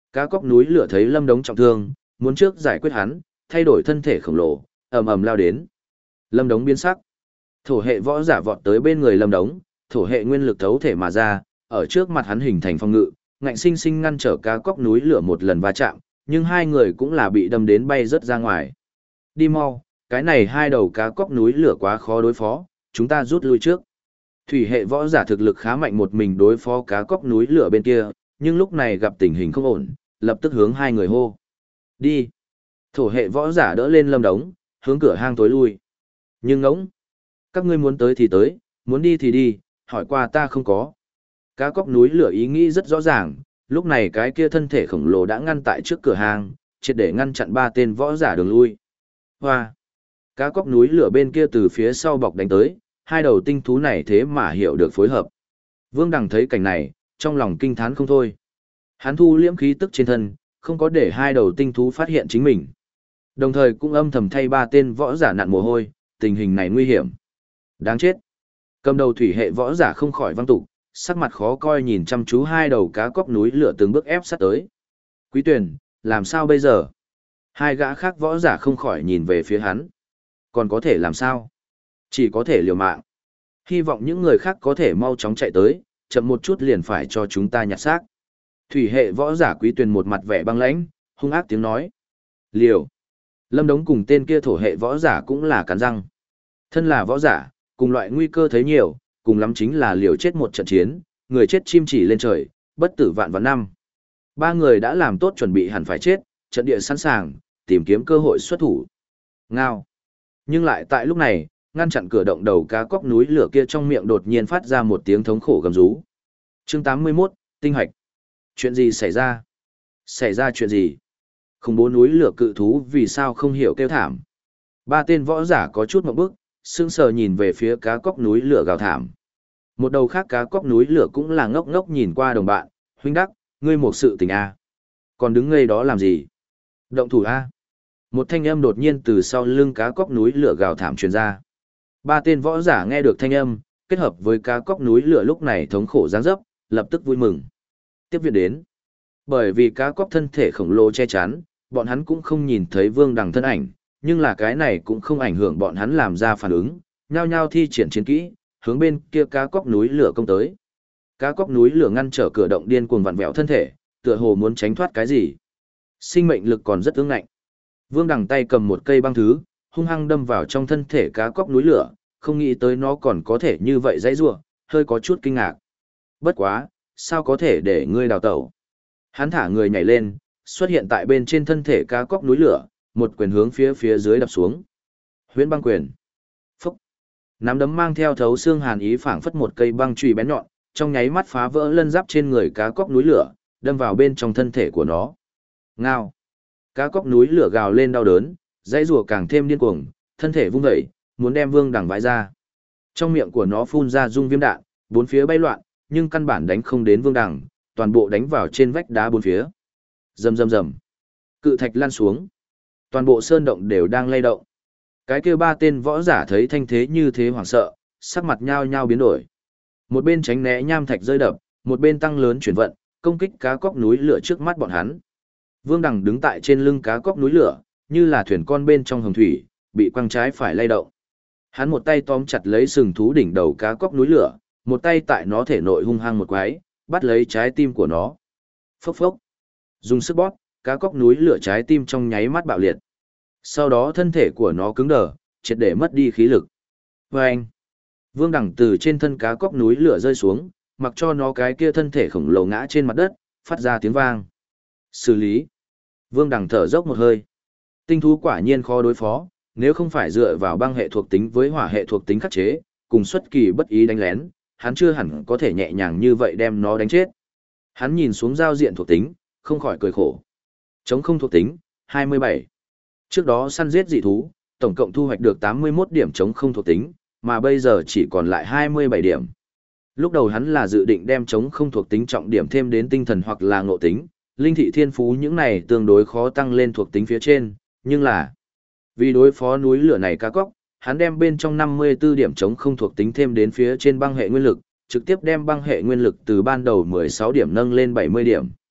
Cá cóc núi lửa thấy Lâm Đống trọng thương, muốn trước giải quyết hắn, thay đổi thân thể khổng lồ, ầm ầm lao đến. Lâm Đống biến sắc. Thổ hệ võ giả vọt tới bên người Lâm Đống, thổ hệ nguyên lực thấu thể mà ra, ở trước mặt hắn hình thành phòng ngự, ngạnh sinh sinh ngăn trở cá cóc núi lửa một lần va chạm, nhưng hai người cũng là bị đâm đến bay rất ra ngoài. Đi mau, cái này hai đầu cá cóc núi lửa quá khó đối phó, chúng ta rút lui trước. Thủy hệ võ giả thực lực khá mạnh một mình đối phó cá cóc núi lửa bên kia, nhưng lúc này gặp tình hình không ổn, lập tức hướng hai người hô. Đi. Thổ hệ võ giả đỡ lên Lâm Đống, hướng cửa hang tối lui. Nhưng ngỗng. Các ngươi muốn tới thì tới, muốn đi thì đi, hỏi qua ta không có. Cá cóc núi lửa ý nghĩ rất rõ ràng, lúc này cái kia thân thể khổng lồ đã ngăn tại trước cửa hang, triệt để ngăn chặn ba tên võ giả đường lui. Hoa! Cá cóc núi lửa bên kia từ phía sau bọc đánh tới, hai đầu tinh thú này thế mà hiểu được phối hợp. Vương Đằng thấy cảnh này, trong lòng kinh thán không thôi. Hắn thu liễm khí tức trên thân, không có để hai đầu tinh thú phát hiện chính mình. Đồng thời cũng âm thầm thay ba tên võ giả nặn mồ hôi, tình hình này nguy hiểm. Đáng chết! Cầm đầu thủy hệ võ giả không khỏi văng tục, sắc mặt khó coi nhìn chăm chú hai đầu cá cóc núi lửa từng bước ép sát tới. Quý Tuyền, làm sao bây giờ? Hai gã khác võ giả không khỏi nhìn về phía hắn. Còn có thể làm sao? Chỉ có thể liều mạng. Hy vọng những người khác có thể mau chóng chạy tới, chậm một chút liền phải cho chúng ta nhặt xác. Thủy hệ võ giả Quý Tuyền một mặt vẻ băng lãnh, hung ác tiếng nói. Liều. Lâm Đống cùng tên kia thổ hệ võ giả cũng là cắn răng. Thân là võ giả, cùng loại nguy cơ thấy nhiều, cùng lắm chính là liều chết một trận chiến, người chết chim chỉ lên trời, bất tử vạn vạn năm. Ba người đã làm tốt chuẩn bị hẳn phải chết, trận địa sẵn sàng, tìm kiếm cơ hội xuất thủ. Ngao. Nhưng lại tại lúc này, ngăn chặn cửa động đầu cá cóc núi lửa kia trong miệng đột nhiên phát ra một tiếng thống khổ gầm rú. Chương 81, tinh hạch. Chuyện gì xảy ra? Xảy ra chuyện gì? Khủng bố núi lửa cự thú vì sao không hiểu kêu thảm. Ba tên võ giả có chút ngộp bức, sững sờ nhìn về phía cá cóc núi lửa gào thảm. Một đầu khác cá cóc núi lửa cũng là ngốc ngốc nhìn qua đồng bạn, huynh đắc, ngươi một sự tình a, còn đứng ngây đó làm gì? Động thủ a. Một thanh âm đột nhiên từ sau lưng cá cóc núi lửa gào thảm truyền ra. Ba tên võ giả nghe được thanh âm, kết hợp với cá cóc núi lửa lúc này thống khổ giáng dấp, lập tức vui mừng. Tiếp viện đến. Bởi vì cá cóc thân thể khổng lồ che chắn, bọn hắn cũng không nhìn thấy Vương Đằng thân ảnh, nhưng là cái này cũng không ảnh hưởng bọn hắn làm ra phản ứng, nhao nhao thi triển chiến kỹ, hướng bên kia cá cóc núi lửa công tới. Cá cóc núi lửa ngăn trở cửa động điên cuồng vặn vẹo thân thể, tựa hồ muốn tránh thoát cái gì. Sinh mệnh lực còn rất ương ngạnh. Vương Đằng tay cầm một cây băng thứ, hung hăng đâm vào trong thân thể cá cóc núi lửa, không nghĩ tới nó còn có thể như vậy dãy rủa, hơi có chút kinh ngạc. Bất quá, sao có thể để ngươi đào tẩu? Hắn thả người nhảy lên, xuất hiện tại bên trên thân thể cá cóc núi lửa, một quyền hướng phía dưới đập xuống. Huyễn băng quyền. Phúc. Nắm đấm mang theo thấu xương hàn ý phảng phất một cây băng chùy bén nhọn, trong nháy mắt phá vỡ lân giáp trên người cá cóc núi lửa, đâm vào bên trong thân thể của nó. Ngao. Cá cóc núi lửa gào lên đau đớn, dãy rùa càng thêm điên cuồng, thân thể vung dậy, muốn đem Vương Đằng vãi ra. Trong miệng của nó phun ra dung viêm đạn, bốn phía bay loạn, nhưng căn bản đánh không đến Vương Đằng, toàn bộ đánh vào trên vách đá bốn phía. Rầm rầm rầm. Cự thạch lăn xuống. Toàn bộ sơn động đều đang lay động. Cái kia ba tên võ giả thấy thanh thế như thế hoảng sợ, sắc mặt nhao nhao biến đổi. Một bên tránh né nham thạch rơi đập, một bên tăng lớn chuyển vận, công kích cá cóc núi lửa trước mắt bọn hắn. Vương Đằng đứng tại trên lưng cá cóc núi lửa, như là thuyền con bên trong hồng thủy, bị quăng trái phải lay động. Hắn một tay tóm chặt lấy sừng thú đỉnh đầu cá cóc núi lửa, một tay tại nó thể nội hung hăng một quái, bắt lấy trái tim của nó. Phốc phốc. Dùng sức bóp, cá cóc núi lửa trái tim trong nháy mắt bạo liệt. Sau đó thân thể của nó cứng đờ, triệt để mất đi khí lực. Vâng! Vương Đằng từ trên thân cá cóc núi lửa rơi xuống, mặc cho nó cái kia thân thể khổng lồ ngã trên mặt đất, phát ra tiếng vang. Xử lý! Vương Đằng thở dốc một hơi. Tinh thú quả nhiên khó đối phó, nếu không phải dựa vào băng hệ thuộc tính với hỏa hệ thuộc tính khắc chế, cùng xuất kỳ bất ý đánh lén, hắn chưa hẳn có thể nhẹ nhàng như vậy đem nó đánh chết. Hắn nhìn xuống giao diện thuộc tính, không khỏi cười khổ. Chống không thuộc tính, 27. Trước đó săn giết dị thú, tổng cộng thu hoạch được 81 điểm chống không thuộc tính, mà bây giờ chỉ còn lại 27 điểm. Lúc đầu hắn là dự định đem chống không thuộc tính trọng điểm thêm đến tinh thần hoặc là ngộ tính, linh thị thiên phú những này tương đối khó tăng lên thuộc tính phía trên, nhưng là vì đối phó núi lửa này cá cóc, hắn đem bên trong 54 điểm chống không thuộc tính thêm đến phía trên băng hệ nguyên lực, trực tiếp đem băng hệ nguyên lực từ ban đầu 16 điểm nâng lên 70 điểm.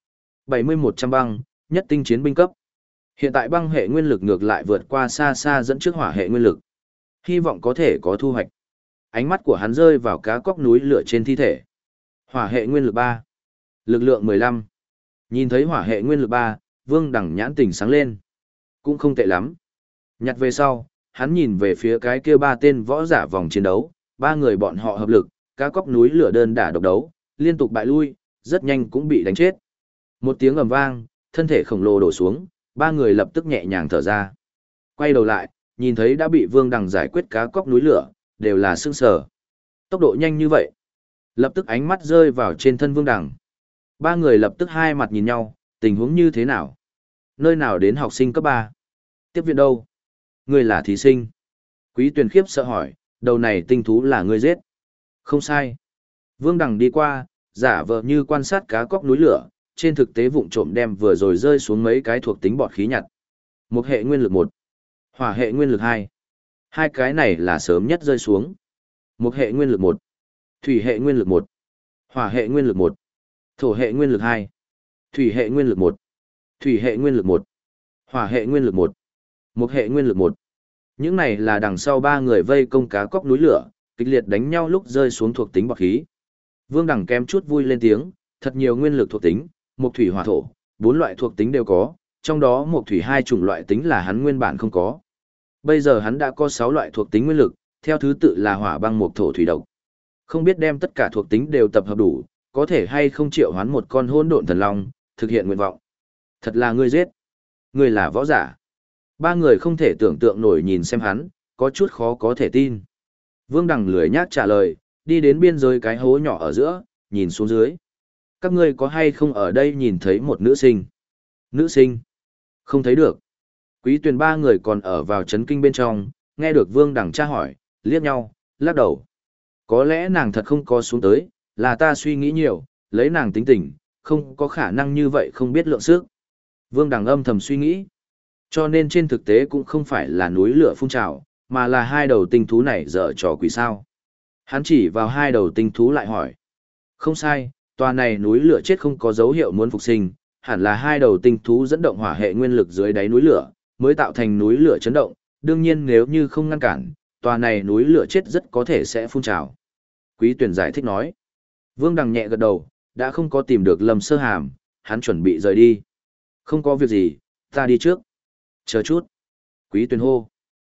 70-100 băng, nhất tinh chiến binh cấp. Hiện tại băng hệ nguyên lực ngược lại vượt qua xa xa dẫn trước hỏa hệ nguyên lực. Hy vọng có thể có thu hoạch. Ánh mắt của hắn rơi vào cá cóc núi lửa trên thi thể. Hỏa hệ nguyên lực 3. Lực lượng 15. Nhìn thấy hỏa hệ nguyên lực 3, Vương Đằng nhãn tỉnh sáng lên. Cũng không tệ lắm. Nhặt về sau, hắn nhìn về phía cái kia 3 tên võ giả vòng chiến đấu, 3 người bọn họ hợp lực, cá cóc núi lửa đơn đả độc đấu, liên tục bại lui, rất nhanh cũng bị đánh chết. Một tiếng ầm vang, thân thể khổng lồ đổ xuống, 3 người lập tức nhẹ nhàng thở ra. Quay đầu lại, nhìn thấy đã bị Vương Đằng giải quyết cá cóc núi lửa, đều là sững sờ. Tốc độ nhanh như vậy. Lập tức ánh mắt rơi vào trên thân Vương Đằng. 3 người lập tức hai mặt nhìn nhau, tình huống như thế nào? Nơi nào đến học sinh cấp 3? Tiếp viện đâu? Ngươi là thí sinh. Quý Tuyền khiếp sợ hỏi, đầu này tinh thú là ngươi giết. Không sai. Vương Đằng đi qua, giả vờ như quan sát cá cóc núi lửa, trên thực tế vụng trộm đem vừa rồi rơi xuống mấy cái thuộc tính bọt khí nhặt. Một hệ nguyên lực 1, hỏa hệ nguyên lực 2. Hai cái này là sớm nhất rơi xuống. Một hệ nguyên lực 1, thủy hệ nguyên lực 1, hỏa hệ nguyên lực 1, thổ hệ nguyên lực 2, thủy hệ nguyên lực 1, thủy hệ nguyên lực 1, hỏa hệ nguyên lực 1, một hệ nguyên lực 1. Những này là đằng sau 3 người vây công cá cóc núi lửa, kịch liệt đánh nhau lúc rơi xuống thuộc tính bọt khí. Vương Đằng kém chút vui lên tiếng, thật nhiều nguyên lực thuộc tính, một thủy hỏa thổ, 4 loại thuộc tính đều có, trong đó một thủy 2 chủng loại tính là hắn nguyên bản không có. Bây giờ hắn đã có 6 loại thuộc tính nguyên lực, theo thứ tự là hỏa băng mộc thổ thủy độc. Không biết đem tất cả thuộc tính đều tập hợp đủ, có thể hay không triệu hoán một con hỗn độn thần long, thực hiện nguyện vọng. Thật là ngươi giết. Ngươi là võ giả. 3 người không thể tưởng tượng nổi nhìn xem hắn, có chút khó có thể tin. Vương Đằng lười nhác trả lời, đi đến biên giới cái hố nhỏ ở giữa, nhìn xuống dưới. Các ngươi có hay không ở đây nhìn thấy một nữ sinh? Nữ sinh? Không thấy được. Quý Tuyền 3 người còn ở vào chấn kinh bên trong, nghe được Vương Đằng tra hỏi, liếc nhau, lắc đầu. Có lẽ nàng thật không có xuống tới, là ta suy nghĩ nhiều, lấy nàng tính tình, không có khả năng như vậy không biết lượng sức. Vương Đằng âm thầm suy nghĩ. Cho nên trên thực tế cũng không phải là núi lửa phun trào, mà là 2 đầu tinh thú này dở trò quỷ sao. Hắn chỉ vào 2 đầu tinh thú lại hỏi. Không sai, tòa này núi lửa chết không có dấu hiệu muốn phục sinh, hẳn là 2 đầu tinh thú dẫn động hỏa hệ nguyên lực dưới đáy núi lửa, mới tạo thành núi lửa chấn động, đương nhiên nếu như không ngăn cản, tòa này núi lửa chết rất có thể sẽ phun trào. Quý Tuyền giải thích nói. Vương Đằng nhẹ gật đầu, đã không có tìm được Lâm Sơ Hàm, hắn chuẩn bị rời đi. Không có việc gì, ta đi trước. Chờ chút. Quý Tuyền hô.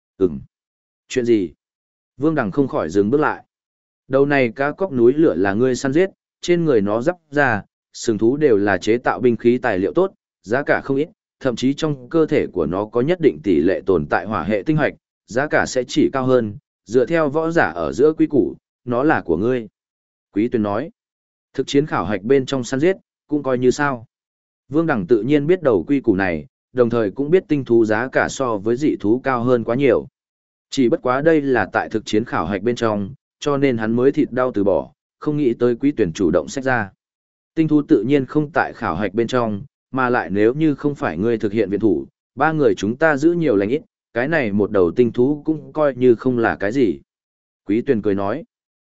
Chuyện gì? Vương Đằng không khỏi dừng bước lại. Đầu này cá cóc núi lửa là ngươi săn giết, trên người nó giáp ra, sừng thú đều là chế tạo binh khí tài liệu tốt, giá cả không ít, thậm chí trong cơ thể của nó có nhất định tỷ lệ tồn tại hỏa hệ tinh hoạch, giá cả sẽ chỉ cao hơn, dựa theo võ giả ở giữa quy củ, nó là của ngươi. Quý Tuyền nói. Thực chiến khảo hạch bên trong săn giết, cũng coi như sao. Vương Đằng tự nhiên biết đầu quy củ này, đồng thời cũng biết tinh thú giá cả so với dị thú cao hơn quá nhiều. Chỉ bất quá đây là tại thực chiến khảo hạch bên trong, cho nên hắn mới thịt đau từ bỏ, không nghĩ tới Quý Tuyển chủ động xách ra. Tinh thú tự nhiên không tại khảo hạch bên trong, mà lại nếu như không phải ngươi thực hiện viện thủ, 3 người chúng ta giữ nhiều lành ít, cái này một đầu tinh thú cũng coi như không là cái gì. Quý Tuyển cười nói.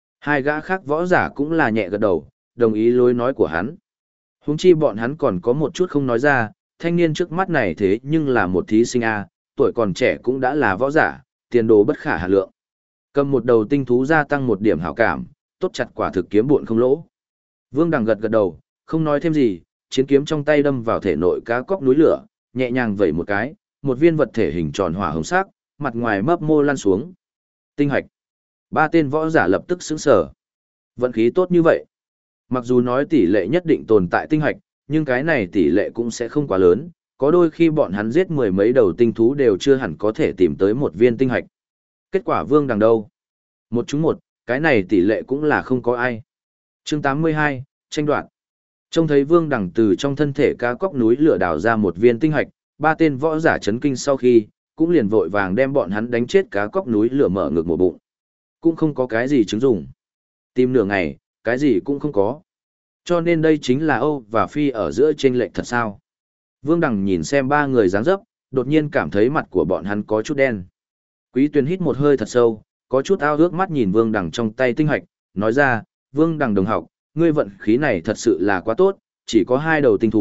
2 gã khác võ giả cũng là nhẹ gật đầu, đồng ý lối nói của hắn. Huống chi bọn hắn còn có một chút không nói ra, thanh niên trước mắt này thế nhưng là một thí sinh A, tuổi còn trẻ cũng đã là võ giả, tiền đồ bất khả hà lượng. Cầm một đầu tinh thú gia tăng 1 điểm hảo cảm, tốt chặt quả thực kiếm buồn không lỗ. Vương Đằng gật gật đầu, không nói thêm gì, chiến kiếm trong tay đâm vào thể nội cá cóc núi lửa, nhẹ nhàng vẩy một cái, một viên vật thể hình tròn hỏa hồng sắc, mặt ngoài mấp mô lan xuống. Tinh hạch. 3 tên võ giả lập tức sững sờ. Vận khí tốt như vậy. Mặc dù nói tỷ lệ nhất định tồn tại tinh hạch, nhưng cái này tỷ lệ cũng sẽ không quá lớn, có đôi khi bọn hắn giết 10 mấy đầu tinh thú đều chưa hẳn có thể tìm tới một viên tinh hạch. Kết quả Vương Đằng đâu? 1 trúng 1, cái này tỷ lệ cũng là không có ai. Chương 82, tranh đoạt. Trông thấy Vương Đằng từ trong thân thể cá cóc núi lửa đào ra một viên tinh hạch, 3 tên võ giả chấn kinh sau khi, cũng liền vội vàng đem bọn hắn đánh chết cá cóc núi lửa mở ngược một bụng. Cũng không có cái gì chứng dụng. Tìm nửa ngày, cái gì cũng không có. Cho nên đây chính là Âu và Phi ở giữa chênh lệch thật sao? Vương Đằng nhìn xem 3 người dáng dấp, đột nhiên cảm thấy mặt của bọn hắn có chút đen. Quý Tuyền hít một hơi thật sâu, có chút ao ước mắt nhìn Vương Đằng trong tay tinh hạch, nói ra, Vương Đằng đồng học, ngươi vận khí này thật sự là quá tốt, chỉ có 2 đầu tinh thú,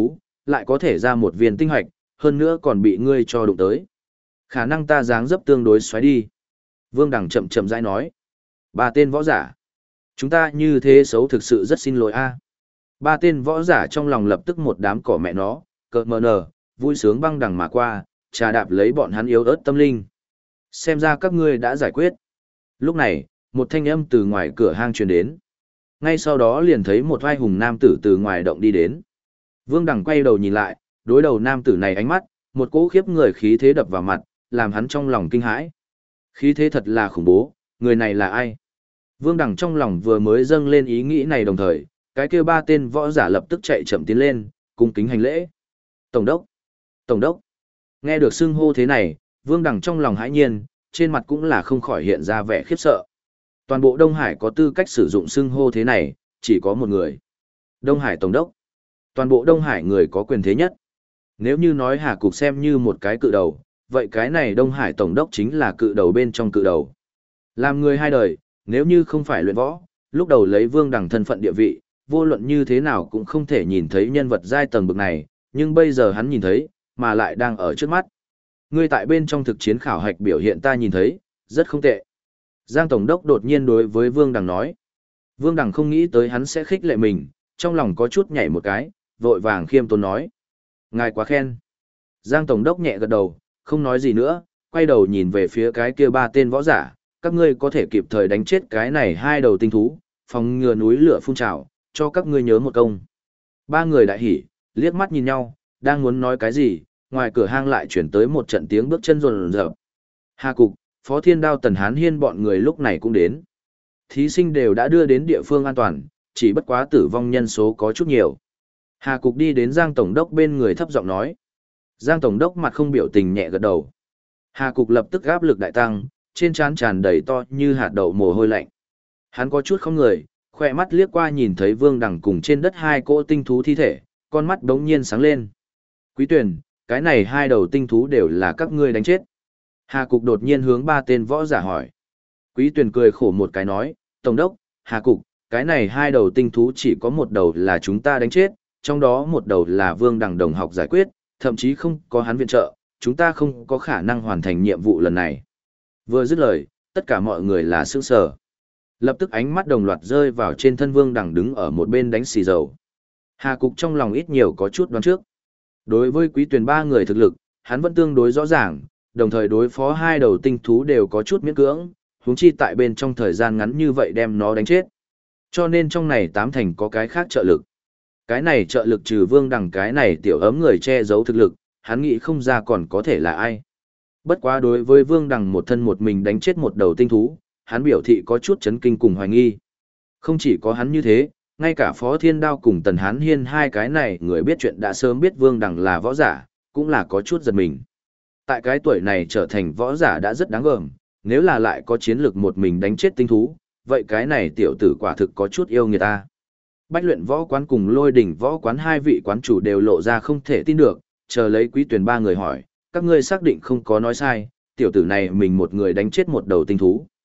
lại có thể ra một viên tinh hoạch, hơn nữa còn bị ngươi cho đụng tới. Khả năng ta dáng dấp tương đối xoáy đi. Vương Đằng chậm chậm rãi nói. Ba tên võ giả. Chúng ta như thế xấu thực sự rất xin lỗi a. Ba tên võ giả trong lòng lập tức một đám cỏ mẹ nó, cợt mờ nở, vui sướng băng đằng mà qua, trà đạp lấy bọn hắn yếu ớt tâm linh. Xem ra các ngươi đã giải quyết. Lúc này, một thanh âm từ ngoài cửa hang truyền đến. Ngay sau đó liền thấy một vai hùng nam tử từ ngoài động đi đến. Vương Đằng quay đầu nhìn lại, đối đầu nam tử này ánh mắt, một cỗ khiếp người khí thế đập vào mặt, làm hắn trong lòng kinh hãi. Khí thế thật là khủng bố, người này là ai? Vương Đằng trong lòng vừa mới dâng lên ý nghĩ này đồng thời, cái kia ba tên võ giả lập tức chạy chậm tiến lên, cung kính hành lễ. Tổng đốc! Tổng đốc! Nghe được xưng hô thế này, Vương Đằng trong lòng hãi nhiên, trên mặt cũng là không khỏi hiện ra vẻ khiếp sợ. Toàn bộ Đông Hải có tư cách sử dụng xưng hô thế này, chỉ có một người. Đông Hải Tổng đốc. Toàn bộ Đông Hải người có quyền thế nhất. Nếu như nói Hà Cục xem như một cái cự đầu, vậy cái này Đông Hải Tổng đốc chính là cự đầu bên trong cự đầu. Làm người hai đời, nếu như không phải luyện võ, lúc đầu lấy Vương Đằng thân phận địa vị, vô luận như thế nào cũng không thể nhìn thấy nhân vật giai tầng bậc này, nhưng bây giờ hắn nhìn thấy, mà lại đang ở trước mắt. Ngươi tại bên trong thực chiến khảo hạch biểu hiện ta nhìn thấy, rất không tệ. Giang Tổng đốc đột nhiên đối với Vương Đằng nói. Vương Đằng không nghĩ tới hắn sẽ khích lệ mình, trong lòng có chút nhảy một cái, vội vàng khiêm tốn nói. Ngài quá khen. Giang Tổng đốc nhẹ gật đầu, không nói gì nữa, quay đầu nhìn về phía cái kia ba tên võ giả, các ngươi có thể kịp thời đánh chết cái này hai đầu tinh thú, phòng ngừa núi lửa phun trào, cho các ngươi nhớ một công. Ba người đại hỉ, liếc mắt nhìn nhau, đang muốn nói cái gì, ngoài cửa hang lại chuyển tới một trận tiếng bước chân rồn rợp. Hà Cục, Phó Thiên Đao Tần Hán Hiên bọn người lúc này cũng đến. Thí sinh đều đã đưa đến địa phương an toàn, chỉ bất quá tử vong nhân số có chút nhiều. Hà Cục đi đến Giang Tổng đốc bên người thấp giọng nói. Giang Tổng đốc mặt không biểu tình nhẹ gật đầu. Hà Cục lập tức áp lực đại tăng, trên trán tràn đầy to như hạt đậu mồ hôi lạnh. Hắn có chút không người, khỏe mắt liếc qua nhìn thấy Vương Đằng cùng trên đất hai cỗ tinh thú thi thể, con mắt đống nhiên sáng lên. Quý Tuyền, cái này hai đầu tinh thú đều là các ngươi đánh chết. Hà Cục đột nhiên hướng ba tên võ giả hỏi. Quý Tuyền cười khổ một cái nói, Tổng đốc, Hà Cục, cái này hai đầu tinh thú chỉ có một đầu là chúng ta đánh chết, trong đó một đầu là Vương Đằng đồng học giải quyết, thậm chí không có hắn viện trợ, chúng ta không có khả năng hoàn thành nhiệm vụ lần này. Vừa dứt lời, tất cả mọi người là sững sờ. Lập tức ánh mắt đồng loạt rơi vào trên thân Vương Đằng đứng ở một bên đánh xì dầu. Hà Cục trong lòng ít nhiều có chút đoán trước. Đối với Quý Tuyền ba người thực lực, hắn vẫn tương đối rõ ràng, đồng thời đối phó hai đầu tinh thú đều có chút miễn cưỡng, huống chi tại bên trong thời gian ngắn như vậy đem nó đánh chết. Cho nên trong này tám thành có cái khác trợ lực. Cái này trợ lực trừ Vương Đằng cái này tiểu ấm người che giấu thực lực, hắn nghĩ không ra còn có thể là ai. Bất quá đối với Vương Đằng một thân một mình đánh chết một đầu tinh thú, hắn biểu thị có chút chấn kinh cùng hoài nghi. Không chỉ có hắn như thế, ngay cả Phó Thiên Đao cùng Tần Hán Hiên hai cái này người biết chuyện đã sớm biết Vương Đằng là võ giả, cũng là có chút giật mình. Tại cái tuổi này trở thành võ giả đã rất đáng gờm, nếu là lại có chiến lược một mình đánh chết tinh thú, vậy cái này tiểu tử quả thực có chút yêu người ta. Bách Luyện Võ Quán cùng Lôi Đỉnh Võ Quán hai vị quán chủ đều lộ ra không thể tin được, chờ lấy Quý Tuyền ba người hỏi, các ngươi xác định không có nói sai, tiểu tử này mình một người đánh chết một đầu tinh thú.